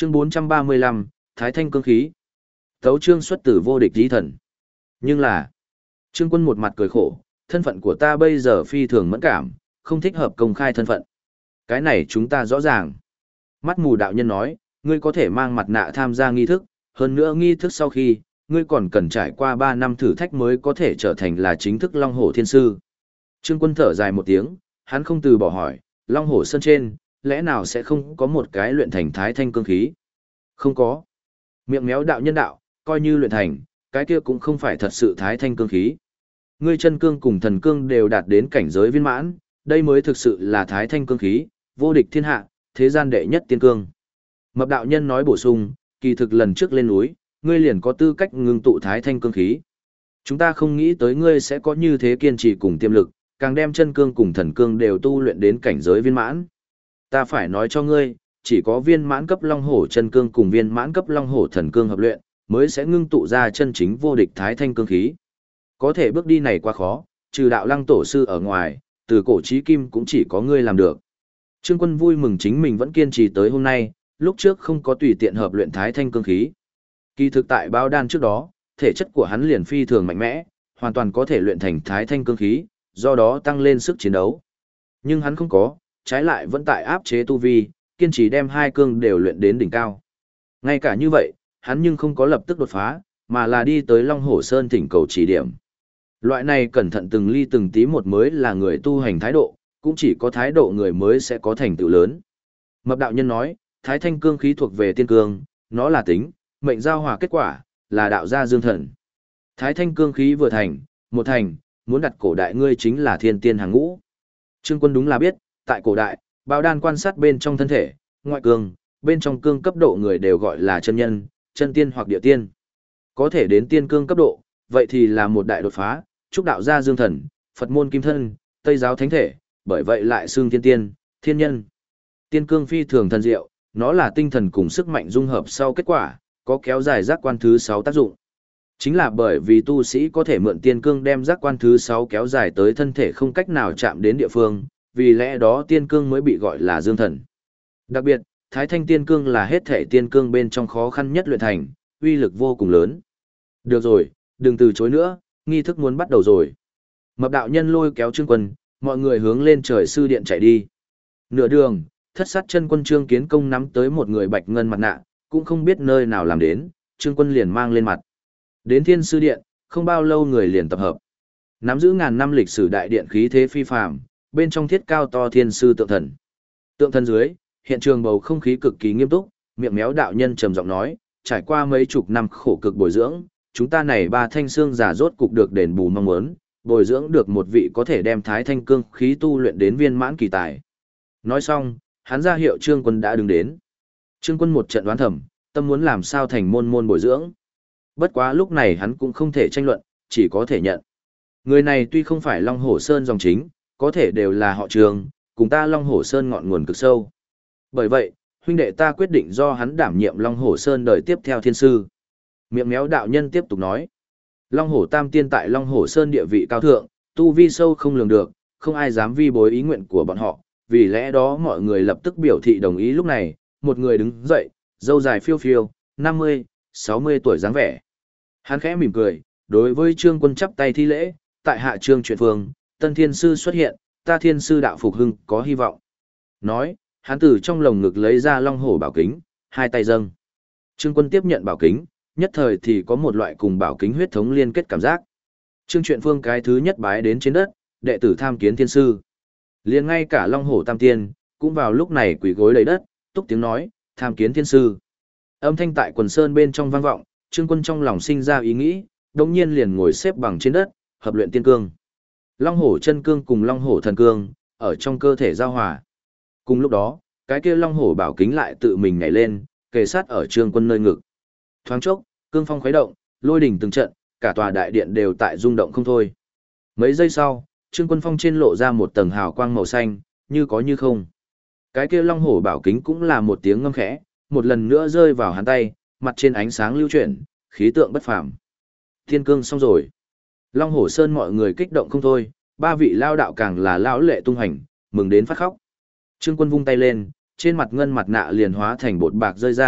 Chương 435, Thái Thanh cương khí. Tấu chương xuất tử vô địch lý thần. Nhưng là, Trương Quân một mặt cười khổ, thân phận của ta bây giờ phi thường mẫn cảm, không thích hợp công khai thân phận. Cái này chúng ta rõ ràng. Mắt mù đạo nhân nói, ngươi có thể mang mặt nạ tham gia nghi thức, hơn nữa nghi thức sau khi, ngươi còn cần trải qua 3 năm thử thách mới có thể trở thành là chính thức Long Hổ Thiên Sư. Trương Quân thở dài một tiếng, hắn không từ bỏ hỏi, Long Hổ Sơn trên, lẽ nào sẽ không có một cái luyện thành Thái Thanh cương khí? Không có. Miệng méo đạo nhân đạo, coi như luyện thành, cái kia cũng không phải thật sự Thái Thanh cương khí. Ngươi chân cương cùng thần cương đều đạt đến cảnh giới viên mãn, đây mới thực sự là Thái Thanh cương khí, vô địch thiên hạ, thế gian đệ nhất tiên cương. Mập đạo nhân nói bổ sung, kỳ thực lần trước lên núi, ngươi liền có tư cách ngưng tụ Thái Thanh cương khí. Chúng ta không nghĩ tới ngươi sẽ có như thế kiên trì cùng tiềm lực, càng đem chân cương cùng thần cương đều tu luyện đến cảnh giới viên mãn. Ta phải nói cho ngươi, chỉ có viên mãn cấp Long Hổ chân cương cùng viên mãn cấp Long Hổ thần cương hợp luyện, mới sẽ ngưng tụ ra chân chính vô địch Thái Thanh cương khí. Có thể bước đi này quá khó, trừ đạo lăng tổ sư ở ngoài, từ cổ chí kim cũng chỉ có ngươi làm được. Trương Quân vui mừng chính mình vẫn kiên trì tới hôm nay, lúc trước không có tùy tiện hợp luyện Thái Thanh cương khí. Kỳ thực tại bao đan trước đó, thể chất của hắn liền phi thường mạnh mẽ, hoàn toàn có thể luyện thành Thái Thanh cương khí, do đó tăng lên sức chiến đấu. Nhưng hắn không có, trái lại vẫn tại áp chế tu vi, kiên trì đem hai cương đều luyện đến đỉnh cao. Ngay cả như vậy, hắn nhưng không có lập tức đột phá, mà là đi tới Long Hổ Sơn thỉnh cầu chỉ điểm. Loại này cẩn thận từng ly từng tí một mới là người tu hành thái độ, cũng chỉ có thái độ người mới sẽ có thành tựu lớn. Mập đạo nhân nói, Thái Thanh cương khí thuộc về tiên cương, nó là tính, mệnh giao hòa kết quả, là đạo gia dương thần. Thái Thanh cương khí vừa thành, một thành, muốn đặt cổ đại ngươi chính là thiên tiên hàng ngũ. Trương Quân đúng là biết, tại cổ đại, bao đan quan sát bên trong thân thể, ngoại cương, bên trong cương cấp độ người đều gọi là chân nhân, chân tiên hoặc địa tiên. Có thể đến tiên cương cấp độ, vậy thì là một đại đột phá, trúc đạo gia dương thần, Phật môn kim thân, Tây giáo thánh thể, bởi vậy lại xưng thiên tiên, thiên nhân. Tiên cương phi thường thần diệu, nó là tinh thần cùng sức mạnh dung hợp sau kết quả, có kéo dài giác quan thứ 6 tác dụng. Chính là bởi vì tu sĩ có thể mượn tiên cương đem giác quan thứ 6 kéo dài tới thân thể không cách nào chạm đến địa phương, vì lẽ đó tiên cương mới bị gọi là dương thần. Đặc biệt, Thái Thanh tiên cương là hết thể tiên cương bên trong khó khăn nhất luyện thành, uy lực vô cùng lớn. Được rồi, đừng từ chối nữa, nghi thức muốn bắt đầu rồi. Mập đạo nhân lôi kéo Trương Quân, mọi người hướng lên trời sư điện chạy đi. Nửa đường, thất sát chân quân Trương Kiến Công nắm tới một người bạch ngân mặt nạ, cũng không biết nơi nào làm đến, Trương Quân liền mang lên mặt. Đến thiên sư điện, không bao lâu người liền tập hợp. Nắm giữ ngàn năm lịch sử đại điện khí thế phi phàm, bên trong thiết cao to thiên sư tượng thần. Tượng thần dưới, hiện trường bầu không khí cực kỳ nghiêm túc, miệng méo đạo nhân trầm giọng nói, trải qua mấy chục năm khổ cực bồi dưỡng, chúng ta này ba thanh xương giả rốt cục được đền bù mong muốn, bồi dưỡng được một vị có thể đem Thái Thanh cương khí tu luyện đến viên mãn kỳ tài. Nói xong, hắn ra hiệu Trương Quân đã đứng đến. Trương Quân một trận đoán thầm, tâm muốn làm sao thành môn môn bồi dưỡng. Bất quá lúc này hắn cũng không thể tranh luận, chỉ có thể nhận. Người này tuy không phải Long Hổ Sơn dòng chính, có thể đều là họ Trương, cùng ta Long Hổ Sơn ngọn nguồn cực sâu. Bởi vậy, huynh đệ ta quyết định do hắn đảm nhiệm Long Hổ Sơn đời tiếp theo thiên sư. Miệng méo đạo nhân tiếp tục nói. Long Hổ Tam Tiên tại Long Hổ Sơn địa vị cao thượng, tu vi sâu không lường được, không ai dám vi bối ý nguyện của bọn họ, vì lẽ đó mọi người lập tức biểu thị đồng ý. Lúc này, một người đứng dậy, râu dài phiêu phiêu, 50, 60 tuổi dáng vẻ. Hắn khẽ mỉm cười, đối với Trương Quân chắp tay thi lễ, tại hạ Trương Chuyện Phương, tân thiên sư xuất hiện, ta thiên sư đạo phục hưng có hy vọng. Nói, hắn từ trong lồng ngực lấy ra Long Hổ bảo kính, hai tay dâng. Trương Quân tiếp nhận bảo kính, nhất thời thì có một loại cùng bảo kính huyết thống liên kết cảm giác. Trương Chuyện Phương cái thứ nhất bái đến trên đất, đệ tử tham kiến thiên sư. Liền ngay cả Long Hổ Tam Tiên, cũng vào lúc này quỳ gối đầy đất, túc tiếng nói, tham kiến thiên sư. Âm thanh tại quần sơn bên trong vang vọng, Trương Quân trong lòng sinh ra ý nghĩ, đồng nhiên liền ngồi xếp bằng trên đất, hợp luyện tiên cương. Long Hổ chân cương cùng Long Hổ thần cương, ở trong cơ thể giao hòa. Cùng lúc đó, cái kia Long Hổ bảo kính lại tự mình nhảy lên, kề sát ở Trương Quân nơi ngực. Thoáng chốc, cương phong khuấy động, lôi đỉnh từng trận, cả tòa đại điện đều tại rung động không thôi. Mấy giây sau, Trương Quân phong trên lộ ra một tầng hào quang màu xanh, như có như không. Cái kia Long Hổ bảo kính cũng là một tiếng ngâm khẽ, một lần nữa rơi vào hắn tay, mặt trên ánh sáng lưu chuyển, khí tượng bất phàm. Thiên cương xong rồi. Long Hổ Sơn mọi người kích động không thôi, ba vị lao đạo càng là lão lệ tung hành, mừng đến phát khóc. Trương Quân vung tay lên, trên mặt ngân mặt nạ liền hóa thành bột bạc rơi ra,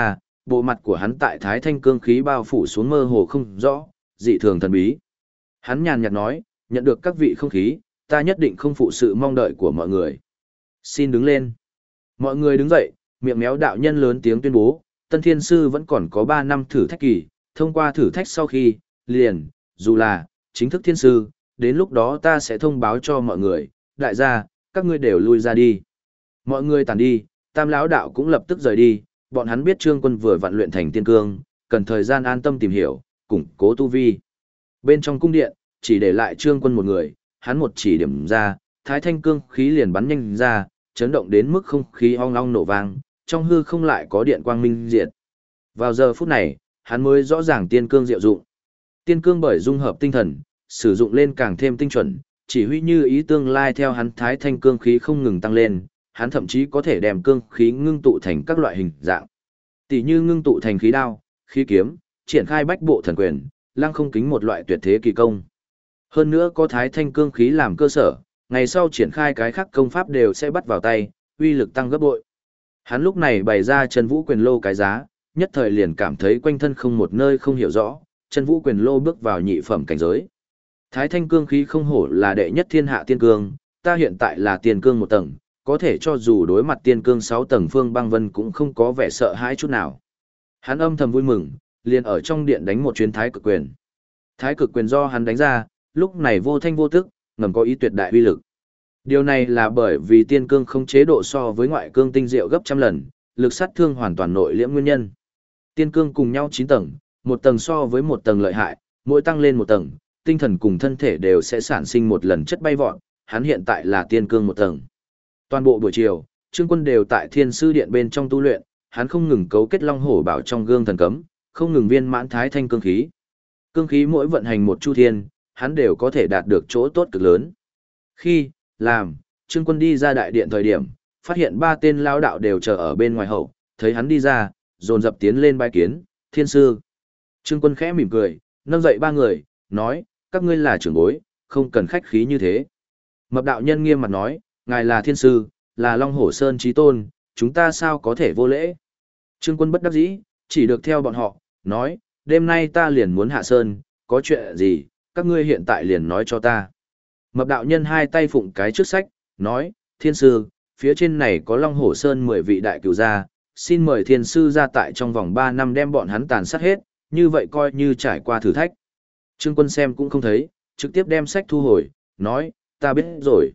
bộ mặt của hắn tại thái thanh cương khí bao phủ xuống mơ hồ không rõ, dị thường thần bí. Hắn nhàn nhạt nói, nhận được các vị không khí, ta nhất định không phụ sự mong đợi của mọi người. Xin đứng lên. Mọi người đứng dậy, miệng méo đạo nhân lớn tiếng tuyên bố, Tân Thiên Sư vẫn còn có 3 năm thử thách kỳ, thông qua thử thách sau khi, liền, dù là, chính thức Thiên Sư, đến lúc đó ta sẽ thông báo cho mọi người, đại gia, các ngươi đều lui ra đi. Mọi người tản đi, Tam lão đạo cũng lập tức rời đi, bọn hắn biết Trương Quân vừa vặn luyện thành tiên cương, cần thời gian an tâm tìm hiểu, củng cố tu vi. Bên trong cung điện, chỉ để lại Trương Quân một người, hắn một chỉ điểm ra, thái thanh cương khí liền bắn nhanh ra, chấn động đến mức không khí ong ong nổ vang, trong hư không lại có điện quang minh diệt. Vào giờ phút này, hắn mới rõ ràng tiên cương diệu dụng. Tiên cương bởi dung hợp tinh thần, sử dụng lên càng thêm tinh chuẩn, chỉ huy như ý tương lai theo hắn thái thanh cương khí không ngừng tăng lên, hắn thậm chí có thể đem cương khí ngưng tụ thành các loại hình dạng. Tỷ như ngưng tụ thành khí đao, khí kiếm, triển khai bách bộ thần quyền, lăng không kính một loại tuyệt thế kỳ công. Hơn nữa có thái thanh cương khí làm cơ sở, ngày sau triển khai cái khác công pháp đều sẽ bắt vào tay, uy lực tăng gấp bội. Hắn lúc này bày ra chân vũ quyền lô cái giá, nhất thời liền cảm thấy quanh thân không một nơi không hiểu rõ, chân vũ quyền lô bước vào nhị phẩm cảnh giới. Thái thanh cương khí không hổ là đệ nhất thiên hạ tiên cương, ta hiện tại là tiên cương 1 tầng, có thể cho dù đối mặt tiên cương 6 tầng Phương Băng Vân cũng không có vẻ sợ hãi chút nào. Hắn âm thầm vui mừng, liền ở trong điện đánh một chuyến thái cực quyền. Thái cực quyền do hắn đánh ra, lúc này vô thanh vô tức, ngầm có ý tuyệt đại uy lực. Điều này là bởi vì tiên cương không chế độ so với ngoại cương tinh diệu gấp trăm lần, lực sát thương hoàn toàn nội liễm nguyên nhân. Tiên cương cùng nhau 9 tầng, 1 tầng so với 1 tầng lợi hại, mỗi tăng lên 1 tầng, tinh thần cùng thân thể đều sẽ sản sinh một lần chất bay vọt, hắn hiện tại là tiên cương 1 tầng. Toàn bộ buổi chiều, Trương Quân đều tại Thiên Sư Điện bên trong tu luyện, hắn không ngừng cấu kết Long Hổ Bảo trong gương thần cấm, không ngừng viên mãn thái thanh cương khí. Cương khí mỗi vận hành một chu thiên, hắn đều có thể đạt được chỗ tốt cực lớn. Khi làm Trương Quân đi ra đại điện thời điểm, phát hiện 3 tên lão đạo đều chờ ở bên ngoài hậu, thấy hắn đi ra, dồn dập tiến lên bái kiến, Thiên Sư. Trương Quân khẽ mỉm cười, nâng dậy 3 người, nói, các ngươi là trưởng bối, không cần khách khí như thế. Mập đạo nhân nghiêm mặt nói, ngài là Thiên Sư, là Long Hổ Sơn Chí Tôn, chúng ta sao có thể vô lễ. Trương Quân bất đắc dĩ, chỉ được theo bọn họ, nói, đêm nay ta liền muốn hạ sơn, có chuyện gì, các ngươi hiện tại liền nói cho ta. Mập đạo nhân 2 tay phụng cái trước sách, nói, Thiên Sư, phía trên này có Long Hổ Sơn 10 vị đại cửu gia, xin mời Thiên Sư ra tại trong vòng 3 năm đem bọn hắn tàn sát hết, như vậy coi như trải qua thử thách. Trương Quân xem cũng không thấy, trực tiếp đem sách thu hồi, nói, ta biết rồi.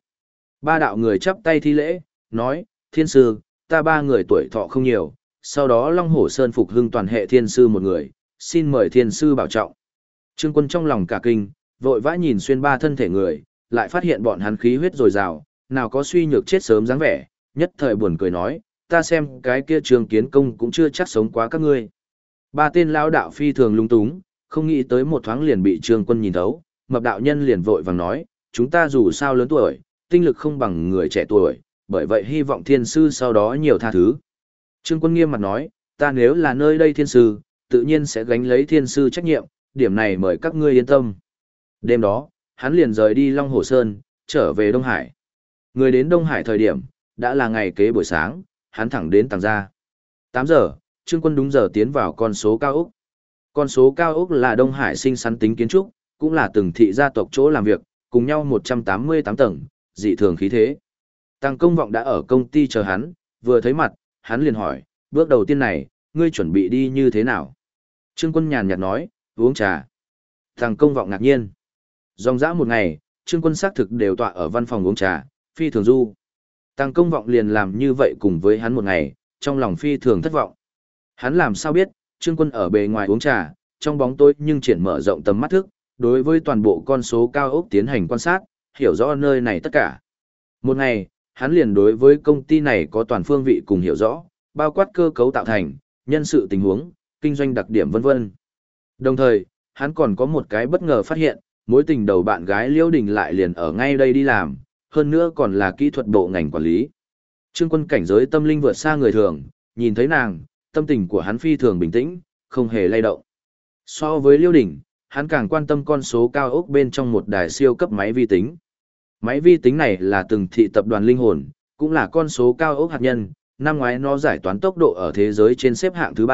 3 đạo người chắp tay thi lễ, nói, Thiên Sư, ta 3 người tuổi thọ không nhiều, sau đó Long Hổ Sơn phục hưng toàn hệ Thiên Sư một người, xin mời Thiên Sư bảo trọng. Trương Quân trong lòng cả kinh, vội vã nhìn xuyên 3 thân thể người, lại phát hiện bọn hắn khí huyết dồi dào, nào có suy nhược chết sớm dáng vẻ, nhất thời buồn cười nói, ta xem cái kia Trường Kiến Công cũng chưa chắc sống quá các ngươi. 3 tên lão đạo phi thường lung túng, không nghĩ tới một thoáng liền bị Trương Quân nhìn thấu, mập đạo nhân liền vội vàng nói, chúng ta dù sao lớn tuổi, tinh lực không bằng người trẻ tuổi, bởi vậy hy vọng Thiên Sư sau đó nhiều tha thứ. Trương Quân nghiêm mặt nói, ta nếu là nơi đây Thiên Sư, tự nhiên sẽ gánh lấy Thiên Sư trách nhiệm, điểm này mời các ngươi yên tâm. Đêm đó, hắn liền rời đi Long Hồ Sơn, trở về Đông Hải. Người đến Đông Hải thời điểm, đã là ngày kế buổi sáng, hắn thẳng đến Tàng Gia. 8 giờ, Trương Quân đúng giờ tiến vào con số cao ốc. Con số cao ốc là Đông Hải sinh sắn tính kiến trúc, cũng là từng thị gia tộc chỗ làm việc, cùng nhau 188 tầng, dị thường khí thế. Tăng Công Vọng đã ở công ty chờ hắn, vừa thấy mặt, hắn liền hỏi, bước đầu tiên này, ngươi chuẩn bị đi như thế nào? Trương Quân nhàn nhạt nói, uống trà. Tăng Công Vọng ngạc nhiên. Dòng dã một ngày, Trương Quân xác thực đều tọa ở văn phòng uống trà, phi thường du. Tăng Công Vọng liền làm như vậy cùng với hắn một ngày, trong lòng phi thường thất vọng. Hắn làm sao biết, Trương Quân ở bề ngoài uống trà, trong bóng tối nhưng triển mở rộng tầm mắt thức, đối với toàn bộ con số cao ốc tiến hành quan sát, hiểu rõ nơi này tất cả. Một ngày, hắn liền đối với công ty này có toàn phương vị cùng hiểu rõ, bao quát cơ cấu tạo thành, nhân sự tình huống, kinh doanh đặc điểm vân vân. Đồng thời, hắn còn có một cái bất ngờ phát hiện, mối tình đầu bạn gái Liễu Đình lại liền ở ngay đây đi làm, hơn nữa còn là kỹ thuật bộ ngành quản lý. Trương Quân cảnh giới tâm linh vượt xa người thường, nhìn thấy nàng, tâm tình của hắn phi thường bình tĩnh, không hề lay động. So với Liễu Đình, hắn càng quan tâm con số cao ốc bên trong một đài siêu cấp máy vi tính. Máy vi tính này là từng thị tập đoàn linh hồn, cũng là con số cao ốc hạt nhân, năm ngoái nó giải toán tốc độ ở thế giới trên xếp hạng thứ 3,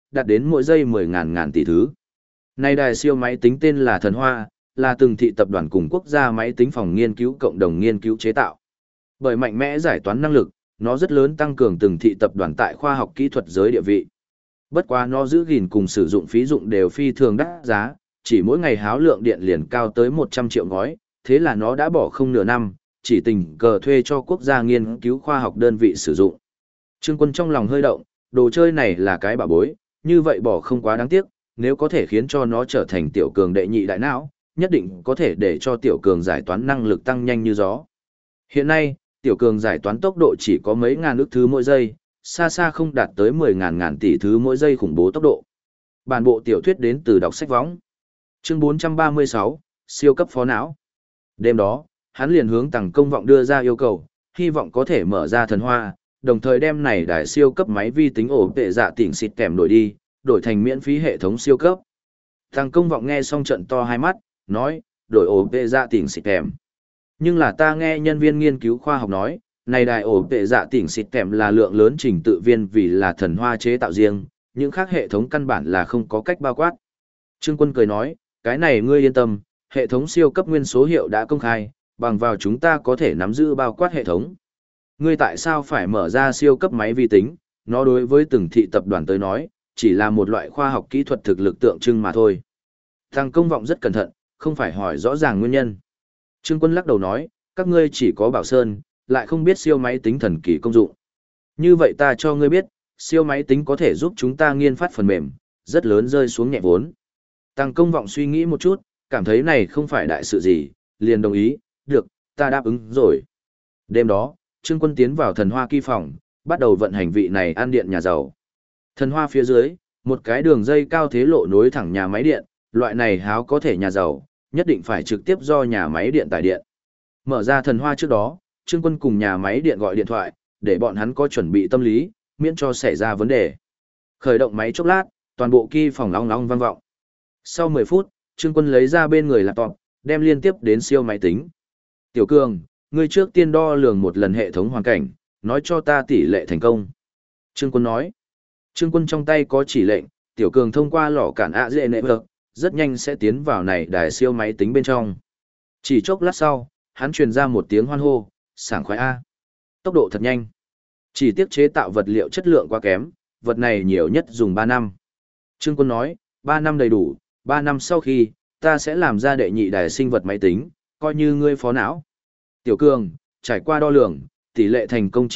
đạt đến mỗi giây 10.000 tỷ thứ. Này đài siêu máy tính tên là Thần Hoa, là từng thị tập đoàn cùng quốc gia máy tính phòng nghiên cứu cộng đồng nghiên cứu chế tạo. Bởi mạnh mẽ giải toán năng lực, nó rất lớn tăng cường từng thị tập đoàn tại khoa học kỹ thuật giới địa vị. Bất quá nó giữ gìn cùng sử dụng phí dụng đều phi thường đắt giá, chỉ mỗi ngày háo lượng điện liền cao tới 100 triệu ngói, thế là nó đã bỏ không nửa năm, chỉ tình cờ thuê cho quốc gia nghiên cứu khoa học đơn vị sử dụng. Trương Quân trong lòng hơi động, đồ chơi này là cái bảo bối, như vậy bỏ không quá đáng tiếc, nếu có thể khiến cho nó trở thành tiểu cường đệ nhị đại não, nhất định có thể để cho tiểu cường giải toán năng lực tăng nhanh như gió. Hiện nay, tiểu cường giải toán tốc độ chỉ có mấy ngàn ức thứ mỗi giây, xa xa không đạt tới 10.000 tỷ thứ mỗi giây khủng bố tốc độ. Bản bộ tiểu thuyết đến từ đọc sách võng. Chương 436, siêu cấp phó não. Đêm đó, hắn liền hướng Tằng Công Vọng đưa ra yêu cầu, hy vọng có thể mở ra Thần Hoa, đồng thời đem này đài siêu cấp máy vi tính ổ tệ dạ tỉnh xịt kèm đổi thành miễn phí hệ thống siêu cấp. Tằng Công Vọng nghe xong trận to hai mắt, nói, đổi ổ tệ dạ tỉnh xịt kèm. Nhưng là ta nghe nhân viên nghiên cứu khoa học nói, này đài ổ tệ dạ tỉnh xịt kèm là lượng lớn trình tự viên vì là Thần Hoa chế tạo riêng, những khác hệ thống căn bản là không có cách bao quát. Trương Quân cười nói, cái này ngươi yên tâm, hệ thống siêu cấp nguyên số hiệu đã công khai, bằng vào chúng ta có thể nắm giữ bao quát hệ thống. Ngươi tại sao phải mở ra siêu cấp máy vi tính, nó đối với từng thị tập đoàn tới nói, chỉ là một loại khoa học kỹ thuật thực lực tượng trưng mà thôi. Tằng Công Vọng rất cẩn thận, không phải hỏi rõ ràng nguyên nhân. Trương Quân lắc đầu nói, các ngươi chỉ có bảo sơn, lại không biết siêu máy tính thần kỳ công dụng. Như vậy ta cho ngươi biết, siêu máy tính có thể giúp chúng ta nghiên phát phần mềm, rất lớn rơi xuống nhẹ vốn. Tằng Công Vọng suy nghĩ một chút, cảm thấy này không phải đại sự gì, liền đồng ý, được, ta đáp ứng rồi. Đêm đó, Trương Quân tiến vào Thần Hoa kỳ phòng, bắt đầu vận hành vị này an điện nhà giàu. Thần Hoa phía dưới, một cái đường dây cao thế lộ nối thẳng nhà máy điện, loại này háo có thể nhà giàu, nhất định phải trực tiếp do nhà máy điện tải điện. Mở ra Thần Hoa trước đó, Trương Quân cùng nhà máy điện gọi điện thoại, để bọn hắn có chuẩn bị tâm lý, miễn cho xảy ra vấn đề. Khởi động máy chốc lát, toàn bộ kỳ phòng long long vang vọng. Sau 10 phút, Trương Quân lấy ra bên người laptop, đem liên tiếp đến siêu máy tính. Tiểu Cường, ngươi trước tiên đo lường một lần hệ thống hoàn cảnh, nói cho ta tỷ lệ thành công. Trương Quân nói. Trương Quân trong tay có chỉ lệnh, Tiểu Cường thông qua lò cản AZNF, rất nhanh sẽ tiến vào này đài siêu máy tính bên trong. Chỉ chốc lát sau, hắn truyền ra một tiếng hoan hô, sảng khoái A. Tốc độ thật nhanh. Chỉ tiếc chế tạo vật liệu chất lượng quá kém, vật này nhiều nhất dùng 3 năm. Trương Quân nói, 3 năm đầy đủ, 3 năm sau khi, ta sẽ làm ra đệ nhị đài sinh vật máy tính, coi như ngươi phó não. Tiểu Cường, trải qua đo lường, tỷ lệ thành công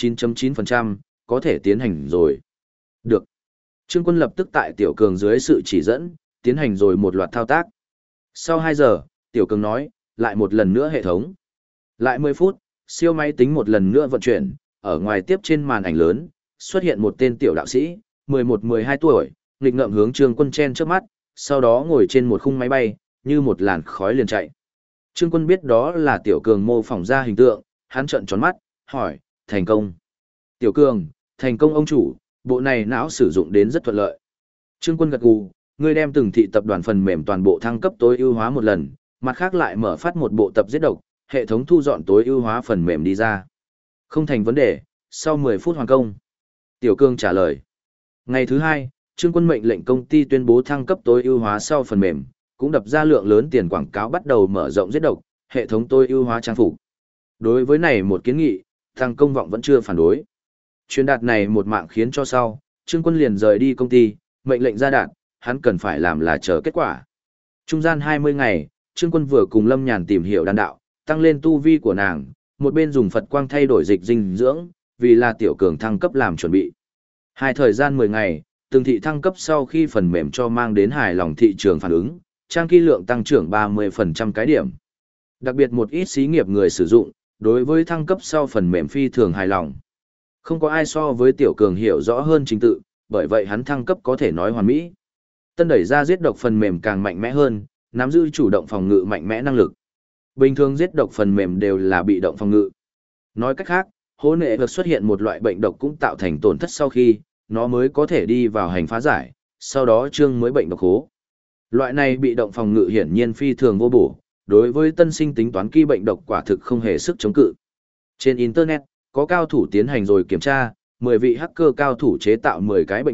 99.9%, có thể tiến hành rồi. Được. Trương Quân lập tức tại Tiểu Cường dưới sự chỉ dẫn, tiến hành rồi một loạt thao tác. Sau 2 giờ, Tiểu Cường nói, lại một lần nữa hệ thống. Lại 10 phút, siêu máy tính một lần nữa vận chuyển, ở ngoài tiếp trên màn ảnh lớn, xuất hiện một tên tiểu đạo sĩ, 11-12 tuổi, nghịch ngợm hướng Trương Quân chen trước mắt, sau đó ngồi trên một khung máy bay, như một làn khói liền chạy. Trương Quân biết đó là Tiểu Cường mô phỏng ra hình tượng, hắn trợn tròn mắt, hỏi, thành công. Tiểu Cường, thành công ông chủ, bộ này não sử dụng đến rất thuận lợi. Trương Quân gật gù, ngươi đem từng thị tập đoàn phần mềm toàn bộ thăng cấp tối ưu hóa một lần, mặt khác lại mở phát một bộ tập giết độc, hệ thống thu dọn tối ưu hóa phần mềm đi ra. Không thành vấn đề, sau 10 phút hoàn công. Tiểu Cường trả lời. Ngày thứ 2, Trương Quân mệnh lệnh công ty tuyên bố thăng cấp tối ưu hóa sau phần mềm, cũng đập ra lượng lớn tiền quảng cáo bắt đầu mở rộng giết độc, hệ thống tối ưu hóa trang phục. Đối với này một kiến nghị, Tằng Công Vọng vẫn chưa phản đối. Truyền đạt này một mạng khiến cho sau, Trương Quân liền rời đi công ty, mệnh lệnh ra đạt, hắn cần phải làm là chờ kết quả. Trung gian 20 ngày, Trương Quân vừa cùng Lâm Nhàn tìm hiểu đan đạo, tăng lên tu vi của nàng, một bên dùng Phật quang thay đổi dịch dinh dưỡng, vì là Tiểu Cường thăng cấp làm chuẩn bị. Hai thời gian 10 ngày, từng thị thăng cấp sau khi phần mềm cho mang đến hài lòng thị trường phản ứng, trang ký lượng tăng trưởng 30% cái điểm. Đặc biệt một ít xí nghiệp người sử dụng, đối với thăng cấp sau phần mềm phi thường hài lòng. Không có ai so với Tiểu Cường hiểu rõ hơn trình tự, bởi vậy hắn thăng cấp có thể nói hoàn mỹ. Tân đẩy ra giết độc phần mềm càng mạnh mẽ hơn, nắm giữ chủ động phòng ngự mạnh mẽ năng lực. Bình thường giết độc phần mềm đều là bị động phòng ngự. Nói cách khác, hố nệ vật xuất hiện một loại bệnh độc cũng tạo thành tổn thất sau khi, nó mới có thể đi vào hành phá giải, sau đó trương mới bệnh độc hố. Loại này bị động phòng ngự hiển nhiên phi thường vô bổ, đối với tân sinh tính toán kỹ bệnh độc quả thực không hề sức chống cự. Trên Internet, có cao thủ tiến hành rồi kiểm tra, 10 vị hacker cao thủ chế tạo 10 cái bệnh độc,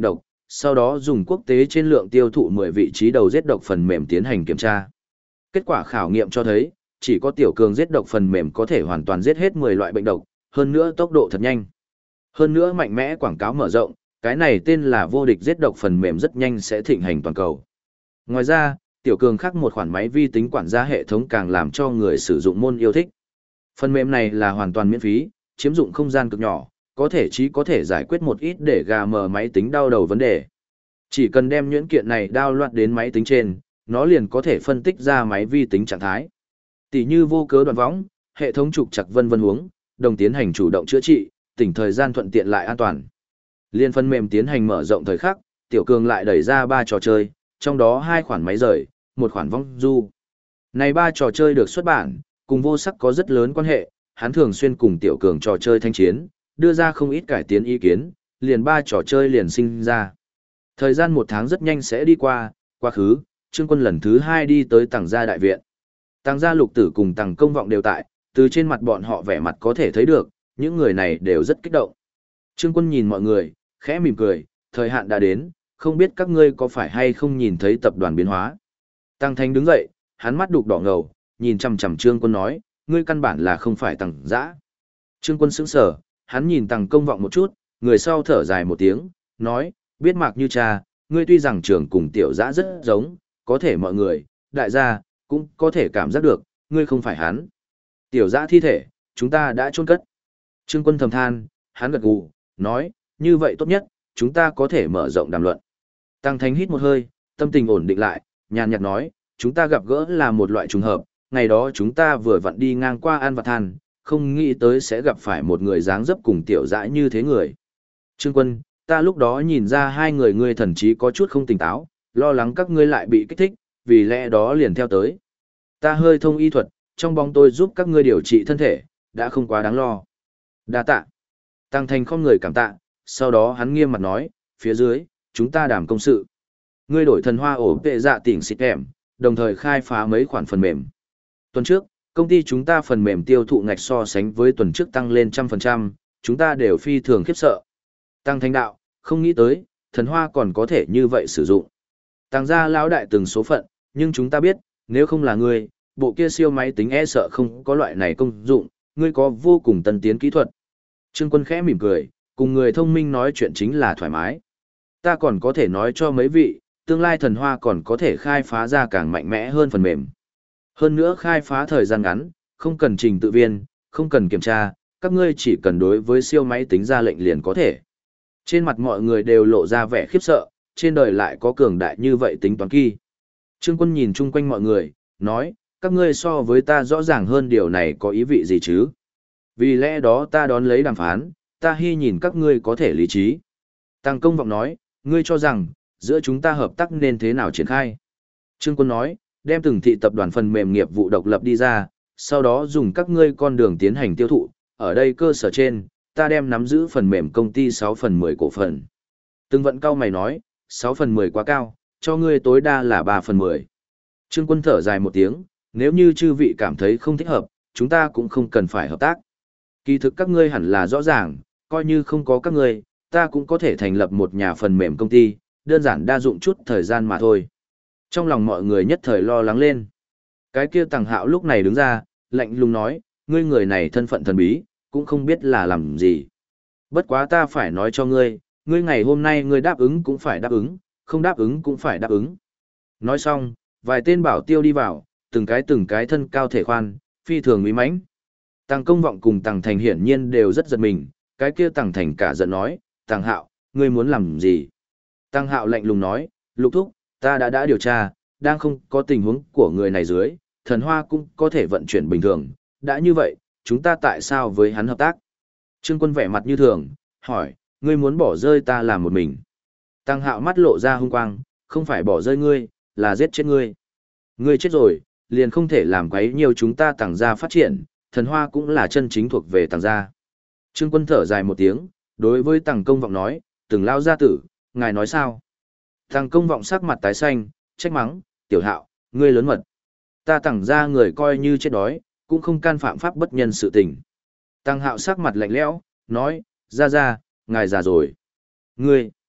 sau đó dùng quốc tế trên lượng tiêu thụ 10 vị trí đầu giết độc phần mềm tiến hành kiểm tra. Kết quả khảo nghiệm cho thấy, chỉ có tiểu cường giết độc phần mềm có thể hoàn toàn giết hết 10 loại bệnh độc, hơn nữa tốc độ thật nhanh. Hơn nữa mạnh mẽ quảng cáo mở rộng, cái này tên là vô địch giết độc phần mềm rất nhanh sẽ thịnh hành toàn cầu. Ngoài ra, tiểu cường khác một khoản máy vi tính quản gia hệ thống càng làm cho người sử dụng môn yêu thích. Phần mềm này là hoàn toàn miễn phí, chiếm dụng không gian cực nhỏ, có thể giải quyết một ít để gà mờ máy tính đau đầu vấn đề. Chỉ cần đem nhuyễn kiện này download đến máy tính trên, nó liền có thể phân tích ra máy vi tính trạng thái. Tỷ như vô cớ đoạn võng, hệ thống trục trặc vân vân huống, đồng tiến hành chủ động chữa trị, tỉnh thời gian thuận tiện lại an toàn. Liên phần mềm tiến hành mở rộng thời khắc, tiểu cường lại đẩy ra 3 trò chơi, trong đó 2 khoản máy rời, 1 khoản vong du. Này 3 trò chơi được xuất bản, cùng vô sắc có rất lớn quan hệ, hắn thường xuyên cùng tiểu cường trò chơi thanh chiến, đưa ra không ít cải tiến ý kiến, liền 3 trò chơi liền sinh ra. Thời gian 1 tháng rất nhanh sẽ đi qua, quá khứ, Trương Quân lần thứ 2 đi tới Tằng gia đại viện. Tằng gia Lục Tử cùng Tằng Công Vọng đều tại, từ trên mặt bọn họ vẻ mặt có thể thấy được, những người này đều rất kích động. Trương Quân nhìn mọi người, khẽ mỉm cười, thời hạn đã đến, không biết các ngươi có phải hay không nhìn thấy tập đoàn biến hóa. Tằng Thành đứng dậy, hắn mắt đục đỏ ngầu, nhìn chằm chằm Trương Quân nói, ngươi căn bản là không phải Tằng Dã. Trương Quân sững sờ, hắn nhìn Tằng Công Vọng một chút, người sau thở dài một tiếng, nói, biết Mạc Như Cha, ngươi tuy rằng trưởng cùng Tiểu Dã rất giống, có thể mọi người, đại gia, cũng có thể cảm giác được, ngươi không phải hắn. Tiểu Dã thi thể, chúng ta đã chôn cất. Trương Quân thầm than, hắn gật gù, nói, như vậy tốt nhất, chúng ta có thể mở rộng đàm luận. Tăng Thánh hít một hơi, tâm tình ổn định lại, nhàn nhạt nói, chúng ta gặp gỡ là một loại trùng hợp, ngày đó chúng ta vừa vặn đi ngang qua An Vặt Than, không nghĩ tới sẽ gặp phải một người dáng dấp cùng Tiểu Dã như thế người. Trương Quân, ta lúc đó nhìn ra hai người ngươi thần trí có chút không tỉnh táo, lo lắng các ngươi lại bị kích thích, vì lẽ đó liền theo tới. Ta hơi thông y thuật, trong bóng tôi giúp các ngươi điều trị thân thể, đã không quá đáng lo. Đa tạ. Tăng Thành không người cảm tạ, sau đó hắn nghiêm mặt nói, phía dưới, chúng ta đàm công sự. Ngươi đổi thần hoa ổ vệ dạ tỉnh xịt kèm, đồng thời khai phá mấy khoản phần mềm. Tuần trước, công ty chúng ta phần mềm tiêu thụ ngạch so sánh với tuần trước tăng lên 100%, chúng ta đều phi thường khiếp sợ. Tăng Thành đạo, không nghĩ tới, thần hoa còn có thể như vậy sử dụng. Tăng gia lão đại từng số phận, nhưng chúng ta biết, nếu không là ngươi, bộ kia siêu máy tính e sợ không có loại này công dụng, ngươi có vô cùng tân tiến kỹ thuật. Trương Quân khẽ mỉm cười, cùng người thông minh nói chuyện chính là thoải mái. Ta còn có thể nói cho mấy vị, tương lai thần hoa còn có thể khai phá ra càng mạnh mẽ hơn phần mềm. Hơn nữa khai phá thời gian ngắn, không cần trình tự viên, không cần kiểm tra, các ngươi chỉ cần đối với siêu máy tính ra lệnh liền có thể. Trên mặt mọi người đều lộ ra vẻ khiếp sợ, trên đời lại có cường đại như vậy tính toán kỳ. Trương Quân nhìn chung quanh mọi người, nói, các ngươi so với ta rõ ràng hơn điều này có ý vị gì chứ? Vì lẽ đó ta đón lấy đàm phán, ta hy nhìn các ngươi có thể lý trí. Tăng Công Vọng nói, ngươi cho rằng, giữa chúng ta hợp tác nên thế nào triển khai? Trương Quân nói, đem từng thị tập đoàn phần mềm nghiệp vụ độc lập đi ra, sau đó dùng các ngươi con đường tiến hành tiêu thụ, ở đây cơ sở trên, ta đem nắm giữ phần mềm công ty 6/10 cổ phần. Từng vận cao mày nói, 6/10 quá cao, cho ngươi tối đa là 3/10. Trương Quân thở dài một tiếng, nếu như chư vị cảm thấy không thích hợp, chúng ta cũng không cần phải hợp tác. Kỳ thực các ngươi hẳn là rõ ràng, coi như không có các ngươi, ta cũng có thể thành lập một nhà phần mềm công ty, đơn giản đa dụng chút thời gian mà thôi. Trong lòng mọi người nhất thời lo lắng lên. Cái kia Tằng Hạo lúc này đứng ra, lạnh lùng nói, ngươi người này thân phận thần bí, cũng không biết là làm gì. Bất quá ta phải nói cho ngươi, ngươi ngày hôm nay ngươi đáp ứng cũng phải đáp ứng, không đáp ứng cũng phải đáp ứng. Nói xong, vài tên bảo tiêu đi vào, từng cái thân cao thể khoan, phi thường uy mãnh. Tằng Công Vọng cùng Tằng Thành hiển nhiên đều rất giật mình, cái kia Tằng Thành cả giận nói, Tằng Hạo, ngươi muốn làm gì? Tằng Hạo lạnh lùng nói, Lục Thúc, ta đã điều tra, đang không có tình huống của người này dưới, thần hoa cũng có thể vận chuyển bình thường, đã như vậy, chúng ta tại sao với hắn hợp tác? Trương Quân vẻ mặt như thường, hỏi, ngươi muốn bỏ rơi ta làm một mình. Tằng Hạo mắt lộ ra hung quang, không phải bỏ rơi ngươi, là giết chết ngươi. Ngươi chết rồi, liền không thể làm quấy nhiều chúng ta Tằng gia phát triển, thần hoa cũng là chân chính thuộc về Tằng gia. Trương Quân thở dài một tiếng, đối với Tằng Công Vọng nói, từng lao gia tử, ngài nói sao? Tằng Công Vọng sắc mặt tái xanh, trách mắng, Tiểu Hạo, ngươi lớn mật. Ta Tằng gia người coi như chết đói, cũng không can phạm pháp bất nhân sự tình. Tằng Hạo sắc mặt lạnh lẽo, nói, ra, ngài già rồi. Ngươi,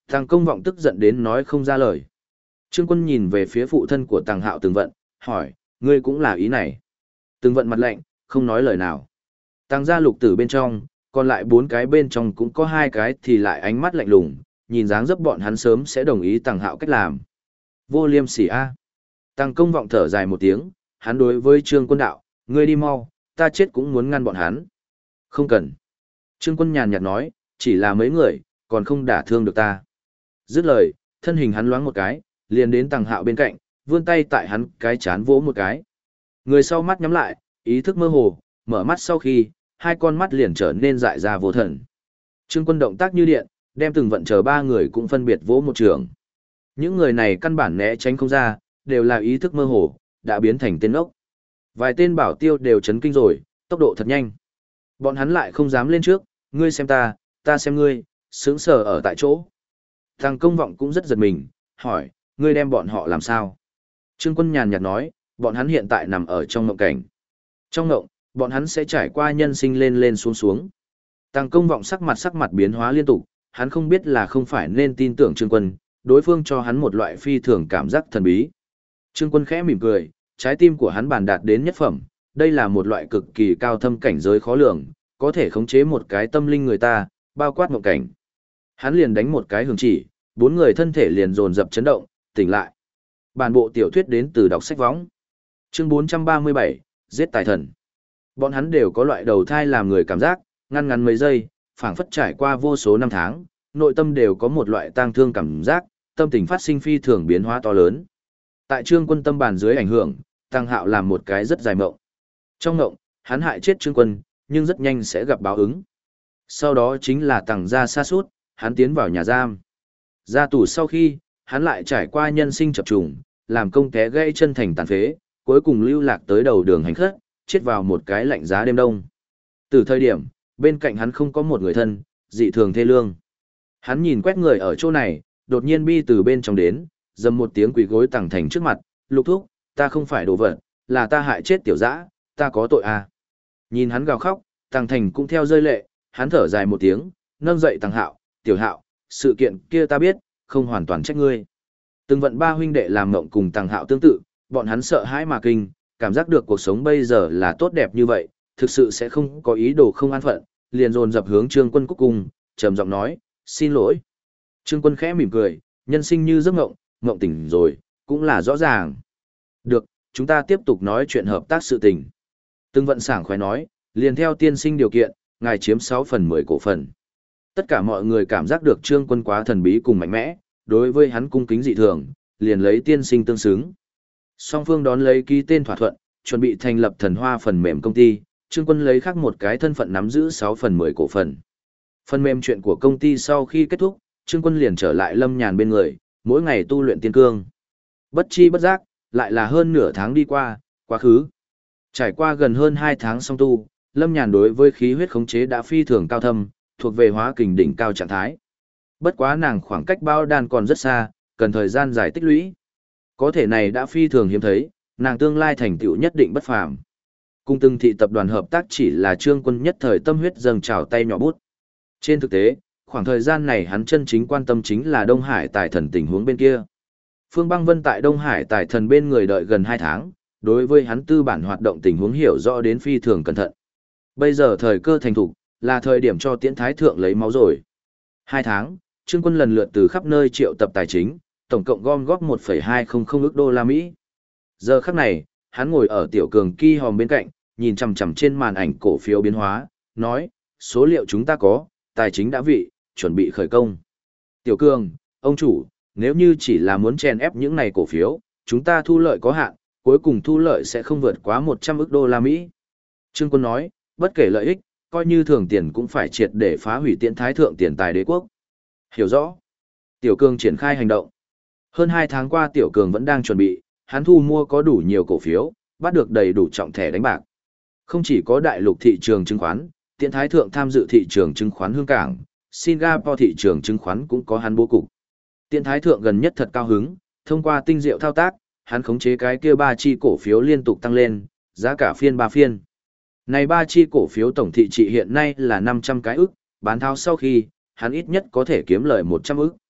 Tàng Công Vọng tức giận đến nói không ra lời. Trương Quân nhìn về phía phụ thân của Tàng Hạo Từng Vận, hỏi, ngươi cũng là ý này. Từng Vận mặt lạnh, không nói lời nào. Tàng gia lục tử bên trong, còn lại 4 cái bên trong cũng có 2 cái thì lại ánh mắt lạnh lùng, nhìn dáng dấp bọn hắn sớm sẽ đồng ý Tàng Hạo cách làm. Vô liêm sỉ a. Tàng Công Vọng thở dài một tiếng, hắn đối với Trương Quân đạo, ngươi đi mau, ta chết cũng muốn ngăn bọn hắn. Không cần. Trương Quân nhàn nhạt nói, chỉ là mấy người, còn không đả thương được ta. Dứt lời, thân hình hắn loáng một cái, liền đến Tàng Hạo bên cạnh, vươn tay tại hắn cái chán vỗ một cái. Người sau mắt nhắm lại, ý thức mơ hồ, mở mắt sau khi, 2 con mắt liền trở nên dại ra vô thần. Trương Quân động tác như điện, đem Từng Vận chờ 3 người cũng phân biệt vỗ một trường. Những người này căn bản né tránh không ra, đều là ý thức mơ hồ, đã biến thành tên ốc. Vài tên bảo tiêu đều chấn kinh rồi, tốc độ thật nhanh. Bọn hắn lại không dám lên trước, ngươi xem ta xem ngươi, sướng sờ ở tại chỗ. Thằng Công Vọng cũng rất giật mình, hỏi, ngươi đem bọn họ làm sao? Trương Quân nhàn nhạt nói, bọn hắn hiện tại nằm ở trong mộng cảnh. Trong mộng, bọn hắn sẽ trải qua nhân sinh lên lên xuống xuống. Thằng Công Vọng sắc mặt biến hóa liên tục, hắn không biết là không phải nên tin tưởng Trương Quân, đối phương cho hắn một loại phi thường cảm giác thần bí. Trương Quân khẽ mỉm cười, trái tim của hắn bàn đạt đến nhất phẩm, đây là một loại cực kỳ cao thâm cảnh giới khó lường, có thể khống chế một cái tâm linh người ta, bao quát mộng cảnh. Hắn liền đánh một cái hướng chỉ, 4 người thân thể liền dồn dập chấn động, tỉnh lại. Bản bộ tiểu thuyết đến từ đọc sách võng. Chương 437, giết tài thần. Bọn hắn đều có loại đầu thai làm người cảm giác, ngăn ngắn mấy giây, phảng phất trải qua vô số năm tháng, nội tâm đều có một loại tang thương cảm giác, tâm tình phát sinh phi thường biến hóa to lớn. Tại Trương Quân tâm bàn dưới ảnh hưởng, Tăng Hạo làm một cái rất dài mộng. Trong mộng, hắn hại chết Trương Quân, nhưng rất nhanh sẽ gặp báo ứng. Sau đó chính là Tằng gia sa sút, hắn tiến vào nhà giam. Ra tù sau khi, hắn lại trải qua nhân sinh chập trùng, làm công té gãy chân thành tàn phế, cuối cùng lưu lạc tới đầu đường hành khất, chết vào một cái lạnh giá đêm đông. Từ thời điểm, bên cạnh hắn không có một người thân, dị thường thê lương. Hắn nhìn quét người ở chỗ này, đột nhiên bi từ bên trong đến, dầm một tiếng quỳ gối Tằng Thành trước mặt, lục thúc, ta không phải đồ vật, là ta hại chết tiểu dã, ta có tội à. Nhìn hắn gào khóc, Tằng Thành cũng theo rơi lệ, hắn thở dài một tiếng, nâng dậy Tằng Hạo, tiểu Hạo, sự kiện kia ta biết, không hoàn toàn trách ngươi. Từng Vận 3 huynh đệ làm mộng cùng Tằng Hạo tương tự, bọn hắn sợ hãi mà kinh, cảm giác được cuộc sống bây giờ là tốt đẹp như vậy, thực sự sẽ không có ý đồ không an phận, liền dồn dập hướng Trương Quân cúc cung, trầm giọng nói, xin lỗi. Trương Quân khẽ mỉm cười, nhân sinh như giấc mộng, mộng tỉnh rồi, cũng là rõ ràng. Được, chúng ta tiếp tục nói chuyện hợp tác sự tình. Từng Vận sảng khoái nói, liền theo tiên sinh điều kiện, ngài chiếm 6/10 cổ phần. Tất cả mọi người cảm giác được Trương Quân quá thần bí cùng mạnh mẽ, đối với hắn cung kính dị thường, liền lấy tiên sinh tương xứng. Song phương đón lấy ký tên thỏa thuận, chuẩn bị thành lập Thần Hoa phần mềm công ty, Trương Quân lấy khác một cái thân phận nắm giữ 6/10 cổ phần. Phần mềm chuyện của công ty sau khi kết thúc, Trương Quân liền trở lại Lâm Nhàn bên người, mỗi ngày tu luyện tiên cương. Bất chi bất giác, lại là hơn nửa tháng đi qua, quá khứ. Trải qua gần hơn 2 tháng song tu, Lâm Nhàn đối với khí huyết khống chế đã phi thường cao thâm, thuộc về hóa kình đỉnh cao trạng thái. Bất quá nàng khoảng cách bao đan còn rất xa, cần thời gian dài tích lũy. Có thể này đã phi thường hiếm thấy, nàng tương lai thành tựu nhất định bất phàm. Cùng từng thị tập đoàn hợp tác chỉ là Trương Quân nhất thời tâm huyết dâng trào tay nhỏ bút. Trên thực tế, khoảng thời gian này hắn chân chính quan tâm chính là Đông Hải Tài Thần tình huống bên kia. Phương Băng Vân tại Đông Hải Tài Thần bên người đợi gần 2 tháng, đối với hắn tư bản hoạt động tình huống hiểu rõ đến phi thường cẩn thận. Bây giờ thời cơ thành thục, là thời điểm cho Tiễn Thái Thượng lấy máu rồi. 2 tháng, Trương Quân lần lượt từ khắp nơi triệu tập tài chính, tổng cộng gom góp 1,200 ức đô la Mỹ. Giờ khắc này, hắn ngồi ở Tiểu Cường Ki hòm bên cạnh, nhìn chằm chằm trên màn ảnh cổ phiếu biến hóa, nói, số liệu chúng ta có, tài chính đã vị, chuẩn bị khởi công. Tiểu Cường, ông chủ, nếu như chỉ là muốn chèn ép những này cổ phiếu, chúng ta thu lợi có hạn, cuối cùng thu lợi sẽ không vượt quá 100 ức đô la Mỹ. Trương Quân nói, bất kể lợi ích, coi như thường tiền cũng phải triệt để phá hủy Tiễn Thái Thượng tiền tài đế quốc. Hiểu rõ. Tiểu Cường triển khai hành động. Hơn 2 tháng qua Tiểu Cường vẫn đang chuẩn bị, hắn thu mua có đủ nhiều cổ phiếu, bắt được đầy đủ trọng thẻ đánh bạc. Không chỉ có đại lục thị trường chứng khoán, Tiễn Thái Thượng tham dự thị trường chứng khoán Hương Cảng, Singapore thị trường chứng khoán cũng có hắn bố cục. Tiễn Thái Thượng gần nhất thật cao hứng, thông qua tinh diệu thao tác, hắn khống chế cái kia 3 chi cổ phiếu liên tục tăng lên, giá cả phiên 3 phiên. Này 3 chi cổ phiếu tổng thị trị hiện nay là 500 cái ức, bán tháo sau khi, hắn ít nhất có thể kiếm lời 100 ức.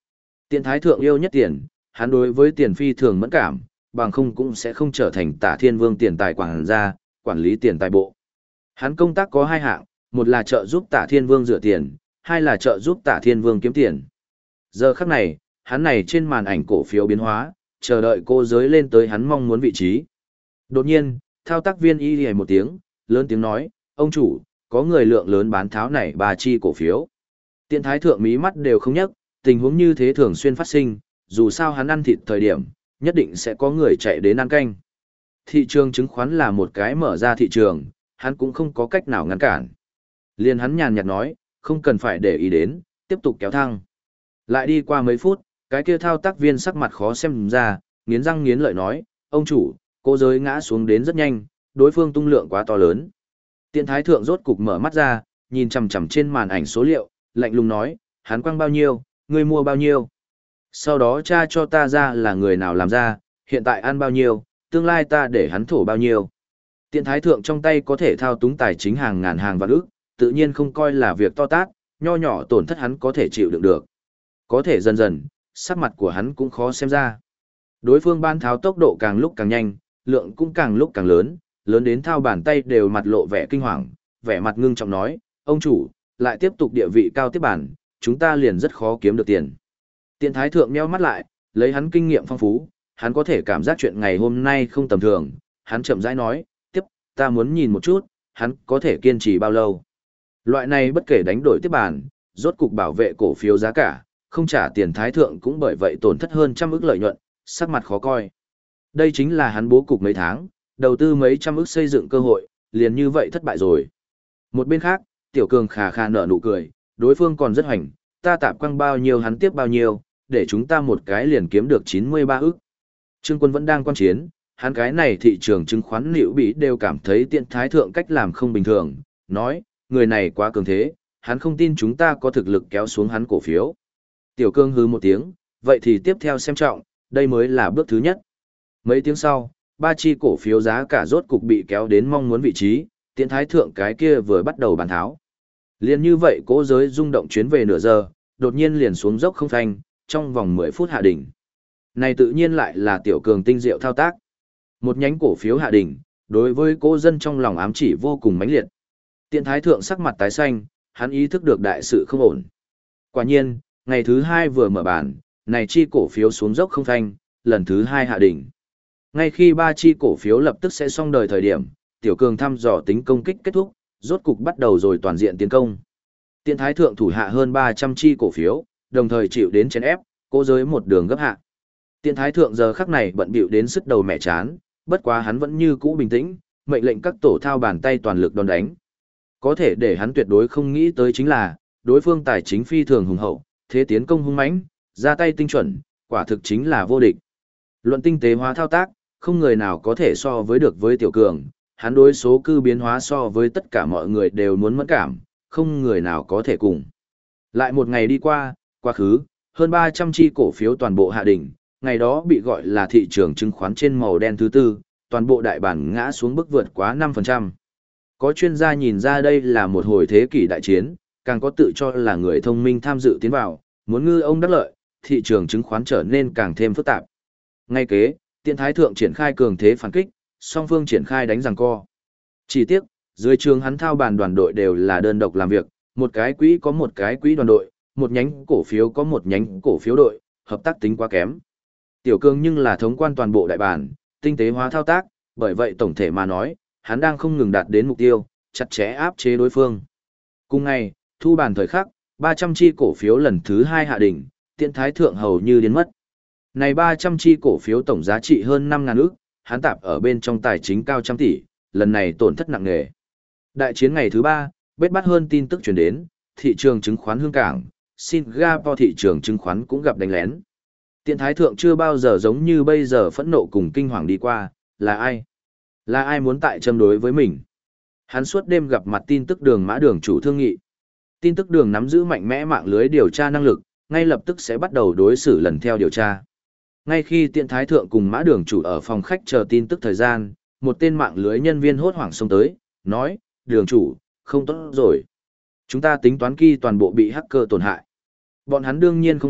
Tiện thái thượng yêu nhất tiền, hắn đối với tiền phi thường mẫn cảm, bằng không cũng sẽ không trở thành Tả Thiên Vương tiền tài quản gia, quản lý tiền tài bộ. Hắn công tác có hai hạng, một là trợ giúp Tả Thiên Vương rửa tiền, hai là trợ giúp Tả Thiên Vương kiếm tiền. Giờ khắc này, hắn này trên màn ảnh cổ phiếu biến hóa, chờ đợi cô giới lên tới hắn mong muốn vị trí. Đột nhiên, thao tác viên y hề một tiếng, lớn tiếng nói, ông chủ, có người lượng lớn bán tháo này 3 chi cổ phiếu. Tiện thái thượng mí mắt đều không nhấc, tình huống như thế thường xuyên phát sinh, dù sao hắn ăn thịt thời điểm, nhất định sẽ có người chạy đến ăn canh. Thị trường chứng khoán là một cái mở ra thị trường, hắn cũng không có cách nào ngăn cản. Liền hắn nhàn nhạt nói, không cần phải để ý đến, tiếp tục kéo thăng. Lại đi qua mấy phút, cái kia thao tác viên sắc mặt khó xem ra, nghiến răng nghiến lợi nói, ông chủ, cô giới ngã xuống đến rất nhanh, đối phương tung lượng quá to lớn. Tiện thái thượng rốt cục mở mắt ra, nhìn chằm chằm trên màn ảnh số liệu, lạnh lùng nói, hắn quăng bao nhiêu, ngươi mua bao nhiêu. Sau đó tra cho ta ra là người nào làm ra, hiện tại ăn bao nhiêu, tương lai ta để hắn thổ bao nhiêu. Tiện thái thượng trong tay có thể thao túng tài chính hàng ngàn hàng vạn ức, tự nhiên không coi là việc to tát, nho nhỏ tổn thất hắn có thể chịu đựng được. Có thể dần dần, sắc mặt của hắn cũng khó xem ra. Đối phương ban tháo tốc độ càng lúc càng nhanh, lượng cũng càng lúc càng lớn, lớn đến thao bàn tay đều mặt lộ vẻ kinh hoàng, vẻ mặt ngưng trọng nói, ông chủ, lại tiếp tục địa vị cao tiếp bản, chúng ta liền rất khó kiếm được tiền. Tiện thái thượng nheo mắt lại, lấy hắn kinh nghiệm phong phú, hắn có thể cảm giác chuyện ngày hôm nay không tầm thường, hắn chậm rãi nói, tiếp, ta muốn nhìn một chút, hắn có thể kiên trì bao lâu. Loại này bất kể đánh đổi tiếp bản, rốt cục bảo vệ cổ phiếu giá cả, không trả tiền thái thượng cũng bởi vậy tổn thất hơn trăm ức lợi nhuận, sắc mặt khó coi. Đây chính là hắn bố cục mấy tháng, đầu tư mấy trăm ức xây dựng cơ hội, liền như vậy thất bại rồi. Một bên khác, Tiểu Cường khà khà nở nụ cười, đối phương còn rất hoành, ta tạp quăng bao nhiêu hắn tiếp bao nhiêu, để chúng ta một cái liền kiếm được 93 ức. Trương Quân vẫn đang quan chiến, hắn cái này thị trường chứng khoán liễu bị đều cảm thấy tiện thái thượng cách làm không bình thường, nói, người này quá cường thế, hắn không tin chúng ta có thực lực kéo xuống hắn cổ phiếu. Tiểu Cương hứ một tiếng, vậy thì tiếp theo xem trọng, đây mới là bước thứ nhất. Mấy tiếng sau, 3 chi cổ phiếu giá cả rốt cục bị kéo đến mong muốn vị trí, tiện thái thượng cái kia vừa bắt đầu bàn tháo. Liền như vậy cố giới rung động chuyến về nửa giờ, đột nhiên liền xuống dốc không phanh, trong vòng 10 phút hạ đỉnh. Này tự nhiên lại là Tiểu Cường tinh diệu thao tác. Một nhánh cổ phiếu hạ đỉnh, đối với cố dân trong lòng ám chỉ vô cùng mãnh liệt. Tiện thái thượng sắc mặt tái xanh, hắn ý thức được đại sự không ổn. Quả nhiên, ngày thứ 2 vừa mở bàn, này chi cổ phiếu xuống dốc không phanh, lần thứ 2 hạ đỉnh. Ngay khi 3 chi cổ phiếu lập tức sẽ xong đời thời điểm, Tiểu Cường thăm dò tính công kích kết thúc, rốt cục bắt đầu rồi toàn diện tiến công. Tiện thái thượng thủ hạ hơn 300 chi cổ phiếu, đồng thời chịu đến chèn ép, cố giới một đường gấp hạ. Tiện thái thượng giờ khắc này bận bịu đến sức đầu mẹ chán, bất quá hắn vẫn như cũ bình tĩnh, mệnh lệnh các tổ thao bàn tay toàn lực đòn đánh. Có thể để hắn tuyệt đối không nghĩ tới chính là, đối phương tài chính phi thường hùng hậu, thế tiến công hung mãnh, ra tay tinh chuẩn, quả thực chính là vô địch. Luận tinh tế hóa thao tác, không người nào có thể so với được với Tiểu Cường, hắn đối số cư biến hóa so với tất cả mọi người đều muốn mẫn cảm, không người nào có thể cùng. Lại một ngày đi qua, quá khứ, hơn 300 chi cổ phiếu toàn bộ hạ đỉnh, ngày đó bị gọi là thị trường chứng khoán trên màu đen thứ tư, toàn bộ đại bản ngã xuống bước vượt quá 5%. Có chuyên gia nhìn ra đây là một hồi thế kỷ đại chiến, càng có tự cho là người thông minh tham dự tiến vào, muốn ngư ông đắc lợi, thị trường chứng khoán trở nên càng thêm phức tạp. Ngay kế, Tiện thái thượng triển khai cường thế phản kích, song phương triển khai đánh giằng co. Chỉ tiếc, dưới trường hắn thao bàn đoàn đội đều là đơn độc làm việc, một cái quỹ có một cái quỹ đoàn đội, một nhánh cổ phiếu có một nhánh cổ phiếu đội, hợp tác tính quá kém. Tiểu Cường nhưng là thống quan toàn bộ đại bản, tinh tế hóa thao tác, bởi vậy tổng thể mà nói, hắn đang không ngừng đạt đến mục tiêu, chặt chẽ áp chế đối phương. Cùng ngày, thu bàn thời khắc, 300 chi cổ phiếu lần thứ 2 hạ đỉnh, Tiện thái thượng hầu như biến mất. Này 300 chi cổ phiếu tổng giá trị hơn 5.000 ức, hắn tạp ở bên trong tài chính cao trăm tỷ, lần này tổn thất nặng nề. Đại chiến ngày thứ 3, bết bát hơn tin tức truyền đến, thị trường chứng khoán Hương Cảng, Singapore thị trường chứng khoán cũng gặp đánh lén. Tiện thái thượng chưa bao giờ giống như bây giờ phẫn nộ cùng kinh hoàng đi qua, là ai? Là ai muốn tại châm đối với mình? Hắn suốt đêm gặp mặt tin tức đường mã đường chủ thương nghị. Tin tức đường nắm giữ mạnh mẽ mạng lưới điều tra năng lực, ngay lập tức sẽ bắt đầu đối xử lần theo điều tra. Ngay khi Tiện thái thượng cùng mã đường chủ ở phòng khách chờ tin tức thời gian, một tên mạng lưới nhân viên hốt hoảng xông tới, nói, đường chủ, không tốt rồi. Chúng ta tính toán kỳ toàn bộ bị hacker tổn hại. Bọn hắn đương nhiên không biết,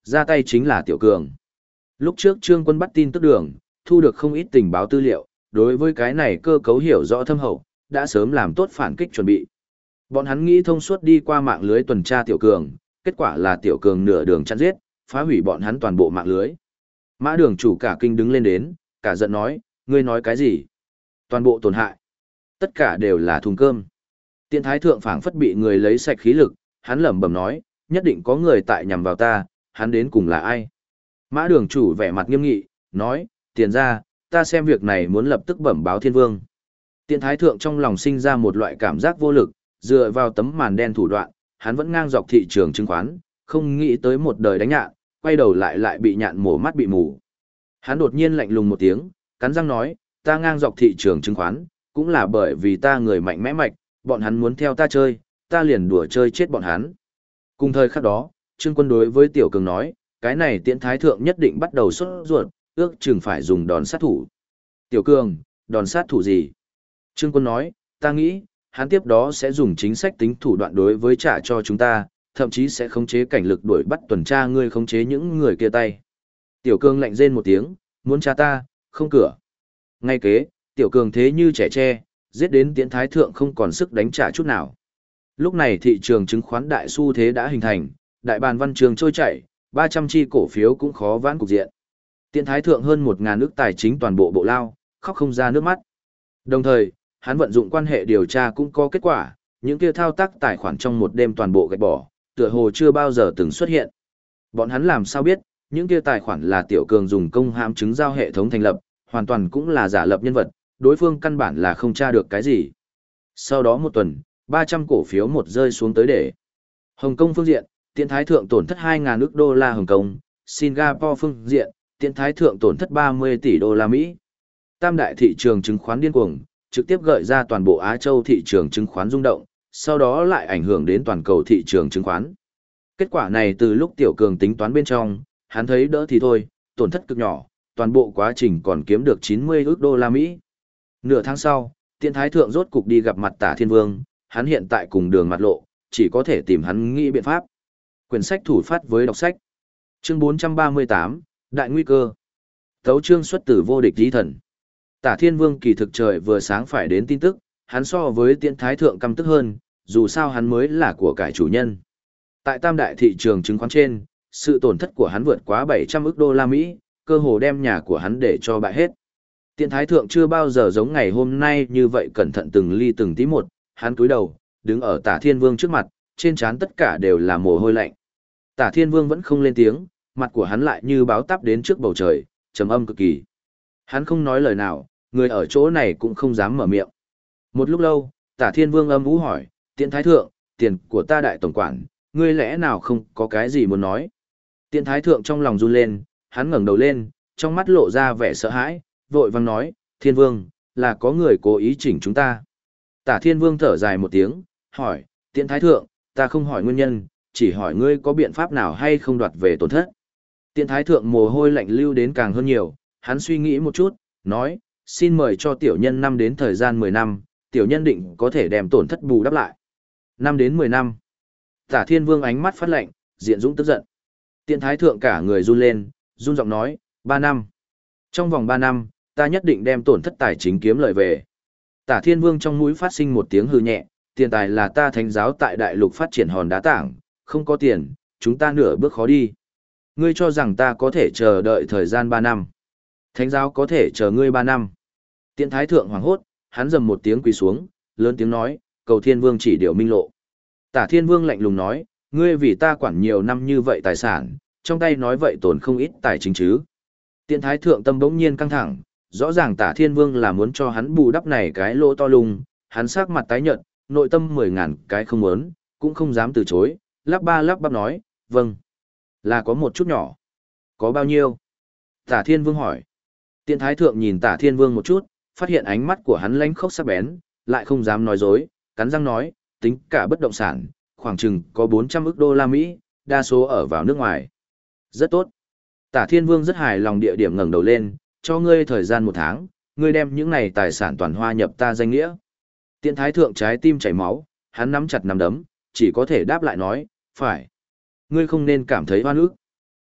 ra tay chính là Tiểu Cường. Lúc trước Trương Quân bắt tin tức đường, thu được không ít tình báo tư liệu, đối với cái này cơ cấu hiểu rõ thâm hậu, đã sớm làm tốt phản kích chuẩn bị. Bọn hắn nghĩ thông suốt đi qua mạng lưới tuần tra Tiểu Cường, kết quả là Tiểu Cường nửa đường chặn giết, phá hủy bọn hắn toàn bộ mạng lưới. Mã Đường chủ cả kinh đứng lên đến, cả giận nói, ngươi nói cái gì? Toàn bộ tổn hại. Tất cả đều là thùng cơm. Tiễn Thái Thượng phảng phất bị người lấy sạch khí lực, hắn lẩm bẩm nói, nhất định có người tại nhằm vào ta, hắn đến cùng là ai? Mã Đường chủ vẻ mặt nghiêm nghị, nói, tiền ra, ta xem việc này muốn lập tức bẩm báo Thiên Vương. Tiễn Thái Thượng trong lòng sinh ra một loại cảm giác vô lực, dựa vào tấm màn đen thủ đoạn, hắn vẫn ngang dọc thị trường chứng khoán, không nghĩ tới một đời đánh nhạn, quay đầu lại bị nhạn mổ mắt bị mù. Hắn đột nhiên lạnh lùng một tiếng, cắn răng nói, ta ngang dọc thị trường chứng khoán, cũng là bởi vì ta người mạnh mẽ mạch, bọn hắn muốn theo ta chơi, ta liền đùa chơi chết bọn hắn. Cùng thời khắc đó, Trương Quân đối với Tiểu Cường nói, cái này Tiễn Thái Thượng nhất định bắt đầu sốt ruột, ước chừng phải dùng đòn sát thủ. Tiểu Cường, đòn sát thủ gì? Trương Quân nói, ta nghĩ, hắn tiếp đó sẽ dùng chính sách tính thủ đoạn đối với trả cho chúng ta, thậm chí sẽ khống chế cảnh lực đuổi bắt tuần tra ngươi khống chế những người kia tay. Tiểu Cường lạnh rên một tiếng, muốn tra ta, không cửa. Ngay kế, Tiểu Cường thế như trẻ tre, giết đến Tiễn Thái Thượng không còn sức đánh trả chút nào. Lúc này thị trường chứng khoán đại xu thế đã hình thành, đại bàn văn trường trôi chảy, 300 chi cổ phiếu cũng khó vãn cục diện. Tiễn Thái Thượng hơn 1.000 ức tài chính toàn bộ bộ lao, khóc không ra nước mắt. Đồng thời, hắn vận dụng quan hệ điều tra cũng có kết quả, những kia thao tác tài khoản trong một đêm toàn bộ gạch bỏ, tựa hồ chưa bao giờ từng xuất hiện. Bọn hắn làm sao biết, những kia tài khoản là Tiểu Cường dùng công hãm chứng giao hệ thống thành lập, hoàn toàn cũng là giả lập nhân vật, đối phương căn bản là không tra được cái gì. Sau đó một tuần, 300 cổ phiếu một rơi xuống tới để. Hồng Kông phương diện, Tiễn Thái Thượng tổn thất 2.000 ức đô la Hồng Kông, Singapore phương diện, Tiễn Thái Thượng tổn thất 30 tỷ đô la Mỹ. Tam đại thị trường chứng khoán điên cuồng, trực tiếp gợi ra toàn bộ Á Châu thị trường chứng khoán rung động, sau đó lại ảnh hưởng đến toàn cầu thị trường chứng khoán. Kết quả này từ lúc Tiểu Cường tính toán bên trong, hắn thấy đỡ thì thôi, tổn thất cực nhỏ, toàn bộ quá trình còn kiếm được 90 ức đô la Mỹ. Nửa tháng sau, Tiễn Thái Thượng rốt cục đi gặp mặt Tả Thiên Vương, hắn hiện tại cùng đường mặt lộ, chỉ có thể tìm hắn nghĩ biện pháp. Quyển sách thủ phát với đọc sách. Chương 438, Đại nguy cơ. Tấu chương xuất từ vô địch chí thần. Tả Thiên Vương kỳ thực trời vừa sáng phải đến tin tức, hắn so với Tiễn Thái Thượng căm tức hơn, dù sao hắn mới là của cải chủ nhân. Tại tam đại thị trường chứng khoán trên, sự tổn thất của hắn vượt quá 700 ức đô la Mỹ, cơ hồ đem nhà của hắn để cho bại hết. Tiễn Thái Thượng chưa bao giờ giống ngày hôm nay như vậy cẩn thận từng ly từng tí một, hắn cúi đầu, đứng ở Tả Thiên Vương trước mặt, trên trán tất cả đều là mồ hôi lạnh. Tả Thiên Vương vẫn không lên tiếng, mặt của hắn lại như báo táp đến trước bầu trời, trầm âm cực kỳ. Hắn không nói lời nào, người ở chỗ này cũng không dám mở miệng. Một lúc lâu, Tả Thiên Vương âm ú hỏi, Tiễn Thái Thượng, tiền của ta đại tổng quản, ngươi lẽ nào không có cái gì muốn nói? Tiễn Thái Thượng trong lòng run lên, hắn ngẩng đầu lên, trong mắt lộ ra vẻ sợ hãi, vội vàng nói, Thiên Vương, là có người cố ý chỉnh chúng ta. Tả Thiên Vương thở dài một tiếng, hỏi, Tiễn Thái Thượng, ta không hỏi nguyên nhân, chỉ hỏi ngươi có biện pháp nào hay không đoạt về tổn thất. Tiễn Thái Thượng mồ hôi lạnh lưu đến càng hơn nhiều, hắn suy nghĩ một chút, nói, xin mời cho tiểu nhân năm đến thời gian 10 năm, tiểu nhân định có thể đem tổn thất bù đắp lại. 5 đến 10 năm. Tả Thiên Vương ánh mắt phát lạnh, diện dũng tức giận. Tiễn Thái Thượng cả người run lên, run giọng nói, 3 năm. Trong vòng 3 năm, ta nhất định đem tổn thất tài chính kiếm lợi về. Tả Thiên Vương trong mũi phát sinh một tiếng hừ nhẹ, tiền tài là ta thánh giáo tại đại lục phát triển hòn đá tảng, không có tiền, chúng ta nửa bước khó đi. Ngươi cho rằng ta có thể chờ đợi thời gian 3 năm. Thánh giáo có thể chờ ngươi 3 năm. Tiễn Thái Thượng hoảng hốt, hắn dầm một tiếng quỳ xuống, lớn tiếng nói, cầu Thiên Vương chỉ điều minh lộ. Tả Thiên Vương lạnh lùng nói, ngươi vì ta quản nhiều năm như vậy tài sản, trong tay nói vậy tổn không ít tài chính chứ. Tiễn Thái Thượng tâm bỗng nhiên căng thẳng, rõ ràng Tả Thiên Vương là muốn cho hắn bù đắp này cái lỗ to lùng, hắn sắc mặt tái nhợt, nội tâm 10.000 cái không muốn, cũng không dám từ chối, lắp bắp nói, vâng, là có một chút nhỏ. Có bao nhiêu? Tả Thiên Vương hỏi. Tiễn Thái Thượng nhìn Tả Thiên Vương một chút, phát hiện ánh mắt của hắn lánh khốc sắc bén, lại không dám nói dối, cắn răng nói, tính cả bất động sản, khoảng chừng có 400 ức đô la Mỹ, đa số ở vào nước ngoài. Rất tốt. Tả Thiên Vương rất hài lòng địa điểm ngẩng đầu lên, cho ngươi thời gian 1 tháng, ngươi đem những này tài sản toàn hoa nhập ta danh nghĩa. Tiễn Thái Thượng trái tim chảy máu, hắn nắm chặt nắm đấm, chỉ có thể đáp lại nói, phải. Ngươi không nên cảm thấy oan ức.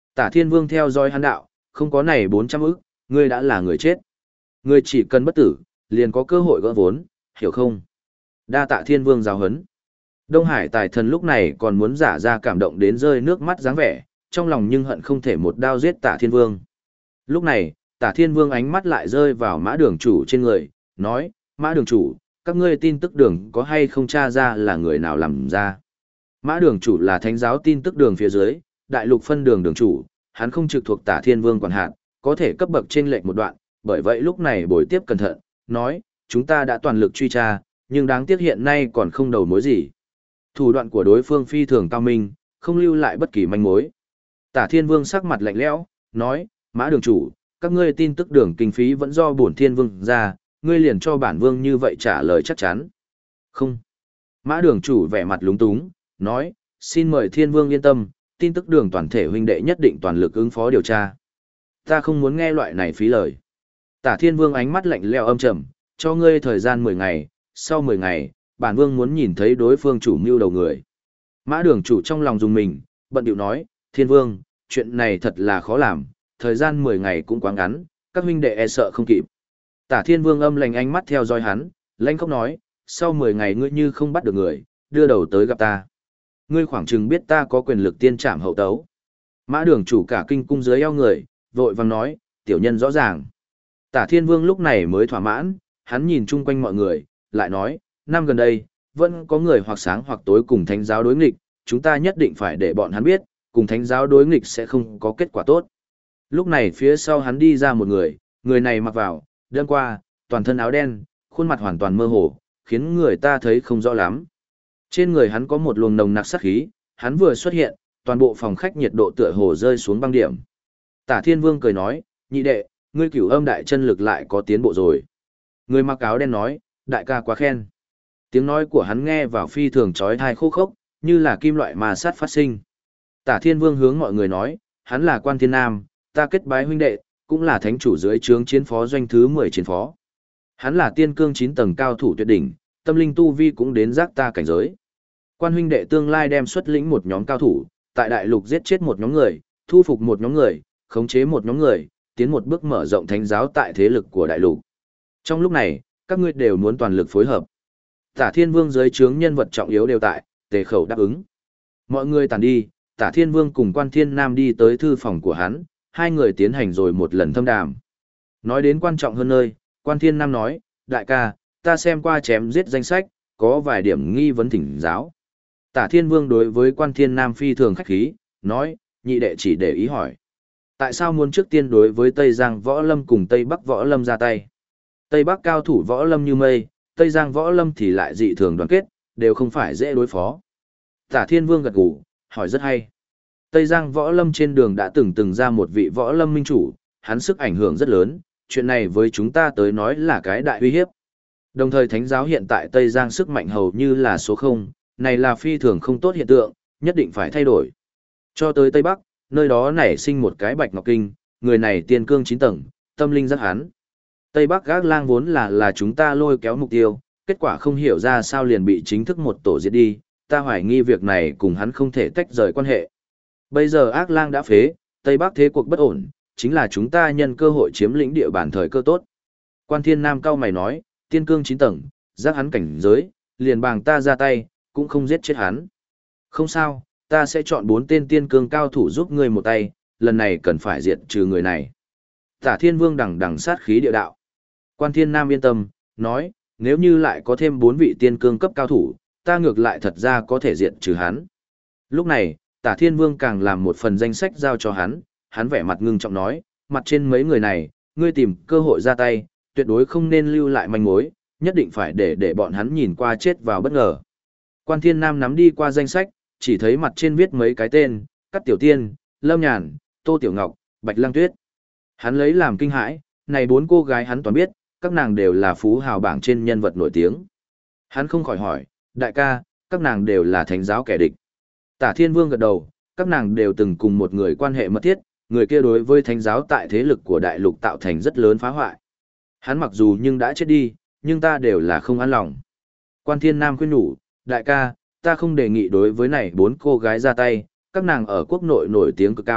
Tả Thiên Vương theo dõi hắn đạo, không có này 400 ức, ngươi đã là người chết. Ngươi chỉ cần bất tử, liền có cơ hội gỡ vốn, hiểu không? Đa tạ Thiên Vương giáo huấn. Đông Hải Tài Thần lúc này còn muốn giả ra cảm động đến rơi nước mắt dáng vẻ, trong lòng nhưng hận không thể một đao giết Tả Thiên Vương. Lúc này, Tả Thiên Vương ánh mắt lại rơi vào Mã Đường chủ trên người, nói, Mã Đường chủ, các ngươi tin tức đường có hay không tra ra là người nào làm ra? Mã Đường chủ là thánh giáo tin tức đường phía dưới, đại lục phân đường đường chủ, hắn không trực thuộc Tả Thiên Vương quản hạt, có thể cấp bậc trên lệch một đoạn, bởi vậy lúc này bồi tiếp cẩn thận, nói, chúng ta đã toàn lực truy tra, nhưng đáng tiếc hiện nay còn không đầu mối gì. Thủ đoạn của đối phương phi thường cao minh, không lưu lại bất kỳ manh mối. Tả Thiên Vương sắc mặt lạnh lẽo, nói, Mã Đường chủ, các ngươi tin tức đường kinh phí vẫn do bổn Thiên Vương ra, ngươi liền cho bản Vương như vậy trả lời chắc chắn. Không. Mã Đường chủ vẻ mặt lúng túng, nói, xin mời Thiên Vương yên tâm, tin tức đường toàn thể huynh đệ nhất định toàn lực ứng phó điều tra. Ta không muốn nghe loại này phí lời. Tả Thiên Vương ánh mắt lạnh lẽo âm trầm, cho ngươi thời gian 10 ngày, sau 10 ngày, bản Vương muốn nhìn thấy đối phương chủ mưu đầu người. Mã Đường chủ trong lòng dùng mình, bận điệu nói, Thiên Vương, chuyện này thật là khó làm, thời gian 10 ngày cũng quá ngắn, các huynh đệ e sợ không kịp. Tả Thiên Vương âm lạnh ánh mắt theo dõi hắn, lãnh khóc nói, sau 10 ngày ngươi như không bắt được người, đưa đầu tới gặp ta. Ngươi khoảng chừng biết ta có quyền lực tiên trảm hậu tấu. Mã Đường chủ cả kinh cung dưới eo người, vội vàng nói, tiểu nhân rõ ràng. Tả Thiên Vương lúc này mới thỏa mãn, hắn nhìn chung quanh mọi người, lại nói, năm gần đây, vẫn có người hoặc sáng hoặc tối cùng thánh giáo đối nghịch, chúng ta nhất định phải để bọn hắn biết, cùng thánh giáo đối nghịch sẽ không có kết quả tốt. Lúc này phía sau hắn đi ra một người này mặc vào, đơn qua, toàn thân áo đen, khuôn mặt hoàn toàn mơ hồ, khiến người ta thấy không rõ lắm. Trên người hắn có một luồng nồng nặc sát khí, hắn vừa xuất hiện, toàn bộ phòng khách nhiệt độ tựa hồ rơi xuống băng điểm. Tả Thiên Vương cười nói, nhị đệ, ngươi Cửu Âm đại chân lực lại có tiến bộ rồi. Người mặc áo đen nói, đại ca quá khen. Tiếng nói của hắn nghe vào phi thường trói tai khô khốc, như là kim loại mà sát phát sinh. Tả Thiên Vương hướng mọi người nói, hắn là Quan Thiên Nam, ta kết bái huynh đệ, cũng là thánh chủ dưới trướng chiến phó doanh thứ 10 chiến phó. Hắn là tiên cương 9 tầng cao thủ tuyệt đỉnh, tâm linh tu vi cũng đến giác ta cảnh giới. Quan huynh đệ tương lai đem xuất lĩnh một nhóm cao thủ, tại đại lục giết chết một nhóm người, thu phục một nhóm người, khống chế một nhóm người, tiến một bước mở rộng thánh giáo tại thế lực của đại lục. Trong lúc này, các ngươi đều muốn toàn lực phối hợp. Tả Thiên Vương dưới trướng nhân vật trọng yếu đều tại, tề khẩu đáp ứng. Mọi người tàn đi, Tả Thiên Vương cùng Quan Thiên Nam đi tới thư phòng của hắn, hai người tiến hành rồi một lần thâm đàm. Nói đến quan trọng hơn nơi, Quan Thiên Nam nói, đại ca, ta xem qua chém giết danh sách, có vài điểm nghi vấn thỉnh giáo. Tả Thiên Vương đối với Quan Thiên Nam phi thường khách khí, nói, nhị đệ chỉ để ý hỏi. Tại sao muốn trước tiên đối với Tây Giang Võ Lâm cùng Tây Bắc Võ Lâm ra tay? Tây Bắc cao thủ Võ Lâm như mây, Tây Giang Võ Lâm thì lại dị thường đoàn kết, đều không phải dễ đối phó. Tả Thiên Vương gật gù, hỏi rất hay. Tây Giang Võ Lâm trên đường đã từng ra một vị Võ Lâm minh chủ, hắn sức ảnh hưởng rất lớn, chuyện này với chúng ta tới nói là cái đại uy hiếp. Đồng thời Thánh giáo hiện tại Tây Giang sức mạnh hầu như là số 0, này là phi thường không tốt hiện tượng, nhất định phải thay đổi. Cho tới Tây Bắc, nơi đó nảy sinh một cái Bạch Ngọc Kinh, người này tiên cương 9 tầng, tâm linh rất hắn. Tây Bắc Gác Lang vốn là chúng ta lôi kéo mục tiêu, kết quả không hiểu ra sao liền bị chính thức một tổ diệt đi, ta hoài nghi việc này cùng hắn không thể tách rời quan hệ. Bây giờ Ác Lang đã phế, Tây Bắc thế cuộc bất ổn, chính là chúng ta nhân cơ hội chiếm lĩnh địa bàn thời cơ tốt. Quan Thiên Nam cao mày nói, tiên cương 9 tầng, giác hắn cảnh giới, liền bàng ta ra tay, cũng không giết chết hắn. Không sao, ta sẽ chọn 4 tên tiên cương cao thủ giúp ngươi một tay, lần này cần phải diệt trừ người này. Tả Thiên Vương đằng sát khí địa đạo. Quan Thiên Nam yên tâm, nói, nếu như lại có thêm 4 vị tiên cương cấp cao thủ, ta ngược lại thật ra có thể diệt trừ hắn. Lúc này, Tả Thiên Vương càng làm một phần danh sách giao cho hắn vẻ mặt ngưng trọng nói, mặt trên mấy người này, ngươi tìm cơ hội ra tay, tuyệt đối không nên lưu lại manh mối, nhất định phải để bọn hắn nhìn qua chết vào bất ngờ. Quan Thiên Nam nắm đi qua danh sách, chỉ thấy mặt trên viết mấy cái tên, Cát Tiểu Tiên, Lâm Nhàn, Tô Tiểu Ngọc, Bạch Lăng Tuyết. Hắn lấy làm kinh hãi, này 4 cô gái hắn toàn biết, các nàng đều là phú hào bảng trên nhân vật nổi tiếng. Hắn không khỏi hỏi, đại ca, các nàng đều là thánh giáo kẻ địch. Tả Thiên Vương gật đầu, các nàng đều từng cùng một người quan hệ mật thiết, người kia đối với thánh giáo tại thế lực của đại lục tạo thành rất lớn phá hoại. Hắn mặc dù nhưng đã chết đi, nhưng ta đều là không an lòng. Quan Thiên Nam khuyên nhủ, đại ca, ta không đề nghị đối với này 4 cô gái ra tay, các nàng ở quốc nội nổi tiếng cực cao,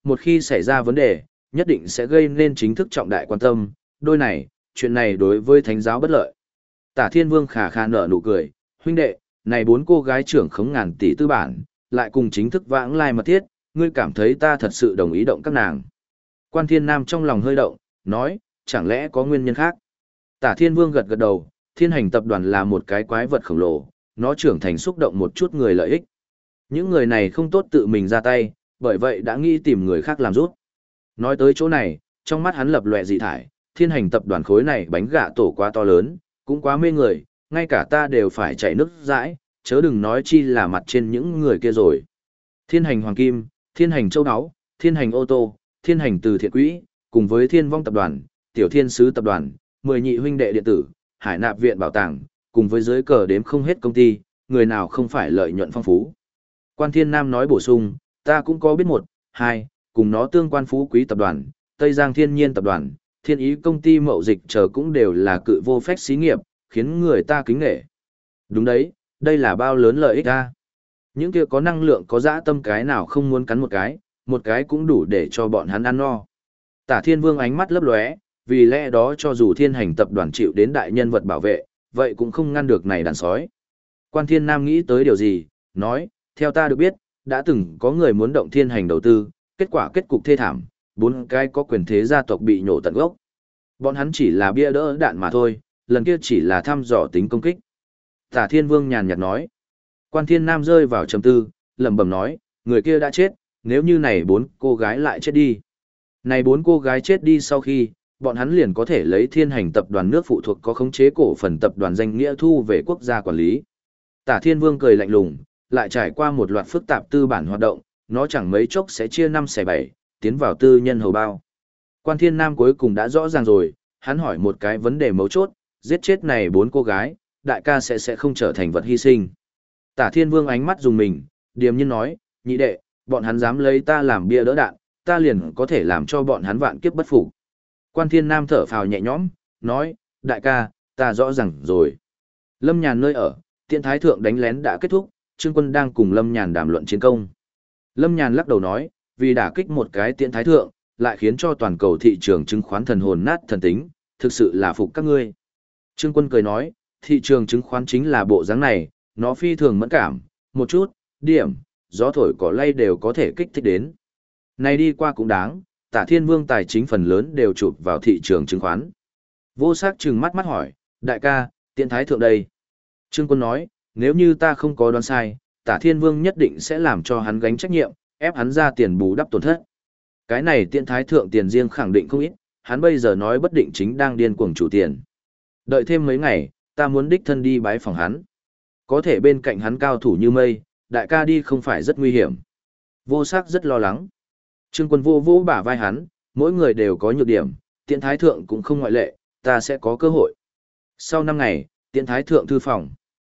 một khi xảy ra vấn đề, nhất định sẽ gây nên chính thức trọng đại quan tâm, đôi này, chuyện này đối với thánh giáo bất lợi. Tả Thiên Vương khà khà nở nụ cười, huynh đệ, này 4 cô gái trưởng khống ngàn tỷ tư bản, lại cùng chính thức vãng lai mật thiết, ngươi cảm thấy ta thật sự đồng ý động các nàng. Quan Thiên Nam trong lòng hơi động, nói, chẳng lẽ có nguyên nhân khác? Tả Thiên Vương gật gật đầu, Thiên Hành tập đoàn là một cái quái vật khổng lồ, nó trưởng thành xúc động một chút người lợi ích. Những người này không tốt tự mình ra tay, bởi vậy đã nghĩ tìm người khác làm rút. Nói tới chỗ này, trong mắt hắn lập lòe dị thải, Thiên Hành tập đoàn khối này bánh gạ tổ quá to lớn, cũng quá mê người, ngay cả ta đều phải chảy nước dãi, chớ đừng nói chi là mặt trên những người kia rồi. Thiên Hành Hoàng Kim, Thiên Hành Châu Đáo, Thiên Hành Ô Tô, Thiên Hành Từ Thiện Quỹ, cùng với Thiên Vong tập đoàn, Tiểu Thiên Sứ tập đoàn, 10 nhị huynh đệ điện tử, Hải Nạp viện bảo tàng, cùng với dưới cờ đếm không hết công ty, người nào không phải lợi nhuận phong phú. Quan Thiên Nam nói bổ sung, ta cũng có biết một, hai, cùng nó tương quan phú quý tập đoàn, Tây Giang Thiên Nhiên tập đoàn, Thiên Ý công ty mậu dịch chờ cũng đều là cự vô phách xí nghiệp, khiến người ta kính nể. Đúng đấy, đây là bao lớn lợi ích a. Những kia có năng lượng có dã tâm cái nào không muốn cắn một cái cũng đủ để cho bọn hắn ăn no. Tả Thiên Vương ánh mắt lấp lóe, vì lẽ đó cho dù Thiên Hành tập đoàn chịu đến đại nhân vật bảo vệ, vậy cũng không ngăn được này đàn sói. Quan Thiên Nam nghĩ tới điều gì, nói, theo ta được biết, đã từng có người muốn động Thiên Hành đầu tư, kết quả kết cục thê thảm, 4 cái có quyền thế gia tộc bị nhổ tận gốc. Bọn hắn chỉ là bia đỡ đạn mà thôi, lần kia chỉ là thăm dò tính công kích. Tả Thiên Vương nhàn nhạt nói. Quan Thiên Nam rơi vào trầm tư, lẩm bẩm nói, người kia đã chết, nếu như này 4 cô gái lại chết đi. Này 4 cô gái chết đi sau khi, bọn hắn liền có thể lấy Thiên Hành tập đoàn nước phụ thuộc có khống chế cổ phần tập đoàn danh nghĩa thu về quốc gia quản lý. Tả Thiên Vương cười lạnh lùng, lại trải qua một loạt phức tạp tư bản hoạt động, nó chẳng mấy chốc sẽ chia 5 xẻ 7, tiến vào tư nhân hầu bao. Quan Thiên Nam cuối cùng đã rõ ràng rồi, hắn hỏi một cái vấn đề mấu chốt, giết chết này 4 cô gái, đại ca sẽ không trở thành vật hy sinh. Tả Thiên Vương ánh mắt dùng mình, điềm nhiên nói, nhị đệ, bọn hắn dám lấy ta làm bia đỡ đạn, ta liền có thể làm cho bọn hắn vạn kiếp bất phục. Quan Thiên Nam thở phào nhẹ nhõm, nói, đại ca, ta rõ ràng rồi. Lâm Nhàn nơi ở, Tiễn Thái Thượng đánh lén đã kết thúc, Trương Quân đang cùng Lâm Nhàn đàm luận chiến công. Lâm Nhàn lắc đầu nói, vì đả kích một cái Tiễn Thái Thượng, lại khiến cho toàn cầu thị trường chứng khoán thần hồn nát thần tính, thực sự là phục các ngươi. Trương Quân cười nói, thị trường chứng khoán chính là bộ dáng này, nó phi thường mẫn cảm, một chút, điểm, gió thổi cỏ lay đều có thể kích thích đến. Này đi qua cũng đáng, Tả Thiên Vương tài chính phần lớn đều chụp vào thị trường chứng khoán. Vô Sắc trừng mắt mắt hỏi, đại ca, Tiễn Thái Thượng đây. Trương Quân nói, nếu như ta không có đoán sai, Tả Thiên Vương nhất định sẽ làm cho hắn gánh trách nhiệm, ép hắn ra tiền bù đắp tổn thất. Cái này Tiễn Thái Thượng tiền riêng khẳng định không ít, hắn bây giờ nói bất định chính đang điên cuồng chủ tiền. Đợi thêm mấy ngày, ta muốn đích thân đi bái phòng hắn. Có thể bên cạnh hắn cao thủ như mây, đại ca đi không phải rất nguy hiểm. Vô Sắc rất lo lắng. Trương Quân vô vỗ bả vai hắn, mỗi người đều có nhược điểm, Tiễn Thái Thượng cũng không ngoại lệ, ta sẽ có cơ hội. Sau 5 ngày, Tiễn Thái Thượng thư phòng.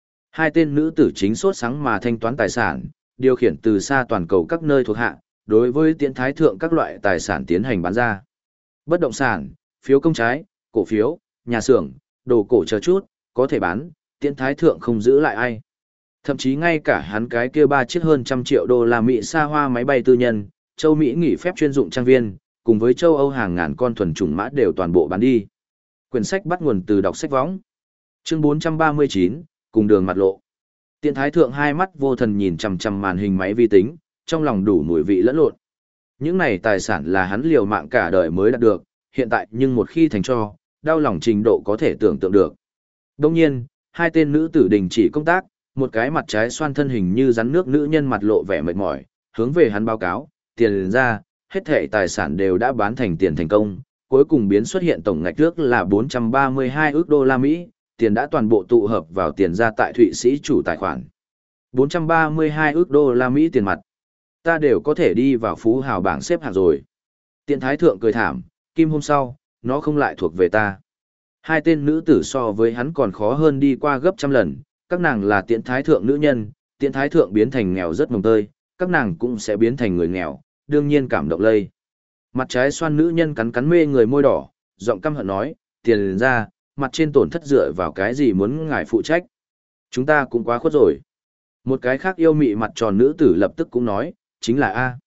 2 tên nữ tử chính sốt sáng mà thanh toán tài sản, điều khiển từ xa toàn cầu các nơi thuộc hạ, đối với Tiễn Thái Thượng các loại tài sản tiến hành bán ra. Bất động sản, phiếu công trái, cổ phiếu, nhà xưởng, đồ cổ chờ chút, có thể bán, Tiễn Thái Thượng không giữ lại ai. Thậm chí ngay cả hắn cái kia 3 chiếc hơn trăm triệu đô la Mỹ xa hoa máy bay tư nhân, châu Mỹ nghỉ phép chuyên dụng trang viên, cùng với châu Âu hàng ngàn con thuần chủng mã đều toàn bộ bán đi. Quyển sách bắt nguồn từ đọc sách võng. Chương 439, cùng đường mặt lộ. Tiễn Thái Thượng hai mắt vô thần nhìn chằm chằm màn hình máy vi tính, trong lòng đủ mùi vị lẫn lộn. Những này tài sản là hắn liều mạng cả đời mới đạt được, hiện tại nhưng một khi thành cho, đau lòng trình độ có thể tưởng tượng được. Đồng nhiên, 2 tên nữ tử đình chỉ công tác, một cái mặt trái xoan thân hình như rắn nước nữ nhân mặt lộ vẻ mệt mỏi, hướng về hắn báo cáo, tiền ra, hết thảy tài sản đều đã bán thành tiền thành công, cuối cùng biến xuất hiện tổng ngạch trước là 432 ức đô la Mỹ, tiền đã toàn bộ tụ hợp vào tiền ra tại Thụy Sĩ chủ tài khoản. 432 ức đô la Mỹ tiền mặt. Ta đều có thể đi vào phú hào bảng xếp hạng rồi. Tiễn Thái Thượng cười thảm, kim hôm sau, nó không lại thuộc về ta. 2 tên nữ tử so với hắn còn khó hơn đi qua gấp trăm lần, các nàng là Tiễn Thái Thượng nữ nhân, Tiễn Thái Thượng biến thành nghèo rất mồng tơi, các nàng cũng sẽ biến thành người nghèo, đương nhiên cảm động lây. Mặt trái xoan nữ nhân cắn cắn mê người môi đỏ, giọng căm hận nói, tiền ra, mặt trên tổn thất dựa vào cái gì muốn ngài phụ trách. Chúng ta cũng quá khuất rồi. Một cái khác yêu mị mặt tròn nữ tử lập tức cũng nói, chính là A.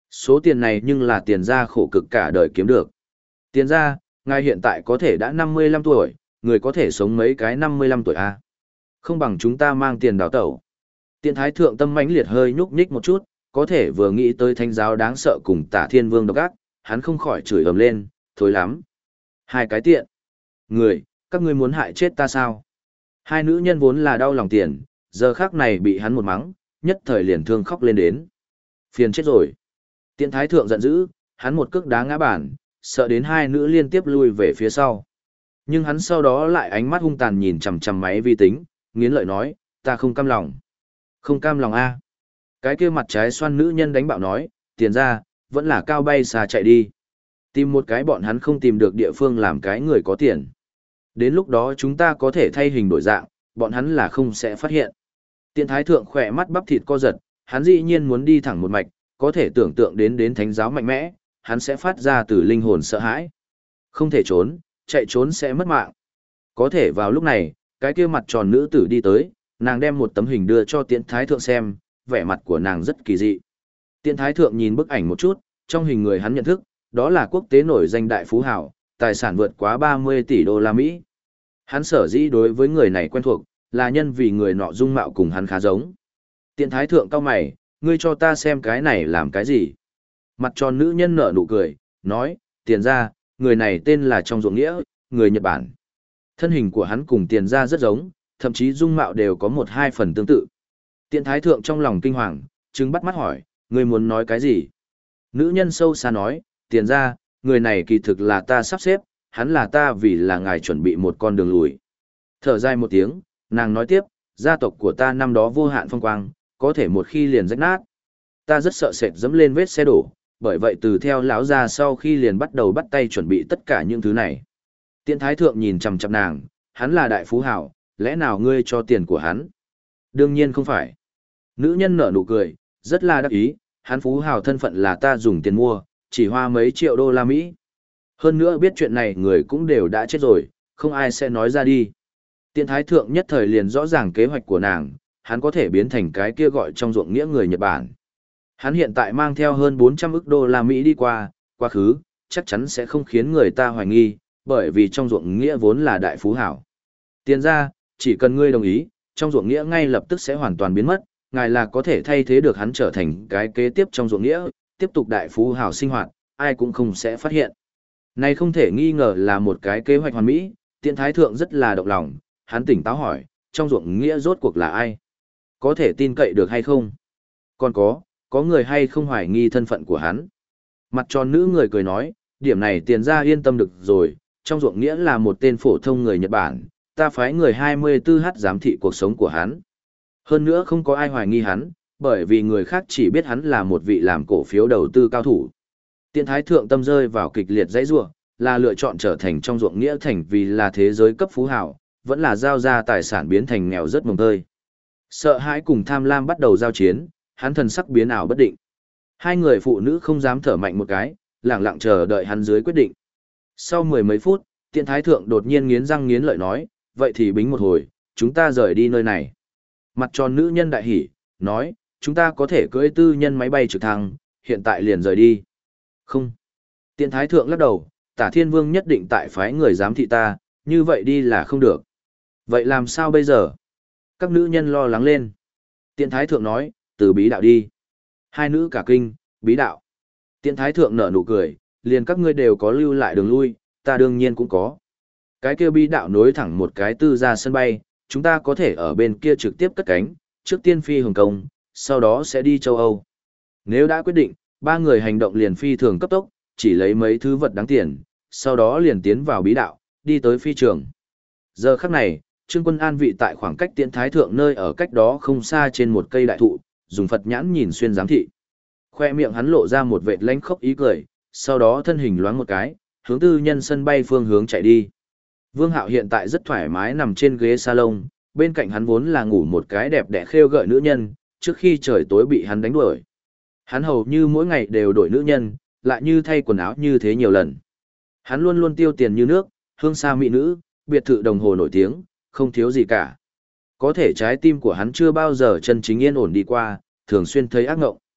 Số tiền này nhưng là tiền gia khổ cực cả đời kiếm được. Tiền gia, ngài hiện tại có thể đã 55 tuổi, người có thể sống mấy cái 55 tuổi à? Không bằng chúng ta mang tiền đào tẩu. Tiện thái thượng tâm mãnh liệt hơi nhúc nhích một chút, có thể vừa nghĩ tới thánh giáo đáng sợ cùng Tả Thiên Vương độc ác, hắn không khỏi chửi ầm lên, thối lắm. Hai cái tiện. Người, các ngươi muốn hại chết ta sao? Hai nữ nhân vốn là đau lòng tiền, giờ khắc này bị hắn một mắng, nhất thời liền thương khóc lên đến. Phiền chết rồi. Tiện thái thượng giận dữ, hắn một cước đá ngã bàn, sợ đến hai nữ liên tiếp lui về phía sau. Nhưng hắn sau đó lại ánh mắt hung tàn nhìn chằm chằm máy vi tính, nghiến lợi nói, ta không cam lòng. Không cam lòng a? Cái kia mặt trái xoan nữ nhân đánh bạo nói, tiền ra, vẫn là cao bay xa chạy đi. Tìm một cái bọn hắn không tìm được địa phương làm cái người có tiền. Đến lúc đó chúng ta có thể thay hình đổi dạng, bọn hắn là không sẽ phát hiện. Tiện thái thượng khỏe mắt bắp thịt co giật, hắn dĩ nhiên muốn đi thẳng một mạch, có thể tưởng tượng đến thánh giáo mạnh mẽ, hắn sẽ phát ra từ linh hồn sợ hãi. Không thể trốn, chạy trốn sẽ mất mạng. Có thể vào lúc này, cái kia mặt tròn nữ tử đi tới, nàng đem một tấm hình đưa cho tiện thái thượng xem, vẻ mặt của nàng rất kỳ dị. Tiện thái thượng nhìn bức ảnh một chút, trong hình người hắn nhận thức, đó là quốc tế nổi danh đại phú hào, tài sản vượt quá 30 tỷ đô la Mỹ. Hắn sở dĩ đối với người này quen thuộc, là nhân vì người nọ dung mạo cùng hắn khá giống. Tiện thái thượng cao mày, ngươi cho ta xem cái này làm cái gì? Mặt tròn nữ nhân nở nụ cười, nói, tiền ra, người này tên là Trong Ruộng Nghĩa, người Nhật Bản. Thân hình của hắn cùng tiền ra rất giống, thậm chí dung mạo đều có một hai phần tương tự. Tiện thái thượng trong lòng kinh hoàng, trừng bắt mắt hỏi, ngươi muốn nói cái gì? Nữ nhân sâu xa nói, tiền ra, người này kỳ thực là ta sắp xếp, hắn là ta vì là ngài chuẩn bị một con đường lùi. Thở dài một tiếng, nàng nói tiếp, gia tộc của ta năm đó vô hạn phong quang, có thể một khi liền rách nát. Ta rất sợ sệt dẫm lên vết xe đổ, bởi vậy từ theo lão gia sau khi liền bắt đầu bắt tay chuẩn bị tất cả những thứ này. Tiện thái thượng nhìn chằm chằm nàng, hắn là đại phú hảo, lẽ nào ngươi cho tiền của hắn? Đương nhiên không phải. Nữ nhân nở nụ cười, rất là đắc ý, hắn phú hào thân phận là ta dùng tiền mua, chỉ hoa mấy triệu đô la Mỹ. Hơn nữa biết chuyện này người cũng đều đã chết rồi, không ai sẽ nói ra đi. Tiện thái thượng nhất thời liền rõ ràng kế hoạch của nàng, hắn có thể biến thành cái kia gọi Trong Ruộng Nghĩa người Nhật Bản. Hắn hiện tại mang theo hơn 400 ức đô la Mỹ đi qua, quá khứ, chắc chắn sẽ không khiến người ta hoài nghi, bởi vì Trong Ruộng Nghĩa vốn là đại phú hảo. Tiền ra, chỉ cần ngươi đồng ý, Trong Ruộng Nghĩa ngay lập tức sẽ hoàn toàn biến mất, ngài là có thể thay thế được hắn trở thành cái kế tiếp Trong Ruộng Nghĩa, tiếp tục đại phú hảo sinh hoạt, ai cũng không sẽ phát hiện. Này không thể nghi ngờ là một cái kế hoạch hoàn mỹ, Tiện thái thượng rất là động lòng, hắn tỉnh táo hỏi, Trong Ruộng Nghĩa rốt cuộc là ai? Có thể tin cậy được hay không? Còn có người hay không hoài nghi thân phận của hắn? Mặt tròn nữ người cười nói, điểm này tiền ra yên tâm được rồi, Trong Ruộng Nghĩa là một tên phổ thông người Nhật Bản, ta phái người 24h giám thị cuộc sống của hắn. Hơn nữa không có ai hoài nghi hắn, bởi vì người khác chỉ biết hắn là một vị làm cổ phiếu đầu tư cao thủ. Tiện thái thượng tâm rơi vào kịch liệt dãy rủa, là lựa chọn trở thành Trong Ruộng Nghĩa thành vì là thế giới cấp phú hảo, vẫn là giao ra tài sản biến thành nghèo rất mồng tơi. Sợ hãi cùng tham lam bắt đầu giao chiến, hắn thần sắc biến ảo bất định. Hai người phụ nữ không dám thở mạnh một cái, lặng lặng chờ đợi hắn dưới quyết định. Sau mười mấy phút, Tiện thái thượng đột nhiên nghiến răng nghiến lợi nói, vậy thì bính một hồi, chúng ta rời đi nơi này. Mặt tròn nữ nhân đại hỉ, nói, chúng ta có thể cưỡi tư nhân máy bay trực thăng, hiện tại liền rời đi. Không. Tiện thái thượng lắc đầu, Tả Thiên Vương nhất định tại phái người giám thị ta, như vậy đi là không được. Vậy làm sao bây giờ? Các nữ nhân lo lắng lên. Tiện thái thượng nói, từ bí đạo đi. Hai nữ cả kinh, bí đạo. Tiện thái thượng nở nụ cười, liền các ngươi đều có lưu lại đường lui, ta đương nhiên cũng có. Cái kia bí đạo nối thẳng một cái tư ra sân bay, chúng ta có thể ở bên kia trực tiếp cất cánh, trước tiên phi Hồng Kông, sau đó sẽ đi châu Âu. Nếu đã quyết định, ba người hành động liền phi thường cấp tốc, chỉ lấy mấy thứ vật đáng tiền, sau đó liền tiến vào bí đạo, đi tới phi trường. Giờ khắc này, Trương Quân an vị tại khoảng cách Tiễn thái thượng nơi ở cách đó không xa trên một cây đại thụ, dùng Phật nhãn nhìn xuyên giám thị. Khoe miệng hắn lộ ra một vệt lánh khóc ý cười, sau đó thân hình loáng một cái, hướng tư nhân sân bay phương hướng chạy đi. Vương Hạo hiện tại rất thoải mái nằm trên ghế salon, bên cạnh hắn vốn là ngủ một cái đẹp đẽ khêu gợi nữ nhân, trước khi trời tối bị hắn đánh đuổi. Hắn hầu như mỗi ngày đều đổi nữ nhân, lại như thay quần áo như thế nhiều lần. Hắn luôn luôn tiêu tiền như nước, hương xa mỹ nữ, biệt thự đồng hồ nổi tiếng, không thiếu gì cả. Có thể trái tim của hắn chưa bao giờ chân chính yên ổn đi qua, thường xuyên thấy ác ngộng.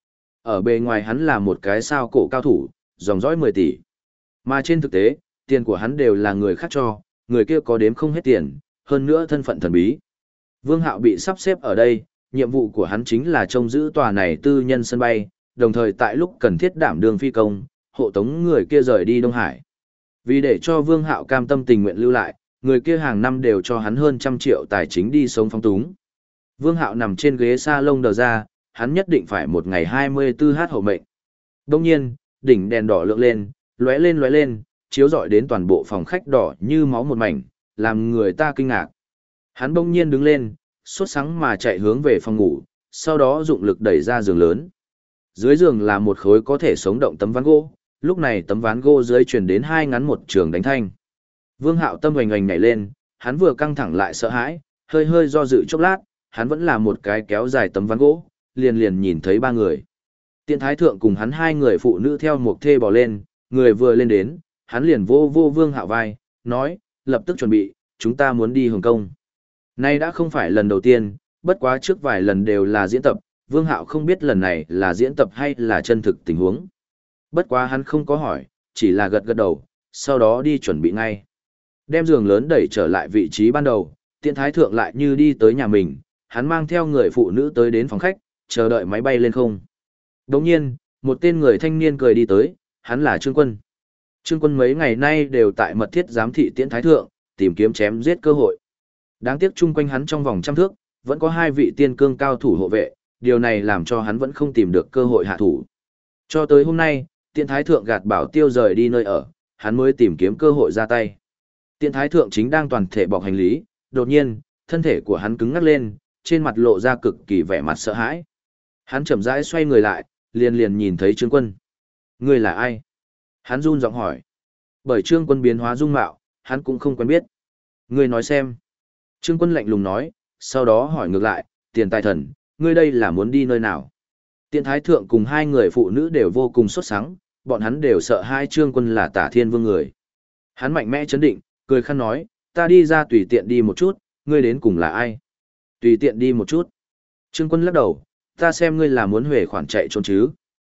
Ở bề ngoài hắn là một cái sao cổ cao thủ, dòng dõi 10 tỷ. Mà trên thực tế, tiền của hắn đều là người khác cho, người kia có đếm không hết tiền, hơn nữa thân phận thần bí. Vương Hạo bị sắp xếp ở đây, nhiệm vụ của hắn chính là trông giữ tòa này tư nhân sân bay, đồng thời tại lúc cần thiết đảm đương phi công, hộ tống người kia rời đi Đông Hải. Vì để cho Vương Hạo cam tâm tình nguyện lưu lại, người kia hàng năm đều cho hắn hơn 100 triệu tài chính đi sống phóng túng. Vương Hạo nằm trên ghế salon đờ ra, hắn nhất định phải một ngày 24h hậu mệnh. Đông nhiên, đỉnh đèn đỏ lượn lên, lóe lên, chiếu rọi đến toàn bộ phòng khách đỏ như máu một mảnh, làm người ta kinh ngạc. Hắn bỗng nhiên đứng lên, sốt sắng mà chạy hướng về phòng ngủ, sau đó dụng lực đẩy ra giường lớn. Dưới giường là một khối có thể sống động tấm ván gỗ, lúc này tấm ván gỗ dưới truyền đến hai ngắn một trường đánh thanh. Vương Hạo tâm oành oành nhảy lên, hắn vừa căng thẳng lại sợ hãi, hơi do dự chốc lát, hắn vẫn là một cái kéo dài tấm ván gỗ, liền nhìn thấy ba người. Tiện Thái Thượng cùng hắn hai người phụ nữ theo một thê bò lên, người vừa lên đến, hắn liền vô Vương Hạo vai, nói, lập tức chuẩn bị, chúng ta muốn đi Hồng Kông. Nay đã không phải lần đầu tiên, bất quá trước vài lần đều là diễn tập, Vương Hạo không biết lần này là diễn tập hay là chân thực tình huống. Bất quá hắn không có hỏi, chỉ là gật đầu, sau đó đi chuẩn bị ngay. Đem giường lớn đẩy trở lại vị trí ban đầu, Tiện Thái Thượng lại như đi tới nhà mình, hắn mang theo người phụ nữ tới đến phòng khách, chờ đợi máy bay lên không. Đồng nhiên, một tên người thanh niên cười đi tới, hắn là Trương Quân. Trương Quân mấy ngày nay đều tại mật thiết giám thị Tiễn Thái Thượng, tìm kiếm chém giết cơ hội. Đáng tiếc chung quanh hắn trong vòng 100 thước, vẫn có 2 vị tiên cương cao thủ hộ vệ, điều này làm cho hắn vẫn không tìm được cơ hội hạ thủ. Cho tới hôm nay, Tiễn Thái Thượng gạt Bảo Tiêu rời đi nơi ở, hắn mới tìm kiếm cơ hội ra tay. Tiễn Thái Thượng chính đang toàn thể bọc hành lý, đột nhiên, thân thể của hắn cứng ngắc lên, trên mặt lộ ra cực kỳ vẻ mặt sợ hãi. Hắn chậm rãi xoay người lại, liền nhìn thấy Trương Quân. Ngươi là ai? Hắn run giọng hỏi. Bởi Trương Quân biến hóa dung mạo, hắn cũng không quen biết. Ngươi nói xem. Trương Quân lạnh lùng nói, sau đó hỏi ngược lại, Tiền Tài Thần, ngươi đây là muốn đi nơi nào? Tiện Thái Thượng cùng hai người phụ nữ đều vô cùng sốt sắng, bọn hắn đều sợ hai Trương Quân là Tả Thiên Vương người. Hắn mạnh mẽ chấn định, cười khăn nói, ta đi ra tùy tiện đi một chút, ngươi đến cùng là ai? Tùy tiện đi một chút. Trương Quân lắc đầu, ta xem ngươi là muốn huề khoản chạy trốn chứ.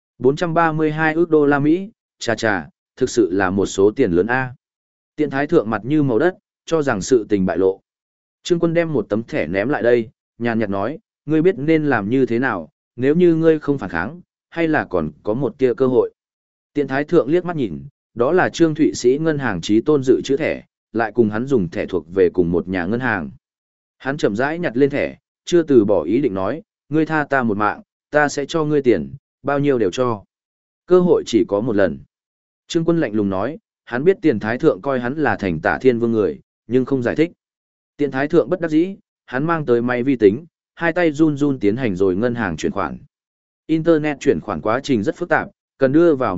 432 ức đô la Mỹ, chà, thực sự là một số tiền lớn A. Tiện Thái Thượng mặt như màu đất, cho rằng sự tình bại lộ. Trương Quân đem một tấm thẻ ném lại đây, nhàn nhạt nói, ngươi biết nên làm như thế nào, nếu như ngươi không phản kháng, hay là còn có một tia cơ hội. Tiện Thái Thượng liếc mắt nhìn, đó là Trương Thụy Sĩ ngân hàng Chí Tôn dự trữ thẻ, lại cùng hắn dùng thẻ thuộc về cùng một nhà ngân hàng. Hắn chậm rãi nhặt lên thẻ, chưa từ bỏ ý định nói, ngươi tha ta một mạng, ta sẽ cho ngươi tiền, bao nhiêu đều cho. Cơ hội chỉ có một lần. Trương Quân lạnh lùng nói, hắn biết Tiền Thái Thượng coi hắn là thành Tả Thiên Vương người, nhưng không giải thích. Tiền Thái Thượng bất đắc dĩ, hắn mang tới máy vi tính, hai tay run tiến hành rồi ngân hàng chuyển khoản. Internet chuyển khoản quá trình rất phức tạp, cần đưa vào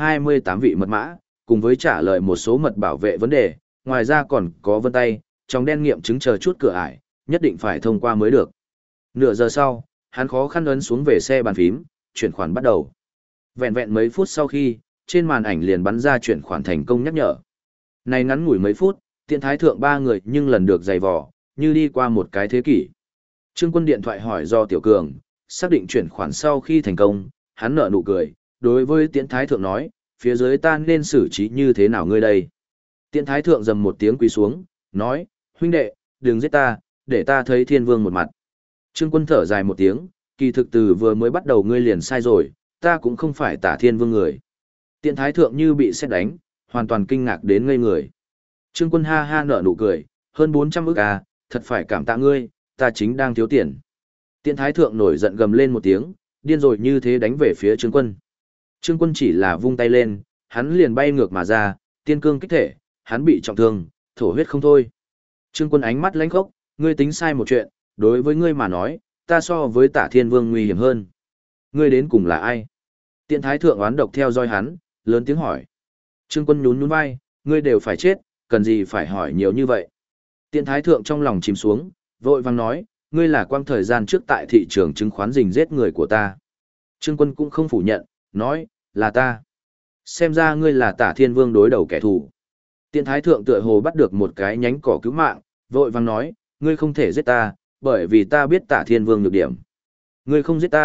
128 vị mật mã, cùng với trả lời một số mật bảo vệ vấn đề, ngoài ra còn có vân tay, trong đen nghiệm chứng chờ chút cửa ải, nhất định phải thông qua mới được. Nửa giờ sau, hắn khó khăn ấn xuống về xe bàn phím, chuyển khoản bắt đầu. Vẹn mấy phút sau khi, trên màn ảnh liền bắn ra chuyển khoản thành công nhắc nhở. Này ngắn ngủi mấy phút, Tiện Thái Thượng ba người nhưng lần được dày vò, như đi qua một cái thế kỷ. Trương Quân điện thoại hỏi do Tiểu Cường, xác định chuyển khoản sau khi thành công, hắn nở nụ cười, đối với Tiễn Thái Thượng nói, phía dưới ta nên xử trí như thế nào ngươi đây? Tiễn Thái Thượng dầm một tiếng quỳ xuống, nói, huynh đệ, đừng giết ta, để ta thấy Thiên Vương một mặt. Trương Quân thở dài một tiếng, kỳ thực từ vừa mới bắt đầu ngươi liền sai rồi, ta cũng không phải Tả Thiên Vương người. Tiễn Thái Thượng như bị sét đánh, hoàn toàn kinh ngạc đến ngây người. Trương Quân ha ha nở nụ cười, hơn 400 ức à, thật phải cảm tạ ngươi, ta chính đang thiếu tiền. Tiễn Thái Thượng nổi giận gầm lên một tiếng, điên rồi như thế đánh về phía Trương Quân. Trương Quân chỉ là vung tay lên, hắn liền bay ngược mà ra, tiên cương kích thể, hắn bị trọng thương, thổ huyết không thôi. Trương Quân ánh mắt lãnh khốc, ngươi tính sai một chuyện, đối với ngươi mà nói, ta so với Tả Thiên Vương nguy hiểm hơn. Ngươi đến cùng là ai? Tiễn Thái Thượng oán độc theo dõi hắn, lớn tiếng hỏi. Trương Quân nhún vai, ngươi đều phải chết, cần gì phải hỏi nhiều như vậy. Tiễn Thái Thượng trong lòng chìm xuống, vội vàng nói, ngươi là quang thời gian trước tại thị trường chứng khoán rình giết người của ta. Trương Quân cũng không phủ nhận, nói, là ta. Xem ra ngươi là Tả Thiên Vương đối đầu kẻ thù. Tiễn Thái Thượng tựa hồ bắt được một cái nhánh cỏ cứu mạng, vội vàng nói, ngươi không thể giết ta, bởi vì ta biết Tả Thiên Vương nhược điểm. Ngươi không giết ta,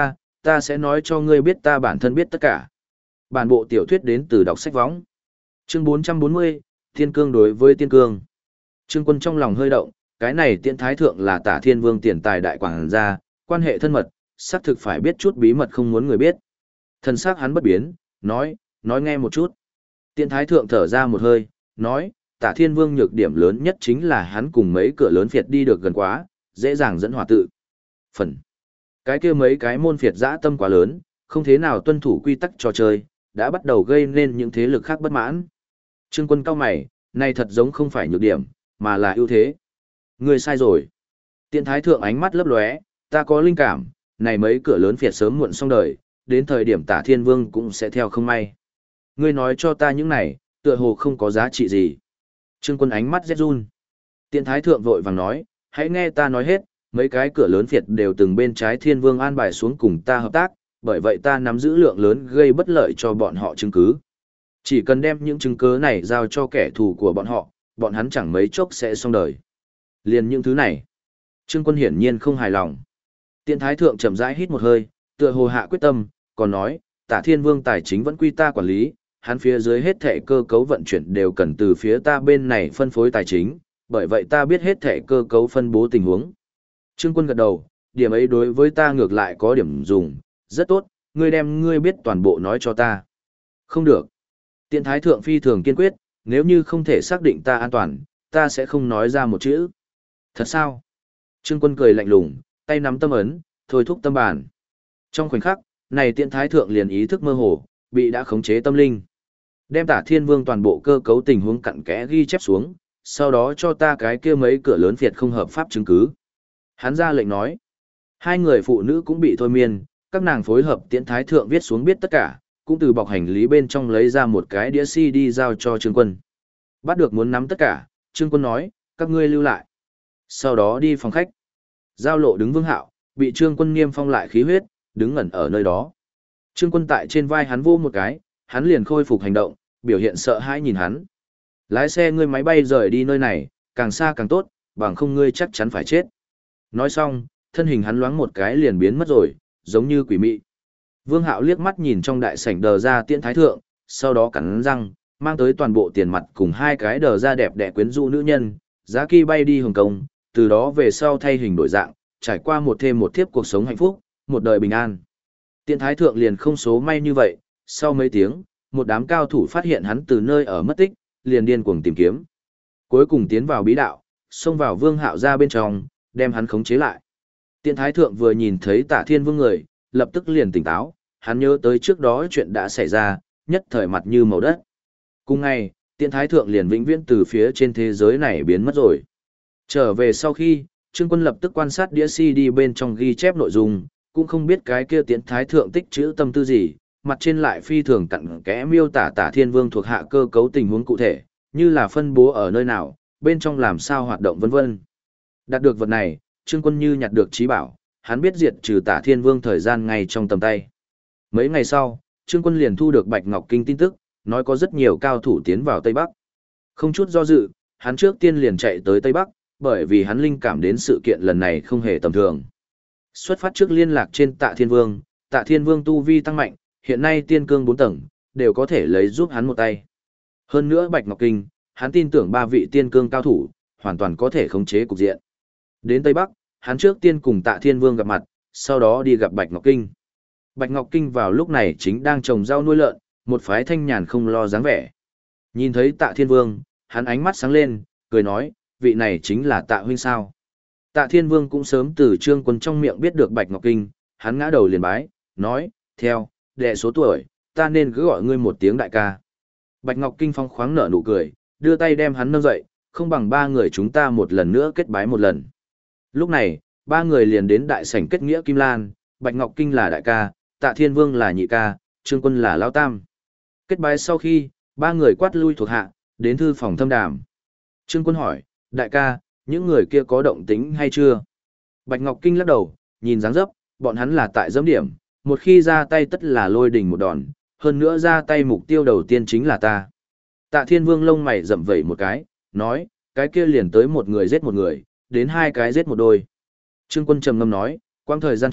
ta sẽ nói cho ngươi biết ta bản thân biết tất cả. Bản bộ tiểu thuyết đến từ đọc sách võng. Chương 440, Thiên Cương đối với Tiên Cương. Trương Quân trong lòng hơi động, cái này Tiễn Thái Thượng là Tả Thiên Vương tiền tài đại quảng gia, quan hệ thân mật, xác thực phải biết chút bí mật không muốn người biết. Thần sắc hắn bất biến, nói nghe một chút. Tiễn Thái Thượng thở ra một hơi, nói, Tả Thiên Vương nhược điểm lớn nhất chính là hắn cùng mấy cửa lớn phiệt đi được gần quá, dễ dàng dẫn hỏa tự. Phần. Cái kia mấy cái môn phiệt dã tâm quá lớn, không thế nào tuân thủ quy tắc trò chơi, đã bắt đầu gây nên những thế lực khác bất mãn. Trương Quân cao mày, này thật giống không phải nhược điểm, mà là ưu thế. Ngươi sai rồi. Tiễn Thái Thượng ánh mắt lấp lóe, ta có linh cảm, này mấy cửa lớn phiệt sớm muộn xong đời, đến thời điểm Tả Thiên Vương cũng sẽ theo không may. Ngươi nói cho ta những này, tựa hồ không có giá trị gì. Trương Quân ánh mắt rét run. Tiễn Thái Thượng vội vàng nói, hãy nghe ta nói hết, mấy cái cửa lớn phiệt đều từng bên trái Thiên Vương an bài xuống cùng ta hợp tác, bởi vậy ta nắm giữ lượng lớn gây bất lợi cho bọn họ chứng cứ. Chỉ cần đem những chứng cứ này giao cho kẻ thù của bọn họ, bọn hắn chẳng mấy chốc sẽ xong đời. Liền những thứ này. Trương Quân hiển nhiên không hài lòng. Tiễn Thái Thượng chậm rãi hít một hơi, tựa hồ hạ quyết tâm, còn nói, Tả Thiên Vương tài chính vẫn quy ta quản lý, hắn phía dưới hết thảy cơ cấu vận chuyển đều cần từ phía ta bên này phân phối tài chính, bởi vậy ta biết hết thảy cơ cấu phân bố tình huống. Trương Quân gật đầu, điểm ấy đối với ta ngược lại có điểm dùng, rất tốt, ngươi đem ngươi biết toàn bộ nói cho ta. Không được. Tiễn Thái Thượng phi thường kiên quyết, nếu như không thể xác định ta an toàn, ta sẽ không nói ra một chữ. Thật sao? Trương Quân cười lạnh lùng, tay nắm tâm ấn, thôi thúc tâm bản. Trong khoảnh khắc, này Tiễn Thái Thượng liền ý thức mơ hồ, bị đã khống chế tâm linh. Đem Tả Thiên Vương toàn bộ cơ cấu tình huống cặn kẽ ghi chép xuống, sau đó cho ta cái kia mấy cửa lớn phiệt không hợp pháp chứng cứ. Hắn ra lệnh nói. Hai người phụ nữ cũng bị thôi miên, các nàng phối hợp Tiễn Thái Thượng viết xuống biết tất cả, cũng từ bọc hành lý bên trong lấy ra một cái đĩa CD giao cho Trương Quân. Bắt được muốn nắm tất cả, Trương Quân nói, các ngươi lưu lại. Sau đó đi phòng khách. Giao lộ đứng Vương Hạo, bị Trương Quân niêm phong lại khí huyết, đứng ngẩn ở nơi đó. Trương Quân tại trên vai hắn vô một cái, hắn liền khôi phục hành động, biểu hiện sợ hãi nhìn hắn. Lái xe ngươi máy bay rời đi nơi này, càng xa càng tốt, bằng không ngươi chắc chắn phải chết. Nói xong, thân hình hắn loáng một cái liền biến mất rồi, giống như quỷ mị. Vương Hạo liếc mắt nhìn trong đại sảnh đờ ra Tiễn Thái Thượng, sau đó cắn răng, mang tới toàn bộ tiền mặt cùng hai cái đờ ra đẹp đẽ quyến rũ nữ nhân, giá kỳ bay đi Hồng Kông, từ đó về sau thay hình đổi dạng, trải qua một thêm một thiếp cuộc sống hạnh phúc, một đời bình an. Tiễn Thái Thượng liền không số may như vậy, sau mấy tiếng, một đám cao thủ phát hiện hắn từ nơi ở mất tích, liền điên cuồng tìm kiếm. Cuối cùng tiến vào bí đạo, xông vào Vương Hạo ra bên trong, đem hắn khống chế lại. Tiễn Thái Thượng vừa nhìn thấy Tả Thiên Vương người, lập tức liền tỉnh táo, hắn nhớ tới trước đó chuyện đã xảy ra, nhất thời mặt như màu đất. Cùng ngày, Tiễn Thái Thượng liền vĩnh viễn từ phía trên thế giới này biến mất rồi. Trở về sau khi, Trương Quân lập tức quan sát đĩa CD bên trong ghi chép nội dung, cũng không biết cái kia Tiễn Thái Thượng tích trữ tâm tư gì, mặt trên lại phi thường cặn kẽ miêu tả Tả Thiên Vương thuộc hạ cơ cấu tình huống cụ thể, như là phân bố ở nơi nào, bên trong làm sao hoạt động vân vân. Đạt được vật này, Trương Quân như nhặt được trí bảo, hắn biết diệt trừ Tả Thiên Vương thời gian ngay trong tầm tay. Mấy ngày sau, Trương Quân liền thu được Bạch Ngọc Kinh tin tức, nói có rất nhiều cao thủ tiến vào Tây Bắc. Không chút do dự, hắn trước tiên liền chạy tới Tây Bắc, bởi vì hắn linh cảm đến sự kiện lần này không hề tầm thường. Xuất phát trước liên lạc trên Tạ Thiên Vương tu vi tăng mạnh, hiện nay tiên cương 4 tầng, đều có thể lấy giúp hắn một tay. Hơn nữa Bạch Ngọc Kinh, hắn tin tưởng 3 vị tiên cương cao thủ, hoàn toàn có thể khống chế cục diện. Đến Tây Bắc, hắn trước tiên cùng Tạ Thiên Vương gặp mặt, sau đó đi gặp Bạch Ngọc Kinh. Bạch Ngọc Kinh vào lúc này chính đang trồng rau nuôi lợn, một phái thanh nhàn không lo dáng vẻ. Nhìn thấy Tạ Thiên Vương, hắn ánh mắt sáng lên, cười nói, vị này chính là Tạ huynh sao. Tạ Thiên Vương cũng sớm từ Trương Quân trong miệng biết được Bạch Ngọc Kinh, hắn ngã đầu liền bái, nói, theo, đệ số tuổi, ta nên cứ gọi ngươi một tiếng đại ca. Bạch Ngọc Kinh phong khoáng nở nụ cười, đưa tay đem hắn nâng dậy, không bằng 3 người chúng ta một lần nữa kết bái một lần. Lúc này, 3 người liền đến đại sảnh kết nghĩa Kim Lan, Bạch Ngọc Kinh là đại ca, Tạ Thiên Vương là nhị ca, Trương Quân là lão tam. Kết bái sau khi, 3 người quát lui thuộc hạ, đến thư phòng thâm đàm. Trương Quân hỏi, đại ca, những người kia có động tính hay chưa? Bạch Ngọc Kinh lắc đầu, nhìn dáng dấp, bọn hắn là tại dẫm điểm, một khi ra tay tất là lôi đình một đòn, hơn nữa ra tay mục tiêu đầu tiên chính là ta. Tạ Thiên Vương lông mày rậm vẩy một cái, nói, cái kia liền tới một người giết một người, đến 2 cái giết một đôi. Trương Quân trầm ngâm nói, quang thời gian trước,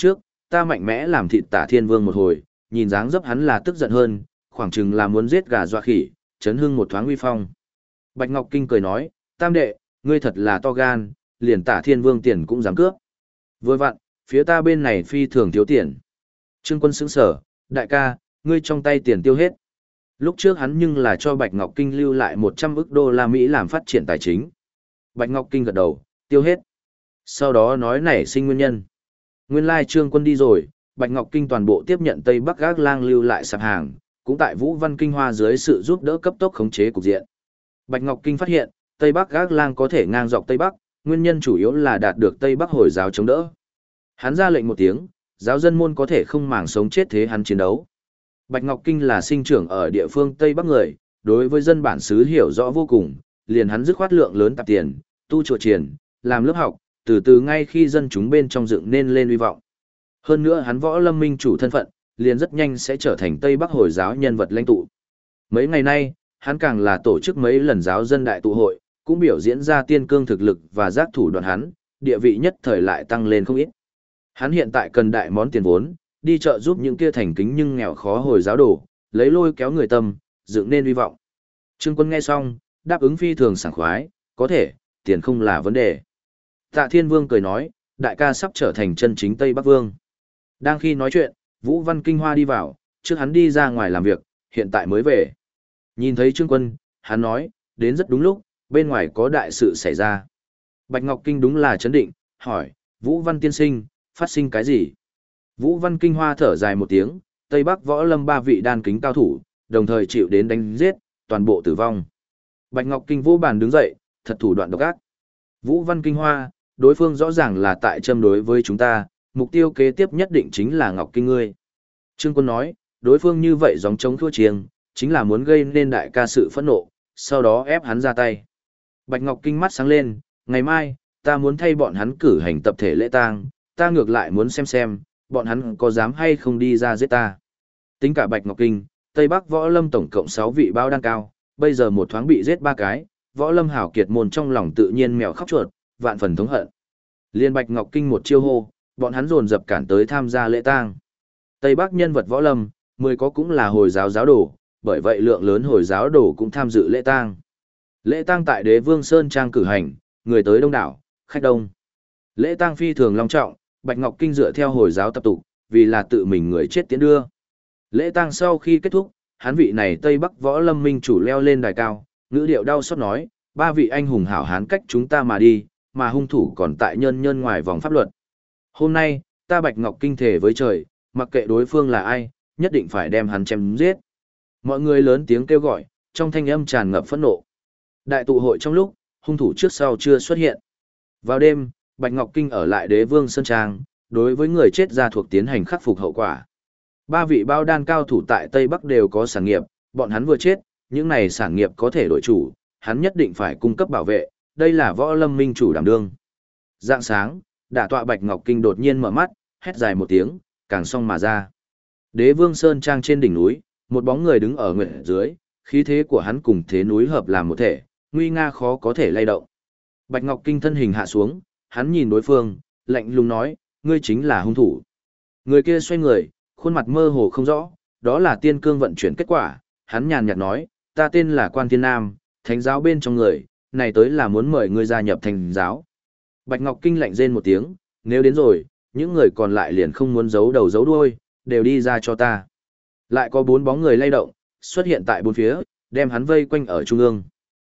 ta mạnh mẽ làm thịt Tả Thiên Vương một hồi, nhìn dáng dấp hắn là tức giận hơn, khoảng chừng là muốn giết gà dọa khỉ, chấn hưng một thoáng uy phong. Bạch Ngọc Kinh cười nói, tam đệ, ngươi thật là to gan, liền Tả Thiên Vương tiền cũng dám cướp. Vừa vặn, phía ta bên này phi thường thiếu tiền. Trương Quân sững sở, đại ca, ngươi trong tay tiền tiêu hết. Lúc trước hắn nhưng là cho Bạch Ngọc Kinh lưu lại 100 ức đô la Mỹ làm phát triển tài chính. Bạch Ngọc Kinh gật đầu, tiêu hết. Sau đó nói nảy sinh nguyên nhân. Nguyên lai Trương Quân đi rồi, Bạch Ngọc Kinh toàn bộ tiếp nhận Tây Bắc Gác Lang lưu lại sạp hàng, cũng tại Vũ Văn Kinh Hoa dưới sự giúp đỡ cấp tốc khống chế cục diện. Bạch Ngọc Kinh phát hiện, Tây Bắc Gác Lang có thể ngang dọc Tây Bắc, nguyên nhân chủ yếu là đạt được Tây Bắc Hồi giáo chống đỡ. Hắn ra lệnh một tiếng, giáo dân môn có thể không màng sống chết thế hắn chiến đấu. Bạch Ngọc Kinh là sinh trưởng ở địa phương Tây Bắc người, đối với dân bản xứ hiểu rõ vô cùng, liền hắn dứt khoát lượng lớn tạp tiền, tu chùa triển, làm lớp học, từ từ ngay khi dân chúng bên trong dựng nên lên uy vọng. Hơn nữa hắn võ lâm minh chủ thân phận, liền rất nhanh sẽ trở thành Tây Bắc Hồi giáo nhân vật lãnh tụ. Mấy ngày nay, hắn càng là tổ chức mấy lần giáo dân đại tụ hội, cũng biểu diễn ra tiên cương thực lực và giác thủ đoạn hắn, địa vị nhất thời lại tăng lên không ít. Hắn hiện tại cần đại món tiền vốn, đi chợ giúp những kia thành kính nhưng nghèo khó Hồi giáo đồ, lấy lôi kéo người tâm, dựng nên uy vọng. Trương Quân nghe xong, đáp ứng phi thường sảng khoái, có thể, tiền không là vấn đề. Tạ Thiên Vương cười nói, đại ca sắp trở thành chân chính Tây Bắc Vương. Đang khi nói chuyện, Vũ Văn Kinh Hoa đi vào, trước hắn đi ra ngoài làm việc, hiện tại mới về. Nhìn thấy Trương Quân, hắn nói, đến rất đúng lúc, bên ngoài có đại sự xảy ra. Bạch Ngọc Kinh đúng là chấn định, hỏi, Vũ Văn tiên sinh, phát sinh cái gì? Vũ Văn Kinh Hoa thở dài một tiếng, Tây Bắc võ lâm 3 vị đan kính cao thủ, đồng thời chịu đến đánh giết, toàn bộ tử vong. Bạch Ngọc Kinh vô bàn đứng dậy, thật thủ đoạn độc ác. Vũ Văn Kinh Hoa, đối phương rõ ràng là tại châm đối với chúng ta, mục tiêu kế tiếp nhất định chính là Ngọc Kinh ngươi. Trương Quân nói, đối phương như vậy gióng chống thua chiêng, chính là muốn gây nên đại ca sự phẫn nộ, sau đó ép hắn ra tay. Bạch Ngọc Kinh mắt sáng lên, ngày mai, ta muốn thay bọn hắn cử hành tập thể lễ tang, ta ngược lại muốn xem, bọn hắn có dám hay không đi ra giết ta. Tính cả Bạch Ngọc Kinh, Tây Bắc võ lâm tổng cộng 6 vị bao đan cao, bây giờ một thoáng bị giết 3 cái, võ lâm hảo kiệt môn trong lòng tự nhiên mèo khóc chuột, vạn phần thống hận. Liên Bạch Ngọc Kinh một chiêu hô, bọn hắn dồn dập cản tới tham gia lễ tang. Tây Bắc nhân vật võ lâm, 10 có cũng là Hồi giáo giáo đồ, bởi vậy lượng lớn Hồi giáo đồ cũng tham dự lễ tang. Lễ tang tại Đế Vương Sơn Trang cử hành, người tới đông đảo, khách đông. Lễ tang phi thường long trọng, Bạch Ngọc Kinh dựa theo Hồi giáo tập tục, vì là tự mình người chết tiến đưa. Lễ tang sau khi kết thúc, hắn vị này Tây Bắc võ lâm minh chủ leo lên đài cao, ngữ điệu đau xót nói, 3 vị anh hùng hảo hán cách chúng ta mà đi, mà hung thủ còn tại nhân ngoài vòng pháp luật. Hôm nay, ta Bạch Ngọc Kinh thể với trời, mặc kệ đối phương là ai, nhất định phải đem hắn chém giết. Mọi người lớn tiếng kêu gọi, trong thanh âm tràn ngập phẫn nộ. Đại tụ hội trong lúc, hung thủ trước sau chưa xuất hiện. Vào đêm, Bạch Ngọc Kinh ở lại Đế Vương Sơn Trang, đối với người chết gia thuộc tiến hành khắc phục hậu quả. 3 vị bao đan cao thủ tại Tây Bắc đều có sản nghiệp, bọn hắn vừa chết, những này sản nghiệp có thể đổi chủ, hắn nhất định phải cung cấp bảo vệ, đây là võ lâm minh chủ đảm đương. Dạng sáng, đả tọa Bạch Ngọc Kinh đột nhiên mở mắt, hét dài một tiếng, càng song mà ra. Đế Vương Sơn Trang trên đỉnh núi, một bóng người đứng ở nguyệt dưới, khí thế của hắn cùng thế núi hợp làm một thể, nguy nga khó có thể lay động. Bạch Ngọc Kinh thân hình hạ xuống, hắn nhìn đối phương, lạnh lùng nói, ngươi chính là hung thủ. Người kia xoay người, khuôn mặt mơ hồ không rõ, đó là tiên cương vận chuyển kết quả, hắn nhàn nhạt nói, ta tên là Quan Thiên Nam, thánh giáo bên trong người, này tới là muốn mời ngươi gia nhập thành giáo. Bạch Ngọc Kinh lạnh rên một tiếng, nếu đến rồi, những người còn lại liền không muốn giấu đầu giấu đuôi, đều đi ra cho ta. Lại có 4 bóng người lay động, xuất hiện tại 4 phía, đem hắn vây quanh ở trung ương.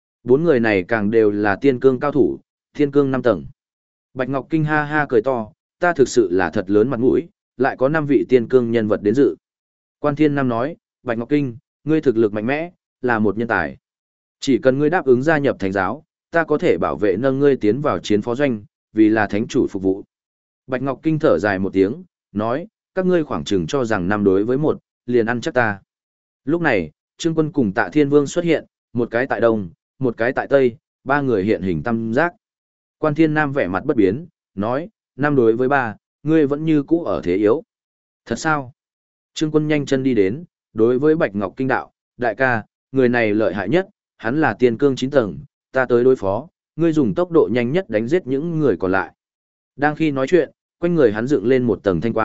4 người này càng đều là tiên cương cao thủ, thiên cương 5 tầng. Bạch Ngọc Kinh ha ha cười to, ta thực sự là thật lớn mặt mũi, lại có 5 vị tiên cương nhân vật đến dự. Quan Thiên Nam nói, Bạch Ngọc Kinh, ngươi thực lực mạnh mẽ, là một nhân tài. Chỉ cần ngươi đáp ứng gia nhập thánh giáo, ta có thể bảo vệ nâng ngươi tiến vào chiến phó doanh, vì là thánh chủ phục vụ. Bạch Ngọc Kinh thở dài một tiếng, nói, các ngươi khoảng chừng cho rằng 5 đối với 1, liền ăn chắc ta. Lúc này, Trương Quân cùng Tạ Thiên Vương xuất hiện, một cái tại đông, một cái tại tây, 3 người hiện hình tam giác. Quan Thiên Nam vẻ mặt bất biến, nói, 5 đối với 3, ngươi vẫn như cũ ở thế yếu. Thật sao? Trương Quân nhanh chân đi đến, đối với Bạch Ngọc Kinh đạo, đại ca, người này lợi hại nhất, hắn là tiên cương 9 tầng, ta tới đối phó, ngươi dùng tốc độ nhanh nhất đánh giết những người còn lại. Đang khi nói chuyện, quanh người hắn dựng lên một tầng thanh quang,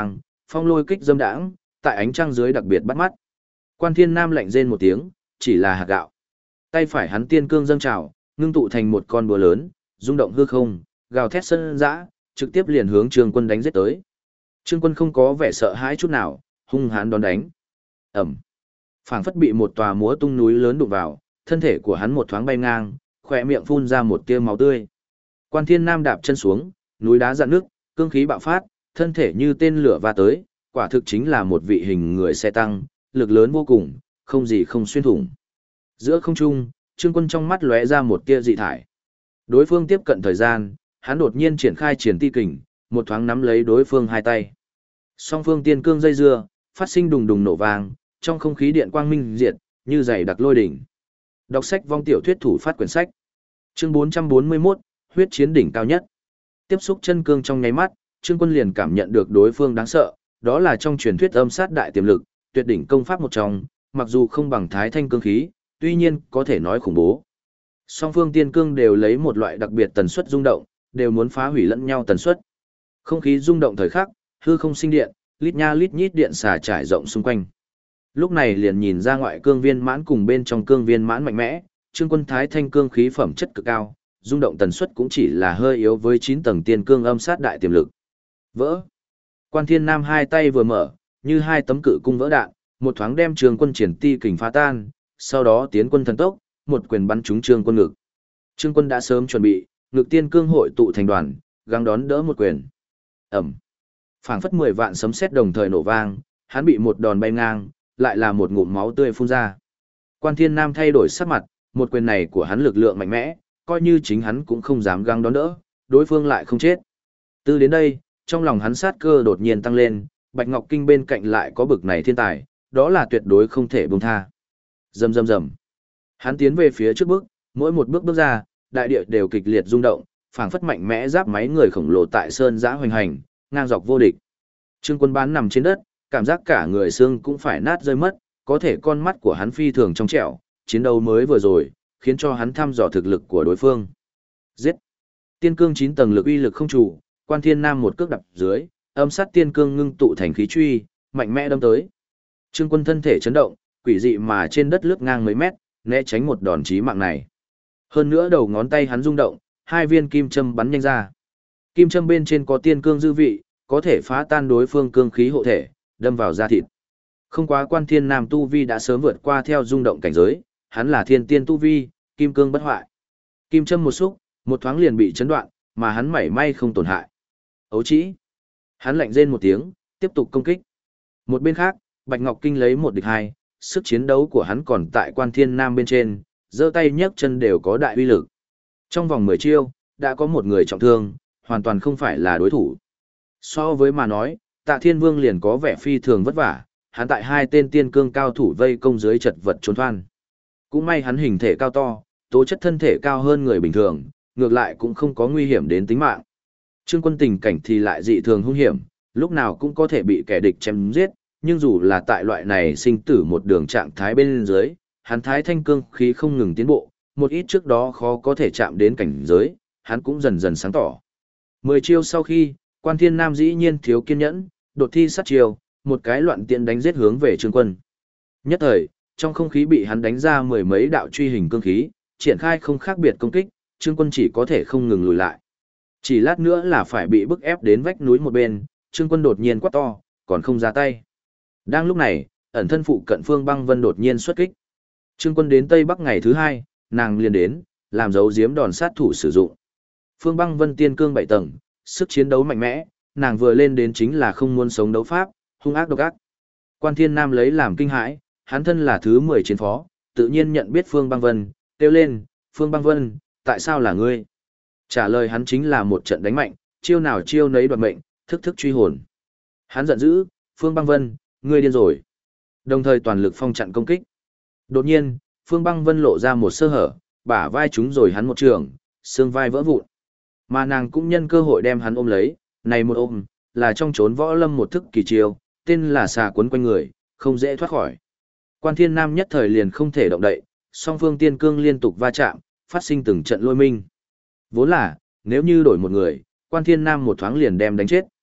phong lôi kích dâm đãng, tại ánh trăng dưới đặc biệt bắt mắt. Quan Thiên Nam lạnh rên một tiếng, chỉ là hạt gạo. Tay phải hắn tiên cương dâng trào, ngưng tụ thành một con búa lớn, rung động hư không, gào thét sân dã, trực tiếp liền hướng Trương Quân đánh giết tới. Trương Quân không có vẻ sợ hãi chút nào, hung hãn đón đánh. Ầm. Phảng phất bị một tòa múa tung núi lớn đụng vào, thân thể của hắn một thoáng bay ngang, khỏe miệng phun ra một tia máu tươi. Quan Thiên Nam đạp chân xuống, núi đá rạn nước, cương khí bạo phát, thân thể như tên lửa va tới, quả thực chính là một vị hình người xe tăng, lực lớn vô cùng, không gì không xuyên thủng. Giữa không trung, Trương Quân trong mắt lóe ra một tia dị thải. Đối phương tiếp cận thời gian, hắn đột nhiên triển khai triển ti kình, một thoáng nắm lấy đối phương hai tay. Song phương tiên cương dây dưa, phát sinh đùng đùng nổ vang, trong không khí điện quang minh diệt, như dày đặc lôi đỉnh. Đọc sách vong tiểu thuyết thủ phát quyển sách. Chương 441, huyết chiến đỉnh cao nhất. Tiếp xúc chân cương trong nháy mắt, Trương Quân liền cảm nhận được đối phương đáng sợ, đó là trong truyền thuyết âm sát đại tiềm lực, tuyệt đỉnh công pháp một trong, mặc dù không bằng Thái Thanh cương khí, tuy nhiên có thể nói khủng bố. Song phương tiên cương đều lấy một loại đặc biệt tần suất rung động, đều muốn phá hủy lẫn nhau tần suất. Không khí rung động thời khắc, hư không sinh điện, lít nha lít nhít điện xả trải rộng xung quanh. Lúc này liền nhìn ra ngoại cương viên mãn cùng bên trong cương viên mãn mạnh mẽ, Trương Quân Thái Thanh cương khí phẩm chất cực cao, rung động tần suất cũng chỉ là hơi yếu với 9 tầng tiên cương âm sát đại tiềm lực. Vỡ. Quan Thiên Nam hai tay vừa mở, như hai tấm cự cung vỡ đạn, một thoáng đem Trương Quân triển ti kình phá tan, sau đó tiến quân thần tốc, một quyền bắn trúng Trương Quân ngực. Trương Quân đã sớm chuẩn bị, ngực tiên cương hội tụ thành đoàn, gắng đón đỡ một quyền. Ầm. Phảng phất 10 vạn sấm sét đồng thời nổ vang, hắn bị một đòn bay ngang, lại là một ngụm máu tươi phun ra. Quan Thiên Nam thay đổi sắc mặt, một quyền này của hắn lực lượng mạnh mẽ, coi như chính hắn cũng không dám gắng đón đỡ, đối phương lại không chết. Từ đến đây, trong lòng hắn sát cơ đột nhiên tăng lên, Bạch Ngọc Kinh bên cạnh lại có bực này thiên tài, đó là tuyệt đối không thể buông tha. Rầm rầm rầm. Hắn tiến về phía trước bước, mỗi một bước bước ra, đại địa đều kịch liệt rung động, phảng phất mạnh mẽ giáp máy người khổng lồ tại sơn giã hoành hành, ngang dọc vô địch. Trương Quân bán nằm trên đất, cảm giác cả người xương cũng phải nát rơi mất, có thể con mắt của hắn phi thường trong trẻo, chiến đấu mới vừa rồi, khiến cho hắn thăm dò thực lực của đối phương. Giết! Tiên cương 9 tầng lực uy lực không chủ, Quan Thiên Nam một cước đập dưới, âm sát tiên cương ngưng tụ thành khí truy, mạnh mẽ đâm tới. Trương Quân thân thể chấn động, quỷ dị mà trên đất lướt ngang mấy mét, né tránh một đòn chí mạng này. Hơn nữa đầu ngón tay hắn rung động, hai viên kim châm bắn nhanh ra. Kim châm bên trên có tiên cương dư vị, có thể phá tan đối phương cương khí hộ thể, đâm vào da thịt. Không quá Quan Thiên Nam tu vi đã sớm vượt qua theo rung động cảnh giới, hắn là thiên tiên tu vi, kim cương bất hoại. Kim châm một xúc, một thoáng liền bị chấn đoạn, mà hắn mảy may không tổn hại. Ấu chỉ. Hắn lạnh rên một tiếng, tiếp tục công kích. Một bên khác, Bạch Ngọc Kinh lấy một địch hai, sức chiến đấu của hắn còn tại Quan Thiên Nam bên trên, giơ tay nhấc chân đều có đại uy lực. Trong vòng 10 chiêu, đã có một người trọng thương, hoàn toàn không phải là đối thủ. So với mà nói, Tạ Thiên Vương liền có vẻ phi thường vất vả, hắn tại hai tên tiên cương cao thủ vây công dưới chật vật trốn thoát. Cũng may hắn hình thể cao to, tố chất thân thể cao hơn người bình thường, ngược lại cũng không có nguy hiểm đến tính mạng. Trương Quân tình cảnh thì lại dị thường hung hiểm, lúc nào cũng có thể bị kẻ địch chém giết, nhưng dù là tại loại này sinh tử một đường trạng thái bên dưới, hắn thái thanh cương khí không ngừng tiến bộ, một ít trước đó khó có thể chạm đến cảnh giới, hắn cũng dần dần sáng tỏ. 10 chiêu sau khi, Quan Thiên Nam dĩ nhiên thiếu kiên nhẫn, đột thi sát chiêu, một cái loạn tiện đánh giết hướng về Trương Quân. Nhất thời, trong không khí bị hắn đánh ra mười mấy đạo truy hình cương khí, triển khai không khác biệt công kích, Trương Quân chỉ có thể không ngừng lùi lại. Chỉ lát nữa là phải bị bức ép đến vách núi một bên, Trương Quân đột nhiên quát to, còn không ra tay. Đang lúc này, ẩn thân phụ cận Phương Băng Vân đột nhiên xuất kích. Trương Quân đến Tây Bắc ngày thứ 2, nàng liền đến, làm dấu giếm đòn sát thủ sử dụng. Phương Băng Vân tiên cương 7 tầng, sức chiến đấu mạnh mẽ, nàng vừa lên đến chính là không muốn sống đấu pháp, hung ác độc ác. Quan Thiên Nam lấy làm kinh hãi, hắn thân là thứ 10 chiến phó, tự nhiên nhận biết Phương Băng Vân, kêu lên, Phương Băng Vân, tại sao là ngươi? Trả lời hắn chính là một trận đánh mạnh, chiêu nào chiêu nấy đoạt mệnh, thức thức truy hồn. Hắn giận dữ, Phương Băng Vân, ngươi điên rồi. Đồng thời toàn lực phong chặn công kích. Đột nhiên, Phương Băng Vân lộ ra một sơ hở, bả vai trúng rồi hắn một trường, xương vai vỡ vụn. Mà nàng cũng nhân cơ hội đem hắn ôm lấy, này một ôm, là trong chốn võ lâm một thức kỳ chiêu, tên là xà quấn quanh người, không dễ thoát khỏi. Quan Thiên Nam nhất thời liền không thể động đậy, song phương tiên cương liên tục va chạm, phát sinh từng trận lôi minh. Vốn là, nếu như đổi một người, Quan Thiên Nam một thoáng liền đem đánh chết.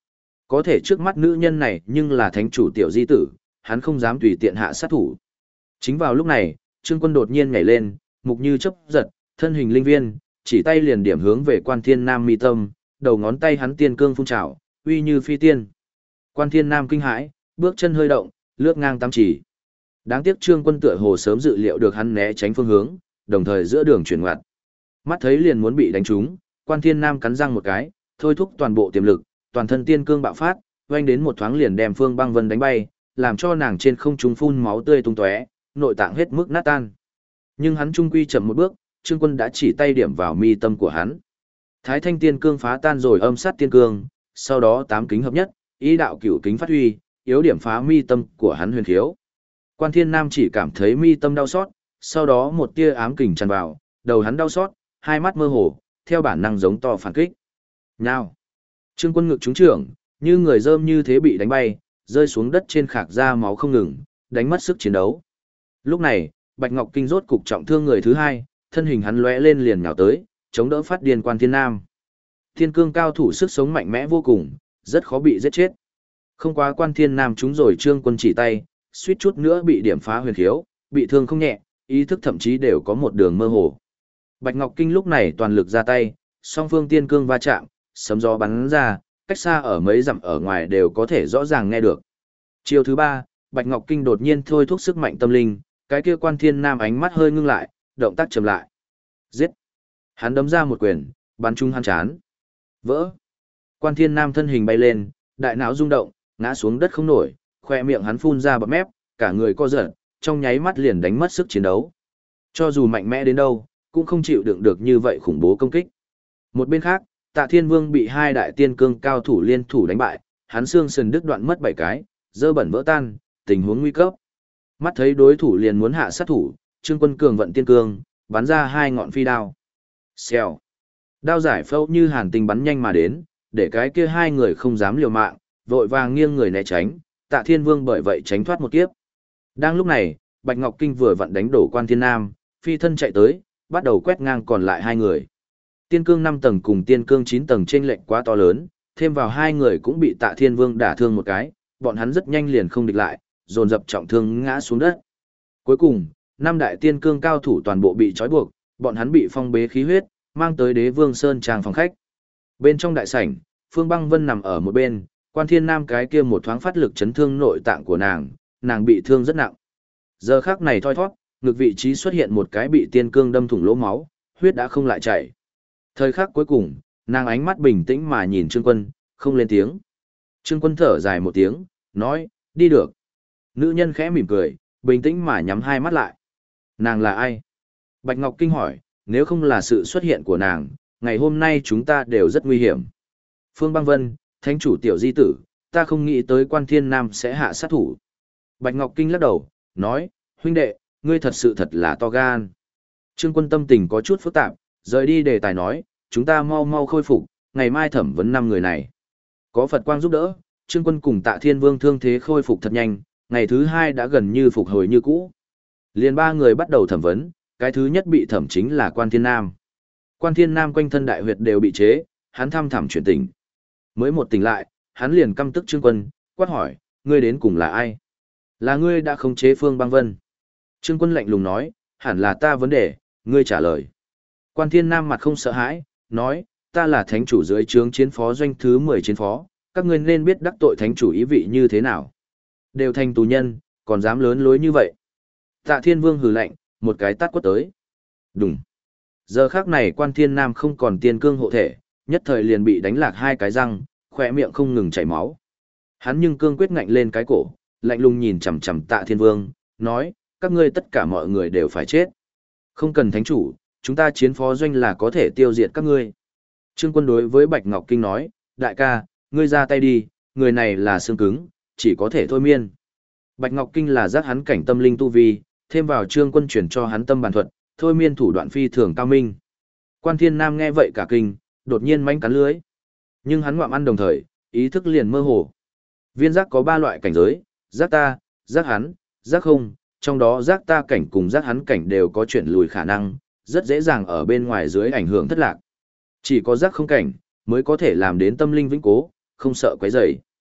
Có thể trước mắt nữ nhân này nhưng là thánh chủ tiểu di tử, hắn không dám tùy tiện hạ sát thủ. Chính vào lúc này, Trương Quân đột nhiên nhảy lên, mục như chớp giật, thân hình linh viên, chỉ tay liền điểm hướng về Quan Thiên Nam mi tâm, đầu ngón tay hắn tiên cương phun trào, uy như phi tiên. Quan Thiên Nam kinh hãi, bước chân hơi động, lướt ngang tám chỉ. Đáng tiếc Trương Quân tựa hồ sớm dự liệu được hắn né tránh phương hướng, đồng thời giữa đường chuyển ngoặt. Mắt thấy liền muốn bị đánh trúng, Quan Thiên Nam cắn răng một cái, thôi thúc toàn bộ tiềm lực, toàn thân tiên cương bạo phát, vang đến một thoáng liền đem Phương Băng Vân đánh bay, làm cho nàng trên không trung phun máu tươi tung tóe, nội tạng hết mức nát tan. Nhưng hắn trung quy chậm một bước, Trương Quân đã chỉ tay điểm vào mi tâm của hắn. Thái Thanh tiên cương phá tan rồi âm sát tiên cương, sau đó tám kính hợp nhất, ý đạo cửu kính phát huy, yếu điểm phá mi tâm của hắn huyền khiếu. Quan Thiên Nam chỉ cảm thấy mi tâm đau xót, sau đó một tia ám kình tràn vào, đầu hắn đau xót, hai mắt mơ hồ, theo bản năng giống to phản kích. Nào! Trương Quân ngực trúng trưởng, như người rơm như thế bị đánh bay, rơi xuống đất trên khạc ra máu không ngừng, đánh mất sức chiến đấu. Lúc này, Bạch Ngọc Kinh rốt cục trọng thương người thứ hai, thân hình hắn lóe lên liền nhào tới, chống đỡ phát điên Quan Thiên Nam. Thiên cương cao thủ sức sống mạnh mẽ vô cùng, rất khó bị giết chết. Không quá Quan Thiên Nam trúng rồi Trương Quân chỉ tay, suýt chút nữa bị điểm phá huyền khiếu, bị thương không nhẹ, ý thức thậm chí đều có một đường mơ hồ. Bạch Ngọc Kinh lúc này toàn lực ra tay, song phương tiên cương va chạm, sấm gió bắn ra, cách xa ở mấy dặm ở ngoài đều có thể rõ ràng nghe được. Chiều thứ ba, Bạch Ngọc Kinh đột nhiên thôi thúc sức mạnh tâm linh, cái kia Quan Thiên Nam ánh mắt hơi ngưng lại, động tác chậm lại. Giết! Hắn đấm ra một quyền, bắn trúng hắn chán. Vỡ! Quan Thiên Nam thân hình bay lên, đại não rung động, ngã xuống đất không nổi, khoe miệng hắn phun ra bọt mép, cả người co giật, trong nháy mắt liền đánh mất sức chiến đấu. Cho dù mạnh mẽ đến đâu, cũng không chịu đựng được như vậy khủng bố công kích. Một bên khác, Tạ Thiên Vương bị hai đại tiên cương cao thủ liên thủ đánh bại, hắn xương sườn đứt đoạn mất 7 cái, dơ bẩn vỡ tan, tình huống nguy cấp. Mắt thấy đối thủ liền muốn hạ sát thủ, Trương Quân cường vận tiên cương, bắn ra hai ngọn phi đao. Xèo. Đao giải phẫu như hàn tinh bắn nhanh mà đến, để cái kia hai người không dám liều mạng, vội vàng nghiêng người né tránh, Tạ Thiên Vương bởi vậy tránh thoát một kiếp. Đang lúc này, Bạch Ngọc Kinh vừa vặn đánh đổ Quan Thiên Nam, phi thân chạy tới, bắt đầu quét ngang còn lại hai người. Tiên cương 5 tầng cùng tiên cương 9 tầng chênh lệch quá to lớn, thêm vào hai người cũng bị Tạ Thiên Vương đả thương một cái, bọn hắn rất nhanh liền không địch lại, dồn dập trọng thương ngã xuống đất. Cuối cùng, năm đại tiên cương cao thủ toàn bộ bị trói buộc, bọn hắn bị phong bế khí huyết, mang tới Đế Vương Sơn trang phòng khách. Bên trong đại sảnh, Phương Băng Vân nằm ở một bên, Quan Thiên Nam cái kia một thoáng phát lực chấn thương nội tạng của nàng bị thương rất nặng. Giờ khắc này thoi thoát, ngực vị trí xuất hiện một cái bị tiên cương đâm thủng lỗ máu, huyết đã không lại chảy. Thời khắc cuối cùng, nàng ánh mắt bình tĩnh mà nhìn Trương Quân, không lên tiếng. Trương Quân thở dài một tiếng, nói, đi được. Nữ nhân khẽ mỉm cười, bình tĩnh mà nhắm hai mắt lại. Nàng là ai? Bạch Ngọc Kinh hỏi, nếu không là sự xuất hiện của nàng, ngày hôm nay chúng ta đều rất nguy hiểm. Phương Băng Vân, thánh chủ tiểu di tử, ta không nghĩ tới Quan Thiên Nam sẽ hạ sát thủ. Bạch Ngọc Kinh lắc đầu, nói, huynh đệ, ngươi thật sự thật là to gan. Trương Quân tâm tình có chút phức tạp, rời đi đề tài nói, chúng ta mau mau khôi phục, ngày mai thẩm vấn 5 người này. Có Phật quang giúp đỡ, Trương Quân cùng Tạ Thiên Vương thương thế khôi phục thật nhanh, ngày thứ 2 đã gần như phục hồi như cũ. Liền 3 người bắt đầu thẩm vấn, cái thứ nhất bị thẩm chính là Quan Thiên Nam. Quan Thiên Nam quanh thân đại huyệt đều bị chế, hắn thăm thẳm chuyển tỉnh. Mới một tỉnh lại, hắn liền căm tức Trương Quân, quát hỏi, ngươi đến cùng là ai? Là ngươi đã khống chế Phương Băng Vân. Trương Quân lạnh lùng nói, hẳn là ta vấn đề, ngươi trả lời. Quan Thiên Nam mặt không sợ hãi, nói, ta là thánh chủ dưới trướng chiến phó doanh thứ 10 chiến phó, các ngươi nên biết đắc tội thánh chủ ý vị như thế nào. Đều thành tù nhân, còn dám lớn lối như vậy. Tạ Thiên Vương hừ lạnh, một cái tát quất tới. Đùng. Giờ khắc này Quan Thiên Nam không còn tiên cương hộ thể, nhất thời liền bị đánh lạc hai cái răng, khỏe miệng không ngừng chảy máu. Hắn nhưng cương quyết ngạnh lên cái cổ, lạnh lùng nhìn chằm chằm Tạ Thiên Vương, nói, các ngươi tất cả mọi người đều phải chết. Không cần thánh chủ, chúng ta chiến phó doanh là có thể tiêu diệt các ngươi. Trương Quân đối với Bạch Ngọc Kinh nói, đại ca, ngươi ra tay đi, người này là xương cứng, chỉ có thể thôi miên. Bạch Ngọc Kinh là giác hắn cảnh tâm linh tu vi, thêm vào Trương Quân chuyển cho hắn tâm bản thuật, thôi miên thủ đoạn phi thường cao minh. Quan Thiên Nam nghe vậy cả kinh, đột nhiên manh cắn lưới. Nhưng hắn ngoạm ăn đồng thời, ý thức liền mơ hồ. Viên giác có 3 loại cảnh giới, giác ta, giác hắn, giác không, trong đó giác ta cảnh cùng giác hắn cảnh đều có chuyển lùi khả năng, rất dễ dàng ở bên ngoài dưới ảnh hưởng thất lạc. Chỉ có giác không cảnh, mới có thể làm đến tâm linh vĩnh cố, không sợ quấy rầy.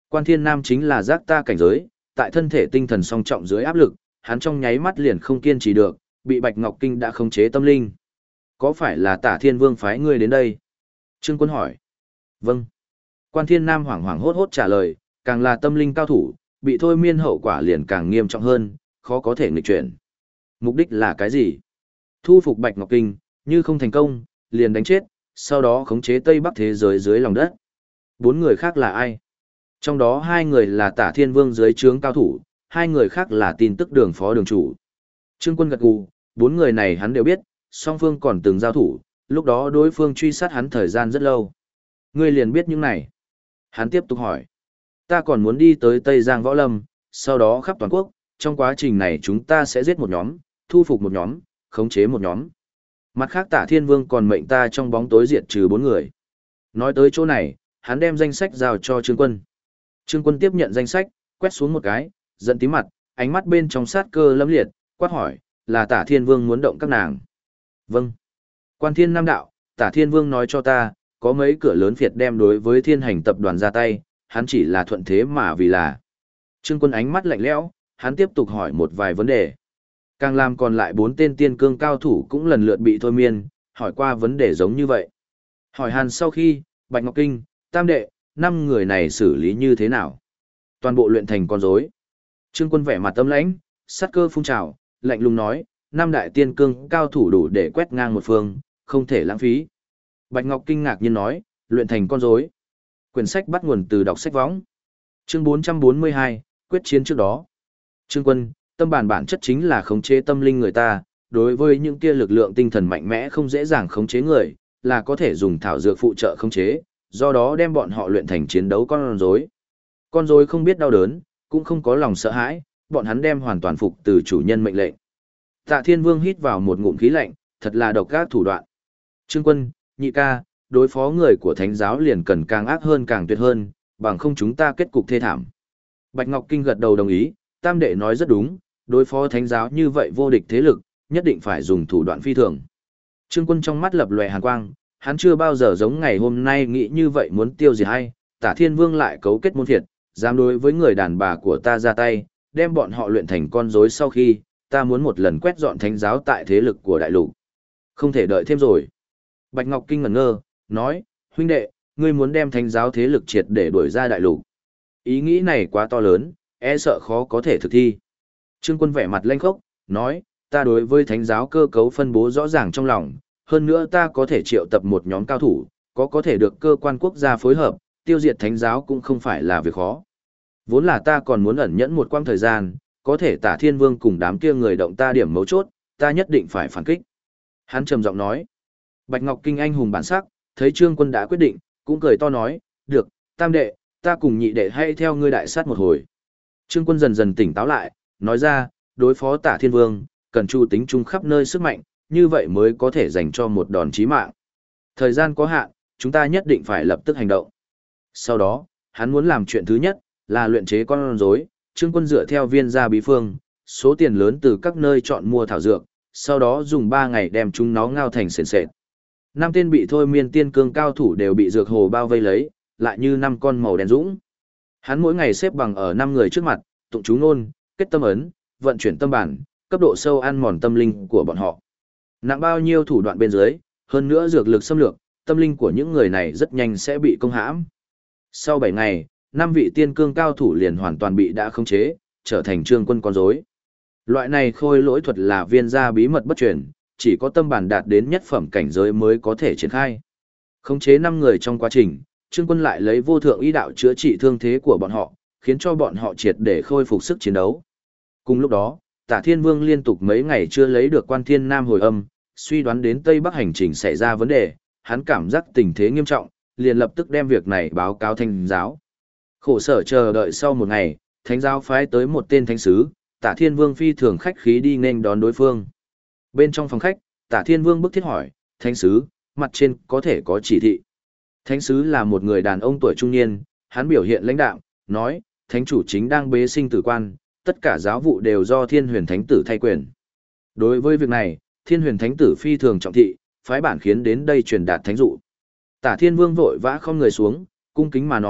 Quan Thiên Nam chính là giác ta cảnh giới, tại thân thể tinh thần song trọng dưới áp lực, hắn trong nháy mắt liền không kiên trì được, bị Bạch Ngọc Kinh đã khống chế tâm linh. Có phải là Tả Thiên Vương phái ngươi đến đây? Trương Quân hỏi. Vâng. Quan Thiên Nam hoảng hoảng hốt hốt trả lời, càng là tâm linh cao thủ, bị thôi miên hậu quả liền càng nghiêm trọng hơn, khó có thể nghịch chuyển. Mục đích là cái gì? Thu phục Bạch Ngọc Kinh, như không thành công, liền đánh chết, sau đó khống chế Tây Bắc thế giới dưới lòng đất. 4 người khác là ai? Trong đó 2 người là Tả Thiên Vương dưới trướng cao thủ, 2 người khác là tin tức đường phó đường chủ. Trương Quân gật gù, 4 người này hắn đều biết, song phương còn từng giao thủ, lúc đó đối phương truy sát hắn thời gian rất lâu. Ngươi liền biết những này. Hắn tiếp tục hỏi. Ta còn muốn đi tới Tây Giang Võ Lâm, sau đó khắp toàn quốc, trong quá trình này chúng ta sẽ giết một nhóm, thu phục một nhóm, khống chế một nhóm. Mặt khác Tả Thiên Vương còn mệnh ta trong bóng tối diệt trừ 4 người. Nói tới chỗ này, hắn đem danh sách giao cho Trương Quân. Trương Quân tiếp nhận danh sách, quét xuống một cái, giận tím mặt, ánh mắt bên trong sát cơ lẫm liệt, quát hỏi, là Tả Thiên Vương muốn động các nàng. Vâng. Quan Thiên Nam đạo, Tả Thiên Vương nói cho ta, có mấy cửa lớn Việt đem đối với Thiên Hành tập đoàn ra tay, hắn chỉ là thuận thế mà vì là. Trương Quân ánh mắt lạnh lẽo, hắn tiếp tục hỏi một vài vấn đề. Càng làm còn lại 4 tên tiên cương cao thủ cũng lần lượt bị thôi miên, hỏi qua vấn đề giống như vậy. Hỏi hàn sau khi, Bạch Ngọc Kinh, Tam Đệ, 5 người này xử lý như thế nào? Toàn bộ luyện thành con rối. Trương Quân vẻ mặt tâm lãnh, sát cơ phun trào, lạnh lùng nói, 5 đại tiên cương cao thủ đủ để quét ngang một phương, không thể lãng phí. Bạch Ngọc Kinh ngạc nhiên nói, luyện thành con rối. Quyển sách bắt nguồn từ đọc sách võng. Chương 442, quyết chiến trước đó. Trương Quân, tâm bản chất chính là khống chế tâm linh người ta, đối với những kia lực lượng tinh thần mạnh mẽ không dễ dàng khống chế người, là có thể dùng thảo dược phụ trợ khống chế, do đó đem bọn họ luyện thành chiến đấu con rối. Con rối không biết đau đớn, cũng không có lòng sợ hãi, bọn hắn đem hoàn toàn phục từ chủ nhân mệnh lệnh. Tạ Thiên Vương hít vào một ngụm khí lạnh, thật là độc ác thủ đoạn. Trương Quân, nhị ca, đối phó người của thánh giáo liền cần càng ác hơn càng tuyệt hơn, bằng không chúng ta kết cục thê thảm. Bạch Ngọc Kinh gật đầu đồng ý, Tam Đệ nói rất đúng, đối phó thánh giáo như vậy vô địch thế lực, nhất định phải dùng thủ đoạn phi thường. Trương Quân trong mắt lập lòe hàn quang, hắn chưa bao giờ giống ngày hôm nay nghĩ như vậy muốn tiêu diệt hay, Tả Thiên Vương lại cấu kết môn thiệt, dám đối với người đàn bà của ta ra tay, đem bọn họ luyện thành con rối sau khi, ta muốn một lần quét dọn thánh giáo tại thế lực của đại lục. Không thể đợi thêm rồi. Bạch Ngọc Kinh ngẩn ngơ, nói, huynh đệ, ngươi muốn đem thánh giáo thế lực triệt để đuổi ra đại lục. Ý nghĩ này quá to lớn, e sợ khó có thể thực thi. Trương Quân vẻ mặt lanh khốc, nói, ta đối với thánh giáo cơ cấu phân bố rõ ràng trong lòng, hơn nữa ta có thể triệu tập một nhóm cao thủ, có thể được cơ quan quốc gia phối hợp, tiêu diệt thánh giáo cũng không phải là việc khó. Vốn là ta còn muốn ẩn nhẫn một quãng thời gian, có thể Tả Thiên Vương cùng đám kia người động ta điểm mấu chốt, ta nhất định phải phản kích. Hắn trầm giọng nói. Bạch Ngọc Kinh anh hùng bản sắc, thấy Trương Quân đã quyết định, cũng cười to nói, được, Tam Đệ, ta cùng nhị đệ hay theo ngươi đại sát một hồi. Trương Quân dần dần tỉnh táo lại, nói ra, đối phó Tả Thiên Vương, cần chu tính chung khắp nơi sức mạnh, như vậy mới có thể dành cho một đòn chí mạng. Thời gian có hạn, chúng ta nhất định phải lập tức hành động. Sau đó, hắn muốn làm chuyện thứ nhất, là luyện chế con rối. Trương Quân dựa theo viên gia bí phương, số tiền lớn từ các nơi chọn mua thảo dược, sau đó dùng 3 ngày đem chúng nó ngao thành sền sệt. 5 tên bị thôi miên tiên cương cao thủ đều bị dược hồ bao vây lấy, lại như 5 con màu đen dũng. Hắn mỗi ngày xếp bằng ở 5 người trước mặt, tụng chú ngôn, kết tâm ấn, vận chuyển tâm bản, cấp độ sâu ăn mòn tâm linh của bọn họ. Nặng bao nhiêu thủ đoạn bên dưới, hơn nữa dược lực xâm lược, tâm linh của những người này rất nhanh sẽ bị công hãm. Sau 7 ngày, 5 vị tiên cương cao thủ liền hoàn toàn bị đã khống chế, trở thành Trương Quân con rối. Loại này khôi lỗi thuật là viên gia bí mật bất truyền, chỉ có tâm bản đạt đến nhất phẩm cảnh giới mới có thể triển khai. Khống chế 5 người trong quá trình, Trương Quân lại lấy vô thượng ý đạo chữa trị thương thế của bọn họ, khiến cho bọn họ triệt để khôi phục sức chiến đấu. Cùng lúc đó, Tả Thiên Vương liên tục mấy ngày chưa lấy được Quan Thiên Nam hồi âm, suy đoán đến Tây Bắc hành trình xảy ra vấn đề, hắn cảm giác tình thế nghiêm trọng, liền lập tức đem việc này báo cáo thánh giáo. Khổ sở chờ đợi sau một ngày, thánh giáo phái tới một tên thánh sứ, Tả Thiên Vương phi thường khách khí đi nên đón đối phương. Bên trong phòng khách, Tả Thiên Vương bức thiết hỏi, thánh sứ, mặt trên có thể có chỉ thị. Thánh sứ là một người đàn ông tuổi trung niên, hắn biểu hiện lãnh đạm, nói, thánh chủ chính đang bế sinh tử quan, tất cả giáo vụ đều do Thiên Huyền Thánh tử thay quyền. Đối với việc này, Thiên Huyền Thánh tử phi thường trọng thị, phái bản khiến đến đây truyền đạt thánh dụ. Tả Thiên Vương vội vã không người xuống, cung kính mà nói,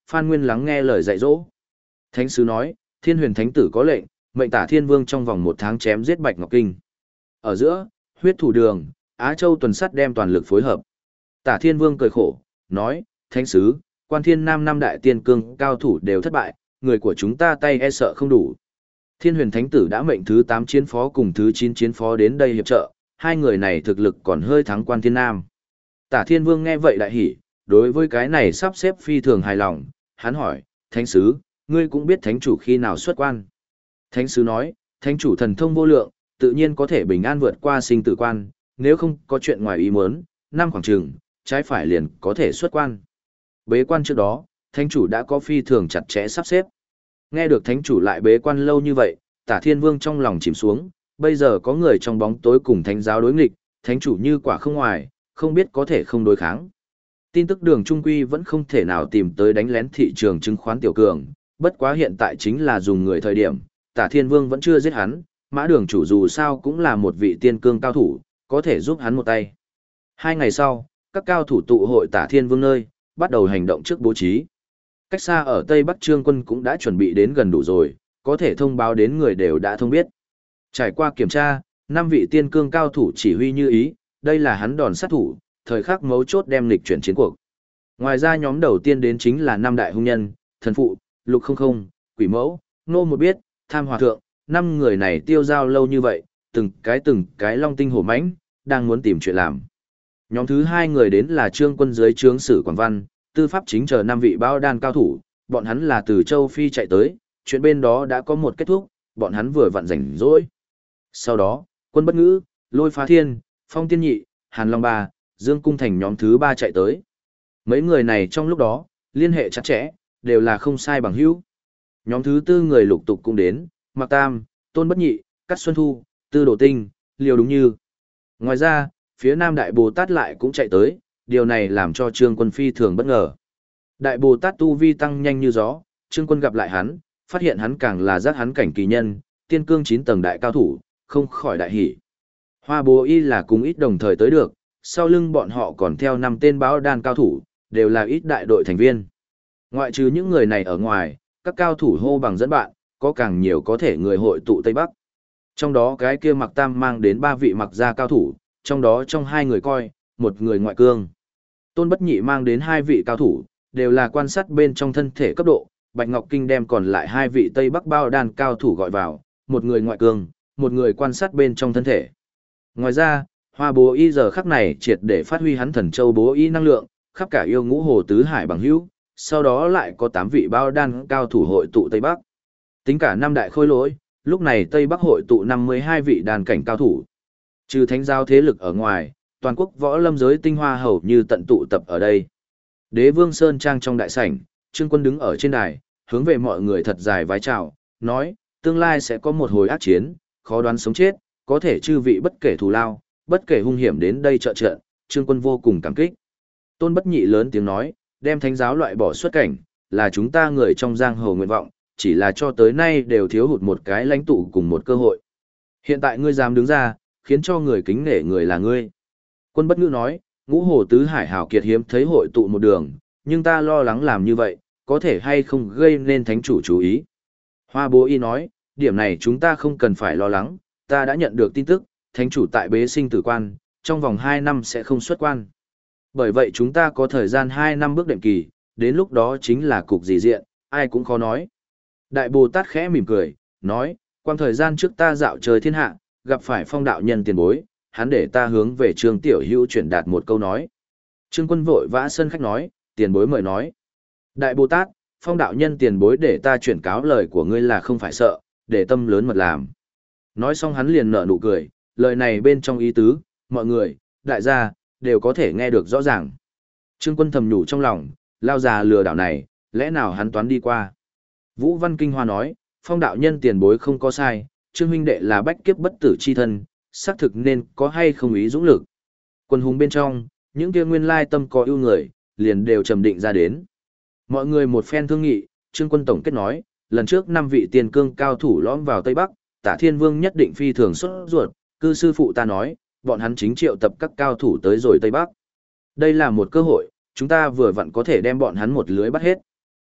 Phan Nguyên lắng nghe lời dạy dỗ. Thánh sứ nói, Thiên Huyền Thánh tử có lệnh, mệnh Tả Thiên Vương trong vòng 1 tháng chém giết Bạch Ngọc Kinh. Ở giữa, huyết thủ đường, Á Châu tuần sắt đem toàn lực phối hợp. Tả Thiên Vương cười khổ, nói, Thánh sứ, Quan Thiên Nam năm đại tiên cương cao thủ đều thất bại, người của chúng ta tay e sợ không đủ. Thiên Huyền Thánh tử đã mệnh thứ 8 chiến phó cùng thứ 9 chiến phó đến đây hiệp trợ, hai người này thực lực còn hơi thắng Quan Thiên Nam. Tả Thiên Vương nghe vậy đại hỉ, đối với cái này sắp xếp phi thường hài lòng, hắn hỏi, Thánh sứ, ngươi cũng biết thánh chủ khi nào xuất quan. Thánh sứ nói, thánh chủ thần thông vô lượng, tự nhiên có thể bình an vượt qua sinh tử quan, nếu không có chuyện ngoài ý muốn, năm khoảng chừng, trái phải liền có thể xuất quan. Bế quan trước đó, thánh chủ đã có phi thường chặt chẽ sắp xếp. Nghe được thánh chủ lại bế quan lâu như vậy, Tả Thiên Vương trong lòng chìm xuống, bây giờ có người trong bóng tối cùng thánh giáo đối nghịch, thánh chủ như quả không ngoài, không biết có thể không đối kháng. Tin tức Đường Trung Quy vẫn không thể nào tìm tới đánh lén thị trường chứng khoán tiểu cường, bất quá hiện tại chính là dùng người thời điểm, Tả Thiên Vương vẫn chưa giết hắn, Mã Đường chủ dù sao cũng là một vị tiên cương cao thủ, có thể giúp hắn một tay. 2 ngày sau, các cao thủ tụ hội Tả Thiên Vương nơi, bắt đầu hành động trước bố trí. Cách xa ở Tây Bắc Trương quân cũng đã chuẩn bị đến gần đủ rồi, có thể thông báo đến người đều đã thông biết. Trải qua kiểm tra, 5 vị tiên cương cao thủ chỉ huy như ý, đây là hắn đòn sát thủ, thời khắc mấu chốt đem lịch chuyển chiến cuộc. Ngoài ra nhóm đầu tiên đến chính là 5 đại hung nhân, Thần Phụ, Lục Không Không, Quỷ Mẫu, Nô Một Biết, Tham Hòa Thượng, 5 người này tiêu giao lâu như vậy, từng cái long tinh hổ mãnh, đang muốn tìm chuyện làm. Nhóm thứ 2 người đến là Trương quân dưới trướng Sử Quảng Văn, tư pháp chính chờ 5 vị bao đan cao thủ, bọn hắn là từ Châu Phi chạy tới, chuyện bên đó đã có một kết thúc, bọn hắn vừa vặn rảnh rỗi. Sau đó, Quân Bất Ngữ, Lôi Phá Thiên, Phong Tiên Nhị, Hàn Long Ba, Dương Cung Thành nhóm thứ 3 chạy tới. Mấy người này trong lúc đó, liên hệ chặt chẽ, đều là không sai bằng hữu. Nhóm thứ 4 người lục tục cũng đến, Mạc Tam, Tôn Bất Nhị, Cát Xuân Thu, Tư Đồ Tinh, Liều Đúng Như. Ngoài ra, phía Nam Đại Bồ Tát lại cũng chạy tới, điều này làm cho Trương Quân phi thường bất ngờ. Đại Bồ Tát tu vi tăng nhanh như gió, Trương Quân gặp lại hắn, phát hiện hắn càng là giác hắn cảnh kỳ nhân, tiên cương 9 tầng đại cao thủ, không khỏi đại hỉ. Hoa Bố Y là cùng ít đồng thời tới được, sau lưng bọn họ còn theo 5 tên báo đan cao thủ, đều là ít đại đội thành viên. Ngoại trừ những người này ở ngoài, các cao thủ hô bằng dẫn bạn, có càng nhiều có thể người hội tụ Tây Bắc. Trong đó cái kia Mạc Tam mang đến 3 vị Mạc gia cao thủ, trong đó trong 2 người coi, 1 người ngoại cương. Tôn Bất Nhị mang đến 2 vị cao thủ, đều là quan sát bên trong thân thể cấp độ, Bạch Ngọc Kinh đem còn lại 2 vị Tây Bắc bao đan cao thủ gọi vào, 1 người ngoại cương, 1 người quan sát bên trong thân thể. Ngoài ra, Hoa Bố Y giờ khắc này triệt để phát huy hắn Thần Châu Bố Y năng lượng, khắp cả yêu ngũ hồ tứ hải bằng hữu, sau đó lại có 8 vị bao đan cao thủ hội tụ Tây Bắc. Tính cả 5 đại khôi lỗi, lúc này Tây Bắc hội tụ 52 vị đàn cảnh cao thủ. Trừ thánh giáo thế lực ở ngoài, toàn quốc võ lâm giới tinh hoa hầu như tận tụ tập ở đây. Đế Vương Sơn Trang trong đại sảnh, Trương Quân đứng ở trên đài, hướng về mọi người thật dài vái chào, nói, tương lai sẽ có một hồi ác chiến, khó đoán sống chết, có thể chư vị bất kể thù lao, bất kể hung hiểm đến đây trợ trận, Trương Quân vô cùng cảm kích. Tôn Bất Nhị lớn tiếng nói, đem thánh giáo loại bỏ xuất cảnh, là chúng ta người trong giang hồ nguyện vọng, chỉ là cho tới nay đều thiếu hụt một cái lãnh tụ cùng một cơ hội. Hiện tại ngươi dám đứng ra, khiến cho người kính nể người là ngươi. Quân Bất Ngữ nói, ngũ hồ tứ hải hảo kiệt hiếm thấy hội tụ một đường, nhưng ta lo lắng làm như vậy, có thể hay không gây nên thánh chủ chú ý. Hoa Bố Y nói, điểm này chúng ta không cần phải lo lắng, ta đã nhận được tin tức, thánh chủ tại bế sinh tử quan, trong vòng 2 năm sẽ không xuất quan. Bởi vậy chúng ta có thời gian 2 năm bước đệm kỳ, đến lúc đó chính là cục gì diện, ai cũng khó nói. Đại Bồ Tát khẽ mỉm cười, nói, quang thời gian trước ta dạo trời thiên hạ, gặp phải Phong đạo nhân tiền bối, hắn để ta hướng về Trương Tiểu Hữu chuyển đạt một câu nói. Trương Quân vội vã sân khách nói, tiền bối mời nói. Đại Bồ Tát, Phong đạo nhân tiền bối để ta chuyển cáo lời của ngươi là không phải sợ, để tâm lớn mật làm. Nói xong hắn liền nở nụ cười, lời này bên trong ý tứ, mọi người, đại gia, đều có thể nghe được rõ ràng. Trương Quân thầm nhủ trong lòng, lao già lừa đảo này, lẽ nào hắn toán đi qua. Vũ Văn Kinh Hoa nói, Phong đạo nhân tiền bối không có sai, Trương huynh đệ là bách kiếp bất tử chi thân, xác thực nên có hay không ý dũng lực. Quân hùng bên trong, những kia nguyên lai tâm có ưu người, liền đều trầm định ra đến. Mọi người một phen thương nghị, Trương Quân tổng kết nói, lần trước 5 vị tiền cương cao thủ lõm vào Tây Bắc, Tả Thiên Vương nhất định phi thường xuất ruột, cư sư phụ ta nói, bọn hắn chính triệu tập các cao thủ tới rồi Tây Bắc. Đây là một cơ hội, chúng ta vừa vặn có thể đem bọn hắn một lưới bắt hết.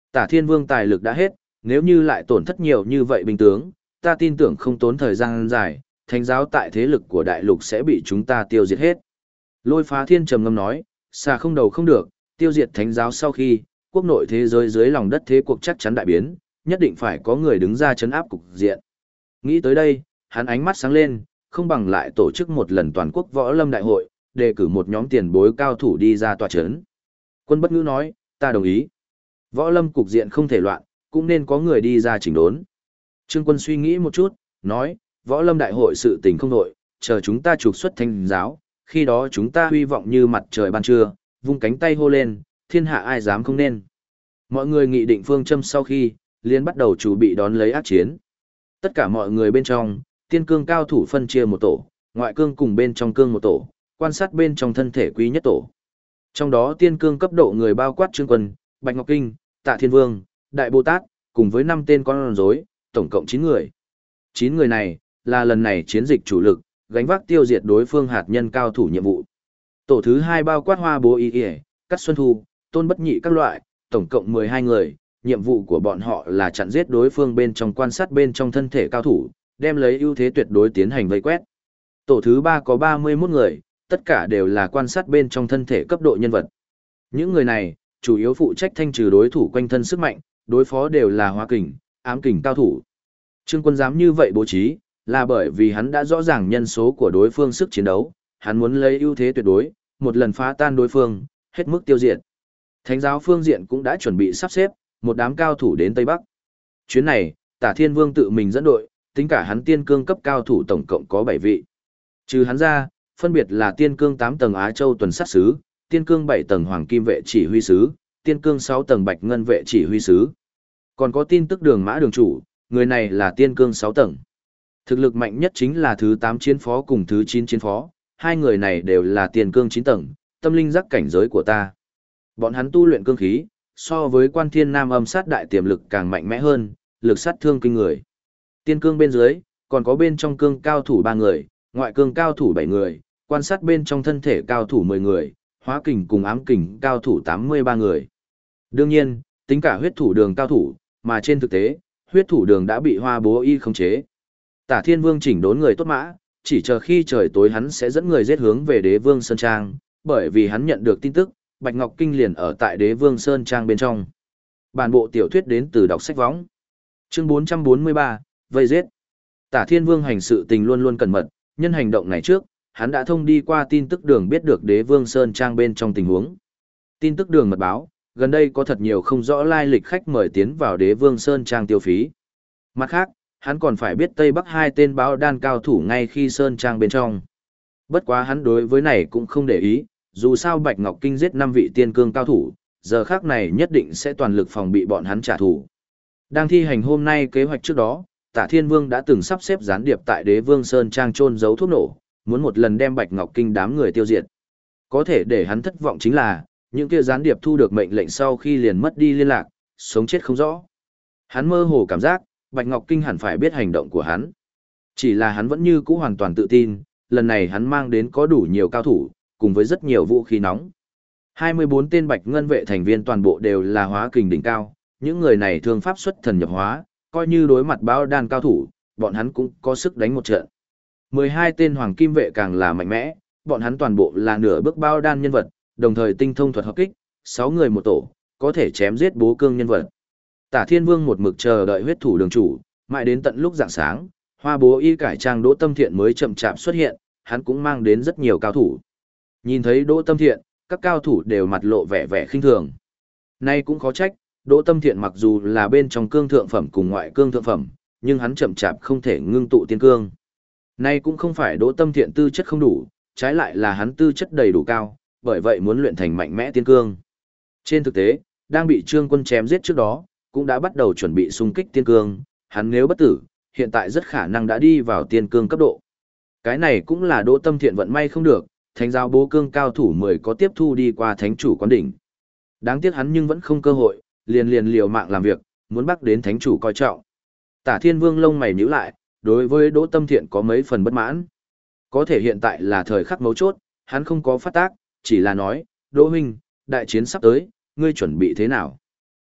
Tả Thiên Vương tài lực đã hết, nếu như lại tổn thất nhiều như vậy binh tướng, ta tin tưởng không tốn thời gian dài, thánh giáo tại thế lực của đại lục sẽ bị chúng ta tiêu diệt hết. Lôi Phá Thiên trầm ngâm nói, xa không đầu không được, tiêu diệt thánh giáo sau khi, quốc nội thế giới dưới lòng đất thế cuộc chắc chắn đại biến, nhất định phải có người đứng ra chấn áp cục diện. Nghĩ tới đây, hắn ánh mắt sáng lên, không bằng lại tổ chức một lần toàn quốc võ lâm đại hội, đề cử một nhóm tiền bối cao thủ đi ra tòa chấn. Quân Bất Ngữ nói, ta đồng ý. Võ lâm cục diện không thể loạn, cũng nên có người đi ra chỉnh đốn. Trương Quân suy nghĩ một chút, nói, võ lâm đại hội sự tình không nội, chờ chúng ta trục xuất thánh giáo, khi đó chúng ta hy vọng như mặt trời ban trưa, vung cánh tay hô lên, thiên hạ ai dám không nên. Mọi người nghị định phương châm sau khi, liền bắt đầu chuẩn bị đón lấy ác chiến. Tất cả mọi người bên trong, tiên cương cao thủ phân chia một tổ, ngoại cương cùng bên trong cương một tổ, quan sát bên trong thân thể quý nhất tổ. Trong đó tiên cương cấp độ người bao quát Trương Quân, Bạch Ngọc Kinh, Tạ Thiên Vương, Đại Bồ Tát, cùng với 5 tên con rối, tổng cộng 9 người. 9 người này, là lần này chiến dịch chủ lực, gánh vác tiêu diệt đối phương hạt nhân cao thủ nhiệm vụ. Tổ thứ 2 bao quát Hoa Bố Y Y, Cát Xuân Thu, Tôn Bất Nhị các loại, tổng cộng 12 người, nhiệm vụ của bọn họ là chặn giết đối phương bên trong quan sát bên trong thân thể cao thủ, đem lấy ưu thế tuyệt đối tiến hành vây quét. Tổ thứ 3 có 31 người, tất cả đều là quan sát bên trong thân thể cấp độ nhân vật. Những người này, chủ yếu phụ trách thanh trừ đối thủ quanh thân sức mạnh, đối phó đều là hóa kình, ám kình cao thủ. Trương Quân dám như vậy bố trí, là bởi vì hắn đã rõ ràng nhân số của đối phương sức chiến đấu, hắn muốn lấy ưu thế tuyệt đối, một lần phá tan đối phương, hết mức tiêu diệt. Thánh giáo phương diện cũng đã chuẩn bị sắp xếp, một đám cao thủ đến Tây Bắc. Chuyến này, Tả Thiên Vương tự mình dẫn đội, tính cả hắn tiên cương cấp cao thủ tổng cộng có 7 vị. Trừ hắn ra, phân biệt là tiên cương 8 tầng Á Châu tuần sát sứ, tiên cương 7 tầng Hoàng Kim vệ chỉ huy sứ, tiên cương 6 tầng Bạch Ngân vệ chỉ huy sứ. Còn có tin tức Đường Mã đường chủ, người này là tiên cương 6 tầng. Thực lực mạnh nhất chính là thứ 8 chiến phó cùng thứ 9 chiến phó, hai người này đều là tiên cương 9 tầng, tâm linh giác cảnh giới của ta. Bọn hắn tu luyện cương khí, so với Quan Thiên Nam âm sát đại tiềm lực càng mạnh mẽ hơn, lực sát thương kinh người. Tiên cương bên dưới, còn có bên trong cương cao thủ 3 người, ngoại cương cao thủ 7 người, quan sát bên trong thân thể cao thủ 10 người, hóa kình cùng ám kình cao thủ 83 người. Đương nhiên, tính cả huyết thủ đường cao thủ, mà trên thực tế, huyết thủ đường đã bị Hoa Bố Y khống chế. Tả Thiên Vương chỉnh đốn người tốt mã, chỉ chờ khi trời tối hắn sẽ dẫn người giết hướng về Đế Vương Sơn Trang, bởi vì hắn nhận được tin tức, Bạch Ngọc Kinh liền ở tại Đế Vương Sơn Trang bên trong. Bản bộ tiểu thuyết đến từ đọc sách võng. Chương 443, vây giết. Tả Thiên Vương hành sự tình luôn luôn cẩn mật, nhân hành động này trước, hắn đã thông đi qua tin tức đường biết được Đế Vương Sơn Trang bên trong tình huống. Tin tức đường mật báo, gần đây có thật nhiều không rõ lai lịch khách mời tiến vào Đế Vương Sơn Trang tiêu phí. Mặt khác, hắn còn phải biết Tây Bắc 2 tên báo đan cao thủ ngay khi Sơn Trang bên trong. Bất quá hắn đối với này cũng không để ý, dù sao Bạch Ngọc Kinh giết 5 vị tiên cương cao thủ, giờ khác này nhất định sẽ toàn lực phòng bị bọn hắn trả thù. Đang thi hành hôm nay kế hoạch trước đó, Tả Thiên Vương đã từng sắp xếp gián điệp tại Đế Vương Sơn Trang chôn giấu thuốc nổ, muốn một lần đem Bạch Ngọc Kinh đám người tiêu diệt. Có thể để hắn thất vọng chính là, những kia gián điệp thu được mệnh lệnh sau khi liền mất đi liên lạc, sống chết không rõ. Hắn mơ hồ cảm giác, Bạch Ngọc Kinh hẳn phải biết hành động của hắn. Chỉ là hắn vẫn như cũ hoàn toàn tự tin, lần này hắn mang đến có đủ nhiều cao thủ, cùng với rất nhiều vũ khí nóng. 24 tên Bạch Ngân vệ thành viên toàn bộ đều là hóa kình đỉnh cao, những người này thương pháp xuất thần nhập hóa, coi như đối mặt báo đan cao thủ, bọn hắn cũng có sức đánh một trận. 12 tên Hoàng Kim vệ càng là mạnh mẽ, bọn hắn toàn bộ là nửa bước báo đan nhân vật, đồng thời tinh thông thuật hợp kích, 6 người một tổ, có thể chém giết bố cương nhân vật. Tả Thiên Vương một mực chờ đợi huyết thủ đường chủ, mãi đến tận lúc rạng sáng, Hoa Bố Y cải trang Đỗ Tâm Thiện mới chậm chạp xuất hiện, hắn cũng mang đến rất nhiều cao thủ. Nhìn thấy Đỗ Tâm Thiện, các cao thủ đều mặt lộ vẻ vẻ khinh thường. Nay cũng khó trách, Đỗ Tâm Thiện mặc dù là bên trong cương thượng phẩm cùng ngoại cương thượng phẩm, nhưng hắn chậm chạp không thể ngưng tụ tiên cương. Nay cũng không phải Đỗ Tâm Thiện tư chất không đủ, trái lại là hắn tư chất đầy đủ cao, bởi vậy muốn luyện thành mạnh mẽ tiên cương. Trên thực tế, đang bị Trương Quân chém giết trước đó, cũng đã bắt đầu chuẩn bị xung kích tiên cương, hắn nếu bất tử, hiện tại rất khả năng đã đi vào tiên cương cấp độ. Cái này cũng là Đỗ Tâm Thiện vận may không được, thánh giáo bố cương cao thủ 10 có tiếp thu đi qua thánh chủ quán đỉnh. Đáng tiếc hắn nhưng vẫn không cơ hội, liền liều mạng làm việc, muốn bắt đến thánh chủ coi trọng. Tả Thiên Vương lông mày nhíu lại, đối với Đỗ Tâm Thiện có mấy phần bất mãn. Có thể hiện tại là thời khắc mấu chốt, hắn không có phát tác, chỉ là nói, Đỗ huynh, đại chiến sắp tới, ngươi chuẩn bị thế nào?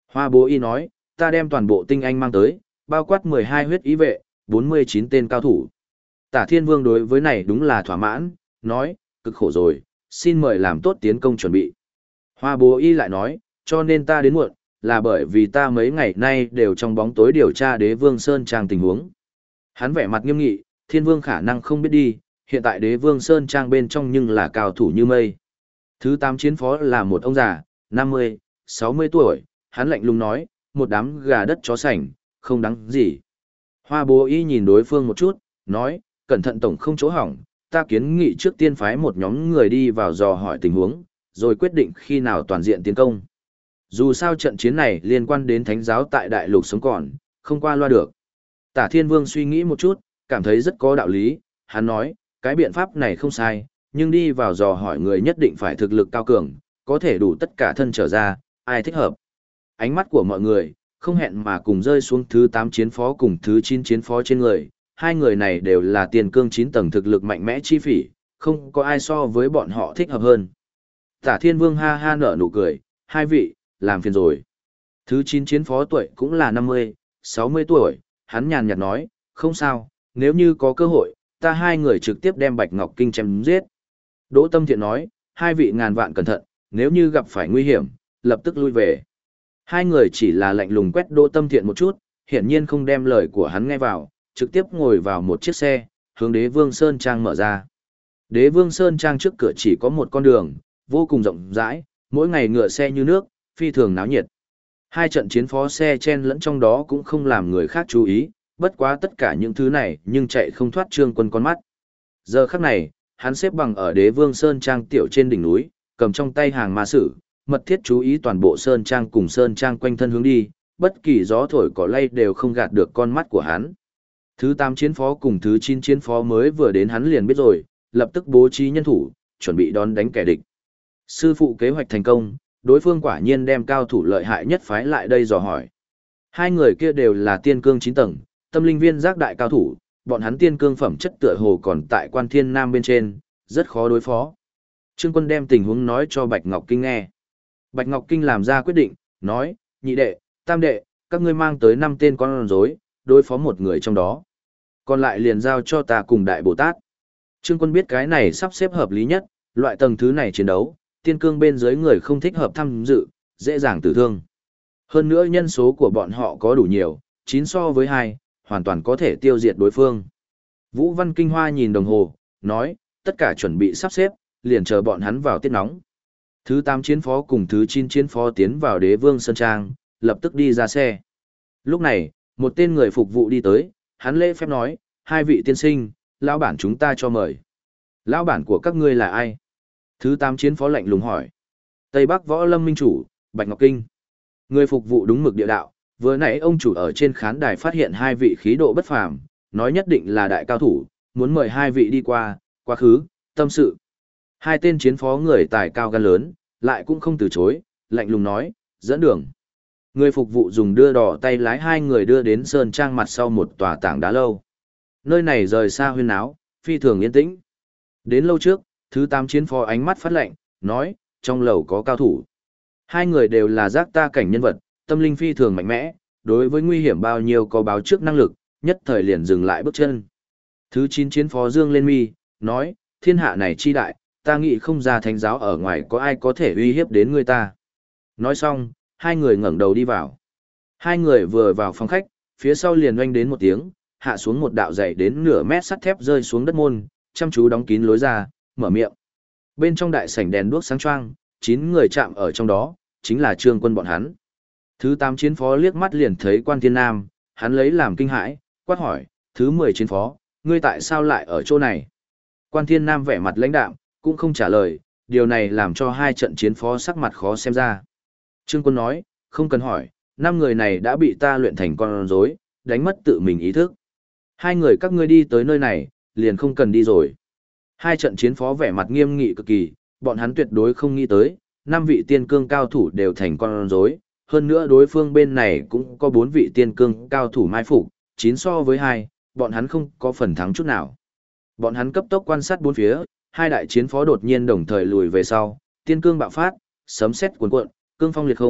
Hoa Bố Y nói, ta đem toàn bộ tinh anh mang tới, bao quát 12 huyết ý vệ, 49 tên cao thủ. Tả Thiên Vương đối với này đúng là thỏa mãn, nói, cực khổ rồi, xin mời làm tốt tiến công chuẩn bị. Hoa Bố Y lại nói, cho nên ta đến muộn, là bởi vì ta mấy ngày nay đều trong bóng tối điều tra Đế Vương Sơn Trang tình huống. Hắn vẻ mặt nghiêm nghị, Thiên Vương khả năng không biết đi, hiện tại Đế Vương Sơn Trang bên trong nhưng là cao thủ như mây. Thứ 8 chiến phó là một ông già, 50, 60 tuổi, hắn lạnh lùng nói, một đám gà đất chó sành, không đáng gì. Hoa Bố Y nhìn đối phương một chút, nói, cẩn thận tổng không chỗ hỏng, ta kiến nghị trước tiên phái một nhóm người đi vào dò hỏi tình huống, rồi quyết định khi nào toàn diện tiến công. Dù sao trận chiến này liên quan đến thánh giáo tại đại lục sống còn, không qua loa được. Tả Thiên Vương suy nghĩ một chút, cảm thấy rất có đạo lý, hắn nói, cái biện pháp này không sai, nhưng đi vào dò hỏi người nhất định phải thực lực cao cường, có thể đủ tất cả thân trở ra, ai thích hợp. Ánh mắt của mọi người, không hẹn mà cùng rơi xuống thứ 8 chiến phó cùng thứ 9 chiến phó trên người, hai người này đều là tiền cương 9 tầng thực lực mạnh mẽ chi phỉ, không có ai so với bọn họ thích hợp hơn. Tả Thiên Vương ha ha nở nụ cười, hai vị, làm phiền rồi. Thứ 9 chiến phó tuổi cũng là 50, 60 tuổi, hắn nhàn nhạt nói, không sao, nếu như có cơ hội, ta hai người trực tiếp đem Bạch Ngọc Kinh chém giết. Đỗ Tâm Thiện nói, hai vị ngàn vạn cẩn thận, nếu như gặp phải nguy hiểm, lập tức lui về. Hai người chỉ là lạnh lùng quét Đỗ Tâm Thiện một chút, hiển nhiên không đem lời của hắn nghe vào, trực tiếp ngồi vào một chiếc xe, hướng Đế Vương Sơn Trang mở ra. Đế Vương Sơn Trang trước cửa chỉ có một con đường, vô cùng rộng rãi, mỗi ngày ngựa xe như nước, phi thường náo nhiệt. Hai trận chiến phó xe chen lẫn trong đó cũng không làm người khác chú ý, bất quá tất cả những thứ này nhưng chạy không thoát Trương Quân con mắt. Giờ khắc này, hắn xếp bằng ở Đế Vương Sơn Trang tiểu trên đỉnh núi, cầm trong tay hàng ma sử, mật thiết chú ý toàn bộ Sơn Trang cùng Sơn Trang quanh thân hướng đi, bất kỳ gió thổi cỏ lay đều không gạt được con mắt của hắn. Thứ 8 chiến phó cùng thứ 9 chiến phó mới vừa đến hắn liền biết rồi, lập tức bố trí nhân thủ, chuẩn bị đón đánh kẻ địch. Sư phụ kế hoạch thành công, đối phương quả nhiên đem cao thủ lợi hại nhất phái lại đây dò hỏi. Hai người kia đều là tiên cương 9 tầng, tâm linh viên giác đại cao thủ, bọn hắn tiên cương phẩm chất tựa hồ còn tại Quan Thiên Nam bên trên, rất khó đối phó. Trương Quân đem tình huống nói cho Bạch Ngọc Kinh nghe. Bạch Ngọc Kinh làm ra quyết định, nói, nhị đệ, tam đệ, các ngươi mang tới 5 tên con rối, đối phó một người trong đó. Còn lại liền giao cho ta cùng Đại Bồ Tát. Trương Quân biết cái này sắp xếp hợp lý nhất, loại tầng thứ này chiến đấu, tiên cương bên dưới người không thích hợp tham dự, dễ dàng tử thương. Hơn nữa nhân số của bọn họ có đủ nhiều, 9 so với 2, hoàn toàn có thể tiêu diệt đối phương. Vũ Văn Kinh Hoa nhìn đồng hồ, nói, tất cả chuẩn bị sắp xếp, liền chờ bọn hắn vào tiết nóng. Thứ 8 chiến phó cùng thứ 9 chiến phó tiến vào Đế Vương Sơn Trang, lập tức đi ra xe. Lúc này, một tên người phục vụ đi tới, hắn lễ phép nói, hai vị tiên sinh, lão bản chúng ta cho mời. Lão bản của các ngươi là ai? Thứ 8 chiến phó lạnh lùng hỏi. Tây Bắc Võ Lâm Minh Chủ, Bạch Ngọc Kinh. Người phục vụ đúng mực địa đạo, vừa nãy ông chủ ở trên khán đài phát hiện hai vị khí độ bất phàm, nói nhất định là đại cao thủ, muốn mời hai vị đi qua, quá khứ, tâm sự. Hai tên chiến phó người tài cao gan lớn, lại cũng không từ chối, lạnh lùng nói, dẫn đường. Người phục vụ dùng đưa đỏ tay lái hai người đưa đến sơn trang mặt sau một tòa tảng đá lâu. Nơi này rời xa huyên náo, phi thường yên tĩnh. Đến lâu trước, thứ 8 chiến phó ánh mắt phát lạnh, nói, trong lầu có cao thủ. Hai người đều là giác ta cảnh nhân vật, tâm linh phi thường mạnh mẽ, đối với nguy hiểm bao nhiêu có báo trước năng lực, nhất thời liền dừng lại bước chân. Thứ 9 chiến phó dương lên mi, nói, thiên hạ này chi đại, ta nghĩ không ra thánh giáo ở ngoài có ai có thể uy hiếp đến người ta. Nói xong, hai người ngẩng đầu đi vào. Hai người vừa vào phòng khách, phía sau liền oanh đến một tiếng, hạ xuống một đạo dày đến nửa mét sắt thép rơi xuống đất môn, chăm chú đóng kín lối ra, mở miệng. Bên trong đại sảnh đèn đuốc sáng choang, 9 người chạm ở trong đó, chính là Trương Quân bọn hắn. Thứ 8 chiến phó liếc mắt liền thấy Quan Thiên Nam, hắn lấy làm kinh hãi, quát hỏi, thứ 10 chiến phó, ngươi tại sao lại ở chỗ này? Quan Thiên Nam vẻ mặt lãnh đạm, cũng không trả lời, điều này làm cho hai trận chiến phó sắc mặt khó xem ra. Trương Quân nói, không cần hỏi, 5 người này đã bị ta luyện thành con rối, đánh mất tự mình ý thức. Hai người các ngươi đi tới nơi này, liền không cần đi rồi. Hai trận chiến phó vẻ mặt nghiêm nghị cực kỳ, bọn hắn tuyệt đối không nghĩ tới, 5 vị tiên cương cao thủ đều thành con rối, hơn nữa đối phương bên này cũng có 4 vị tiên cương cao thủ mai phục, 9 so với 2, bọn hắn không có phần thắng chút nào. Bọn hắn cấp tốc quan sát bốn phía, hai đại chiến phó đột nhiên đồng thời lùi về sau, tiên cương bạo phát, sấm sét cuồn cuộn, cương phong liệt không,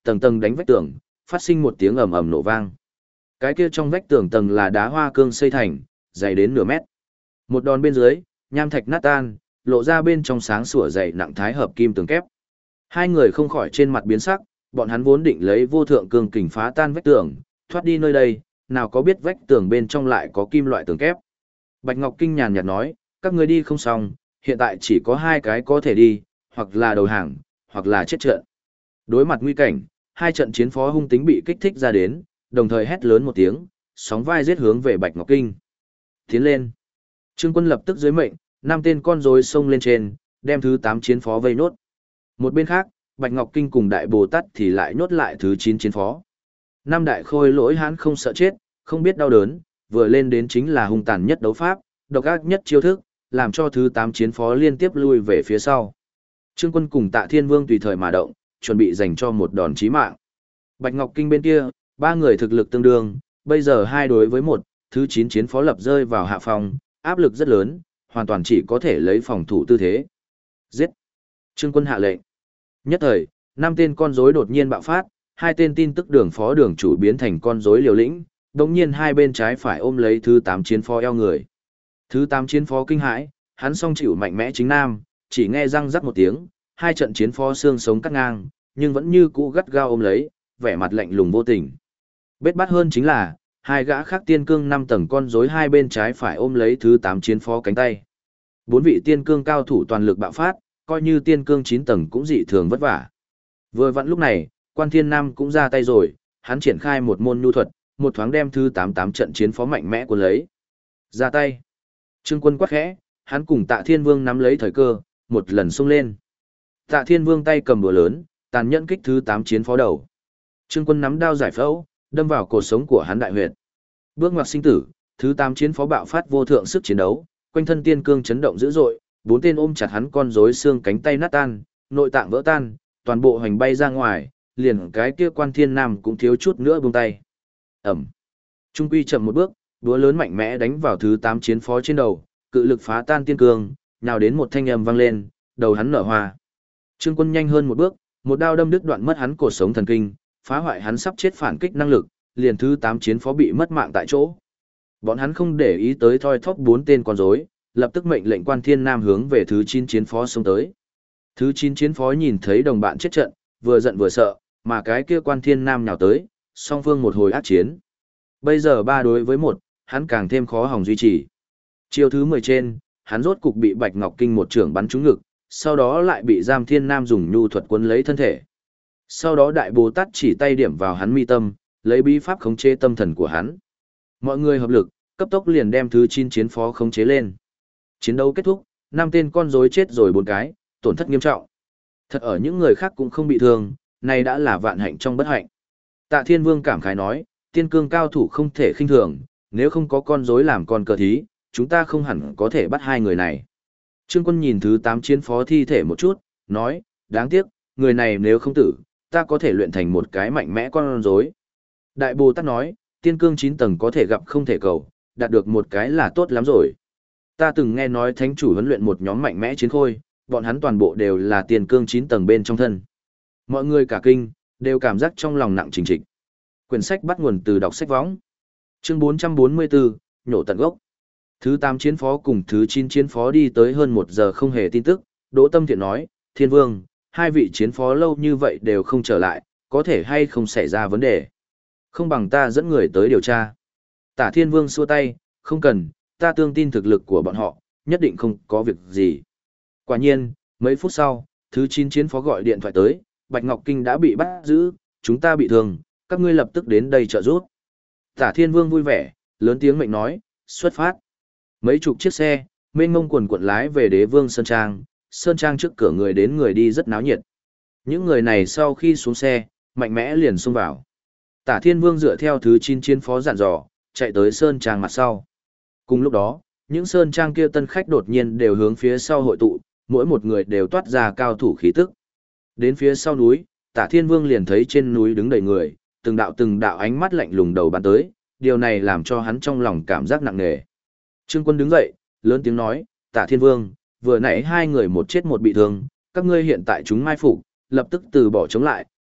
tầng tầng đánh vách tường, phát sinh một tiếng ầm ầm nổ vang. Cái kia trong vách tường tầng là đá hoa cương xây thành, dày đến nửa mét. Một đòn bên dưới, nham thạch nát tan, lộ ra bên trong sáng sủa dày nặng thái hợp kim tường kép. Hai người không khỏi trên mặt biến sắc, bọn hắn vốn định lấy vô thượng cương kình phá tan vách tường, thoát đi nơi đây, nào có biết vách tường bên trong lại có kim loại tường kép. Bạch Ngọc Kinh nhàn nhạt nói, các người đi không xong, hiện tại chỉ có hai cái có thể đi, hoặc là đầu hàng, hoặc là chết trận. Đối mặt nguy cảnh, hai trận chiến phó hung tính bị kích thích ra đến, đồng thời hét lớn một tiếng, sóng vai giết hướng về Bạch Ngọc Kinh. Tiến lên. Trương Quân lập tức dưới mệnh, 5 tên con rối xông lên trên, đem thứ 8 chiến phó vây nốt. Một bên khác, Bạch Ngọc Kinh cùng Đại Bồ Tát thì lại nhốt lại thứ 9 chiến phó. Năm đại khôi lỗi hãn không sợ chết, không biết đau đớn, vừa lên đến chính là hung tàn nhất đấu pháp, độc ác nhất chiêu thức, làm cho thứ 8 chiến phó liên tiếp lui về phía sau. Trương Quân cùng Tạ Thiên Vương tùy thời mà động, chuẩn bị dành cho một đòn chí mạng. Bạch Ngọc Kinh bên kia, ba người thực lực tương đương, bây giờ 2 đối với 1, thứ 9 chiến phó lập rơi vào hạ phòng, áp lực rất lớn, hoàn toàn chỉ có thể lấy phòng thủ tư thế. Giết! Trương Quân hạ lệnh. Nhất thời, 5 tên con rối đột nhiên bạo phát, 2 tên tin tức đường phó đường chủ biến thành con rối liều lĩnh, đồng nhiên hai bên trái phải ôm lấy thứ 8 chiến phó eo người. Thứ 8 chiến phó kinh hãi, hắn song chịu mạnh mẽ chính nam, chỉ nghe răng rắc một tiếng, hai trận chiến phó xương sống cắt ngang, nhưng vẫn như cũ gắt gao ôm lấy, vẻ mặt lạnh lùng vô tình. Bết bát hơn chính là, hai gã khác tiên cương 5 tầng con rối hai bên trái phải ôm lấy thứ 8 chiến phó cánh tay. 4 vị tiên cương cao thủ toàn lực bạo phát, coi như tiên cương 9 tầng cũng dị thường vất vả. Vừa vặn lúc này, Quan Thiên Nam cũng ra tay rồi, hắn triển khai một môn nhu thuật, một thoáng đem thứ 88 trận chiến phó mạnh mẽ cuốn lấy. Ra tay. Trương Quân quát khẽ, hắn cùng Tạ Thiên Vương nắm lấy thời cơ, một lần xông lên. Tạ Thiên Vương tay cầm búa lớn, tàn nhẫn kích thứ 8 chiến phó đầu. Trương Quân nắm đao giải phẫu, đâm vào cột sống của hắn đại huyệt. Bước ngoặt sinh tử, thứ 8 chiến phó bạo phát vô thượng sức chiến đấu, quanh thân tiên cương chấn động dữ dội, 4 tên ôm chặt hắn con rối xương cánh tay nát tan, nội tạng vỡ tan, toàn bộ hoành bay ra ngoài, liền cái kia Quan Thiên Nam cũng thiếu chút nữa buông tay. Ẩm. Trung quy chậm một bước, đũa lớn mạnh mẽ đánh vào thứ 8 chiến phó trên đầu, cự lực phá tan tiên cương, nào đến một thanh âm vang lên, đầu hắn nở hoa. Trương Quân nhanh hơn một bước, một đao đâm đứt đoạn mất hắn cột sống thần kinh, phá hoại hắn sắp chết phản kích năng lực, liền thứ 8 chiến phó bị mất mạng tại chỗ. Bọn hắn không để ý tới thoi thóp 4 tên con rối, lập tức mệnh lệnh Quan Thiên Nam hướng về thứ 9 chiến phó xông tới. Thứ 9 chiến phó nhìn thấy đồng bạn chết trận, vừa giận vừa sợ, mà cái kia Quan Thiên Nam nhào tới, song phương một hồi ác chiến. Bây giờ 3 đối với 1, hắn càng thêm khó hòng duy trì. Chiêu thứ 10 trên, hắn rốt cục bị Bạch Ngọc Kinh một trưởng bắn trúng ngực, sau đó lại bị Giam Thiên Nam dùng nhu thuật cuốn lấy thân thể. Sau đó Đại Bồ Tát chỉ tay điểm vào hắn mi tâm, lấy bí pháp khống chế tâm thần của hắn. Mọi người hợp lực, cấp tốc liền đem thứ 9 chiến phó khống chế lên. Chiến đấu kết thúc, 5 tên con rối chết rồi 4 cái, tổn thất nghiêm trọng. Thật ở những người khác cũng không bị thương, này đã là vạn hạnh trong bất hạnh. Tạ Thiên Vương cảm khái nói, tiên cương cao thủ không thể khinh thường, nếu không có con rối làm con cờ thí, chúng ta không hẳn có thể bắt hai người này. Trương Quân nhìn thứ 8 chiến phó thi thể một chút, nói, đáng tiếc, người này nếu không tử, ta có thể luyện thành một cái mạnh mẽ con rối. Đại Bồ Tát nói, tiên cương 9 tầng có thể gặp không thể cầu, đạt được một cái là tốt lắm rồi. Ta từng nghe nói thánh chủ huấn luyện một nhóm mạnh mẽ chiến khôi, bọn hắn toàn bộ đều là tiên cương 9 tầng bên trong thân. Mọi người cả kinh, đều cảm giác trong lòng nặng trình trịch. Quyển sách bắt nguồn từ đọc sách võng. Chương 444, nhổ tận gốc. Thứ 8 chiến phó cùng thứ 9 chiến phó đi tới hơn 1 giờ không hề tin tức, Đỗ Tâm Thiện nói, Thiên Vương, hai vị chiến phó lâu như vậy đều không trở lại, có thể hay không xảy ra vấn đề. Không bằng ta dẫn người tới điều tra. Tả Thiên Vương xua tay, không cần, ta tương tin thực lực của bọn họ, nhất định không có việc gì. Quả nhiên, mấy phút sau, thứ 9 chiến phó gọi điện thoại tới, Bạch Ngọc Kinh đã bị bắt giữ, chúng ta bị thương, các ngươi lập tức đến đây trợ giúp. Tả Thiên Vương vui vẻ, lớn tiếng mệnh nói, xuất phát. Mấy chục chiếc xe, mênh mông quần quận lái về Đế Vương Sơn Trang trước cửa người đến người đi rất náo nhiệt. Những người này sau khi xuống xe, mạnh mẽ liền xông vào. Tả Thiên Vương dựa theo thứ 9 chiến phó dặn dò, chạy tới Sơn Trang mặt sau. Cùng lúc đó, những Sơn Trang kia tân khách đột nhiên đều hướng phía sau hội tụ, mỗi một người đều toát ra cao thủ khí tức. Đến phía sau núi, Tả Thiên Vương liền thấy trên núi đứng đầy người, từng đạo ánh mắt lạnh lùng đầu bắn tới, điều này làm cho hắn trong lòng cảm giác nặng nề. Trương Quân đứng dậy, lớn tiếng nói, Tả Thiên Vương, vừa nãy hai người một chết một bị thương, các ngươi hiện tại chúng mai phục, lập tức từ bỏ chống lại,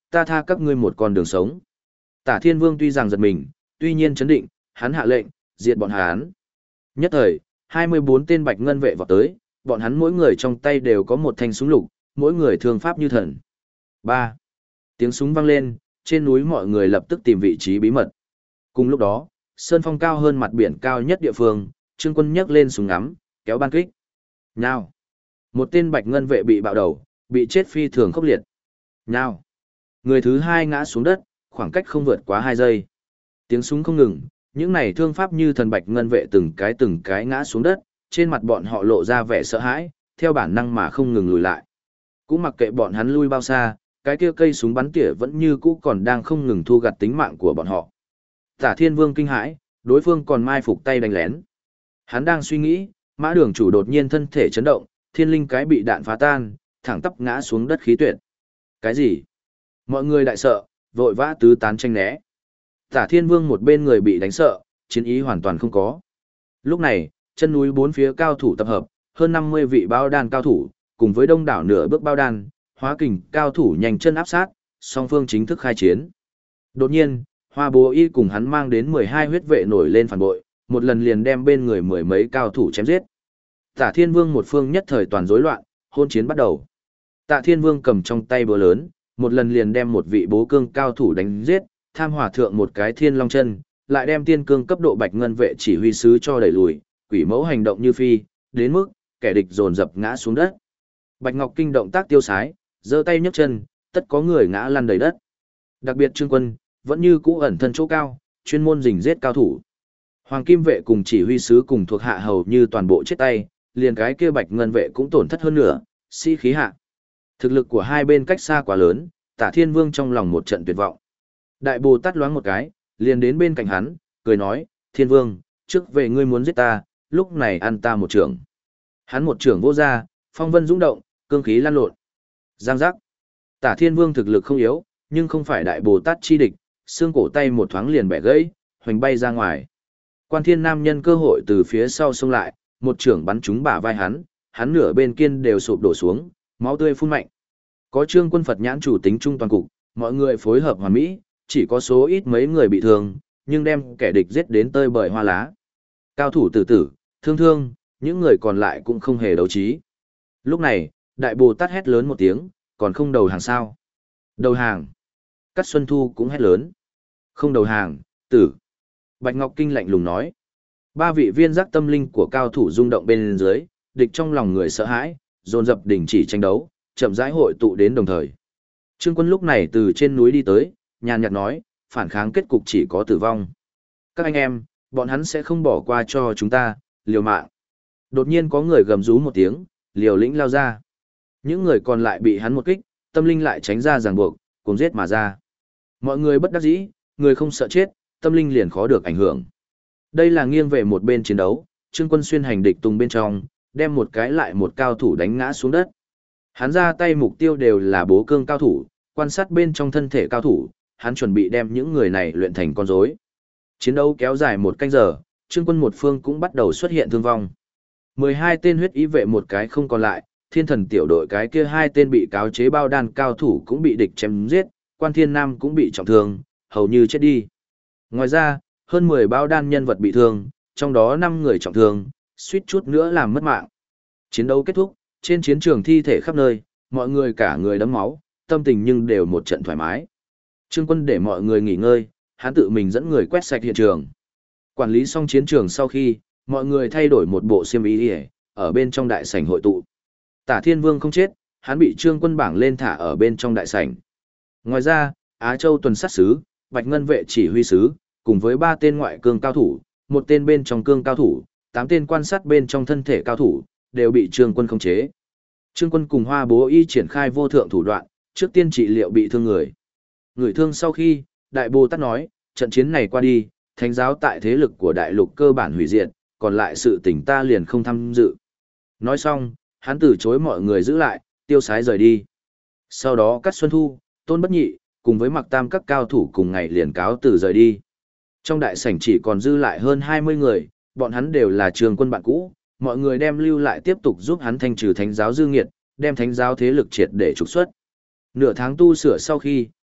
ta tha các ngươi một con đường sống. Tả Thiên Vương tuy rằng giật mình, tuy nhiên chấn định, hắn hạ lệnh, diệt bọn hắn. Nhất thời, 24 tên bạch ngân vệ vọt tới, bọn hắn mỗi người trong tay đều có một thanh súng lục, mỗi người thương pháp như thần. 3. Tiếng súng vang lên, trên núi mọi người lập tức tìm vị trí bí mật. Cùng lúc đó, sơn phong cao hơn mặt biển cao nhất địa phương, Trương Quân nhấc lên súng ngắm, kéo ban kích. Nhao. Một tên bạch ngân vệ bị bạo đầu, bị chết phi thường khốc liệt. Nhao. Người thứ hai ngã xuống đất, khoảng cách không vượt quá 2 giây. Tiếng súng không ngừng, những này thương pháp như thần bạch ngân vệ từng cái ngã xuống đất, trên mặt bọn họ lộ ra vẻ sợ hãi, theo bản năng mà không ngừng lùi lại. Cũng mặc kệ bọn hắn lui bao xa, cái kia cây súng bắn tỉa vẫn như cũ còn đang không ngừng thu gặt tính mạng của bọn họ. Tả Thiên Vương kinh hãi, đối phương còn mai phục tay đánh lén. Hắn đang suy nghĩ, Mã Đường chủ đột nhiên thân thể chấn động, thiên linh cái bị đạn phá tan, thẳng tắp ngã xuống đất khí tuyệt. Cái gì? Mọi người đại sợ, vội vã tứ tán tranh né. Tả Thiên Vương một bên người bị đánh sợ, chiến ý hoàn toàn không có. Lúc này, chân núi bốn phía cao thủ tập hợp, hơn 50 vị bao đan cao thủ, cùng với đông đảo nửa bước bao đan, hóa kình cao thủ nhanh chân áp sát, song phương chính thức khai chiến. Đột nhiên, Hoa Bố Y cùng hắn mang đến 12 huyết vệ nổi lên phản bội, một lần liền đem bên người mười mấy cao thủ chém giết. Tả Thiên Vương một phương nhất thời toàn rối loạn, hôn chiến bắt đầu. Tạ Thiên Vương cầm trong tay búa lớn, một lần liền đem một vị bố cương cao thủ đánh giết, tham hòa thượng một cái thiên long chân, lại đem tiên cương cấp độ bạch ngân vệ chỉ huy sứ cho đẩy lùi, quỷ mẫu hành động như phi, đến mức kẻ địch dồn dập ngã xuống đất. Bạch Ngọc Kinh động tác tiêu sái, giơ tay nhấc chân, tất có người ngã lăn đầy đất. Đặc biệt Trương Quân vẫn như cũ ẩn thân chỗ cao, chuyên môn rình giết cao thủ. Hoàng Kim vệ cùng chỉ huy sứ cùng thuộc hạ hầu như toàn bộ chết tay, liền cái kia bạch ngân vệ cũng tổn thất hơn nửa, sĩ khí hạ. Thực lực của hai bên cách xa quá lớn, Tả Thiên Vương trong lòng một trận tuyệt vọng. Đại Bồ Tát loáng một cái, liền đến bên cạnh hắn, cười nói, Thiên Vương, trước về ngươi muốn giết ta, lúc này ăn ta một trưởng. Hắn một trưởng vô ra, phong vân dũng động, cương khí lan lộn. Giang giác. Tả Thiên Vương thực lực không yếu, nhưng không phải Đại Bồ Tát chi địch, xương cổ tay một thoáng liền bẻ gãy, hoành bay ra ngoài. Quan Thiên Nam nhân cơ hội từ phía sau xông lại, một trưởng bắn trúng bả vai hắn nửa bên kiên đều sụp đổ xuống, máu tươi phun mạnh. Có Trương Quân Phật nhãn chủ tính trung toàn cục, mọi người phối hợp hoàn mỹ, chỉ có số ít mấy người bị thương, nhưng đem kẻ địch giết đến tơi bời hoa lá. Cao thủ tử tử, thương, những người còn lại cũng không hề đấu trí. Lúc này, Đại Bồ Tát hét lớn một tiếng, còn không đầu hàng sao? Đầu hàng. Cát Xuân Thu cũng hét lớn. Không đầu hàng, tử. Bạch Ngọc Kinh lạnh lùng nói. Ba vị viên giác tâm linh của cao thủ rung động bên dưới, địch trong lòng người sợ hãi, dồn dập đình chỉ tranh đấu, chậm rãi hội tụ đến đồng thời. Trương Quân lúc này từ trên núi đi tới, nhàn nhạt nói, phản kháng kết cục chỉ có tử vong. Các anh em, bọn hắn sẽ không bỏ qua cho chúng ta, liều mạng. Đột nhiên có người gầm rú một tiếng, liều lĩnh lao ra. Những người còn lại bị hắn một kích, tâm linh lại tránh ra ràng buộc, cùng giết mà ra. Mọi người bất đắc dĩ, người không sợ chết, tâm linh liền khó được ảnh hưởng. Đây là nghiêng về một bên chiến đấu, Trương Quân xuyên hành địch tung bên trong, đem một cái lại một cao thủ đánh ngã xuống đất. Hắn ra tay mục tiêu đều là bố cương cao thủ, quan sát bên trong thân thể cao thủ, hắn chuẩn bị đem những người này luyện thành con rối. Chiến đấu kéo dài 1 canh giờ, Trương Quân một phương cũng bắt đầu xuất hiện thương vong. 12 tên huyết ý vệ một cái không còn lại, thiên thần tiểu đội cái kia 2 tên bị cáo chế bao đan cao thủ cũng bị địch chém giết, Quan Thiên Nam cũng bị trọng thương, hầu như chết đi. Ngoài ra, hơn 10 bao đan nhân vật bị thương, trong đó 5 người trọng thương, suýt chút nữa làm mất mạng. Chiến đấu kết thúc, trên chiến trường thi thể khắp nơi, mọi người cả người đẫm máu, tâm tình nhưng đều một trận thoải mái. Trương Quân để mọi người nghỉ ngơi, hắn tự mình dẫn người quét sạch hiện trường. Quản lý xong chiến trường sau khi, mọi người thay đổi một bộ xiêm y ở bên trong đại sảnh hội tụ. Tả Thiên Vương không chết, hắn bị Trương Quân bảng lên thả ở bên trong đại sảnh. Ngoài ra, Á Châu tuần sát sứ, Bạch Ngân vệ chỉ huy sứ, cùng với 3 tên ngoại cương cao thủ, 1 tên bên trong cương cao thủ, 8 tên quan sát bên trong thân thể cao thủ, đều bị Trương Quân khống chế. Trương Quân cùng Hoa Bố Y triển khai vô thượng thủ đoạn, trước tiên trị liệu bị thương người. Người thương sau khi, Đại Bồ Tát nói, trận chiến này qua đi, thánh giáo tại thế lực của đại lục cơ bản hủy diệt, còn lại sự tình ta liền không tham dự. Nói xong, hắn từ chối mọi người giữ lại, tiêu sái rời đi. Sau đó Cát Xuân Thu, Tôn Bất Nhị, cùng với Mặc Tam các cao thủ cùng ngày liền cáo từ rời đi. Trong đại sảnh chỉ còn dư lại hơn 20 người, bọn hắn đều là Trương Quân bạn cũ, mọi người đem lưu lại tiếp tục giúp hắn thanh trừ thánh giáo dư nghiệt, đem thánh giáo thế lực triệt để trục xuất. Nửa tháng tu sửa sau khi,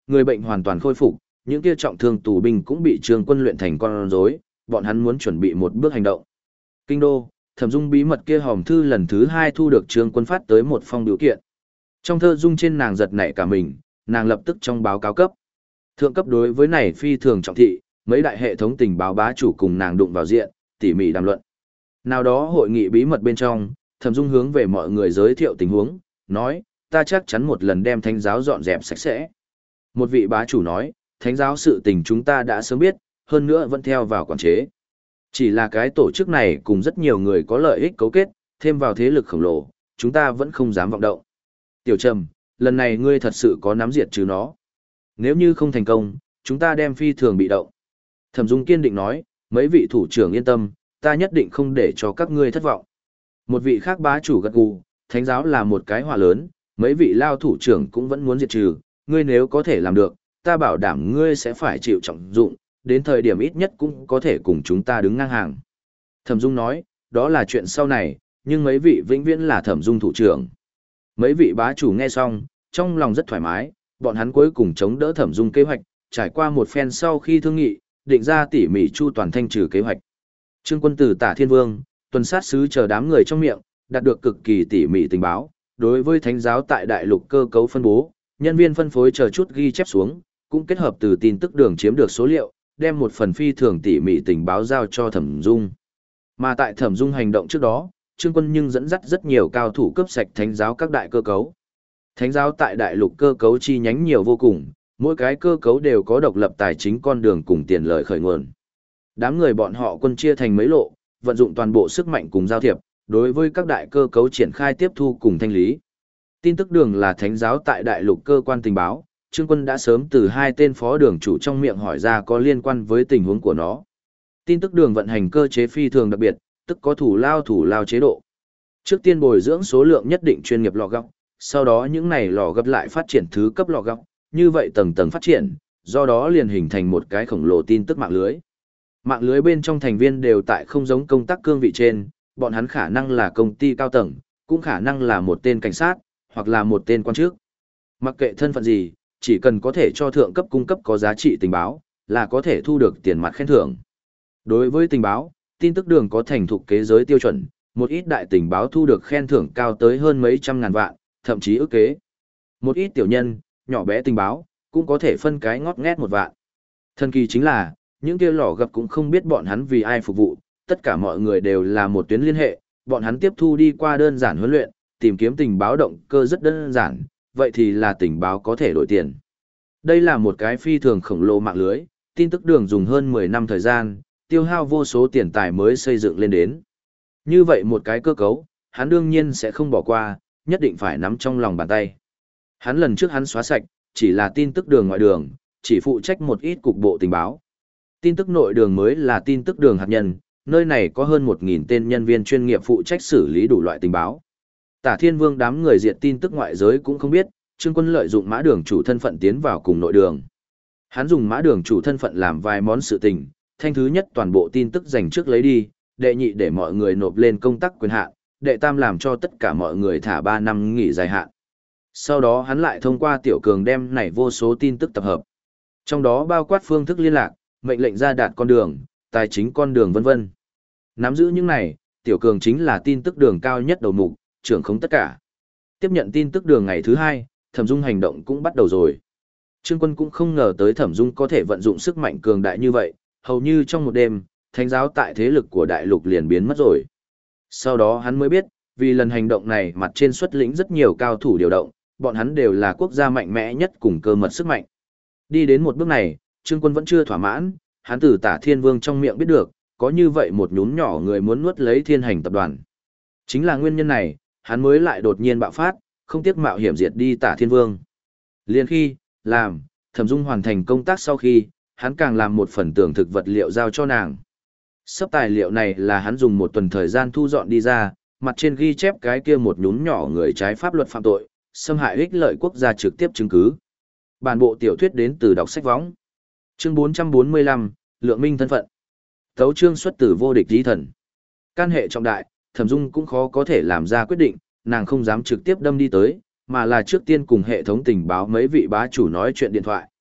Người bệnh hoàn toàn khôi phục, những kia trọng thương tù binh cũng bị Trương Quân luyện thành con rối, bọn hắn muốn chuẩn bị một bước hành động. Kinh đô, Thẩm Dung bí mật kia hòm thư lần thứ 2 thu được Trương Quân phát tới một phong biểu kiện. Trong thơ dung trên nàng giật nảy cả mình, nàng lập tức trong báo cáo cấp. Thượng cấp đối với này phi thường trọng thị, mấy đại hệ thống tình báo bá chủ cùng nàng đụng vào diện, tỉ mỉ đàm luận. Nào đó hội nghị bí mật bên trong, Thẩm Dung hướng về mọi người giới thiệu tình huống, nói, ta chắc chắn một lần đem thánh giáo dọn dẹp sạch sẽ. Một vị bá chủ nói, thánh giáo sự tình chúng ta đã sớm biết, hơn nữa vẫn theo vào quản chế. Chỉ là cái tổ chức này cùng rất nhiều người có lợi ích cấu kết, thêm vào thế lực khổng lồ, chúng ta vẫn không dám vọng động. Tiểu Trầm, lần này ngươi thật sự có nắm diệt trừ nó. Nếu như không thành công, chúng ta đem phi thường bị động. Thẩm Dung kiên định nói, mấy vị thủ trưởng yên tâm, ta nhất định không để cho các ngươi thất vọng. Một vị khác bá chủ gật gù, thánh giáo là một cái họa lớn, mấy vị lao thủ trưởng cũng vẫn muốn diệt trừ, ngươi nếu có thể làm được, ta bảo đảm ngươi sẽ phải chịu trọng dụng, đến thời điểm ít nhất cũng có thể cùng chúng ta đứng ngang hàng. Thẩm Dung nói, đó là chuyện sau này, nhưng mấy vị vĩnh viễn là Thẩm Dung thủ trưởng. Mấy vị bá chủ nghe xong, trong lòng rất thoải mái, bọn hắn cuối cùng chống đỡ Thẩm Dung kế hoạch, trải qua một phen sau khi thương nghị, định ra tỉ mỉ chu toàn thanh trừ kế hoạch. Trương Quân từ Tả Thiên Vương, tuần sát sứ chờ đám người trong miệng, đạt được cực kỳ tỉ mỉ tình báo, đối với thánh giáo tại đại lục cơ cấu phân bố, nhân viên phân phối chờ chút ghi chép xuống, cũng kết hợp từ tin tức đường chiếm được số liệu, đem một phần phi thường tỉ mỉ tình báo giao cho Thẩm Dung. Mà tại Thẩm Dung hành động trước đó, Trương Quân nhưng dẫn dắt rất nhiều cao thủ cướp sạch thánh giáo các đại cơ cấu. Thánh giáo tại đại lục cơ cấu chi nhánh nhiều vô cùng, mỗi cái cơ cấu đều có độc lập tài chính con đường cùng tiền lợi khởi nguồn. Đám người bọn họ quân chia thành mấy lộ, vận dụng toàn bộ sức mạnh cùng giao thiệp, đối với các đại cơ cấu triển khai tiếp thu cùng thanh lý. Tin tức đường là thánh giáo tại đại lục cơ quan tình báo, Trương Quân đã sớm từ 2 tên phó đường chủ trong miệng hỏi ra có liên quan với tình huống của nó. Tin tức đường vận hành cơ chế phi thường đặc biệt, tức có thủ lao chế độ. Trước tiên bồi dưỡng số lượng nhất định chuyên nghiệp lò gọc, sau đó những này lò gấp lại phát triển thứ cấp lò gọc, như vậy tầng tầng phát triển, do đó liền hình thành một cái khổng lồ tin tức mạng lưới. Mạng lưới bên trong thành viên đều tại không giống công tác cương vị trên, bọn hắn khả năng là công ty cao tầng, cũng khả năng là một tên cảnh sát, hoặc là một tên quan chức. Mặc kệ thân phận gì, chỉ cần có thể cho thượng cấp cung cấp có giá trị tình báo, là có thể thu được tiền mặt khen thưởng. Đối với tình báo, tin tức đường có thành thục kế giới tiêu chuẩn, một ít đại tình báo thu được khen thưởng cao tới hơn mấy trăm ngàn vạn, thậm chí ức kế. Một ít tiểu nhân, nhỏ bé tình báo, cũng có thể phân cái ngót nghét một vạn. Thần kỳ chính là, những kia lò gập cũng không biết bọn hắn vì ai phục vụ, tất cả mọi người đều là một tuyến liên hệ, bọn hắn tiếp thu đi qua đơn giản huấn luyện, tìm kiếm tình báo động cơ rất đơn giản, vậy thì là tình báo có thể đổi tiền. Đây là một cái phi thường khổng lồ mạng lưới, tin tức đường dùng hơn 10 năm thời gian, tiêu hao vô số tiền tài mới xây dựng lên đến. Như vậy một cái cơ cấu, hắn đương nhiên sẽ không bỏ qua, nhất định phải nắm trong lòng bàn tay. Lần trước hắn xóa sạch, chỉ là tin tức đường ngoại đường, chỉ phụ trách một ít cục bộ tình báo. Tin tức nội đường mới là tin tức đường hạt nhân, nơi này có hơn 1.000 tên nhân viên chuyên nghiệp phụ trách xử lý đủ loại tình báo. Tả Thiên Vương đám người diệt tin tức ngoại giới cũng không biết, Trương Quân lợi dụng mã đường chủ thân phận tiến vào cùng nội đường. Hắn dùng mã đường chủ thân phận làm vài món sự tình, thanh thứ nhất toàn bộ tin tức dành trước lấy đi, đệ nhị để mọi người nộp lên công tác quyền hạn, đệ tam làm cho tất cả mọi người thả 3 năm nghỉ dài hạn. Sau đó hắn lại thông qua Tiểu Cường đem này vô số tin tức tập hợp. Trong đó bao quát phương thức liên lạc, mệnh lệnh ra đạt con đường, tài chính con đường vân vân. Nắm giữ những này, Tiểu Cường chính là tin tức đường cao nhất đầu mục, trưởng không tất cả. Tiếp nhận tin tức đường ngày thứ 2, Thẩm Dung hành động cũng bắt đầu rồi. Trương Quân cũng không ngờ tới Thẩm Dung có thể vận dụng sức mạnh cường đại như vậy, hầu như trong một đêm, thánh giáo tại thế lực của đại lục liền biến mất rồi. Sau đó hắn mới biết, vì lần hành động này mặt trên xuất lĩnh rất nhiều cao thủ điều động, bọn hắn đều là quốc gia mạnh mẽ nhất cùng cơ mật sức mạnh. Đi đến một bước này, Trương Quân vẫn chưa thỏa mãn, hắn từ Tả Thiên Vương trong miệng biết được, có như vậy một nhún nhỏ người muốn nuốt lấy Thiên Hành tập đoàn. Chính là nguyên nhân này, hắn mới lại đột nhiên bạo phát, không tiếc mạo hiểm diệt đi Tả Thiên Vương. Liên khi, Thẩm Dung hoàn thành công tác sau khi, hắn càng làm một phần tưởng thực vật liệu giao cho nàng. Sấp tài liệu này là hắn dùng một tuần thời gian thu dọn đi ra, mặt trên ghi chép cái kia một nhún nhỏ người trái pháp luật phạm tội, xâm hại ích lợi quốc gia trực tiếp chứng cứ. Bản bộ tiểu thuyết đến từ đọc sách võng. Chương 445, Lượng Minh thân phận. Tấu chương xuất từ vô địch lý thần. Can hệ trọng đại, Thẩm Dung cũng khó có thể làm ra quyết định, nàng không dám trực tiếp đâm đi tới, mà là trước tiên cùng hệ thống tình báo mấy vị bá chủ nói chuyện điện thoại.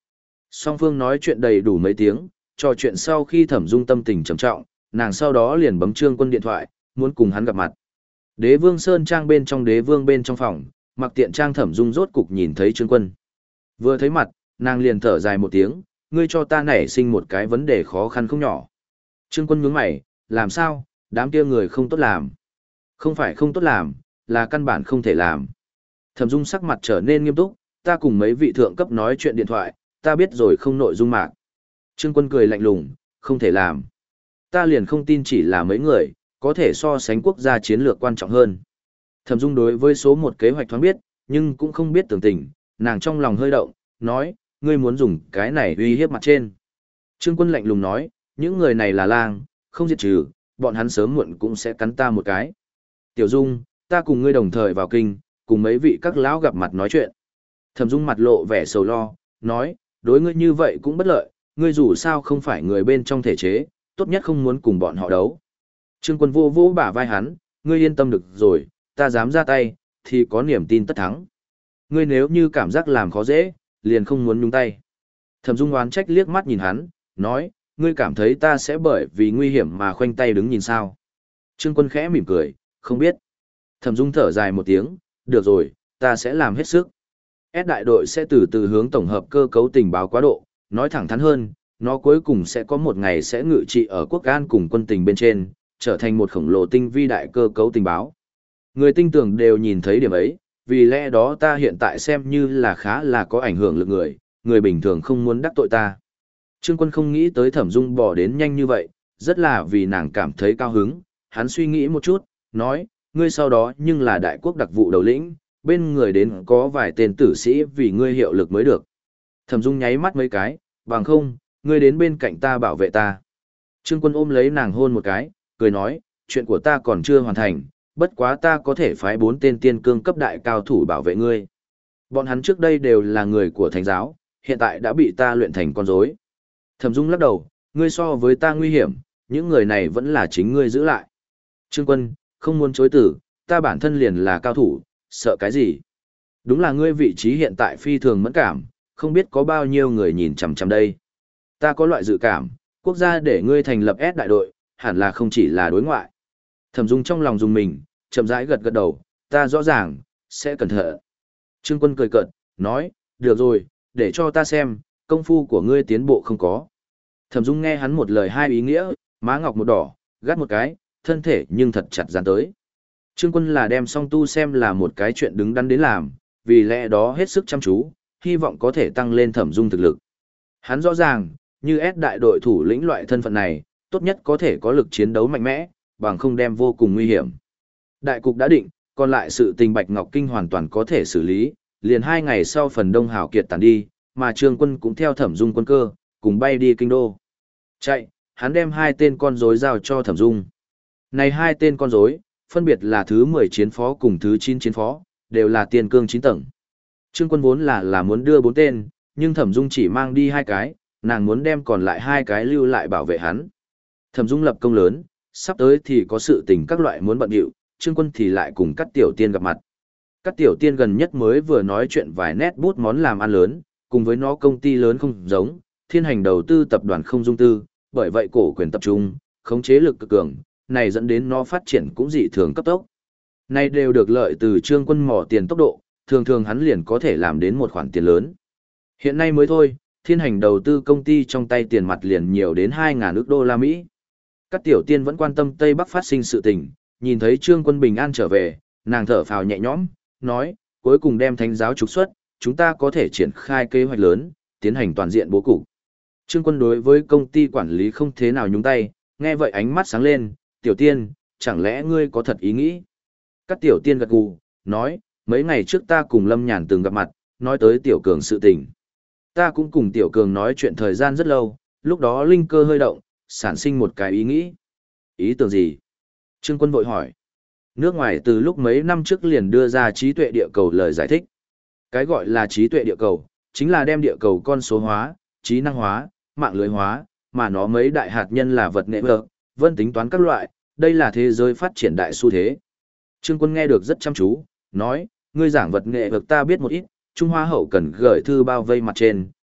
Song phương nói chuyện đầy đủ mấy tiếng, trò chuyện sau khi Thẩm Dung tâm tình trầm trọng, nàng sau đó liền bấm Trương Quân điện thoại, muốn cùng hắn gặp mặt. Đế Vương Sơn Trang bên trong Đế Vương bên trong phòng, mặc tiện trang Thẩm Dung rốt cục nhìn thấy Trương Quân. Vừa thấy mặt, nàng liền thở dài một tiếng, ngươi cho ta nảy sinh một cái vấn đề khó khăn không nhỏ. Trương Quân nhướng mày, làm sao, đám kia người không tốt làm. Không phải không tốt làm, là căn bản không thể làm. Thẩm Dung sắc mặt trở nên nghiêm túc, ta cùng mấy vị thượng cấp nói chuyện điện thoại, ta biết rồi không nội dung mạc. Trương Quân cười lạnh lùng, không thể làm. Ta liền không tin chỉ là mấy người, có thể so sánh quốc gia chiến lược quan trọng hơn. Thẩm Dung đối với số một kế hoạch thoáng biết, nhưng cũng không biết tường tình, nàng trong lòng hơi động, nói, ngươi muốn dùng cái này uy hiếp mặt trên. Trương Quân lạnh lùng nói, những người này là lang, không diệt trừ, bọn hắn sớm muộn cũng sẽ cắn ta một cái. Tiểu Dung, ta cùng ngươi đồng thời vào kinh, cùng mấy vị các lão gặp mặt nói chuyện. Thẩm Dung mặt lộ vẻ sầu lo, nói, đối ngươi như vậy cũng bất lợi, ngươi dù sao không phải người bên trong thể chế, tốt nhất không muốn cùng bọn họ đấu. Trương Quân vô vô bả vai hắn, ngươi yên tâm được rồi, ta dám ra tay, thì có niềm tin tất thắng. Ngươi nếu như cảm giác làm khó dễ, liền không muốn nhúng tay. Thẩm Dung oán trách liếc mắt nhìn hắn, nói, ngươi cảm thấy ta sẽ bởi vì nguy hiểm mà khoanh tay đứng nhìn sao. Trương Quân khẽ mỉm cười, không biết. Thẩm Dung thở dài một tiếng, được rồi, ta sẽ làm hết sức. S đại đội sẽ từ từ hướng tổng hợp cơ cấu tình báo quá độ, nói thẳng thắn hơn, nó cuối cùng sẽ có một ngày sẽ ngự trị ở quốc an cùng quân tình bên trên, trở thành một khổng lồ tinh vi đại cơ cấu tình báo. Người tinh tưởng đều nhìn thấy điểm ấy, vì lẽ đó ta hiện tại xem như là khá là có ảnh hưởng lực người bình thường không muốn đắc tội ta. Trương Quân không nghĩ tới Thẩm Dung bỏ đến nhanh như vậy, rất là vì nàng cảm thấy cao hứng, hắn suy nghĩ một chút, nói, ngươi sau đó nhưng là đại quốc đặc vụ đầu lĩnh, bên người đến có vài tên tử sĩ vì ngươi hiệu lực mới được. Thẩm Dung nháy mắt mấy cái, bằng không, ngươi đến bên cạnh ta bảo vệ ta. Trương Quân ôm lấy nàng hôn một cái, cười nói, chuyện của ta còn chưa hoàn thành, bất quá ta có thể phái 4 tên tiên cương cấp đại cao thủ bảo vệ ngươi. Bọn hắn trước đây đều là người của thánh giáo, hiện tại đã bị ta luyện thành con rối. Thẩm Dung lắc đầu, ngươi so với ta nguy hiểm, những người này vẫn là chính ngươi giữ lại. Trương Quân, không muốn chối từ, ta bản thân liền là cao thủ, sợ cái gì? Đúng là ngươi vị trí hiện tại phi thường mẫn cảm, không biết có bao nhiêu người nhìn chằm chằm đây. Ta có loại dự cảm, quốc gia để ngươi thành lập S đại đội, hẳn là không chỉ là đối ngoại. Thẩm Dung trong lòng dùng mình, chậm rãi gật gật đầu, ta rõ ràng, sẽ cẩn thận. Trương Quân cười cợt, nói, được rồi, để cho ta xem, công phu của ngươi tiến bộ không có. Thẩm Dung nghe hắn một lời hai ý nghĩa, má ngọc một đỏ, gắt một cái, thân thể nhưng thật chặt dán tới. Trương Quân là đem song tu xem là một cái chuyện đứng đắn đến làm, vì lẽ đó hết sức chăm chú, hy vọng có thể tăng lên Thẩm Dung thực lực. Hắn rõ ràng, như S đại đội thủ lĩnh loại thân phận này, tốt nhất có thể có lực chiến đấu mạnh mẽ, bằng không đem vô cùng nguy hiểm. Đại cục đã định, còn lại sự tình Bạch Ngọc Kinh hoàn toàn có thể xử lý, liền 2 ngày sau phần đông hào kiệt tàn đi, mà Trương Quân cũng theo Thẩm Dung quân cơ, cùng bay đi kinh đô. Chạy, hắn đem 2 tên con rối giao cho Thẩm Dung. Này 2 tên con rối, phân biệt là thứ 10 chiến phó cùng thứ 9 chiến phó, đều là tiên cương 9 tầng. Trương Quân vốn là muốn đưa 4 tên, nhưng Thẩm Dung chỉ mang đi 2 cái, nàng muốn đem còn lại 2 cái lưu lại bảo vệ hắn. Thẩm Dung lập công lớn, sắp tới thì có sự tình các loại muốn bận điệu, Trương Quân thì lại cùng Cát Tiểu Tiên gặp mặt. Cát Tiểu Tiên gần nhất mới vừa nói chuyện vài nét bút món làm ăn lớn, cùng với nó công ty lớn không giống, Thiên Hành đầu tư tập đoàn không dung tư, bởi vậy cổ quyền tập trung, khống chế lực cực cường, này dẫn đến nó phát triển cũng dị thường cấp tốc. Này đều được lợi từ Trương Quân mỏ tiền tốc độ, thường thường hắn liền có thể làm đến một khoản tiền lớn. Hiện nay mới thôi, Thiên Hành đầu tư công ty trong tay tiền mặt liền nhiều đến 2.000 ức đô la Mỹ. Các tiểu tiên vẫn quan tâm Tây Bắc phát sinh sự tình, nhìn thấy Trương Quân bình an trở về, nàng thở phào nhẹ nhõm, nói, cuối cùng đem thánh giáo trục xuất, chúng ta có thể triển khai kế hoạch lớn, tiến hành toàn diện bố cục. Trương Quân đối với công ty quản lý không thế nào nhúng tay, nghe vậy ánh mắt sáng lên, tiểu tiên, chẳng lẽ ngươi có thật ý nghĩ? Các tiểu tiên gật gù, nói, mấy ngày trước ta cùng Lâm Nhàn từng gặp mặt, nói tới tiểu cường sự tình. Ta cũng cùng tiểu cường nói chuyện thời gian rất lâu, lúc đó linh cơ hơi động, sản sinh một cái ý nghĩ. Ý tưởng gì? Trương Quân vội hỏi. Nước ngoài từ lúc mấy năm trước liền đưa ra trí tuệ địa cầu lời giải thích. Cái gọi là trí tuệ địa cầu, chính là đem địa cầu con số hóa, trí năng hóa, mạng lưới hóa, mà nó mấy đại hạt nhân là vật nghệ vật, vân tính toán các loại, đây là thế giới phát triển đại xu thế. Trương Quân nghe được rất chăm chú, nói, ngươi giảng vật nghệ vật ta biết một ít, Trung Hoa hậu cần gửi thư bao vây mặt trên,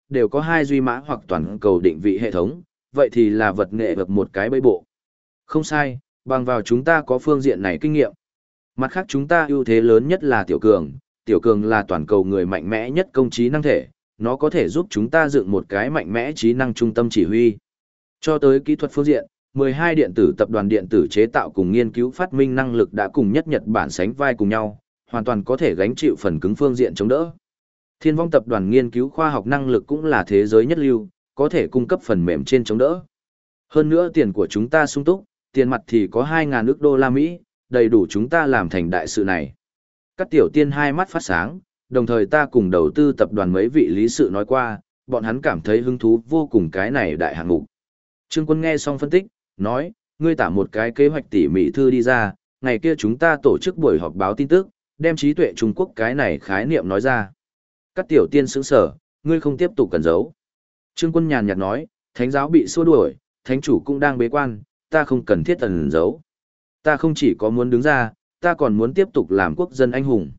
đều có hai duy mã hoặc toàn cầu định vị hệ thống, vậy thì là vật nghệ vật một cái bẫy bộ. Không sai, bằng vào chúng ta có phương diện này kinh nghiệm. Mặt khác chúng ta ưu thế lớn nhất là tiểu cường là toàn cầu người mạnh mẽ nhất công trí năng thể, nó có thể giúp chúng ta dựng một cái mạnh mẽ trí năng trung tâm chỉ huy. Cho tới kỹ thuật phương diện, 12 điện tử tập đoàn điện tử chế tạo cùng nghiên cứu phát minh năng lực đã cùng nhất Nhật Bản sánh vai cùng nhau, hoàn toàn có thể gánh chịu phần cứng phương diện chống đỡ. Thiên Vong tập đoàn nghiên cứu khoa học năng lực cũng là thế giới nhất lưu, có thể cung cấp phần mềm trên chống đỡ. Hơn nữa tiền của chúng ta sung túc, tiền mặt thì có 2.000 ức đô la Mỹ, đầy đủ chúng ta làm thành đại sự này. Các tiểu tiên hai mắt phát sáng, đồng thời ta cùng đầu tư tập đoàn mấy vị lý sự nói qua, bọn hắn cảm thấy hứng thú vô cùng cái này đại hạng mục. Trương Quân nghe xong phân tích, nói, ngươi tả một cái kế hoạch tỉ mỉ thư đi ra, ngày kia chúng ta tổ chức buổi họp báo tin tức, đem trí tuệ Trung Quốc cái này khái niệm nói ra. Các tiểu tiên sững sở, ngươi không tiếp tục cần giấu. Trương Quân nhàn nhạt nói, thánh giáo bị xua đuổi, thánh chủ cũng đang bế quan, ta không cần thiết ẩn giấu. Ta không chỉ có muốn đứng ra, ta còn muốn tiếp tục làm quốc dân anh hùng.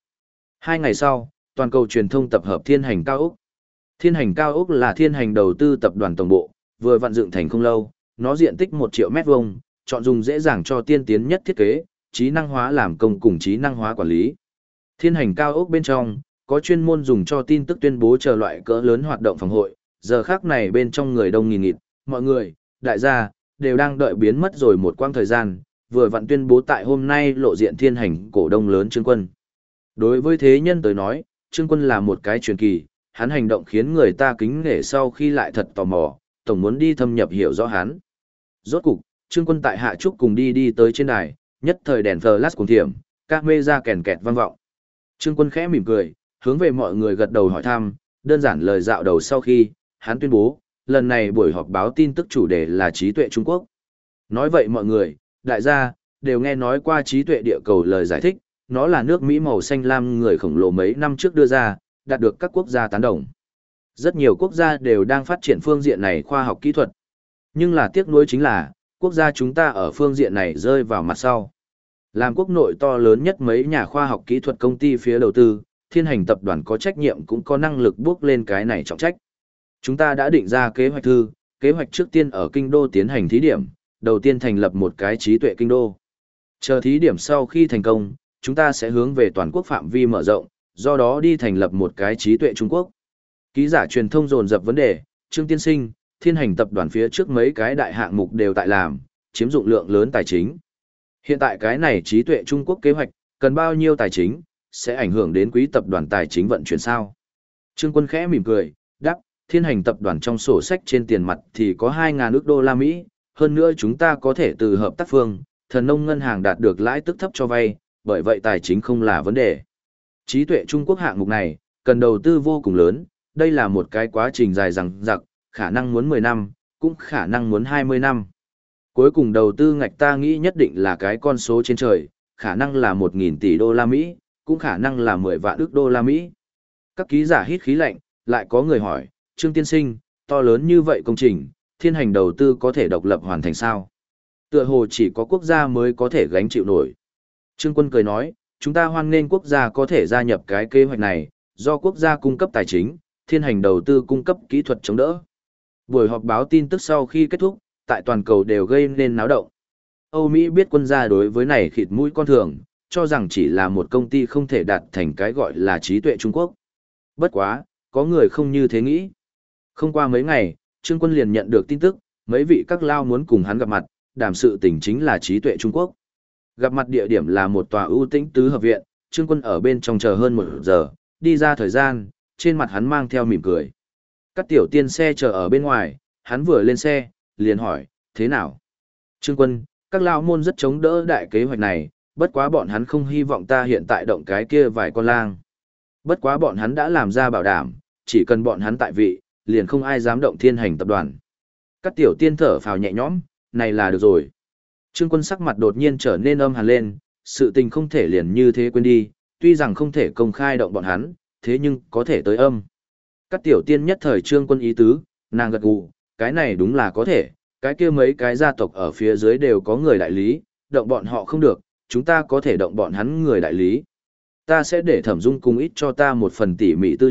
2 ngày sau, toàn cầu truyền thông tập hợp Thiên Hành Cao Úc. Thiên Hành Cao Úc là Thiên Hành đầu tư tập đoàn tổng bộ, vừa vặn dựng thành không lâu, nó diện tích 1 triệu mét vuông, chọn dùng dễ dàng cho tiên tiến nhất thiết kế, trí năng hóa làm công cùng trí năng hóa quản lý. Thiên Hành Cao Úc bên trong, có chuyên môn dùng cho tin tức tuyên bố chờ loại cỡ lớn hoạt động phòng hội, giờ khác này bên trong người đông nghìn nghịt, mọi người, đại gia, đều đang đợi biến mất rồi một quãng thời gian, vừa vặn tuyên bố tại hôm nay lộ diện Thiên Hành cổ đông lớn Trương Quân. Đối với thế nhân tới nói, Trương Quân là một cái truyền kỳ, hắn hành động khiến người ta kính nể sau khi lại thật tò mò, tổng muốn đi thâm nhập hiểu rõ hắn. Rốt cục, Trương Quân tại hạ trúc cùng đi tới trên đài, nhất thời đèn flash cùng thiểm, các mê ra kèn kẹt vang vọng. Trương Quân khẽ mỉm cười, hướng về mọi người gật đầu hỏi thăm, đơn giản lời dạo đầu sau khi, hắn tuyên bố, lần này buổi họp báo tin tức chủ đề là trí tuệ Trung Quốc. Nói vậy mọi người, đại gia, đều nghe nói qua trí tuệ địa cầu lời giải thích, nó là nước Mỹ màu xanh lam người khổng lồ mấy năm trước đưa ra, đạt được các quốc gia tán đồng. Rất nhiều quốc gia đều đang phát triển phương diện này khoa học kỹ thuật. Nhưng là tiếc nuối chính là, quốc gia chúng ta ở phương diện này rơi vào mặt sau. Làm quốc nội to lớn nhất mấy nhà khoa học kỹ thuật công ty phía đầu tư, Thiên Hành tập đoàn có trách nhiệm cũng có năng lực bước lên cái này trọng trách. Chúng ta đã định ra kế hoạch thư, kế hoạch trước tiên ở kinh đô tiến hành thí điểm, đầu tiên thành lập một cái trí tuệ kinh đô. Chờ thí điểm sau khi thành công, chúng ta sẽ hướng về toàn quốc phạm vi mở rộng, do đó đi thành lập một cái trí tuệ Trung Quốc. Ký giả truyền thông dồn dập vấn đề, Trương Tiên Sinh, Thiên Hành tập đoàn phía trước mấy cái đại hạng mục đều tại làm, chiếm dụng lượng lớn tài chính. Hiện tại cái này trí tuệ Trung Quốc kế hoạch, cần bao nhiêu tài chính, sẽ ảnh hưởng đến quý tập đoàn tài chính vận chuyển sao? Trương Quân khẽ mỉm cười, đáp, Thiên Hành tập đoàn trong sổ sách trên tiền mặt thì có 2.000 ức đô la Mỹ, hơn nữa chúng ta có thể từ hợp tác phương, thần nông ngân hàng đạt được lãi tức thấp cho vay, bởi vậy tài chính không là vấn đề. Trí tuệ Trung Quốc hạng mục này, cần đầu tư vô cùng lớn, đây là một cái quá trình dài dằng dặc, khả năng muốn 10 năm, cũng khả năng muốn 20 năm. Cuối cùng đầu tư ngạch ta nghĩ nhất định là cái con số trên trời, khả năng là 1.000 tỷ đô la Mỹ, cũng khả năng là 10 vạn ức đô la Mỹ. Các ký giả hít khí lạnh, lại có người hỏi, Trương Tiên Sinh, to lớn như vậy công trình, Thiên Hành đầu tư có thể độc lập hoàn thành sao? Tựa hồ chỉ có quốc gia mới có thể gánh chịu nổi. Trương Quân cười nói, chúng ta hoan nghênh quốc gia có thể gia nhập cái kế hoạch này, do quốc gia cung cấp tài chính, Thiên Hành đầu tư cung cấp kỹ thuật chống đỡ. Buổi họp báo tin tức sau khi kết thúc, tại toàn cầu đều gây nên náo động. Âu Mỹ biết quân gia đối với này khịt mũi con thường, cho rằng chỉ là một công ty không thể đạt thành cái gọi là trí tuệ Trung Quốc. Bất quá, có người không như thế nghĩ. Không qua mấy ngày, Trương Quân liền nhận được tin tức, mấy vị các lao muốn cùng hắn gặp mặt, đàm sự tình chính là trí tuệ Trung Quốc. Gặp mặt địa điểm là một tòa ưu tĩnh tứ hợp viện, Trương Quân ở bên trong chờ hơn 1 giờ, đi ra thời gian, trên mặt hắn mang theo mỉm cười. Các tiểu tiên xe chờ ở bên ngoài, hắn vừa lên xe, liền hỏi, thế nào? Trương Quân, các lao môn rất chống đỡ đại kế hoạch này, bất quá bọn hắn không hy vọng ta hiện tại động cái kia vài con lang. Bất quá bọn hắn đã làm ra bảo đảm, chỉ cần bọn hắn tại vị, liền không ai dám động Thiên Hành tập đoàn. Các tiểu tiên thở phào nhẹ nhõm, này là được rồi. Trương Quân sắc mặt đột nhiên trở nên âm hàn lên, sự tình không thể liền như thế quên đi, tuy rằng không thể công khai động bọn hắn, thế nhưng có thể tới âm. Các tiểu tiên nhất thời Trương Quân ý tứ, nàng gật gù, cái này đúng là có thể, cái kia mấy cái gia tộc ở phía dưới đều có người đại lý, động bọn họ không được, chúng ta có thể động bọn hắn người đại lý. Ta sẽ để Thẩm Dung cùng ít cho ta một phần tỉ mỉ tư liệu,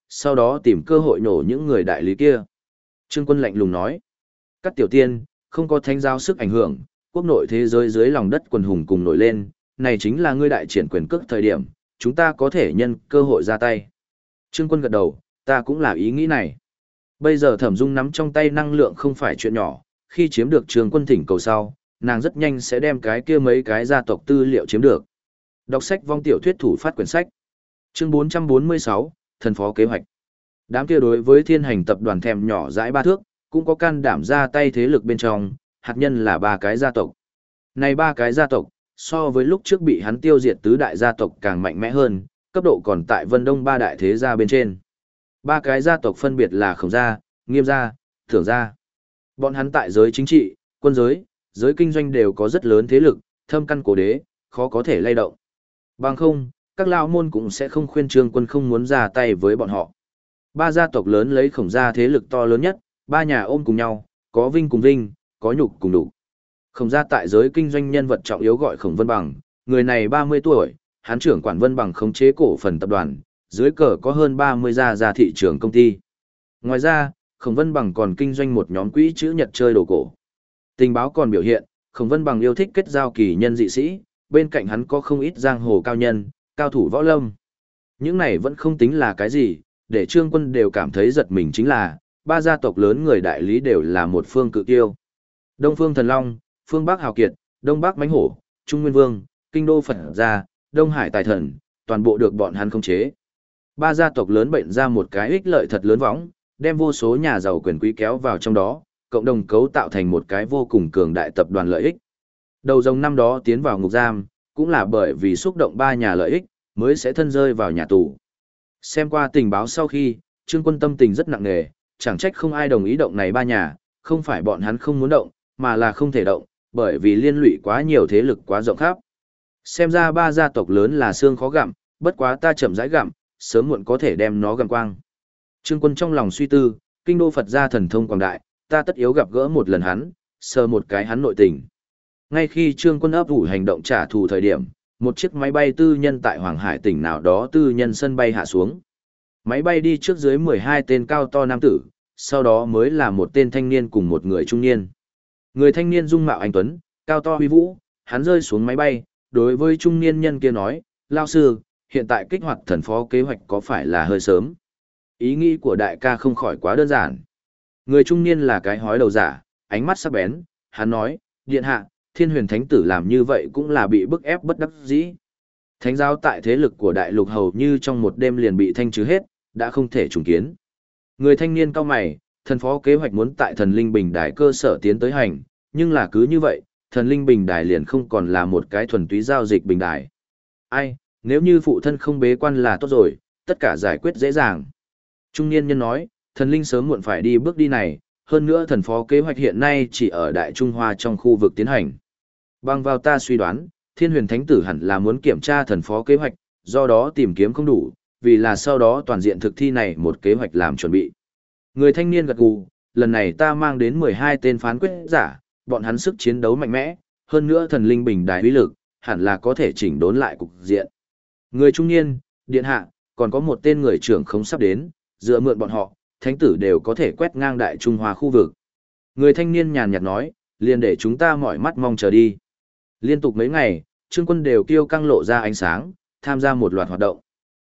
sau đó tìm cơ hội nổ những người đại lý kia. Trương Quân lạnh lùng nói, các tiểu tiên, không có thánh giáo sức ảnh hưởng, quốc nội thế giới dưới lòng đất quần hùng cùng nổi lên, này chính là ngươi đại triển quyền cước thời điểm, chúng ta có thể nhân cơ hội ra tay. Trương Quân gật đầu, ta cũng là ý nghĩ này. Bây giờ Thẩm Dung nắm trong tay năng lượng không phải chuyện nhỏ, khi chiếm được Trương Quân thỉnh cầu sau, nàng rất nhanh sẽ đem cái kia mấy cái gia tộc tư liệu chiếm được. Đọc sách vong tiểu thuyết thủ phát quyển sách. Chương 446, thần phó kế hoạch. Đám kia đối với Thiên Hành tập đoàn thèm nhỏ dãi ba thước, cũng có can đảm ra tay thế lực bên trong, hạt nhân là ba cái gia tộc. Này ba cái gia tộc, so với lúc trước bị hắn tiêu diệt tứ đại gia tộc càng mạnh mẽ hơn, cấp độ còn tại Vân Đông ba đại thế gia bên trên. Ba cái gia tộc phân biệt là Khổng gia, Nghiêm gia, Thưởng gia. Bọn hắn tại giới chính trị, quân giới, giới kinh doanh đều có rất lớn thế lực, thâm căn cổ đế, khó có thể lay động. Bằng không, các lão môn cũng sẽ không khuyên Trương Quân không muốn ra tay với bọn họ. Ba gia tộc lớn lấy Khổng gia thế lực to lớn nhất, ba nhà ôm cùng nhau, có vinh cùng vinh, có nhục cùng đục. Khổng gia tại giới kinh doanh nhân vật trọng yếu gọi Khổng Vân Bằng, người này 30 tuổi, hắn trưởng quản Vân Bằng khống chế cổ phần tập đoàn, dưới cờ có hơn 30 gia thị trường công ty. Ngoài ra, Khổng Vân Bằng còn kinh doanh một nhóm quỹ chữ nhật chơi đồ cổ. Tình báo còn biểu hiện, Khổng Vân Bằng yêu thích kết giao kỳ nhân dị sĩ, bên cạnh hắn có không ít giang hồ cao nhân, cao thủ võ lâm. Những này vẫn không tính là cái gì, để Trương Quân đều cảm thấy giật mình chính là, ba gia tộc lớn người đại lý đều là một phương cự tiêu. Đông Phương Thần Long, Phương Bắc Hào Kiệt, Đông Bắc Mãnh Hổ, Trung Nguyên Vương, Kinh Đô Phật Gia, Đông Hải Tài Thần, toàn bộ được bọn hắn khống chế. Ba gia tộc lớn bệnh ra một cái ích lợi thật lớn võng, đem vô số nhà giàu quyền quý kéo vào trong đó, cộng đồng cấu tạo thành một cái vô cùng cường đại tập đoàn lợi ích. Đầu rồng năm đó tiến vào ngục giam, cũng là bởi vì xúc động ba nhà lợi ích, mới sẽ thân rơi vào nhà tù. Xem qua tình báo sau khi, Trương Quân tâm tình rất nặng nề, chẳng trách không ai đồng ý động này ba nhà, không phải bọn hắn không muốn động, mà là không thể động, bởi vì liên lụy quá nhiều thế lực quá rộng khắp. Xem ra ba gia tộc lớn là xương khó gặm, bất quá ta chậm rãi gặm, sớm muộn có thể đem nó gặm quang. Trương Quân trong lòng suy tư, Kinh Đô Phật gia thần thông quảng đại, ta tất yếu gặp gỡ một lần hắn, sờ một cái hắn nội tình. Ngay khi Trương Quân ấp ủ hành động trả thù thời điểm, một chiếc máy bay tư nhân tại Hoàng Hải tỉnh nào đó tư nhân sân bay hạ xuống. Máy bay đi trước dưới 12 tên cao to nam tử, sau đó mới là một tên thanh niên cùng một người trung niên. Người thanh niên dung mạo anh tuấn, cao to huy vũ, hắn rơi xuống máy bay, đối với trung niên nhân kia nói, lao sư, hiện tại kích hoạt thần phó kế hoạch có phải là hơi sớm? Ý nghĩ của đại ca không khỏi quá đơn giản. Người trung niên là cái hói đầu giả, ánh mắt sắc bén, hắn nói, điện hạ, Thiên Huyền Thánh Tử làm như vậy cũng là bị bức ép bất đắc dĩ. Thánh giáo tại thế lực của đại lục hầu như trong một đêm liền bị thanh trừ hết, đã không thể trùng kiến. Người thanh niên cao mày, thần phó kế hoạch muốn tại thần linh bình đài cơ sở tiến tới hành, nhưng là cứ như vậy, thần linh bình đài liền không còn là một cái thuần túy giao dịch bình đài. Ai, nếu như phụ thân không bế quan là tốt rồi, tất cả giải quyết dễ dàng. Trung niên nhân nói, thần linh sớm muộn phải đi bước đi này, hơn nữa thần phó kế hoạch hiện nay chỉ ở Đại Trung Hoa trong khu vực tiến hành. Bằng vào ta suy đoán, Thiên Huyền Thánh Tử hẳn là muốn kiểm tra thần phó kế hoạch, do đó tìm kiếm không đủ, vì là sau đó toàn diện thực thi này một kế hoạch làm chuẩn bị. Người thanh niên gật gù, lần này ta mang đến 12 tên phán quyết giả, bọn hắn sức chiến đấu mạnh mẽ, hơn nữa thần linh bình đài uy lực, hẳn là có thể chỉnh đốn lại cục diện. Người trung niên, điện hạ, còn có một tên người trưởng không sắp đến, dựa mượn bọn họ, thánh tử đều có thể quét ngang Đại Trung Hoa khu vực. Người thanh niên nhàn nhạt nói, liền để chúng ta mỏi mắt mong chờ đi. Liên tục mấy ngày, Trương Quân đều kiêu căng lộ ra ánh sáng, tham gia một loạt hoạt động.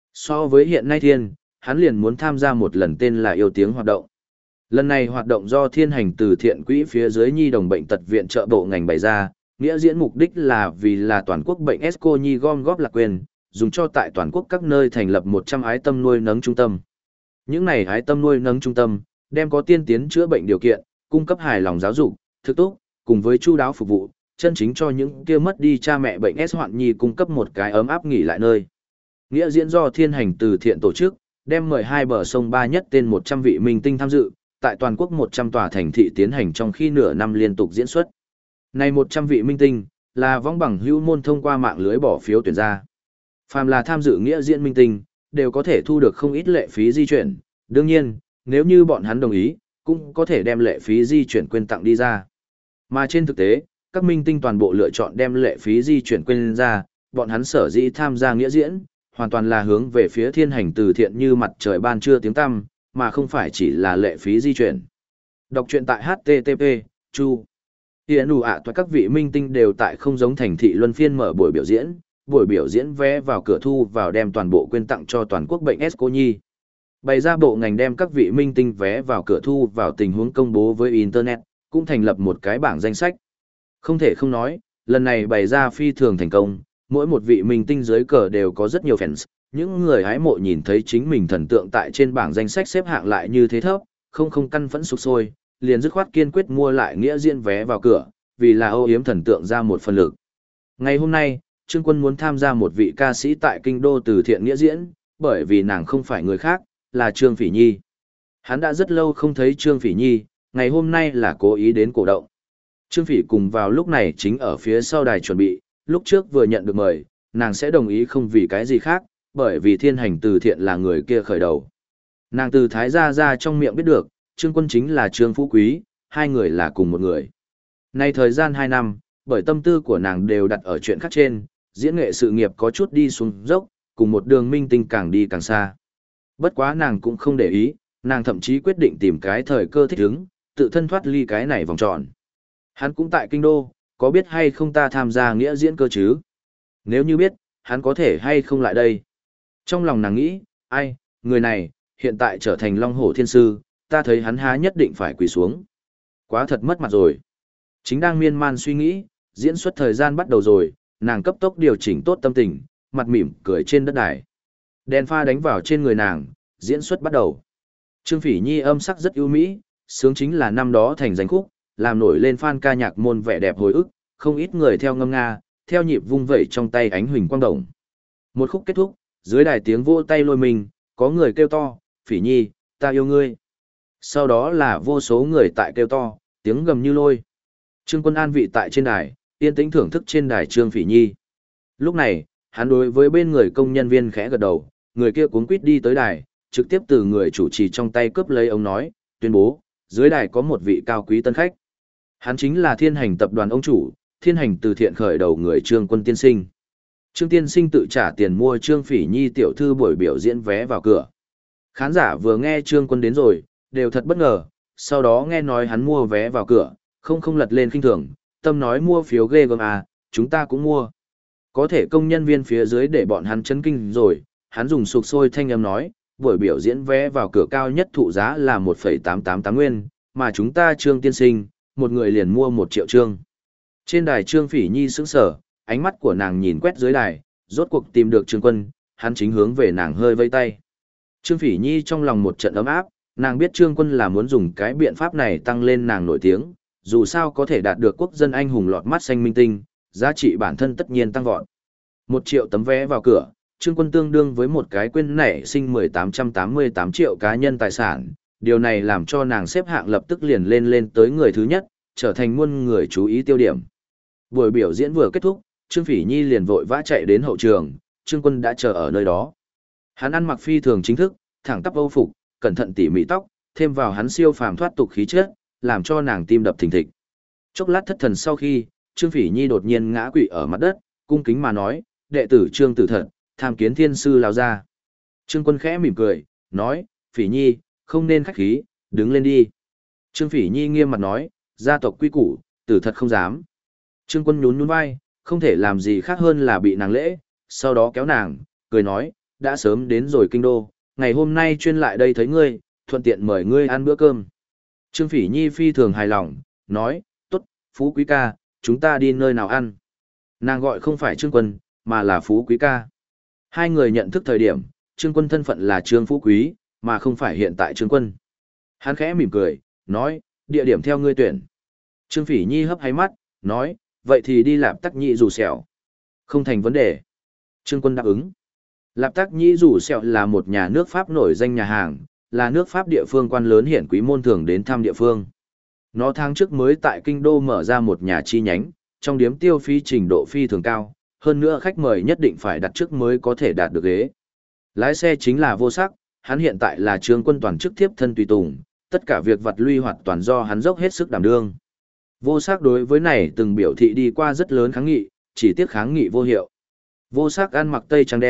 So với hiện nay thiên, hắn liền muốn tham gia một lần tên là yêu tiếng hoạt động. Lần này hoạt động do Thiên Hành từ thiện quỹ phía dưới nhi đồng bệnh tật viện trợ bộ ngành bày ra, nghĩa diễn mục đích là vì là toàn quốc bệnh ESCO nhi gom góp lạc quyền, dùng cho tại toàn quốc các nơi thành lập 100 ái tâm nuôi nấng trung tâm. Những này ái tâm nuôi nấng trung tâm, đem có tiên tiến chữa bệnh điều kiện, cung cấp hài lòng giáo dục, thực tốt, cùng với chu đáo phục vụ, chân chính cho những kia mất đi cha mẹ bệnh S hoạn nhi cung cấp một cái ấm áp nghỉ lại nơi. Nghĩa diễn do Thiên Hành từ thiện tổ chức, đem 12 bờ sông ba nhất tên 100 vị minh tinh tham dự, tại toàn quốc 100 tòa thành thị tiến hành trong khi nửa năm liên tục diễn xuất. Này 100 vị minh tinh, là vong bằng hữu môn thông qua mạng lưới bỏ phiếu tuyển ra. Phàm là tham dự nghĩa diễn minh tinh, đều có thể thu được không ít lệ phí di chuyển. Đương nhiên, nếu như bọn hắn đồng ý, cũng có thể đem lệ phí di chuyển quên tặng đi ra. Mà trên thực tế, các minh tinh toàn bộ lựa chọn đem lệ phí di chuyển quên ra, bọn hắn sở dĩ tham gia nghĩa diễn, hoàn toàn là hướng về phía thiên hành từ thiện như mặt trời ban trưa tiếng tăm, mà không phải chỉ là lệ phí di chuyển. Đọc truyện tại http chu hiện đủ ạ toại các vị minh tinh đều tại không giống thành thị luân phiên mở buổi biểu diễn vé vào cửa thu vào đem toàn bộ quyên tặng cho toàn quốc bệnh ESCO nhi. Bày ra bộ ngành đem các vị minh tinh vé vào cửa thu vào tình huống công bố với Internet, cũng thành lập một cái bảng danh sách. Không thể không nói, lần này bày ra phi thường thành công, mỗi một vị minh tinh dưới cờ đều có rất nhiều fans, những người hái mộ nhìn thấy chính mình thần tượng tại trên bảng danh sách xếp hạng lại như thế thấp, không căn phẫn sục sôi, liền dứt khoát kiên quyết mua lại nghĩa diễn vé vào cửa, vì là âu yếm thần tượng ra một phần lực. Ngày hôm nay, Trương Quân muốn tham gia một vị ca sĩ tại kinh đô từ thiện nghĩa diễn, bởi vì nàng không phải người khác, là Trương Phỉ Nhi. Hắn đã rất lâu không thấy Trương Phỉ Nhi, ngày hôm nay là cố ý đến cổ động. Trương Phỉ cùng vào lúc này chính ở phía sau đài chuẩn bị, lúc trước vừa nhận được mời, nàng sẽ đồng ý không vì cái gì khác, bởi vì thiên hành từ thiện là người kia khởi đầu. Nàng từ Thái Gia ra trong miệng biết được, Trương Quân chính là Trương Phú Quý, hai người là cùng một người. Nay thời gian 2 năm, bởi tâm tư của nàng đều đặt ở chuyện khác trên, diễn nghệ sự nghiệp có chút đi xuống dốc, cùng một đường minh tinh càng đi càng xa. Bất quá nàng cũng không để ý, nàng thậm chí quyết định tìm cái thời cơ thích ứng, tự thân thoát ly cái này vòng tròn. Hắn cũng tại kinh đô, có biết hay không ta tham gia nghĩa diễn cơ chứ? Nếu như biết, hắn có thể hay không lại đây? Trong lòng nàng nghĩ, ai, người này, hiện tại trở thành Long Hổ Thiên Sư, ta thấy hắn há nhất định phải quỳ xuống. Quá thật mất mặt rồi. Chính đang miên man suy nghĩ, diễn xuất thời gian bắt đầu rồi, nàng cấp tốc điều chỉnh tốt tâm tình, mặt mỉm cười trên đất đài. Đèn pha đánh vào trên người nàng, diễn xuất bắt đầu. Trương Phỉ Nhi âm sắc rất ưu mỹ, sướng chính là năm đó thành danh khúc, làm nổi lên fan ca nhạc môn vẻ đẹp hồi ức, không ít người theo ngâm nga, theo nhịp vung vẩy trong tay ánh huỳnh quang đồng. Một khúc kết thúc, dưới đài tiếng vỗ tay lôi mình, có người kêu to, Phỉ Nhi, ta yêu ngươi. Sau đó là vô số người tại kêu to, tiếng gầm như lôi. Trương Quân an vị tại trên đài, yên tĩnh thưởng thức trên đài Trương Phỉ Nhi. Lúc này, hắn đối với bên người công nhân viên khẽ gật đầu, người kia cuống quýt đi tới đài, trực tiếp từ người chủ trì trong tay cướp lấy ống nói, tuyên bố, dưới đài có một vị cao quý tân khách. Hắn chính là Thiên Hành tập đoàn ông chủ, Thiên Hành từ thiện khởi đầu người Trương Quân tiên sinh. Trương tiên sinh tự trả tiền mua Trương Phỉ Nhi tiểu thư buổi biểu diễn vé vào cửa. Khán giả vừa nghe Trương Quân đến rồi, đều thật bất ngờ, sau đó nghe nói hắn mua vé vào cửa, không lật lên khinh thường, tâm nói mua phiếu ghê gớm à, chúng ta cũng mua. Có thể công nhân viên phía dưới để bọn hắn chấn kinh rồi, hắn dùng sục sôi thanh âm nói, buổi biểu diễn vé vào cửa cao nhất thụ giá là 1,888 nguyên, mà chúng ta Trương tiên sinh, một người liền mua 1 triệu trương. Trên đài Trương Phỉ Nhi sững sờ, ánh mắt của nàng nhìn quét dưới đài, rốt cuộc tìm được Trương Quân, hắn chính hướng về nàng hơi vây tay. Trương Phỉ Nhi trong lòng một trận ấm áp, nàng biết Trương Quân là muốn dùng cái biện pháp này tăng lên nàng nổi tiếng, dù sao có thể đạt được quốc dân anh hùng lọt mắt xanh minh tinh, giá trị bản thân tất nhiên tăng vọt. 1 triệu tấm vé vào cửa, Trương Quân tương đương với một cái quyên nảy sinh 1888 triệu cá nhân tài sản, điều này làm cho nàng xếp hạng lập tức liền lên tới người thứ nhất, trở thành muôn người chú ý tiêu điểm. Buổi biểu diễn vừa kết thúc, Trương Phỉ Nhi liền vội vã chạy đến hậu trường, Trương Quân đã chờ ở nơi đó. Hắn ăn mặc phi thường chính thức, thẳng tắp âu phục, cẩn thận tỉ mỉ tóc, thêm vào hắn siêu phàm thoát tục khí chất, làm cho nàng tim đập thình thịch. Chốc lát thất thần sau khi, Trương Phỉ Nhi đột nhiên ngã quỵ ở mặt đất, cung kính mà nói, đệ tử Trương Tử Thật, tham kiến thiên sư lão gia. Trương Quân khẽ mỉm cười, nói, Phỉ Nhi, không nên khách khí, đứng lên đi. Trương Phỉ Nhi nghiêm mặt nói, gia tộc quy củ, Tử Thật không dám. Trương Quân nhún nhún vai, không thể làm gì khác hơn là bị nàng lễ, sau đó kéo nàng, cười nói, đã sớm đến rồi kinh đô, ngày hôm nay chuyên lại đây thấy ngươi, thuận tiện mời ngươi ăn bữa cơm. Trương Phỉ Nhi phi thường hài lòng, nói, tốt, Phú Quý ca, chúng ta đi nơi nào ăn. Nàng gọi không phải Trương Quân, mà là Phú Quý ca. Hai người nhận thức thời điểm, Trương Quân thân phận là Trương Phú Quý, mà không phải hiện tại Trương Quân. Hắn khẽ mỉm cười, nói, địa điểm theo ngươi tuyển. Trương Phỉ Nhi hấp háy mắt, nói, vậy thì đi Lạp Tắc Nhĩ Dù Sẹo. Không thành vấn đề. Trương Quân đáp ứng. Lạp Tắc Nhĩ Dù Sẹo là một nhà nước Pháp nổi danh nhà hàng, là nước Pháp địa phương quan lớn hiển quý môn thường đến thăm địa phương. Nó tháng trước mới tại Kinh Đô mở ra một nhà chi nhánh, trong điếm tiêu phí trình độ phi thường cao, hơn nữa khách mời nhất định phải đặt trước mới có thể đạt được ghế. Lái xe chính là Vô Sắc, hắn hiện tại là Trương Quân toàn chức tiếp thân tùy tùng, tất cả việc vặt lui hoạt toàn do hắn dốc hết sức đảm đương. Vô Sắc đối với này từng biểu thị đi qua rất lớn kháng nghị, chỉ tiếc kháng nghị vô hiệu. Vô Sắc ăn mặc tây trang đen,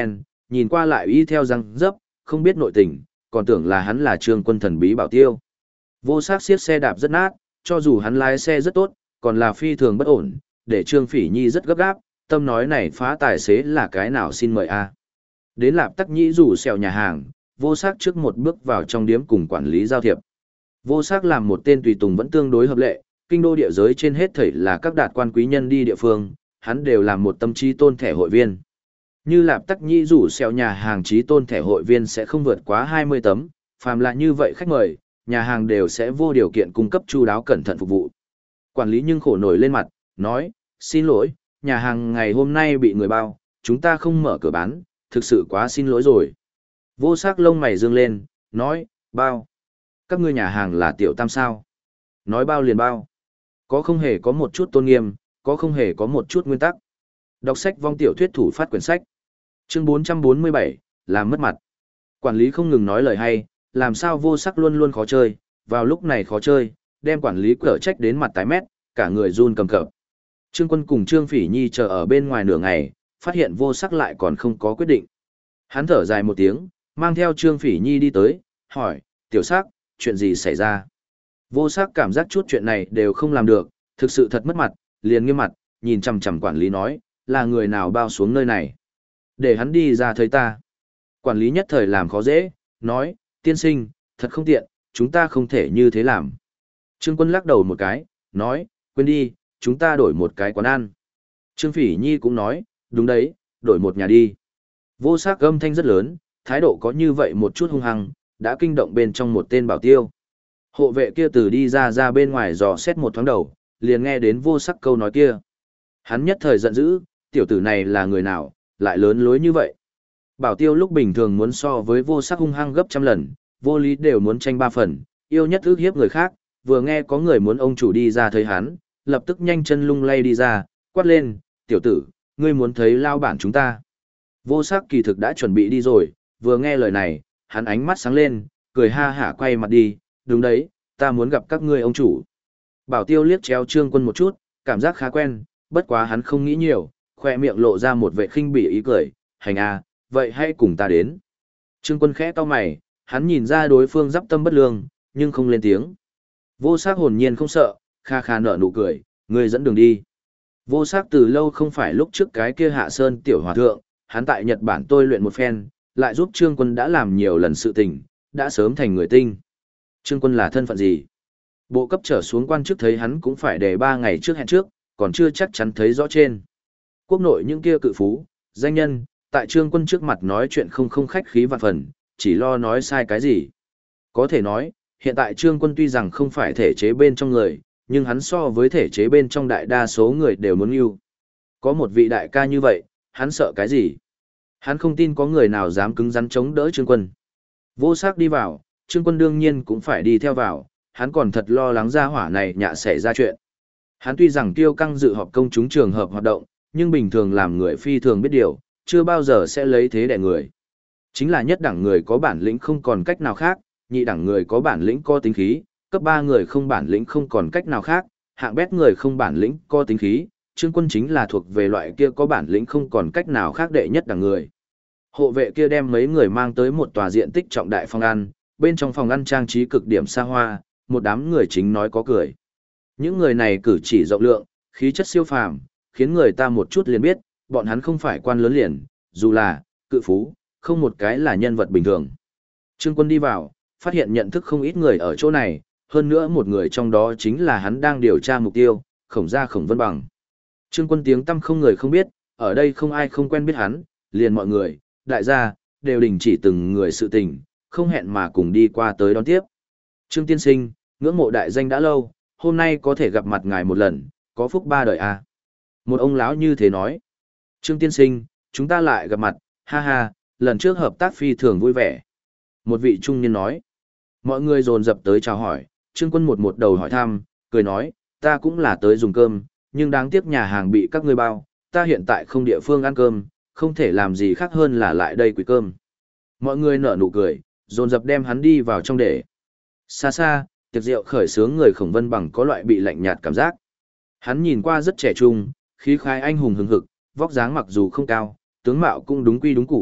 nhìn qua lại y theo răng dấp, không biết nội tình, còn tưởng là hắn là Trương Quân thần bí bảo tiêu. Vô Sắc xiết xe đạp rất nát, cho dù hắn lái xe rất tốt, còn là phi thường bất ổn, để Trương Phỉ Nhi rất gấp gáp, tâm nói này phá tài xế là cái nào xin mời a. Đến Lạp Tắc Nhĩ rủ xèo nhà hàng, Vô Sắc trước một bước vào trong điếm cùng quản lý giao thiệp. Vô Sắc làm một tên tùy tùng vẫn tương đối hợp lệ, kinh đô địa giới trên hết thảy là các đạt quan quý nhân đi địa phương, hắn đều làm một tâm trí tôn thẻ hội viên. Như Lạp Tắc Nhĩ rủ xèo nhà hàng trí tôn thẻ hội viên sẽ không vượt quá 20 tấm, phàm là như vậy khách mời, nhà hàng đều sẽ vô điều kiện cung cấp chu đáo cẩn thận phục vụ. Quản lý nhưng khổ nổi lên mặt, nói, xin lỗi, nhà hàng ngày hôm nay bị người bao, chúng ta không mở cửa bán, thực sự quá xin lỗi rồi. Vô Sắc lông mày dương lên, nói, bao. Các ngươi nhà hàng là tiểu tam sao. Nói bao liền bao. Có không hề có một chút tôn nghiêm, có không hề có một chút nguyên tắc. Đọc sách vong tiểu thuyết thủ phát quyển sách. Chương 447, làm mất mặt. Quản lý không ngừng nói lời hay, làm sao Vô Sắc luôn luôn khó chơi, vào lúc này khó chơi, đem quản lý cở trách đến mặt tái mét, cả người run cầm cập. Trương Quân cùng Trương Phỉ Nhi chờ ở bên ngoài nửa ngày, phát hiện Vô Sắc lại còn không có quyết định. Hắn thở dài một tiếng, mang theo Trương Phỉ Nhi đi tới, hỏi, tiểu Sắc, chuyện gì xảy ra? Vô Sắc cảm giác chút chuyện này đều không làm được, thực sự thật mất mặt, liền nghiêm mặt, nhìn chằm chằm quản lý nói, là người nào bao xuống nơi này? Để hắn đi ra thấy ta. Quản lý nhất thời làm khó dễ, nói, tiên sinh, thật không tiện, chúng ta không thể như thế làm. Trương Quân lắc đầu một cái, nói, quên đi, chúng ta đổi một cái quán ăn. Trương Phỉ Nhi cũng nói, đúng đấy, đổi một nhà đi. Vô Sắc âm thanh rất lớn, thái độ có như vậy một chút hung hăng, đã kinh động bên trong một tên bảo tiêu. Hộ vệ kia từ đi ra bên ngoài dò xét một thoáng đầu, liền nghe đến Vô Sắc câu nói kia. Hắn nhất thời giận dữ, tiểu tử này là người nào, lại lớn lối như vậy. Bảo tiêu lúc bình thường muốn so với Vô Sắc hung hăng gấp trăm lần, vô lý đều muốn tranh ba phần, yêu nhất ước hiếp người khác, vừa nghe có người muốn ông chủ đi ra thấy hắn, lập tức nhanh chân lung lay đi ra, quát lên, tiểu tử, ngươi muốn thấy lao bản chúng ta. Vô Sắc kỳ thực đã chuẩn bị đi rồi, vừa nghe lời này, hắn ánh mắt sáng lên, cười ha hả quay mặt đi, đúng đấy, ta muốn gặp các ngươi ông chủ. Bảo tiêu liếc chéo Trương Quân một chút, cảm giác khá quen, bất quá hắn không nghĩ nhiều, khoe miệng lộ ra một vẻ khinh bỉ ý cười, hành à, vậy hãy cùng ta đến. Trương Quân khẽ cau mày, hắn nhìn ra đối phương giáp tâm bất lương, nhưng không lên tiếng. Vô Sắc hồn nhiên không sợ, kha kha nở nụ cười, ngươi dẫn đường đi. Vô Sắc từ lâu không phải lúc trước cái kia Hạ Sơn tiểu hòa thượng, hắn tại Nhật Bản tôi luyện một phen, lại giúp Trương Quân đã làm nhiều lần sự tình, đã sớm thành người tinh. Trương Quân là thân phận gì? Bộ cấp trở xuống quan chức thấy hắn cũng phải để 3 ngày trước hẹn trước, còn chưa chắc chắn thấy rõ trên. Quốc nội những kia cự phú, danh nhân, tại Trương Quân trước mặt nói chuyện không khách khí vạn phần, chỉ lo nói sai cái gì. Có thể nói, hiện tại Trương Quân tuy rằng không phải thể chế bên trong người, nhưng hắn so với thể chế bên trong đại đa số người đều muốn yêu. Có một vị đại ca như vậy, hắn sợ cái gì? Hắn không tin có người nào dám cứng rắn chống đỡ Trương Quân. Vô Sắc đi vào, Trương Quân đương nhiên cũng phải đi theo vào, hắn còn thật lo lắng ra hỏa này nhạ xảy ra chuyện. Hắn tuy rằng tiêu căng dự họp công chúng trường hợp hoạt động, nhưng bình thường làm người phi thường biết điều, chưa bao giờ sẽ lấy thế đè người. Chính là nhất đẳng người có bản lĩnh không còn cách nào khác, nhị đẳng người có bản lĩnh có tính khí, cấp 3 người không bản lĩnh không còn cách nào khác, hạng bét người không bản lĩnh có tính khí, Trương Quân chính là thuộc về loại kia có bản lĩnh không còn cách nào khác đệ nhất đẳng người. Hộ vệ kia đem mấy người mang tới một tòa diện tích trọng đại phòng ăn, bên trong phòng ăn trang trí cực điểm xa hoa, một đám người chính nói có cười. Những người này cử chỉ rộng lượng, khí chất siêu phàm, khiến người ta một chút liền biết, bọn hắn không phải quan lớn liền, dù là cự phú, không một cái là nhân vật bình thường. Trương Quân đi vào, phát hiện nhận thức không ít người ở chỗ này, hơn nữa một người trong đó chính là hắn đang điều tra mục tiêu, Khổng Gia Khổng Vân Bằng. Trương Quân tiếng tăm không người không biết, ở đây không ai không quen biết hắn, liền mọi người, đại gia, đều đình chỉ từng người sự tình, không hẹn mà cùng đi qua tới đón tiếp. Trương tiên sinh, ngưỡng mộ đại danh đã lâu, hôm nay có thể gặp mặt ngài một lần, có phúc 3 đời à. Một ông lão như thế nói. Trương tiên sinh, chúng ta lại gặp mặt, ha ha, lần trước hợp tác phi thường vui vẻ. Một vị trung niên nói. Mọi người dồn dập tới chào hỏi, Trương Quân một đầu hỏi thăm, cười nói, ta cũng là tới dùng cơm, nhưng đáng tiếc nhà hàng bị các ngươi bao, ta hiện tại không địa phương ăn cơm, không thể làm gì khác hơn là lại đây quỳ cơm. Mọi người nở nụ cười, dồn dập đem hắn đi vào trong để. Xa xa, tiệc rượu khởi sướng người Khổng Vân Bằng có loại bị lạnh nhạt cảm giác. Hắn nhìn qua rất trẻ trung, khí khái anh hùng hừng hực, vóc dáng mặc dù không cao, tướng mạo cũng đúng quy đúng củ,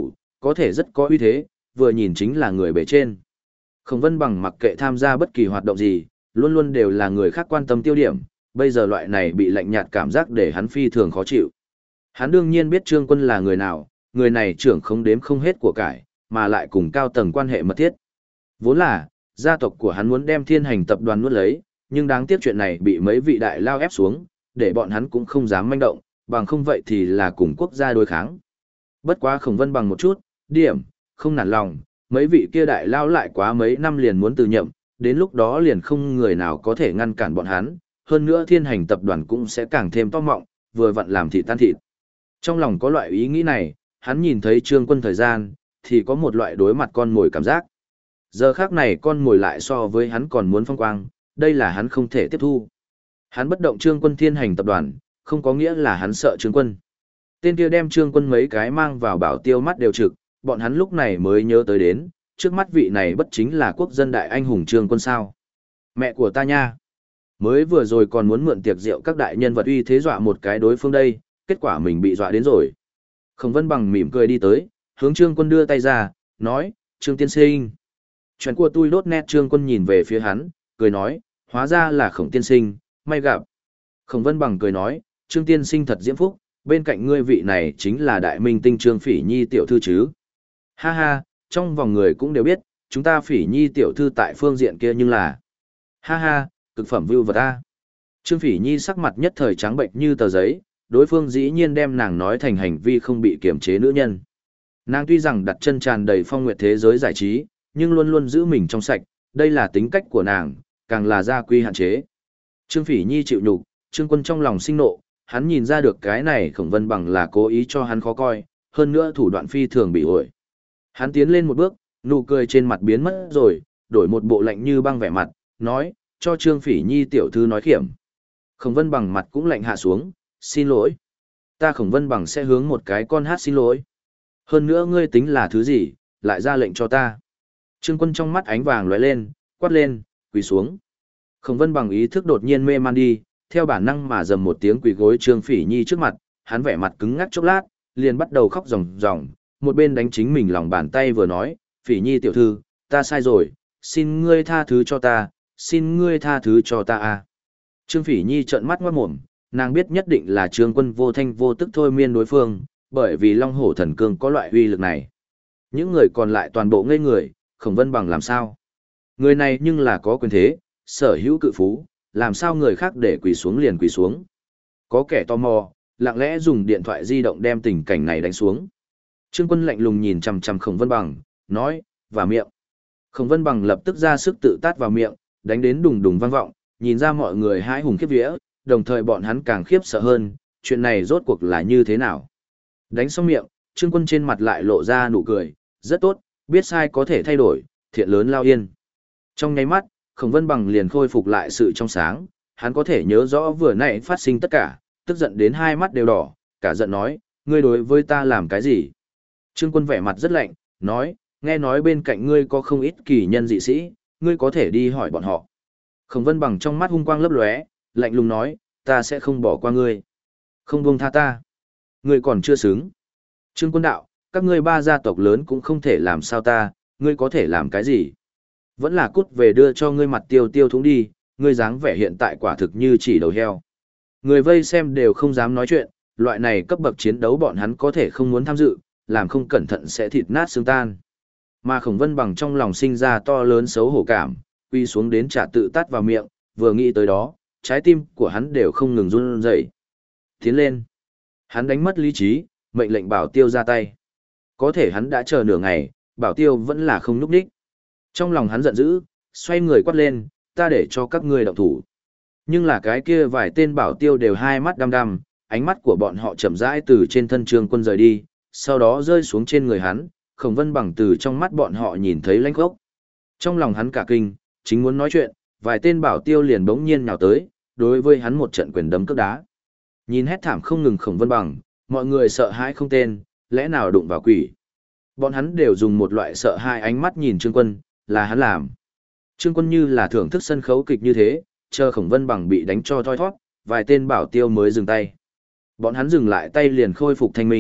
có thể rất có uy thế, vừa nhìn chính là người bề trên. Khổng Vân Bằng mặc kệ tham gia bất kỳ hoạt động gì, luôn luôn đều là người khác quan tâm tiêu điểm, bây giờ loại này bị lạnh nhạt cảm giác để hắn phi thường khó chịu. Hắn đương nhiên biết Trương Quân là người nào, người này trưởng không đếm không hết của cải, mà lại cùng cao tầng quan hệ mật thiết. Vốn là, gia tộc của hắn muốn đem Thiên Hành tập đoàn nuốt lấy, nhưng đáng tiếc chuyện này bị mấy vị đại lao ép xuống, để bọn hắn cũng không dám manh động, bằng không vậy thì là cùng quốc gia đối kháng. Bất quá Khổng Vân Bằng một chút, điểm, không nản lòng, mấy vị kia đại lao lại quá mấy năm liền muốn từ nhậm, đến lúc đó liền không người nào có thể ngăn cản bọn hắn, hơn nữa Thiên Hành tập đoàn cũng sẽ càng thêm to mọng, vừa vặn làm thịt tan thịt. Trong lòng có loại ý nghĩ này, hắn nhìn thấy Trương Quân thời gian, thì có một loại đối mặt con mồi cảm giác. Giờ khác này con mồi lại so với hắn còn muốn phong quang, đây là hắn không thể tiếp thu. Hắn bất động Trương Quân Thiên Hành tập đoàn, không có nghĩa là hắn sợ Trương Quân. Tên kia đem Trương Quân mấy cái mang vào bảo tiêu mắt đều trực, bọn hắn lúc này mới nhớ tới đến, trước mắt vị này bất chính là quốc dân đại anh hùng Trương Quân sao. Mẹ của ta nha! Mới vừa rồi còn muốn mượn tiệc rượu các đại nhân vật uy thế dọa một cái đối phương đây, kết quả mình bị dọa đến rồi. Khổng Vân Bằng mỉm cười đi tới, hướng Trương Quân đưa tay ra, nói, Trương tiên sinh. Chuyện của tôi đốt nét Trương Quân nhìn về phía hắn, cười nói, hóa ra là Khổng tiên sinh, may gặp. Khổng Vân Bằng cười nói, Trương tiên sinh thật diễm phúc, bên cạnh ngươi vị này chính là đại minh tinh Trương Phỉ Nhi tiểu thư chứ. Ha ha, trong vòng người cũng đều biết, chúng ta Phỉ Nhi tiểu thư tại phương diện kia nhưng là. Ha ha, cực phẩm view vật ta. Trương Phỉ Nhi sắc mặt nhất thời trắng bệnh như tờ giấy, đối phương dĩ nhiên đem nàng nói thành hành vi không bị kiềm chế nữ nhân. Nàng tuy rằng đặt chân tràn đầy phong nguyệt thế giới giải trí, nhưng luôn luôn giữ mình trong sạch, đây là tính cách của nàng, càng là gia quy hạn chế. Trương Phỉ Nhi chịu nhục, Trương Quân trong lòng sinh nộ, hắn nhìn ra được cái này Khổng Vân Bằng là cố ý cho hắn khó coi, hơn nữa thủ đoạn phi thường bị ổi. Hắn tiến lên một bước, nụ cười trên mặt biến mất rồi, đổi một bộ lạnh như băng vẻ mặt, nói, cho Trương Phỉ Nhi tiểu thư nói khiểm. Khổng Vân Bằng mặt cũng lạnh hạ xuống, xin lỗi. Ta Khổng Vân Bằng sẽ hướng một cái con hát xin lỗi. Hơn nữa ngươi tính là thứ gì, lại ra lệnh cho ta. Trương Quân trong mắt ánh vàng lóe lên, quát lên, quỳ xuống. Khổng Vân Bằng ý thức đột nhiên mê man đi, theo bản năng mà dầm một tiếng quỳ gối Trương Phỉ Nhi trước mặt, hắn vẻ mặt cứng ngắc chốc lát, liền bắt đầu khóc ròng ròng, một bên đánh chính mình lòng bàn tay vừa nói, Phỉ Nhi tiểu thư, ta sai rồi, xin ngươi tha thứ cho ta, xin ngươi tha thứ cho ta a. Trương Phỉ Nhi trợn mắt ngoát mồm, nàng biết nhất định là Trương Quân vô thanh vô tức thôi miên đối phương, bởi vì Long Hổ Thần Cương có loại uy lực này. Những người còn lại toàn bộ ngây người, Khổng Vân Bằng làm sao? Người này nhưng là có quyền thế, sở hữu cự phú, làm sao người khác để quỳ xuống liền quỳ xuống? Có kẻ tò mò, lặng lẽ dùng điện thoại di động đem tình cảnh này đánh xuống. Trương Quân lạnh lùng nhìn chằm chằm Khổng Vân Bằng, nói, và miệng. Khổng Vân Bằng lập tức ra sức tự tát vào miệng, đánh đến đùng đùng vang vọng, nhìn ra mọi người hãi hùng khiếp vía, đồng thời bọn hắn càng khiếp sợ hơn, chuyện này rốt cuộc là như thế nào. Đánh xong miệng, Trương Quân trên mặt lại lộ ra nụ cười, rất tốt, biết sai có thể thay đổi, thiện lớn lao yên. Trong nháy mắt, Khổng Vân Bằng liền khôi phục lại sự trong sáng, hắn có thể nhớ rõ vừa nãy phát sinh tất cả, tức giận đến hai mắt đều đỏ, cả giận nói, ngươi đối với ta làm cái gì? Trương Quân vẻ mặt rất lạnh, nói, nghe nói bên cạnh ngươi có không ít kỳ nhân dị sĩ, ngươi có thể đi hỏi bọn họ. Khổng Vân Bằng trong mắt hung quang lấp lóe, lạnh lùng nói, ta sẽ không bỏ qua ngươi. Không buông tha ta. Ngươi còn chưa xứng. Trương Quân đạo, các ngươi ba gia tộc lớn cũng không thể làm sao ta, ngươi có thể làm cái gì? Vẫn là cút về đưa cho ngươi mặt tiêu tiêu thúng đi, ngươi dáng vẻ hiện tại quả thực như chỉ đầu heo. Người vây xem đều không dám nói chuyện, loại này cấp bậc chiến đấu bọn hắn có thể không muốn tham dự, làm không cẩn thận sẽ thịt nát xương tan. Mà Khổng Vân Bằng trong lòng sinh ra to lớn xấu hổ cảm, quy xuống đến trả tự tát vào miệng, vừa nghĩ tới đó, trái tim của hắn đều không ngừng run rẩy. Tiến lên. Hắn đánh mất lý trí, mệnh lệnh Bảo Tiêu ra tay. Có thể hắn đã chờ nửa ngày, Bảo Tiêu vẫn là không núp đích. Trong lòng hắn giận dữ, xoay người quát lên, ta để cho các ngươi động thủ. Nhưng là cái kia vài tên Bảo Tiêu đều hai mắt đăm đăm, ánh mắt của bọn họ chậm rãi từ trên thân Trương Quân rời đi, sau đó rơi xuống trên người hắn, Khổng Vân Bằng từ trong mắt bọn họ nhìn thấy lãnh khốc. Trong lòng hắn cả kinh, chính muốn nói chuyện, vài tên Bảo Tiêu liền bỗng nhiên nhào tới, đối với hắn một trận quyền đấm cước đá. Nhìn hét thảm không ngừng Khổng Vân Bằng, mọi người sợ hãi không tên, lẽ nào đụng vào quỷ. Bọn hắn đều dùng một loại sợ hãi ánh mắt nhìn Trương Quân, là hắn làm. Trương Quân như là thưởng thức sân khấu kịch như thế, chờ Khổng Vân Bằng bị đánh cho thoi thoát, vài tên Bảo Tiêu mới dừng tay. Bọn hắn dừng lại tay liền khôi phục thanh minh,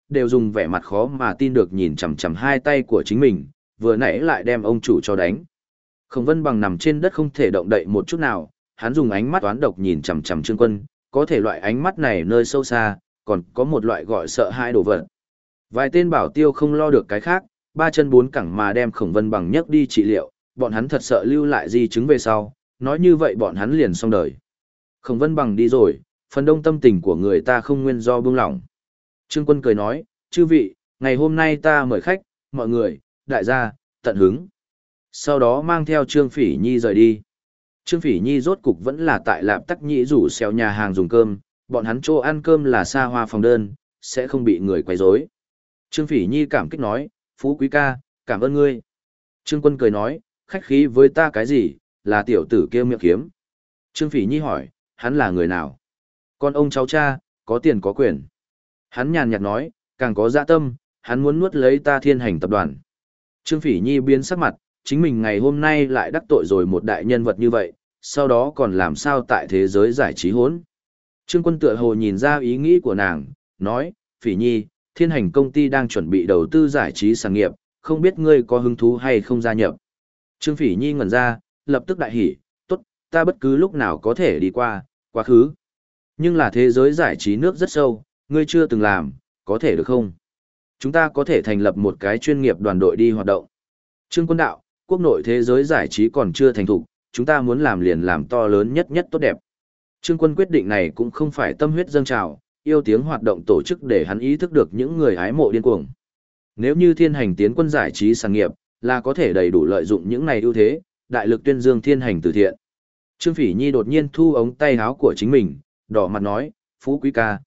đều dùng vẻ mặt khó mà tin được nhìn chằm chằm hai tay của chính mình, vừa nãy lại đem ông chủ cho đánh. Khổng Vân Bằng nằm trên đất không thể động đậy một chút nào, hắn dùng ánh mắt toán độc nhìn chằm chằm Trương Quân, có thể loại ánh mắt này nơi sâu xa, còn có một loại gọi sợ hãi đồ vật. Vài tên bảo tiêu không lo được cái khác, ba chân bốn cẳng mà đem Khổng Vân Bằng nhấc đi trị liệu, bọn hắn thật sợ lưu lại di chứng về sau, nói như vậy bọn hắn liền xong đời. Khổng Vân Bằng đi rồi, phần đông tâm tình của người ta không nguyên do buông lỏng. Trương Quân cười nói, chư vị, ngày hôm nay ta mời khách, mọi người, đại gia, tận hứng. Sau đó mang theo Trương Phỉ Nhi rời đi. Trương Phỉ Nhi rốt cục vẫn là tại Lạp Tắc Nhĩ rủ xèo nhà hàng dùng cơm, bọn hắn chỗ ăn cơm là xa hoa phòng đơn, sẽ không bị người quấy rối. Trương Phỉ Nhi cảm kích nói, Phú Quý ca, cảm ơn ngươi. Trương Quân cười nói, khách khí với ta cái gì, là tiểu tử kia miệng kiếm. Trương Phỉ Nhi hỏi, hắn là người nào? Con ông cháu cha, có tiền có quyền. Hắn nhàn nhạt nói, càng có dạ tâm, hắn muốn nuốt lấy ta Thiên Hành tập đoàn. Trương Phỉ Nhi biến sắc mặt, chính mình ngày hôm nay lại đắc tội rồi một đại nhân vật như vậy, sau đó còn làm sao tại thế giới giải trí hỗn. Trương Quân tựa hồ nhìn ra ý nghĩ của nàng, nói, Phỉ Nhi, Thiên Hành công ty đang chuẩn bị đầu tư giải trí sản nghiệp, không biết ngươi có hứng thú hay không gia nhập. Trương Phỉ Nhi ngẩn ra, lập tức đại hỉ, tốt, ta bất cứ lúc nào có thể đi qua, quá khứ. Nhưng là thế giới giải trí nước rất sâu, ngươi chưa từng làm, có thể được không? Chúng ta có thể thành lập một cái chuyên nghiệp đoàn đội đi hoạt động. Trương Quân đạo, quốc nội thế giới giải trí còn chưa thành thục, chúng ta muốn làm liền làm to lớn nhất nhất tốt đẹp. Trương Quân quyết định này cũng không phải tâm huyết dâng trào, yêu tiếng hoạt động tổ chức để hắn ý thức được những người hái mộ điên cuồng. Nếu như Thiên Hành tiến quân giải trí sản nghiệp, là có thể đầy đủ lợi dụng những này ưu thế, đại lực tuyên dương Thiên Hành từ thiện. Trương Phỉ Nhi đột nhiên thu ống tay áo của chính mình, đỏ mặt nói, Phú Quý ca,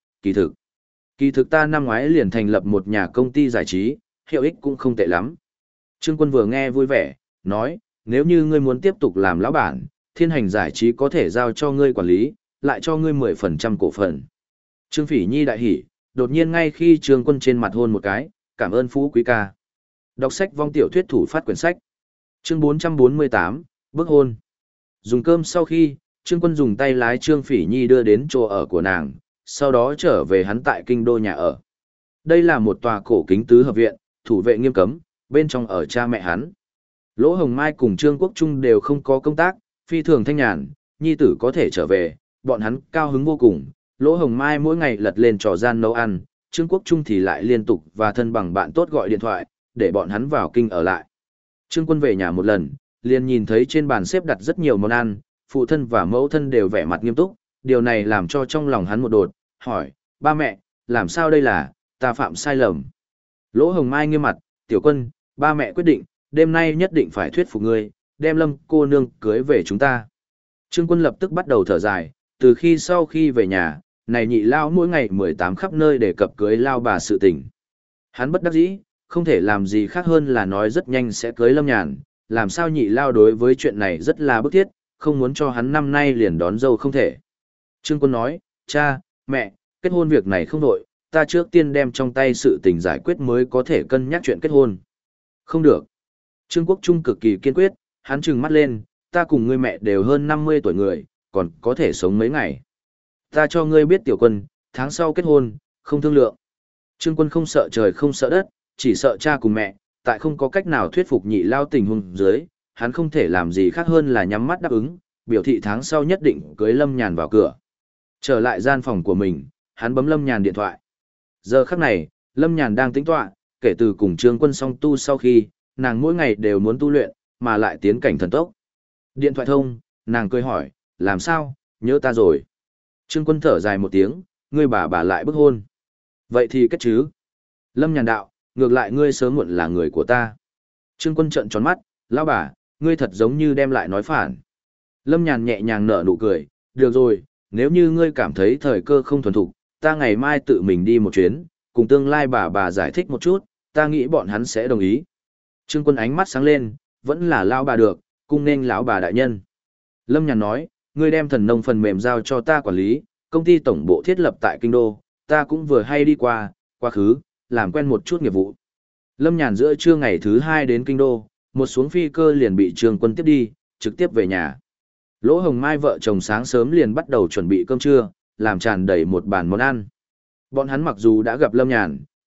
kỳ thực ta năm ngoái liền thành lập một nhà công ty giải trí, hiệu ích cũng không tệ lắm. Trương Quân vừa nghe vui vẻ, nói, nếu như ngươi muốn tiếp tục làm lão bản, Thiên Hành giải trí có thể giao cho ngươi quản lý, lại cho ngươi 10% cổ phần. Trương Phỉ Nhi đại hỉ, đột nhiên ngay khi Trương Quân trên mặt hôn một cái, cảm ơn Phú Quý ca. Đọc sách vong tiểu thuyết thủ phát quyển sách. Chương 448, bức hôn. Dùng cơm sau khi, Trương Quân dùng tay lái Trương Phỉ Nhi đưa đến chỗ ở của nàng, sau đó trở về hắn tại kinh đô nhà ở. Đây là một tòa cổ kính tứ hợp viện, thủ vệ nghiêm cấm, bên trong ở cha mẹ hắn. Lỗ Hồng Mai cùng Trương Quốc Trung đều không có công tác, phi thường thanh nhàn, nhi tử có thể trở về, bọn hắn cao hứng vô cùng. Lỗ Hồng Mai mỗi ngày lật lên trò gian nấu ăn, Trương Quốc Trung thì lại liên tục và thân bằng bạn tốt gọi điện thoại, để bọn hắn vào kinh ở lại. Trương Quân về nhà một lần, liền nhìn thấy trên bàn xếp đặt rất nhiều món ăn, phụ thân và mẫu thân đều vẻ mặt nghiêm túc, điều này làm cho trong lòng hắn một đột, hỏi, ba mẹ, làm sao đây là, ta phạm sai lầm. Lỗ Hồng Mai nghiêm mặt, Tiểu Quân, ba mẹ quyết định, đêm nay nhất định phải thuyết phục ngươi, đem Lâm cô nương cưới về chúng ta. Trương Quân lập tức bắt đầu thở dài, từ khi sau khi về nhà, này nhị lao mỗi ngày 18 khắp nơi để cập cưới lao bà sự tình. Hắn bất đắc dĩ, không thể làm gì khác hơn là nói rất nhanh sẽ cưới Lâm Nhàn, làm sao nhị lao đối với chuyện này rất là bức thiết, không muốn cho hắn năm nay liền đón dâu không thể. Trương Quân nói, cha, mẹ, kết hôn việc này không đổi, ta trước tiên đem trong tay sự tình giải quyết mới có thể cân nhắc chuyện kết hôn. Không được. Trương Quốc Trung cực kỳ kiên quyết, hắn trừng mắt lên, ta cùng ngươi mẹ đều hơn 50 tuổi người, còn có thể sống mấy ngày. Ta cho ngươi biết Tiểu Quân, tháng sau kết hôn, không thương lượng. Trương Quân không sợ trời không sợ đất, chỉ sợ cha cùng mẹ, tại không có cách nào thuyết phục nhị lao tình huống dưới, hắn không thể làm gì khác hơn là nhắm mắt đáp ứng, biểu thị tháng sau nhất định cưới Lâm Nhàn vào cửa. Trở lại gian phòng của mình, hắn bấm Lâm Nhàn điện thoại. Giờ khắc này, Lâm Nhàn đang tĩnh tọa, kể từ cùng Trương Quân song tu sau khi, nàng mỗi ngày đều muốn tu luyện, mà lại tiến cảnh thần tốc. Điện thoại thông, nàng cười hỏi, làm sao, nhớ ta rồi. Trương Quân thở dài một tiếng, ngươi bà lại bức hôn. Vậy thì kết chứ. Lâm Nhàn đạo, ngược lại ngươi sớm muộn là người của ta. Trương Quân trợn tròn mắt, lão bà, ngươi thật giống như đem lại nói phản. Lâm Nhàn nhẹ nhàng nở nụ cười, được rồi, nếu như ngươi cảm thấy thời cơ không thuần thục, ta ngày mai tự mình đi một chuyến, cùng tương lai bà giải thích một chút, ta nghĩ bọn hắn sẽ đồng ý. Trương Quân ánh mắt sáng lên, vẫn là lão bà được, cung nên lão bà đại nhân. Lâm Nhàn nói, ngươi đem thần nông phần mềm giao cho ta quản lý, công ty tổng bộ thiết lập tại kinh đô, ta cũng vừa hay đi qua, quá khứ, làm quen một chút nghiệp vụ. Lâm Nhàn giữa trưa ngày thứ 2 đến kinh đô, một xuống phi cơ liền bị Trương Quân tiếp đi, trực tiếp về nhà. Lỗ Hồng Mai vợ chồng sáng sớm liền bắt đầu chuẩn bị cơm trưa, làm tràn đầy một bàn món ăn. Bọn hắn mặc dù đã gặp Lâm Nhàn,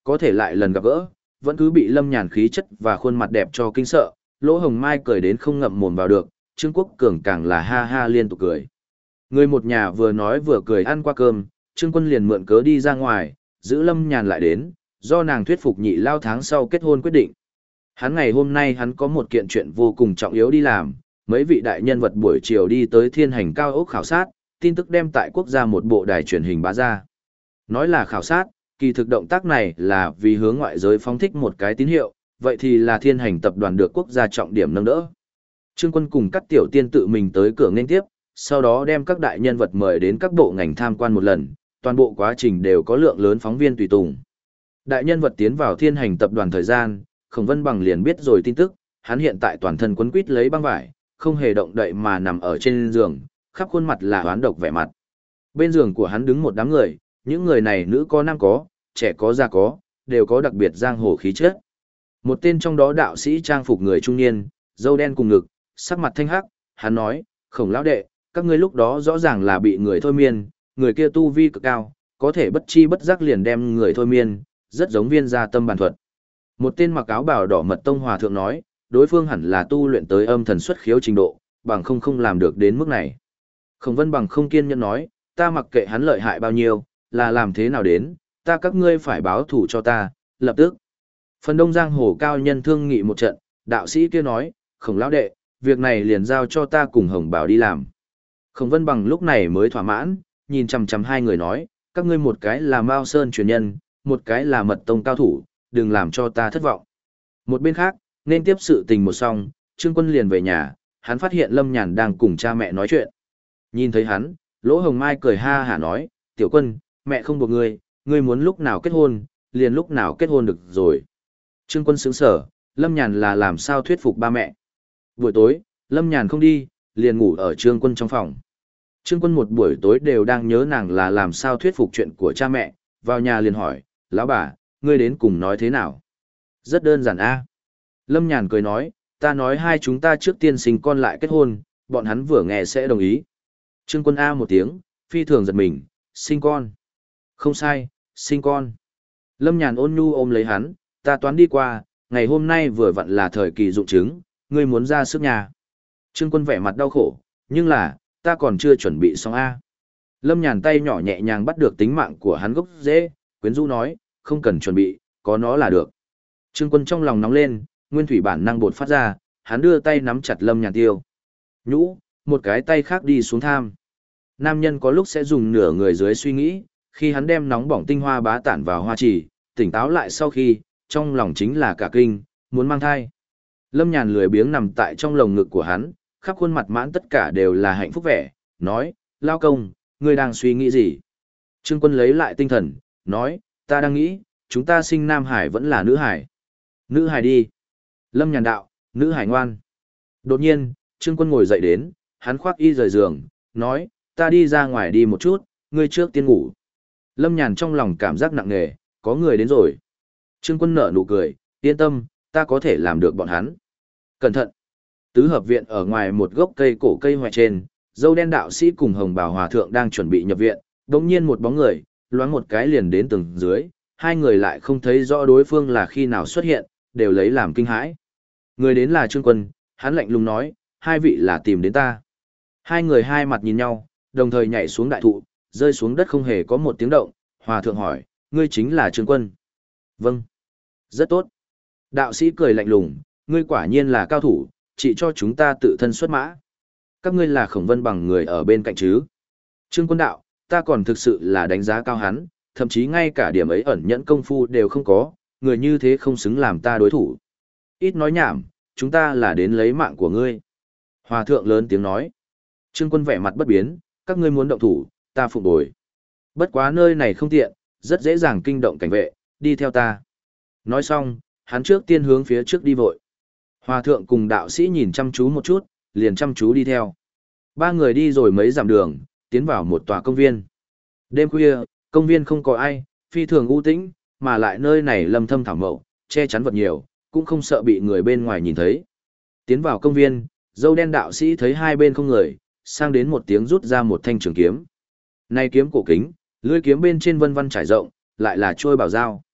có thể lại lần gặp gỡ, vẫn cứ bị Lâm Nhàn khí chất và khuôn mặt đẹp cho kinh sợ, Lỗ Hồng Mai cười đến không ngậm mồm vào được, Trương Quốc Cường càng là ha ha liên tục cười. Người một nhà vừa nói vừa cười ăn qua cơm, Trương Quân liền mượn cớ đi ra ngoài, giữ Lâm Nhàn lại đến, do nàng thuyết phục nhị lao tháng sau kết hôn quyết định. Ngày hôm nay hắn có một kiện chuyện vô cùng trọng yếu đi làm, mấy vị đại nhân vật buổi chiều đi tới thiên hành cao ốc khảo sát, tin tức đem tại quốc gia một bộ đài truyền hình bá ra. Nói là khảo sát, kỳ thực động tác này là vì hướng ngoại giới phóng thích một cái tín hiệu, vậy thì là thiên hành tập đoàn được quốc gia trọng điểm nâng đỡ. Trương Quân cùng các tiểu tiên tự mình tới cửa nên tiếp, sau đó đem các đại nhân vật mời đến các bộ ngành tham quan một lần, toàn bộ quá trình đều có lượng lớn phóng viên tùy tùng. Đại nhân vật tiến vào thiên hành tập đoàn thời gian, Khổng Vân Bằng liền biết rồi tin tức, hắn hiện tại toàn thân quấn quít lấy băng vải, không hề động đậy mà nằm ở trên giường, khắp khuôn mặt là oán độc vẻ mặt. Bên giường của hắn đứng một đám người, những người này nữ có nam có, trẻ có già có, đều có đặc biệt giang hồ khí chất. Một tên trong đó đạo sĩ trang phục người trung niên, râu đen cùng ngực, sắc mặt thanh hắc, hắn nói, Khổng lão đệ, các ngươi lúc đó rõ ràng là bị người thôi miên, người kia tu vi cực cao, có thể bất chi bất giác liền đem người thôi miên, rất giống viên gia tâm bản thuật. Một tên mặc áo bào đỏ mật tông hòa thượng nói, đối phương hẳn là tu luyện tới âm thần xuất khiếu trình độ, bằng không làm được đến mức này. Khổng Vân Bằng không kiên nhẫn nói, ta mặc kệ hắn lợi hại bao nhiêu, là làm thế nào đến, ta các ngươi phải báo thủ cho ta, lập tức. Phần đông giang hồ cao nhân thương nghị một trận, đạo sĩ kia nói, Khổng lão đệ, việc này liền giao cho ta cùng Hồng Bảo đi làm. Khổng Vân Bằng lúc này mới thỏa mãn, nhìn chằm chằm hai người nói, các ngươi một cái là Mao Sơn truyền nhân, một cái là mật tông cao thủ, đừng làm cho ta thất vọng. Một bên khác, nên tiếp sự tình một xong, Trương Quân liền về nhà, hắn phát hiện Lâm Nhàn đang cùng cha mẹ nói chuyện. Nhìn thấy hắn, Lỗ Hồng Mai cười ha hả nói, Tiểu Quân, mẹ không buộc ngươi muốn lúc nào kết hôn, liền lúc nào kết hôn được rồi. Trương Quân sững sở, Lâm Nhàn là làm sao thuyết phục ba mẹ. Buổi tối, Lâm Nhàn không đi, liền ngủ ở Trương Quân trong phòng. Trương Quân một buổi tối đều đang nhớ nàng là làm sao thuyết phục chuyện của cha mẹ, vào nhà liền hỏi, lão bà, ngươi đến cùng nói thế nào? Rất đơn giản a. Lâm Nhàn cười nói, ta nói hai chúng ta trước tiên sinh con lại kết hôn, bọn hắn vừa nghe sẽ đồng ý. Trương Quân a một tiếng, phi thường giật mình, sinh con. Không sai, sinh con. Lâm Nhàn ôn nhu ôm lấy hắn, ta toán đi qua, ngày hôm nay vừa vặn là thời kỳ dụng trứng, ngươi muốn ra sức nhà. Trương Quân vẻ mặt đau khổ, nhưng là, ta còn chưa chuẩn bị xong a. Lâm Nhàn tay nhỏ nhẹ nhàng bắt được tính mạng của hắn gốc rễ, quyến rũ nói, không cần chuẩn bị, có nó là được. Trương Quân trong lòng nóng lên, nguyên thủy bản năng bột phát ra, hắn đưa tay nắm chặt Lâm Nhàn tiêu. Nhũ, một cái tay khác đi xuống tham. Nam nhân có lúc sẽ dùng nửa người dưới suy nghĩ, khi hắn đem nóng bỏng tinh hoa bá tản vào hoa trì, tỉnh táo lại sau khi, trong lòng chính là cả kinh, muốn mang thai. Lâm Nhàn lười biếng nằm tại trong lồng ngực của hắn, khắp khuôn mặt mãn tất cả đều là hạnh phúc vẻ, nói, lao công, ngươi đang suy nghĩ gì? Trương Quân lấy lại tinh thần, nói, ta đang nghĩ, chúng ta sinh nam hải vẫn là nữ hải. Nữ hải đi. Lâm Nhàn đạo, nữ hải ngoan. Đột nhiên, Trương Quân ngồi dậy đến, hắn khoác y rời giường, nói, ta đi ra ngoài đi một chút, ngươi trước tiên ngủ. Lâm Nhàn trong lòng cảm giác nặng nề, có người đến rồi. Trương Quân nở nụ cười, yên tâm, ta có thể làm được bọn hắn. Cẩn thận. Tứ hợp viện ở ngoài một gốc cây cổ cây hoại trên, dâu đen đạo sĩ cùng hồng bào hòa thượng đang chuẩn bị nhập viện, đống nhiên một bóng người, loáng một cái liền đến tầng dưới, hai người lại không thấy rõ đối phương là khi nào xuất hiện, đều lấy làm kinh hãi. Người đến là Trương Quân, hắn lạnh lùng nói, hai vị là tìm đến ta. Hai người hai mặt nhìn nhau, đồng thời nhảy xuống đại thụ, rơi xuống đất không hề có một tiếng động, hòa thượng hỏi, ngươi chính là Trương Quân. Vâng. Rất tốt. Đạo sĩ cười lạnh lùng, ngươi quả nhiên là cao thủ, chỉ cho chúng ta tự thân xuất mã. Các ngươi là Khổng Vân Bằng người ở bên cạnh chứ. Trương Quân đạo, ta còn thực sự là đánh giá cao hắn, thậm chí ngay cả điểm ấy ẩn nhẫn công phu đều không có, người như thế không xứng làm ta đối thủ. Ít nói nhảm, chúng ta là đến lấy mạng của ngươi. Hòa thượng lớn tiếng nói. Trương Quân vẻ mặt bất biến, các ngươi muốn động thủ, ta phục bồi. Bất quá nơi này không tiện, rất dễ dàng kinh động cảnh vệ, đi theo ta. Nói xong, hắn trước tiên hướng phía trước đi vội. Hòa thượng cùng đạo sĩ nhìn chăm chú một chút, liền chăm chú đi theo. Ba người đi rồi mấy dặm đường, tiến vào một tòa công viên. Đêm khuya, công viên không có ai, phi thường u tĩnh, mà lại nơi này lâm thâm thảo mậu, che chắn vật nhiều, cũng không sợ bị người bên ngoài nhìn thấy. Tiến vào công viên, dâu đen đạo sĩ thấy hai bên không người, sang đến một tiếng rút ra một thanh trường kiếm. Này kiếm cổ kính, lưỡi kiếm bên trên vân vân trải rộng, lại là trôi bảo dao.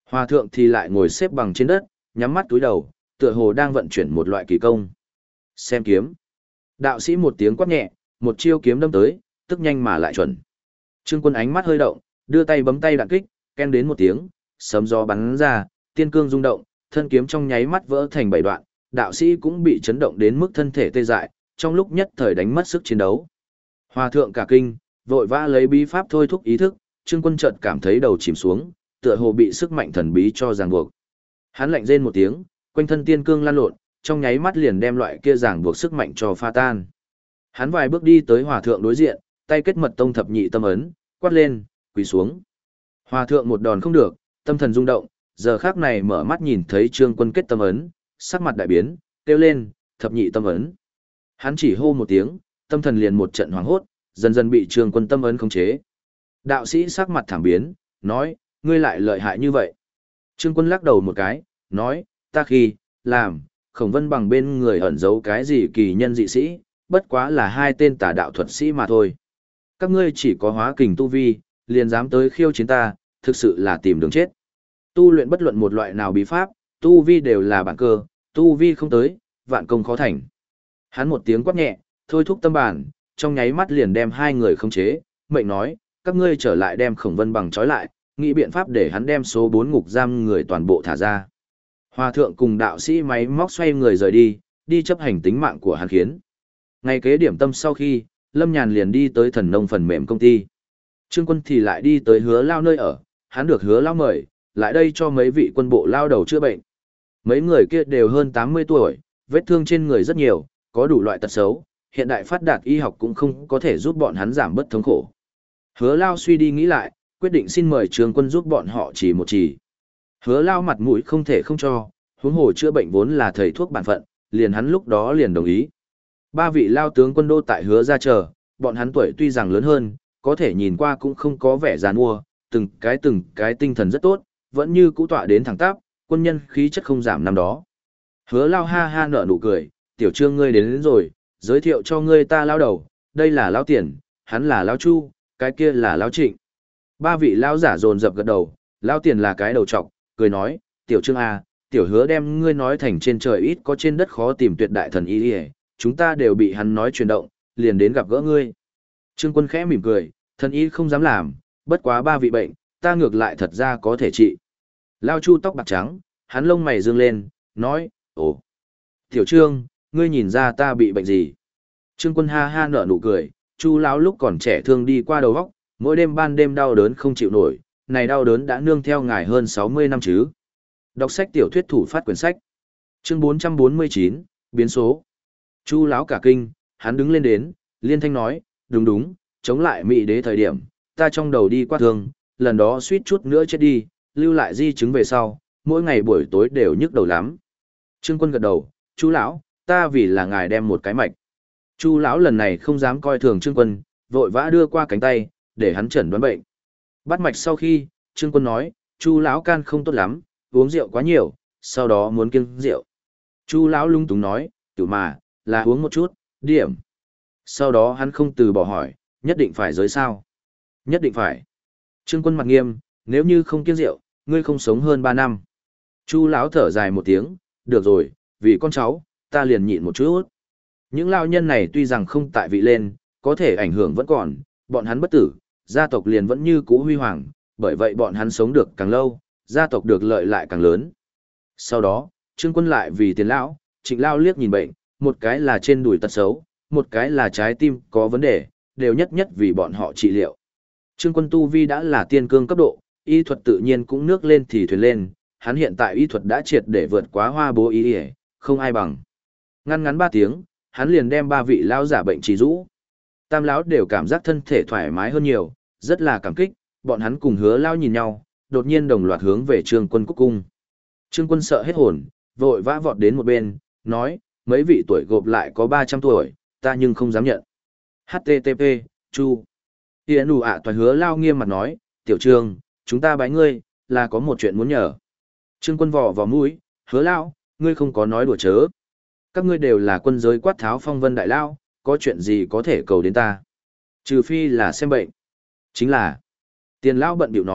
Hòa thượng thì lại ngồi xếp bằng trên đất, nhắm mắt túi đầu, tựa hồ đang vận chuyển một loại kỳ công. Xem kiếm. Đạo sĩ một tiếng quát nhẹ, một chiêu kiếm đâm tới, tức nhanh mà lại chuẩn. Trương Quân ánh mắt hơi động, đưa tay bấm tay đạn kích, ken đến một tiếng, sấm gió bắn ra, tiên cương rung động, thân kiếm trong nháy mắt vỡ thành bảy đoạn, đạo sĩ cũng bị chấn động đến mức thân thể tê dại, trong lúc nhất thời đánh mất sức chiến đấu. Hòa thượng cả kinh, vội vã lấy bí pháp thôi thúc ý thức, Trương Quân chợt cảm thấy đầu chìm xuống, tựa hồ bị sức mạnh thần bí cho ràng buộc. Hắn lạnh rên một tiếng, quanh thân tiên cương lan lộn, trong nháy mắt liền đem loại kia ràng buộc sức mạnh cho pha tan. Hắn vài bước đi tới hòa thượng đối diện, tay kết mật tông thập nhị tâm ấn, quát lên, quỳ xuống. Hòa thượng một đòn không được, tâm thần rung động, giờ khắc này mở mắt nhìn thấy Trương Quân kết tâm ấn, sắc mặt đại biến, kêu lên, thập nhị tâm ấn. Hắn chỉ hô một tiếng, tâm thần liền một trận hoảng hốt, dần dần bị Trương Quân tâm ấn khống chế. Đạo sĩ sắc mặt thảm biến, nói, ngươi lại lợi hại như vậy. Trương Quân lắc đầu một cái, nói, ta khi, làm, Khổng Vân Bằng bên người ẩn giấu cái gì kỳ nhân dị sĩ, bất quá là hai tên tà đạo thuật sĩ mà thôi. Các ngươi chỉ có hóa kình tu vi, liền dám tới khiêu chiến ta, thực sự là tìm đường chết. Tu luyện bất luận một loại nào bí pháp, tu vi đều là bản cơ, tu vi không tới, vạn công khó thành. Hắn một tiếng quát nhẹ, thôi thúc tâm bản, trong nháy mắt liền đem hai người khống chế, mệnh nói, các ngươi trở lại đem Khổng Vân Bằng trói lại, nghĩ biện pháp để hắn đem số 4 ngục giam người toàn bộ thả ra. Hòa thượng cùng đạo sĩ máy móc xoay người rời đi, đi chấp hành tính mạng của hắn khiến. Ngày kế điểm tâm sau khi, Lâm Nhàn liền đi tới Thần Nông phần mềm công ty. Trương Quân thì lại đi tới Hứa Lao nơi ở, hắn được Hứa Lao mời, lại đây cho mấy vị quân bộ lao đầu chữa bệnh. Mấy người kia đều hơn 80 tuổi, vết thương trên người rất nhiều, có đủ loại tật xấu, hiện đại phát đạt y học cũng không có thể giúp bọn hắn giảm bớt thống khổ. Hứa Lao suy đi nghĩ lại, quyết định xin mời Trương Quân giúp bọn họ chỉ một chỉ. Hứa Lao mặt mũi không thể không cho, huống hồ chữa bệnh vốn là thầy thuốc bản phận, liền hắn lúc đó liền đồng ý. Ba vị lao tướng quân đô tại Hứa ra chờ, bọn hắn tuổi tuy rằng lớn hơn, có thể nhìn qua cũng không có vẻ già nua, từng cái tinh thần rất tốt, vẫn như cũ tọa đến thẳng tắp, quân nhân khí chất không giảm năm đó. Hứa Lao ha ha nở nụ cười, tiểu Trương ngươi đến rồi, giới thiệu cho ngươi ta lao đầu, đây là lao tiền, hắn là lao chu, cái kia là lao trịnh. Ba vị lao giả dồn dập gật đầu, lao tiền là cái đầu trọc, cười nói, tiểu Trương à, tiểu Hứa đem ngươi nói thành trên trời ít có trên đất khó tìm tuyệt đại thần y đi, chúng ta đều bị hắn nói truyền động, liền đến gặp gỡ ngươi. Trương Quân khẽ mỉm cười, thần y không dám làm, bất quá ba vị bệnh, ta ngược lại thật ra có thể trị. Lao Chu tóc bạc trắng, hắn lông mày dương lên, nói, ồ, tiểu Trương, ngươi nhìn ra ta bị bệnh gì? Trương Quân ha ha nở nụ cười, Chu lão lúc còn trẻ thương đi qua đầu óc, mỗi đêm ban đêm đau đớn không chịu nổi, này đau đớn đã nương theo ngài hơn 60 năm chứ. Đọc sách tiểu thuyết thủ phát quyển sách. Chương 449, biến số. Chu lão cả kinh, hắn đứng lên đến, liên thanh nói, đúng đúng, chống lại Mỹ đế thời điểm, ta trong đầu đi qua thương, lần đó suýt chút nữa chết đi, lưu lại di chứng về sau, mỗi ngày buổi tối đều nhức đầu lắm. Trương Quân gật đầu, Chu lão, ta vì là ngài đem một cái mạch. Chu lão lần này không dám coi thường Trương Quân, vội vã đưa qua cánh tay, để hắn chẩn đoán bệnh. Bắt mạch sau khi, Trương Quân nói, Chu lão can không tốt lắm, uống rượu quá nhiều, sau đó muốn kiêng rượu. Chu lão lung túng nói, tiểu mà, là uống một chút, điểm. Sau đó hắn không từ bỏ hỏi, nhất định phải giới sao? Nhất định phải. Trương Quân mặt nghiêm, nếu như không kiêng rượu, ngươi không sống hơn 3 năm. Chu lão thở dài một tiếng, được rồi, vì con cháu, ta liền nhịn một chút. Những lao nhân này tuy rằng không tại vị lên, có thể ảnh hưởng vẫn còn, bọn hắn bất tử, gia tộc liền vẫn như cũ huy hoàng, bởi vậy bọn hắn sống được càng lâu, gia tộc được lợi lại càng lớn. Sau đó, Trương Quân lại vì tiền lão, Trịnh lao liếc nhìn bệnh, một cái là trên đùi tật xấu, một cái là trái tim có vấn đề, đều nhất nhất vì bọn họ trị liệu. Trương Quân tu vi đã là tiên cương cấp độ, y thuật tự nhiên cũng nước lên thì thuyền lên, hắn hiện tại y thuật đã triệt để vượt quá Hoa Bố y, không ai bằng. Ngăn ngắn 3 tiếng, hắn liền đem 3 vị lão giả bệnh trị rũ. Tam lão đều cảm giác thân thể thoải mái hơn nhiều, rất là cảm kích, bọn hắn cùng Hứa lão nhìn nhau, đột nhiên đồng loạt hướng về Trương Quân cúc cung. Trương Quân sợ hết hồn, vội vã vọt đến một bên, nói, mấy vị tuổi gộp lại có 300 tuổi, ta nhưng không dám nhận. HTTP, Chu. Hiền ủ ạ Hứa lão nghiêm mặt nói, tiểu Trương, chúng ta bái ngươi, là có một chuyện muốn nhờ. Trương Quân vò vào mũi, Hứa lão, ngươi không có nói đùa chớ. Các ngươi đều là quân giới quát tháo phong vân đại lao, có chuyện gì có thể cầu đến ta. Trừ phi là xem bệnh. Chính là, tiền lão bận biểu nói,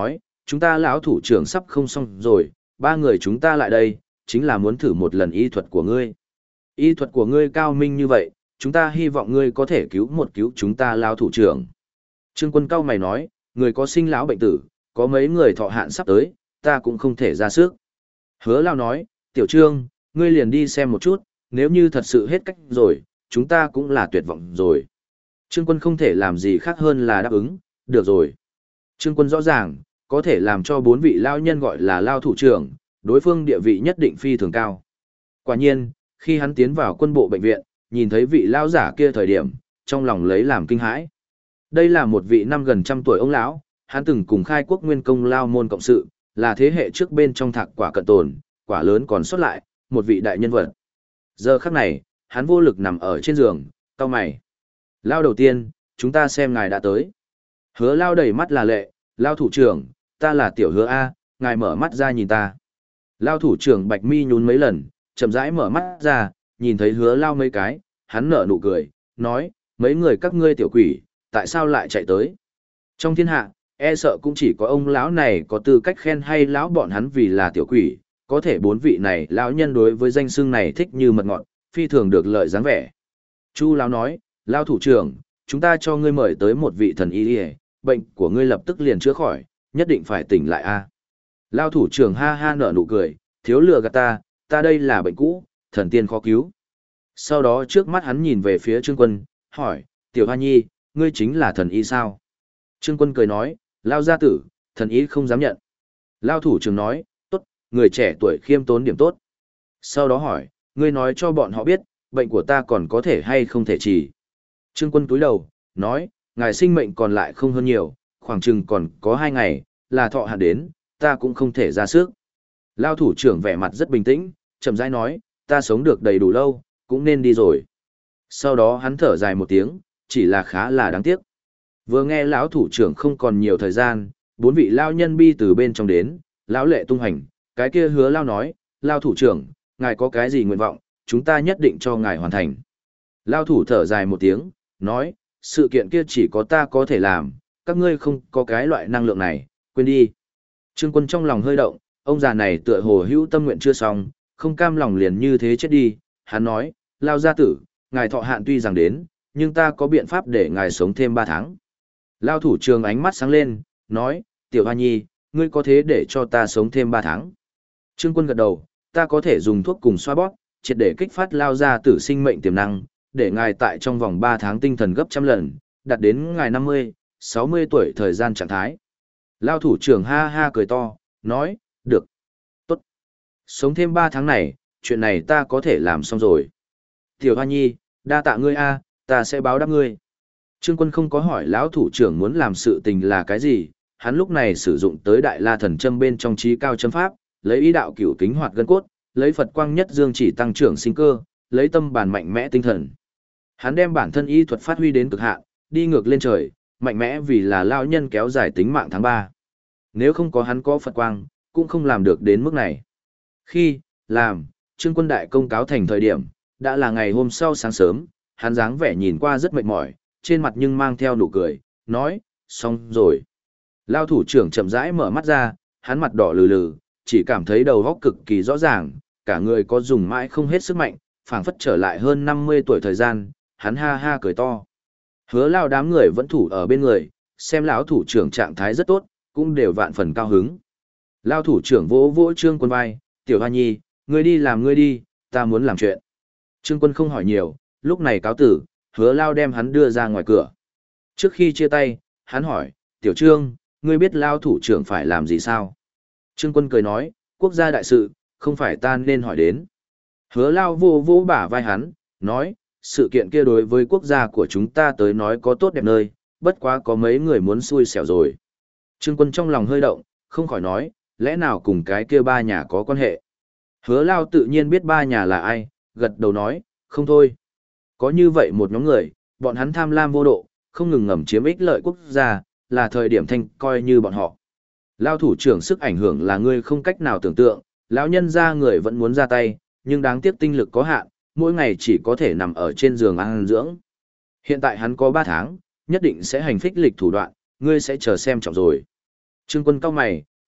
chúng ta lão thủ trưởng sắp không xong rồi, ba người chúng ta lại đây, chính là muốn thử một lần y thuật của ngươi. Y thuật của ngươi cao minh như vậy, chúng ta hy vọng ngươi có thể cứu chúng ta lão thủ trưởng. Trương Quân cao mày nói, người có sinh lão bệnh tử, có mấy người thọ hạn sắp tới, ta cũng không thể ra sức. Hứa Lao nói, Tiểu Trương, ngươi liền đi xem một chút, nếu như thật sự hết cách rồi, chúng ta cũng là tuyệt vọng rồi. Trương Quân không thể làm gì khác hơn là đáp ứng, được rồi. Trương Quân rõ ràng, có thể làm cho bốn vị lao nhân gọi là lao thủ trưởng, đối phương địa vị nhất định phi thường cao. Quả nhiên, khi hắn tiến vào quân bộ bệnh viện, nhìn thấy vị lao giả kia thời điểm, trong lòng lấy làm kinh hãi. Đây là một vị năm gần trăm tuổi ông lão, hắn từng cùng khai quốc nguyên công lao môn cộng sự, là thế hệ trước bên trong thạc quả cận tồn, quả lớn còn xuất lại, một vị đại nhân vật. Giờ khắc này, hắn vô lực nằm ở trên giường, cau mày. Lao đầu tiên, chúng ta xem ngài đã tới. Hứa Lao đầy mắt là lệ, Lao thủ trưởng, ta là tiểu Hứa A, ngài mở mắt ra nhìn ta. Lao thủ trưởng Bạch Mi nhún mấy lần, chậm rãi mở mắt ra, nhìn thấy Hứa Lao mấy cái, hắn nở nụ cười, nói, mấy người các ngươi tiểu quỷ, tại sao lại chạy tới? Trong thiên hạ, e sợ cũng chỉ có ông lão này có tư cách khen hay lão bọn hắn vì là tiểu quỷ, có thể bốn vị này lão nhân đối với danh xưng này thích như mật ngọt, phi thường được lợi dáng vẻ. Chu lão nói, Lao thủ trưởng, chúng ta cho ngươi mời tới một vị thần y y, bệnh của ngươi lập tức liền chữa khỏi, nhất định phải tỉnh lại a. Lao thủ trưởng ha ha nở nụ cười, thiếu lừa gạt ta đây là bệnh cũ, thần tiên khó cứu. Sau đó trước mắt hắn nhìn về phía Trương Quân, hỏi, Tiểu Hoa Nhi, ngươi chính là thần y sao? Trương Quân cười nói, Lao gia tử, thần y không dám nhận. Lao thủ trưởng nói, tốt, người trẻ tuổi khiêm tốn điểm tốt. Sau đó hỏi, ngươi nói cho bọn họ biết, bệnh của ta còn có thể hay không thể trị. Trương Quân túi đầu, nói, ngài sinh mệnh còn lại không hơn nhiều, khoảng chừng còn có 2 ngày, là thọ hạn đến, ta cũng không thể ra sức. Lao thủ trưởng vẻ mặt rất bình tĩnh, chậm rãi nói, ta sống được đầy đủ lâu, cũng nên đi rồi. Sau đó hắn thở dài một tiếng, chỉ là khá là đáng tiếc. Vừa nghe lão thủ trưởng không còn nhiều thời gian, 4 vị lao nhân bi từ bên trong đến, lão lệ tung hành, cái kia Hứa Lao nói, Lao thủ trưởng, ngài có cái gì nguyện vọng, chúng ta nhất định cho ngài hoàn thành. Lao thủ thở dài một tiếng, nói, sự kiện kia chỉ có ta có thể làm, các ngươi không có cái loại năng lượng này, quên đi. Trương Quân trong lòng hơi động, ông già này tựa hồ hữu tâm nguyện chưa xong, không cam lòng liền như thế chết đi. Hắn nói, Lao gia tử, ngài thọ hạn tuy rằng đến, nhưng ta có biện pháp để ngài sống thêm 3 tháng. Lao thủ trường ánh mắt sáng lên, nói, Tiểu Hoa Nhi, ngươi có thế để cho ta sống thêm 3 tháng. Trương Quân gật đầu, ta có thể dùng thuốc cùng xoa bóp, triệt để kích phát Lao gia tử sinh mệnh tiềm năng, để ngài tại trong vòng 3 tháng tinh thần gấp trăm lần, đạt đến ngài 50, 60 tuổi thời gian trạng thái. Lao thủ trưởng ha ha cười to, nói, được, tốt. Sống thêm 3 tháng này, chuyện này ta có thể làm xong rồi. Tiểu Hoa Nhi, đa tạ ngươi a, ta sẽ báo đáp ngươi. Trương Quân không có hỏi lão thủ trưởng muốn làm sự tình là cái gì, hắn lúc này sử dụng tới Đại La Thần Châm bên trong trí cao châm pháp, lấy ý đạo cửu kính hoạt gân cốt, lấy Phật quang nhất dương chỉ tăng trưởng sinh cơ, lấy tâm bản mạnh mẽ tinh thần. Hắn đem bản thân y thuật phát huy đến cực hạn, đi ngược lên trời, mạnh mẽ vì là lão nhân kéo dài tính mạng tháng 3. Nếu không có hắn có Phật quang, cũng không làm được đến mức này. Khi làm Trương Quân đại công cáo thành thời điểm, đã là ngày hôm sau sáng sớm, hắn dáng vẻ nhìn qua rất mệt mỏi, trên mặt nhưng mang theo nụ cười, nói, xong rồi. Lao thủ trưởng chậm rãi mở mắt ra, hắn mặt đỏ lừ lừ, chỉ cảm thấy đầu óc cực kỳ rõ ràng, cả người có dùng mãi không hết sức mạnh, phảng phất trở lại hơn 50 tuổi thời gian, hắn ha ha cười to. Hứa Lao đám người vẫn thủ ở bên người, xem lão thủ trưởng trạng thái rất tốt, cũng đều vạn phần cao hứng. Lao thủ trưởng vỗ vỗ Trương Quân vai, Tiểu Hoa Nhi, ngươi đi làm ngươi đi, ta muốn làm chuyện. Trương Quân không hỏi nhiều, lúc này cáo tử, Hứa Lao đem hắn đưa ra ngoài cửa. Trước khi chia tay, hắn hỏi, Tiểu Trương, ngươi biết Lao thủ trưởng phải làm gì sao? Trương Quân cười nói, quốc gia đại sự, không phải ta nên hỏi đến. Hứa Lao vô vô bả vai hắn, nói, sự kiện kia đối với quốc gia của chúng ta tới nói có tốt đẹp nơi, bất quá có mấy người muốn xui xẻo rồi. Trương Quân trong lòng hơi động, không khỏi nói, lẽ nào cùng cái kia 3 nhà có quan hệ? Hứa Lao tự nhiên biết 3 nhà là ai, gật đầu nói, không thôi. Có như vậy một nhóm người, bọn hắn tham lam vô độ, không ngừng ngầm chiếm ích lợi quốc gia, là thời điểm thanh coi như bọn họ. Lao thủ trưởng sức ảnh hưởng là người không cách nào tưởng tượng, lão nhân ra người vẫn muốn ra tay, nhưng đáng tiếc tinh lực có hạn, mỗi ngày chỉ có thể nằm ở trên giường ăn dưỡng. Hiện tại hắn có 3 tháng, nhất định sẽ hành phích lịch thủ đoạn, ngươi sẽ chờ xem trọng rồi. Trương Quân cau mày,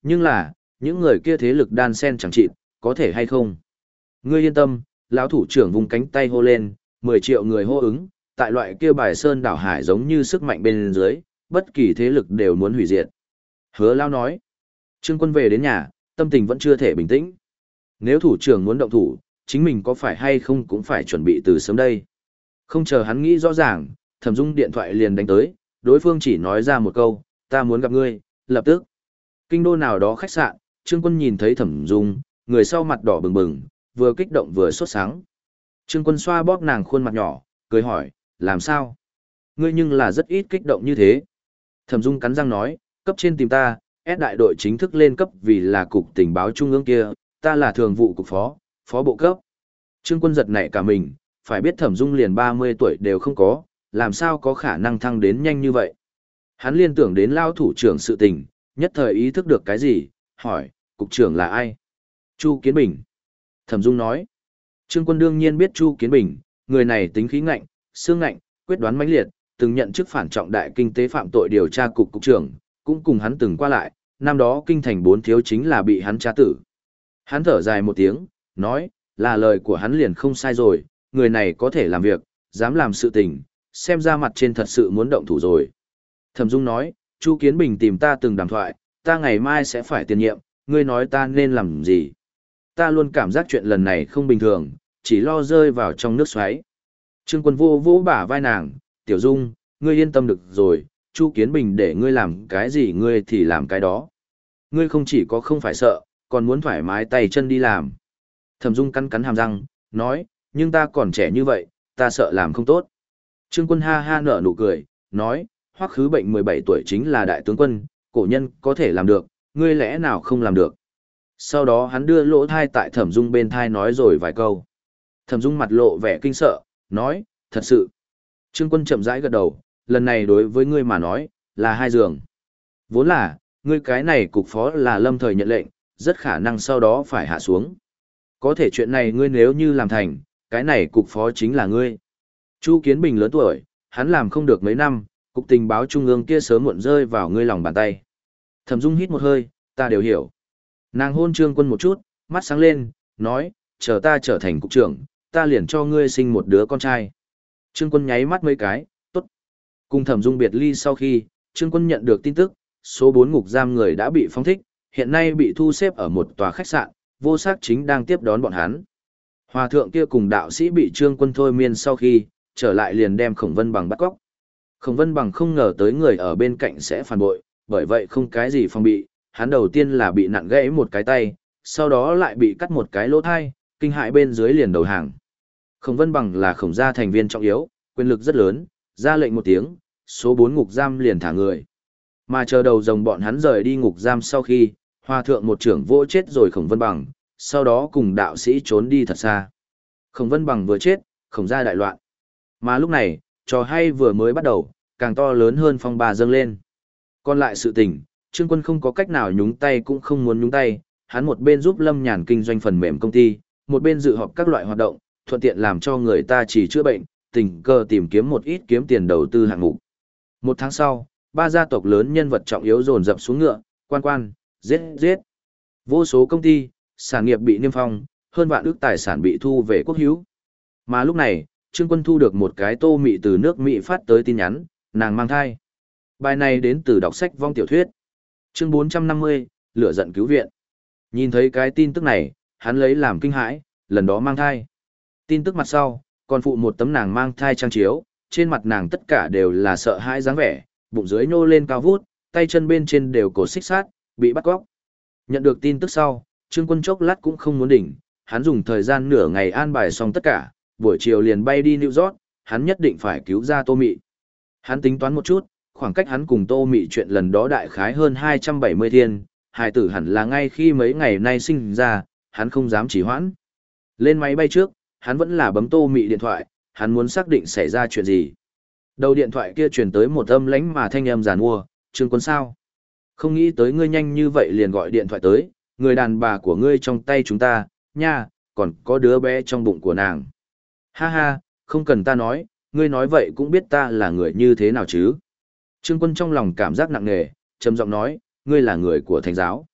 Nhưng là, những người kia thế lực đan sen chẳng chịt, có thể hay không? Ngươi yên tâm, lão thủ trưởng vùng cánh tay hô lên, 10 triệu người hô ứng, tại loại kia bài sơn đảo hải giống như sức mạnh bên dưới, bất kỳ thế lực đều muốn hủy diệt. Hứa Lao nói, Trương Quân về đến nhà, tâm tình vẫn chưa thể bình tĩnh. Nếu thủ trưởng muốn động thủ, chính mình có phải hay không cũng phải chuẩn bị từ sớm đây. Không chờ hắn nghĩ rõ ràng, Thẩm Dung điện thoại liền đánh tới, đối phương chỉ nói ra một câu, ta muốn gặp ngươi, lập tức. Kinh đô nào đó khách sạn, Trương Quân nhìn thấy Thẩm Dung, người sau mặt đỏ bừng bừng, vừa kích động vừa sốt sáng. Trương Quân xoa bóp nàng khuôn mặt nhỏ, cười hỏi, làm sao? Ngươi nhưng là rất ít kích động như thế. Thẩm Dung cắn răng nói, cấp trên tìm ta, ép đại đội chính thức lên cấp vì là cục tình báo trung ương kia, ta là thường vụ cục phó, phó bộ cấp. Trương Quân giật nảy cả mình, phải biết Thẩm Dung liền 30 tuổi đều không có, làm sao có khả năng thăng đến nhanh như vậy. Hắn liên tưởng đến lao thủ trưởng sự tình, nhất thời ý thức được cái gì, hỏi, cục trưởng là ai? Chu Kiến Bình. Thẩm Dung nói. Trương Quân đương nhiên biết Chu Kiến Bình, người này tính khí ngạnh, xương ngạnh, quyết đoán mãnh liệt, từng nhận chức phản trọng đại kinh tế phạm tội điều tra cục trưởng, cũng cùng hắn từng qua lại, năm đó kinh thành 4 thiếu chính là bị hắn tra tử. Hắn thở dài một tiếng, nói, là lời của hắn liền không sai rồi, người này có thể làm việc, dám làm sự tình, xem ra mặt trên thật sự muốn động thủ rồi. Thẩm Dung nói, Chu Kiến Bình tìm ta từng đàm thoại, ta ngày mai sẽ phải tiền nhiệm, ngươi nói ta nên làm gì? Ta luôn cảm giác chuyện lần này không bình thường, chỉ lo rơi vào trong nước xoáy. Trương Quân vô vỗ bả vai nàng, Tiểu Dung, ngươi yên tâm được rồi, Chu Kiến Bình để ngươi làm cái gì ngươi thì làm cái đó. Ngươi không chỉ có không phải sợ, còn muốn thoải mái tay chân đi làm. Thẩm Dung cắn cắn hàm răng, nói, nhưng ta còn trẻ như vậy, ta sợ làm không tốt. Trương Quân ha ha nở nụ cười, nói, Hoắc Khứ Bệnh 17 tuổi chính là đại tướng quân, cổ nhân có thể làm được, ngươi lẽ nào không làm được. Sau đó hắn đưa lỗ thai tại Thẩm Dung bên thai nói rồi vài câu. Thẩm Dung mặt lộ vẻ kinh sợ, nói, thật sự. Trương Quân chậm rãi gật đầu, lần này đối với ngươi mà nói, là 2 giường. Vốn là, ngươi cái này cục phó là lâm thời nhận lệnh, rất khả năng sau đó phải hạ xuống. Có thể chuyện này ngươi nếu như làm thành, cái này cục phó chính là ngươi. Chu Kiến Bình lớn tuổi, hắn làm không được mấy năm, cục tình báo trung ương kia sớm muộn rơi vào ngươi lòng bàn tay. Thẩm Dung hít một hơi, ta đều hiểu. Nàng hôn Trương Quân một chút, mắt sáng lên, nói, chờ ta trở thành cục trưởng, ta liền cho ngươi sinh một đứa con trai. Trương Quân nháy mắt mấy cái, tốt. Cùng Thẩm Dung biệt ly sau khi, Trương Quân nhận được tin tức, số 4 ngục giam người đã bị phóng thích, hiện nay bị thu xếp ở một tòa khách sạn, vô sắc chính đang tiếp đón bọn hắn. Hòa thượng kia cùng đạo sĩ bị Trương Quân thôi miên sau khi, trở lại liền đem Khổng Vân Bằng bắt cóc. Khổng Vân Bằng không ngờ tới người ở bên cạnh sẽ phản bội, bởi vậy không cái gì phòng bị, hắn đầu tiên là bị nặng gãy một cái tay, sau đó lại bị cắt một cái lỗ thai, kinh hại bên dưới liền đầu hàng. Khổng Vân Bằng là Khổng gia thành viên trọng yếu, quyền lực rất lớn, ra lệnh một tiếng, số 4 ngục giam liền thả người. Mà chờ đầu rồng bọn hắn rời đi ngục giam sau khi, Hòa thượng một trưởng vỗ chết rồi Khổng Vân Bằng, sau đó cùng đạo sĩ trốn đi thật xa. Khổng Vân Bằng vừa chết, Khổng gia đại loạn. Mà lúc này, trò hay vừa mới bắt đầu, càng to lớn hơn phong ba dâng lên. Còn lại sự tình, Trương Quân không có cách nào nhúng tay cũng không muốn nhúng tay, hắn một bên giúp Lâm Nhàn kinh doanh phần mềm công ty, một bên dự họp các loại hoạt động, thuận tiện làm cho người ta chỉ chữa bệnh, tình cờ tìm kiếm một ít kiếm tiền đầu tư hạng mục. 1 tháng sau, 3 gia tộc lớn nhân vật trọng yếu dồn dập xuống ngựa, quan, giết. Vô số công ty, sản nghiệp bị niêm phong, hơn vạn ức tài sản bị thu về quốc hữu. Mà lúc này, Trương Quân thu được một cái Tô Mị từ nước Mỹ phát tới tin nhắn, nàng mang thai. Bài này đến từ đọc sách vong tiểu thuyết. Chương 450, lửa giận cứu viện. Nhìn thấy cái tin tức này, hắn lấy làm kinh hãi, lần đó mang thai. Tin tức mặt sau, còn phụ một tấm nàng mang thai trang chiếu, trên mặt nàng tất cả đều là sợ hãi dáng vẻ, bụng dưới nhô lên cao vút, tay chân bên trên đều cổ xích sát, bị bắt cóc. Nhận được tin tức sau, Trương Quân chốc lát cũng không muốn đỉnh, hắn dùng thời gian nửa ngày an bài xong tất cả, buổi chiều liền bay đi New York, hắn nhất định phải cứu ra Tô Mị. Hắn tính toán một chút, khoảng cách hắn cùng Tô Mị chuyện lần đó đại khái hơn 270 thiên, hài tử hẳn là ngay khi mấy ngày nay sinh ra, hắn không dám trì hoãn. Lên máy bay trước, hắn vẫn là bấm Tô Mị điện thoại, hắn muốn xác định xảy ra chuyện gì. Đầu điện thoại kia truyền tới một âm lãnh mà thanh âm giàn mua, Trương Quân sao? Không nghĩ tới ngươi nhanh như vậy liền gọi điện thoại tới, người đàn bà của ngươi trong tay chúng ta, nha, còn có đứa bé trong bụng của nàng. Ha ha, không cần ta nói, ngươi nói vậy cũng biết ta là người như thế nào chứ. Trương Quân trong lòng cảm giác nặng nề, trầm giọng nói, ngươi là người của thánh giáo.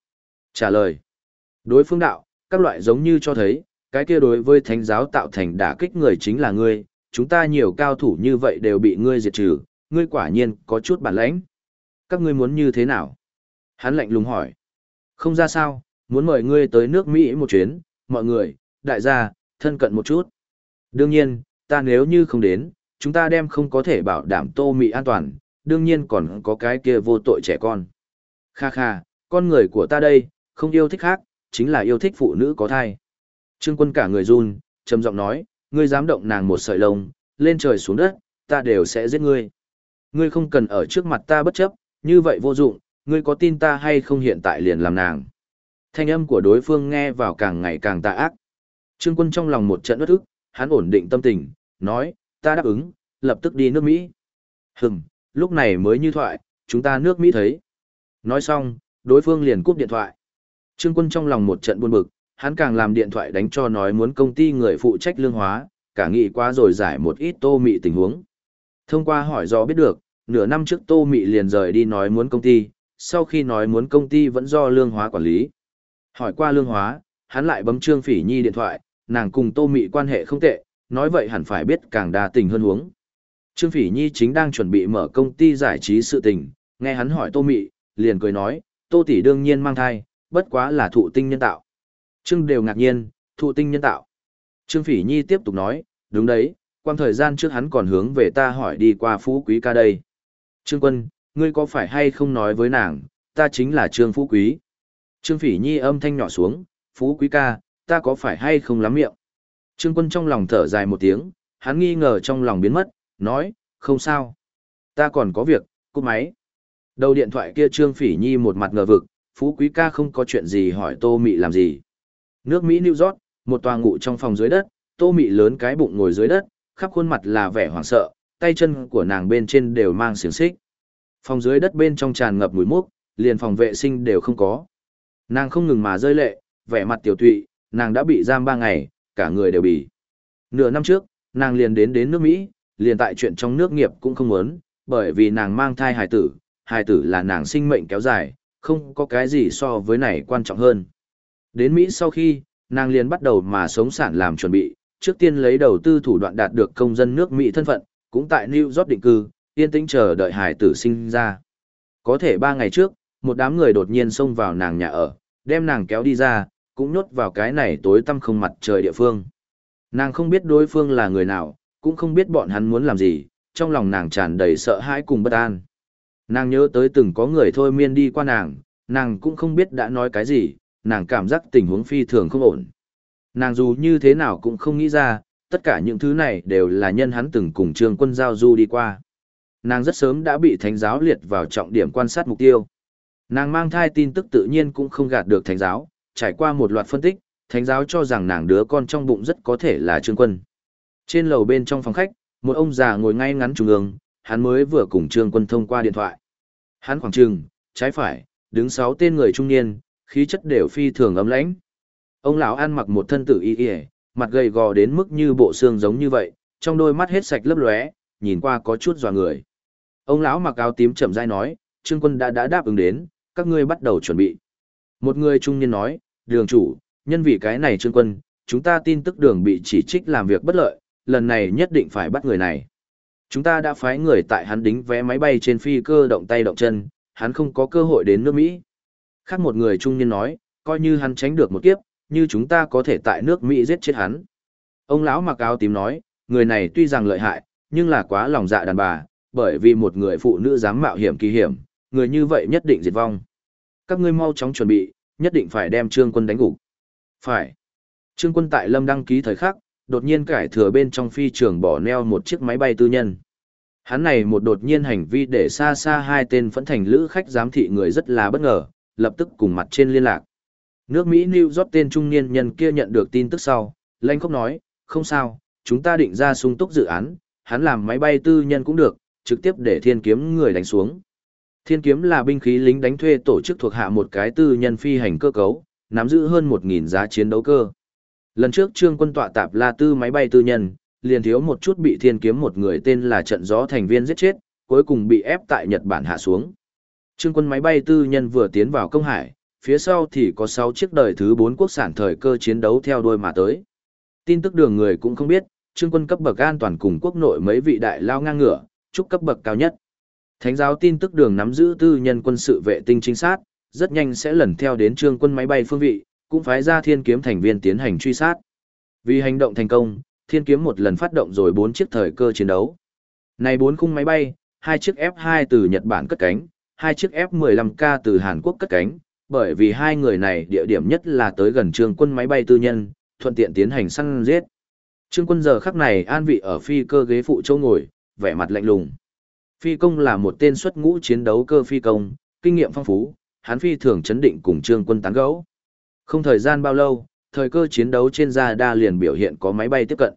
Trả lời. Đối phương đạo, các loại giống như cho thấy, cái kia đối với thánh giáo tạo thành đả kích người chính là ngươi, chúng ta nhiều cao thủ như vậy đều bị ngươi diệt trừ, ngươi quả nhiên có chút bản lãnh. Các ngươi muốn như thế nào? Hắn lạnh lùng hỏi. Không ra sao, muốn mời ngươi tới nước Mỹ một chuyến, mọi người, đại gia, thân cận một chút. Đương nhiên, ta nếu như không đến, chúng ta đem không có thể bảo đảm Tô Mị an toàn, đương nhiên còn có cái kia vô tội trẻ con. Kha kha, con người của ta đây, không yêu thích khác, chính là yêu thích phụ nữ có thai. Trương Quân cả người run, trầm giọng nói, ngươi dám động nàng một sợi lông, lên trời xuống đất, ta đều sẽ giết ngươi. Ngươi không cần ở trước mặt ta bất chấp, như vậy vô dụng, ngươi có tin ta hay không hiện tại liền làm nàng. Thanh âm của đối phương nghe vào càng ngày càng tà ác. Trương Quân trong lòng một trận uất ức, hắn ổn định tâm tình, nói, ta đáp ứng, lập tức đi nước Mỹ. Lúc này mới như thoại, chúng ta nước Mỹ thấy. Nói xong, đối phương liền cúp điện thoại. Trương Quân trong lòng một trận buồn bực, hắn càng làm điện thoại đánh cho nói muốn công ty người phụ trách lương hóa, cả nghị quá rồi giải một ít Tô Mị tình huống. Thông qua hỏi do biết được, nửa năm trước Tô Mị liền rời đi nói muốn công ty, sau khi nói muốn công ty vẫn do lương hóa quản lý. Hỏi qua lương hóa, hắn lại bấm Trương Phỉ Nhi điện thoại, nàng cùng Tô Mị quan hệ không tệ, nói vậy hẳn phải biết càng đa tình hơn huống. Trương Phỉ Nhi chính đang chuẩn bị mở công ty giải trí sự tình, nghe hắn hỏi Tô Mị, liền cười nói, Tô tỷ đương nhiên mang thai, bất quá là thụ tinh nhân tạo. Trương đều ngạc nhiên, thụ tinh nhân tạo. Trương Phỉ Nhi tiếp tục nói, đúng đấy, quang thời gian trước hắn còn hướng về ta hỏi đi qua Phú Quý ca đây. Trương Quân, ngươi có phải hay không nói với nàng, ta chính là Trương Phú Quý. Trương Phỉ Nhi âm thanh nhỏ xuống, Phú Quý ca, ta có phải hay không lắm miệng. Trương Quân trong lòng thở dài một tiếng, hắn nghi ngờ trong lòng biến mất, nói, không sao. Ta còn có việc, cúp máy. Đầu điện thoại kia Trương Phỉ Nhi một mặt ngờ vực, Phú Quý ca không có chuyện gì hỏi Tô Mị làm gì. Nước Mỹ New York, một tòa ngụ trong phòng dưới đất, Tô Mị lớn cái bụng ngồi dưới đất, khắp khuôn mặt là vẻ hoảng sợ, tay chân của nàng bên trên đều mang xiềng xích. Phòng dưới đất bên trong tràn ngập mùi mốc, liền phòng vệ sinh đều không có. Nàng không ngừng mà rơi lệ, vẻ mặt tiểu tụy, nàng đã bị giam 3 ngày, cả người đều bị. Nửa năm trước, nàng liền đến nước Mỹ, liền tại chuyện trong nước nghiệp cũng không muốn, bởi vì nàng mang thai hài tử là nàng sinh mệnh kéo dài, không có cái gì so với này quan trọng hơn. Đến Mỹ sau khi, nàng liền bắt đầu mà sống sản làm chuẩn bị, trước tiên lấy đầu tư thủ đoạn đạt được công dân nước Mỹ thân phận, cũng tại New York định cư, yên tĩnh chờ đợi hài tử sinh ra. Có thể 3 ngày trước, một đám người đột nhiên xông vào nàng nhà ở, đem nàng kéo đi ra, cũng nhốt vào cái này tối tăm không mặt trời địa phương. Nàng không biết đối phương là người nào, cũng không biết bọn hắn muốn làm gì, trong lòng nàng tràn đầy sợ hãi cùng bất an. Nàng nhớ tới từng có người thôi miên đi qua nàng cũng không biết đã nói cái gì, nàng cảm giác tình huống phi thường không ổn. Nàng dù như thế nào cũng không nghĩ ra, tất cả những thứ này đều là nhân hắn từng cùng Trương Quân giao du đi qua. Nàng rất sớm đã bị thánh giáo liệt vào trọng điểm quan sát mục tiêu. Nàng mang thai tin tức tự nhiên cũng không gạt được thánh giáo, trải qua một loạt phân tích, thánh giáo cho rằng nàng đứa con trong bụng rất có thể là Trương Quân. Trên lầu bên trong phòng khách, một ông già ngồi ngay ngắn trung ương, hắn mới vừa cùng Trương Quân thông qua điện thoại. Hắn khoảng chừng, trái phải, đứng 6 tên người trung niên, khí chất đều phi thường ấm lãnh. Ông lão ăn mặc một thân tử y, mặt gầy gò đến mức như bộ xương giống như vậy, trong đôi mắt hết sạch lấp lóe, nhìn qua có chút dọa người. Ông lão mặc áo tím chậm rãi nói, Trương Quân đã đáp ứng đến, các ngươi bắt đầu chuẩn bị. Một người trung niên nói, đường chủ, nhân vì cái này Trương Quân, chúng ta tin tức đường bị chỉ trích làm việc bất lợi, lần này nhất định phải bắt người này. Chúng ta đã phái người tại hắn đính vé máy bay trên phi cơ động tay động chân, hắn không có cơ hội đến nước Mỹ. Khác một người trung niên nói, coi như hắn tránh được một kiếp, như chúng ta có thể tại nước Mỹ giết chết hắn. Ông lão mặc áo tím nói, người này tuy rằng lợi hại, nhưng là quá lòng dạ đàn bà, bởi vì một người phụ nữ dám mạo hiểm kỳ hiểm, người như vậy nhất định diệt vong. Các ngươi mau chóng chuẩn bị, nhất định phải đem Trương Quân đánh gục. Phải. Trương Quân tại Lâm đăng ký thời khắc, đột nhiên cải thừa bên trong phi trường bỏ neo một chiếc máy bay tư nhân. Hắn này một đột nhiên hành vi để xa xa 2 tên phẫn thành lữ khách giám thị người rất là bất ngờ, lập tức cùng mặt trên liên lạc. Nước Mỹ New York tên trung niên nhân kia nhận được tin tức sau, lanh khóc nói, không sao, chúng ta định ra sung túc dự án, hắn làm máy bay tư nhân cũng được, trực tiếp để Thiên Kiếm người đánh xuống. Thiên Kiếm là binh khí lính đánh thuê tổ chức thuộc hạ một cái tư nhân phi hành cơ cấu, nắm giữ hơn 1.000 giá chiến đấu cơ. Lần trước Trương Quân tọa tạp La Tư máy bay tư nhân, liền thiếu một chút bị Thiên Kiếm một người tên là Trận Gió thành viên giết chết, cuối cùng bị ép tại Nhật Bản hạ xuống. Trương Quân máy bay tư nhân vừa tiến vào công hải, phía sau thì có 6 chiếc đời thứ 4 quốc sản thời cơ chiến đấu theo đuôi mà tới. Tin tức đường người cũng không biết, Trương Quân cấp bậc an toàn cùng quốc nội mấy vị đại lao ngang ngửa, trúc cấp bậc cao nhất. Thánh giáo tin tức đường nắm giữ tư nhân quân sự vệ tinh trinh sát, rất nhanh sẽ lần theo đến Trương Quân máy bay phương vị, cũng phái ra Thiên Kiếm thành viên tiến hành truy sát. Vì hành động thành công, Thiên Kiếm một lần phát động rồi 4 chiếc thời cơ chiến đấu. Này 4 khung máy bay, 2 chiếc F2 từ Nhật Bản cất cánh, 2 chiếc F-15K từ Hàn Quốc cất cánh, bởi vì hai người này địa điểm nhất là tới gần Trương Quân máy bay tư nhân, thuận tiện tiến hành săn giết. Trương Quân giờ khắc này an vị ở phi cơ ghế phụ châu ngồi, vẻ mặt lạnh lùng. Phi công là một tên xuất ngũ chiến đấu cơ phi công, kinh nghiệm phong phú, hắn phi thường chấn định cùng Trương Quân tán gẫu. Không thời gian bao lâu, thời cơ chiến đấu trên radar liền biểu hiện có máy bay tiếp cận.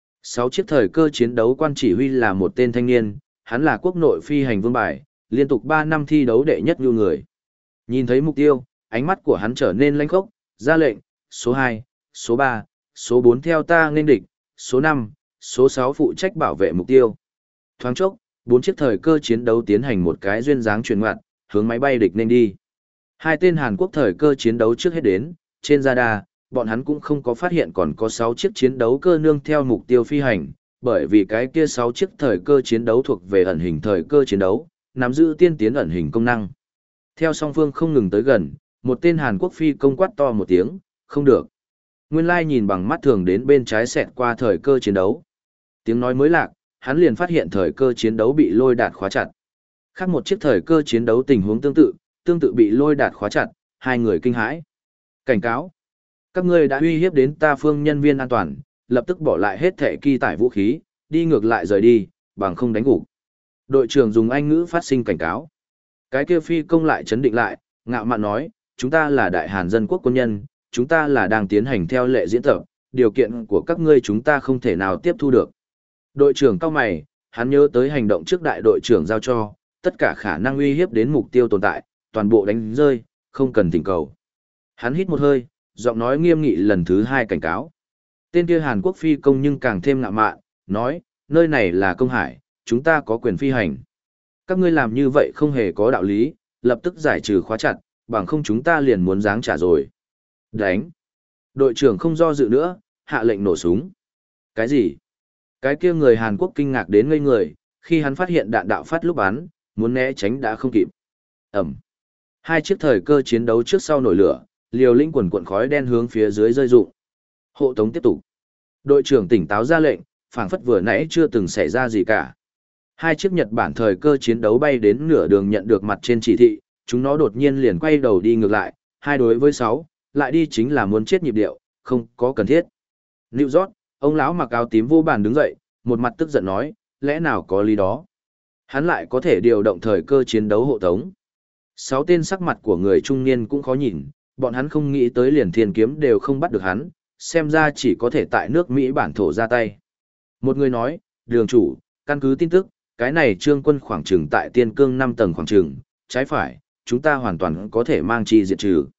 6 chiếc thời cơ chiến đấu quan chỉ huy là một tên thanh niên, hắn là quốc nội phi hành vương bài, liên tục 3 năm thi đấu đệ nhất như người. Nhìn thấy mục tiêu, ánh mắt của hắn trở nên lãnh khốc, ra lệnh, số 2, số 3, số 4 theo ta nên địch, số 5, số 6 phụ trách bảo vệ mục tiêu. Thoáng chốc, 4 chiếc thời cơ chiến đấu tiến hành một cái duyên dáng chuyển ngoặt, hướng máy bay địch nên đi. Hai tên Hàn Quốc thời cơ chiến đấu trước hết đến, trên radar, bọn hắn cũng không có phát hiện còn có 6 chiếc chiến đấu cơ nương theo mục tiêu phi hành, bởi vì cái kia 6 chiếc thời cơ chiến đấu thuộc về ẩn hình thời cơ chiến đấu, nắm giữ tiên tiến ẩn hình công năng. Theo song phương không ngừng tới gần, một tên Hàn Quốc phi công quát to một tiếng, không được. Nguyên lai nhìn bằng mắt thường đến bên trái xẹt qua thời cơ chiến đấu. Tiếng nói mới lạc, hắn liền phát hiện thời cơ chiến đấu bị lôi đạt khóa chặt. Khác một chiếc thời cơ chiến đấu tình huống tương tự bị lôi đạt khóa chặt, hai người kinh hãi. Cảnh cáo. Các ngươi đã uy hiếp đến ta phương nhân viên an toàn, lập tức bỏ lại hết thẻ kỳ tải vũ khí, đi ngược lại rời đi, bằng không đánh gục. Đội trưởng dùng Anh ngữ phát sinh cảnh cáo. Cái kia phi công lại chấn định lại, ngạo mạn nói, chúng ta là đại Hàn dân quốc quân nhân, chúng ta là đang tiến hành theo lệ diễn tập, điều kiện của các ngươi chúng ta không thể nào tiếp thu được. Đội trưởng cao mày, hắn nhớ tới hành động trước đại đội trưởng giao cho, tất cả khả năng uy hiếp đến mục tiêu tồn tại, toàn bộ đánh rơi, không cần thỉnh cầu. Hắn hít một hơi, giọng nói nghiêm nghị lần thứ 2 cảnh cáo. Tên kia Hàn Quốc phi công nhưng càng thêm ngạo mạn, nói, nơi này là công hải, chúng ta có quyền phi hành. Các ngươi làm như vậy không hề có đạo lý, lập tức giải trừ khóa chặt, bằng không chúng ta liền muốn giáng trả rồi. Đánh. Đội trưởng không do dự nữa, hạ lệnh nổ súng. Cái gì? Cái kia người Hàn Quốc kinh ngạc đến ngây người, khi hắn phát hiện đạn đạo phát lúc bắn, muốn né tránh đã không kịp. Ẩm. Hai chiếc thời cơ chiến đấu trước sau nổi lửa, liều lĩnh quần cuộn khói đen hướng phía dưới rơi rụng. Hộ tống tiếp tục. Đội trưởng tỉnh táo ra lệnh, phảng phất vừa nãy chưa từng xảy ra gì cả. Hai chiếc Nhật Bản thời cơ chiến đấu bay đến nửa đường nhận được mặt trên chỉ thị, chúng nó đột nhiên liền quay đầu đi ngược lại, 2 đối với 6, lại đi chính là muốn chết nhịp điệu, không có cần thiết. New York, ông lão mặc áo tím vô bàn đứng dậy, một mặt tức giận nói, lẽ nào có lý đó. Hắn lại có thể điều động thời cơ chiến đấu hộ tống. 6 tên sắc mặt của người trung niên cũng khó nhìn, bọn hắn không nghĩ tới liền Thiên Kiếm đều không bắt được hắn, xem ra chỉ có thể tại nước Mỹ bản thổ ra tay. Một người nói, đường chủ, căn cứ tin tức, cái này Trương Quân khoảng trừng tại Tiên Cương 5 tầng khoảng trừng, trái phải, chúng ta hoàn toàn có thể mang chi diệt trừ.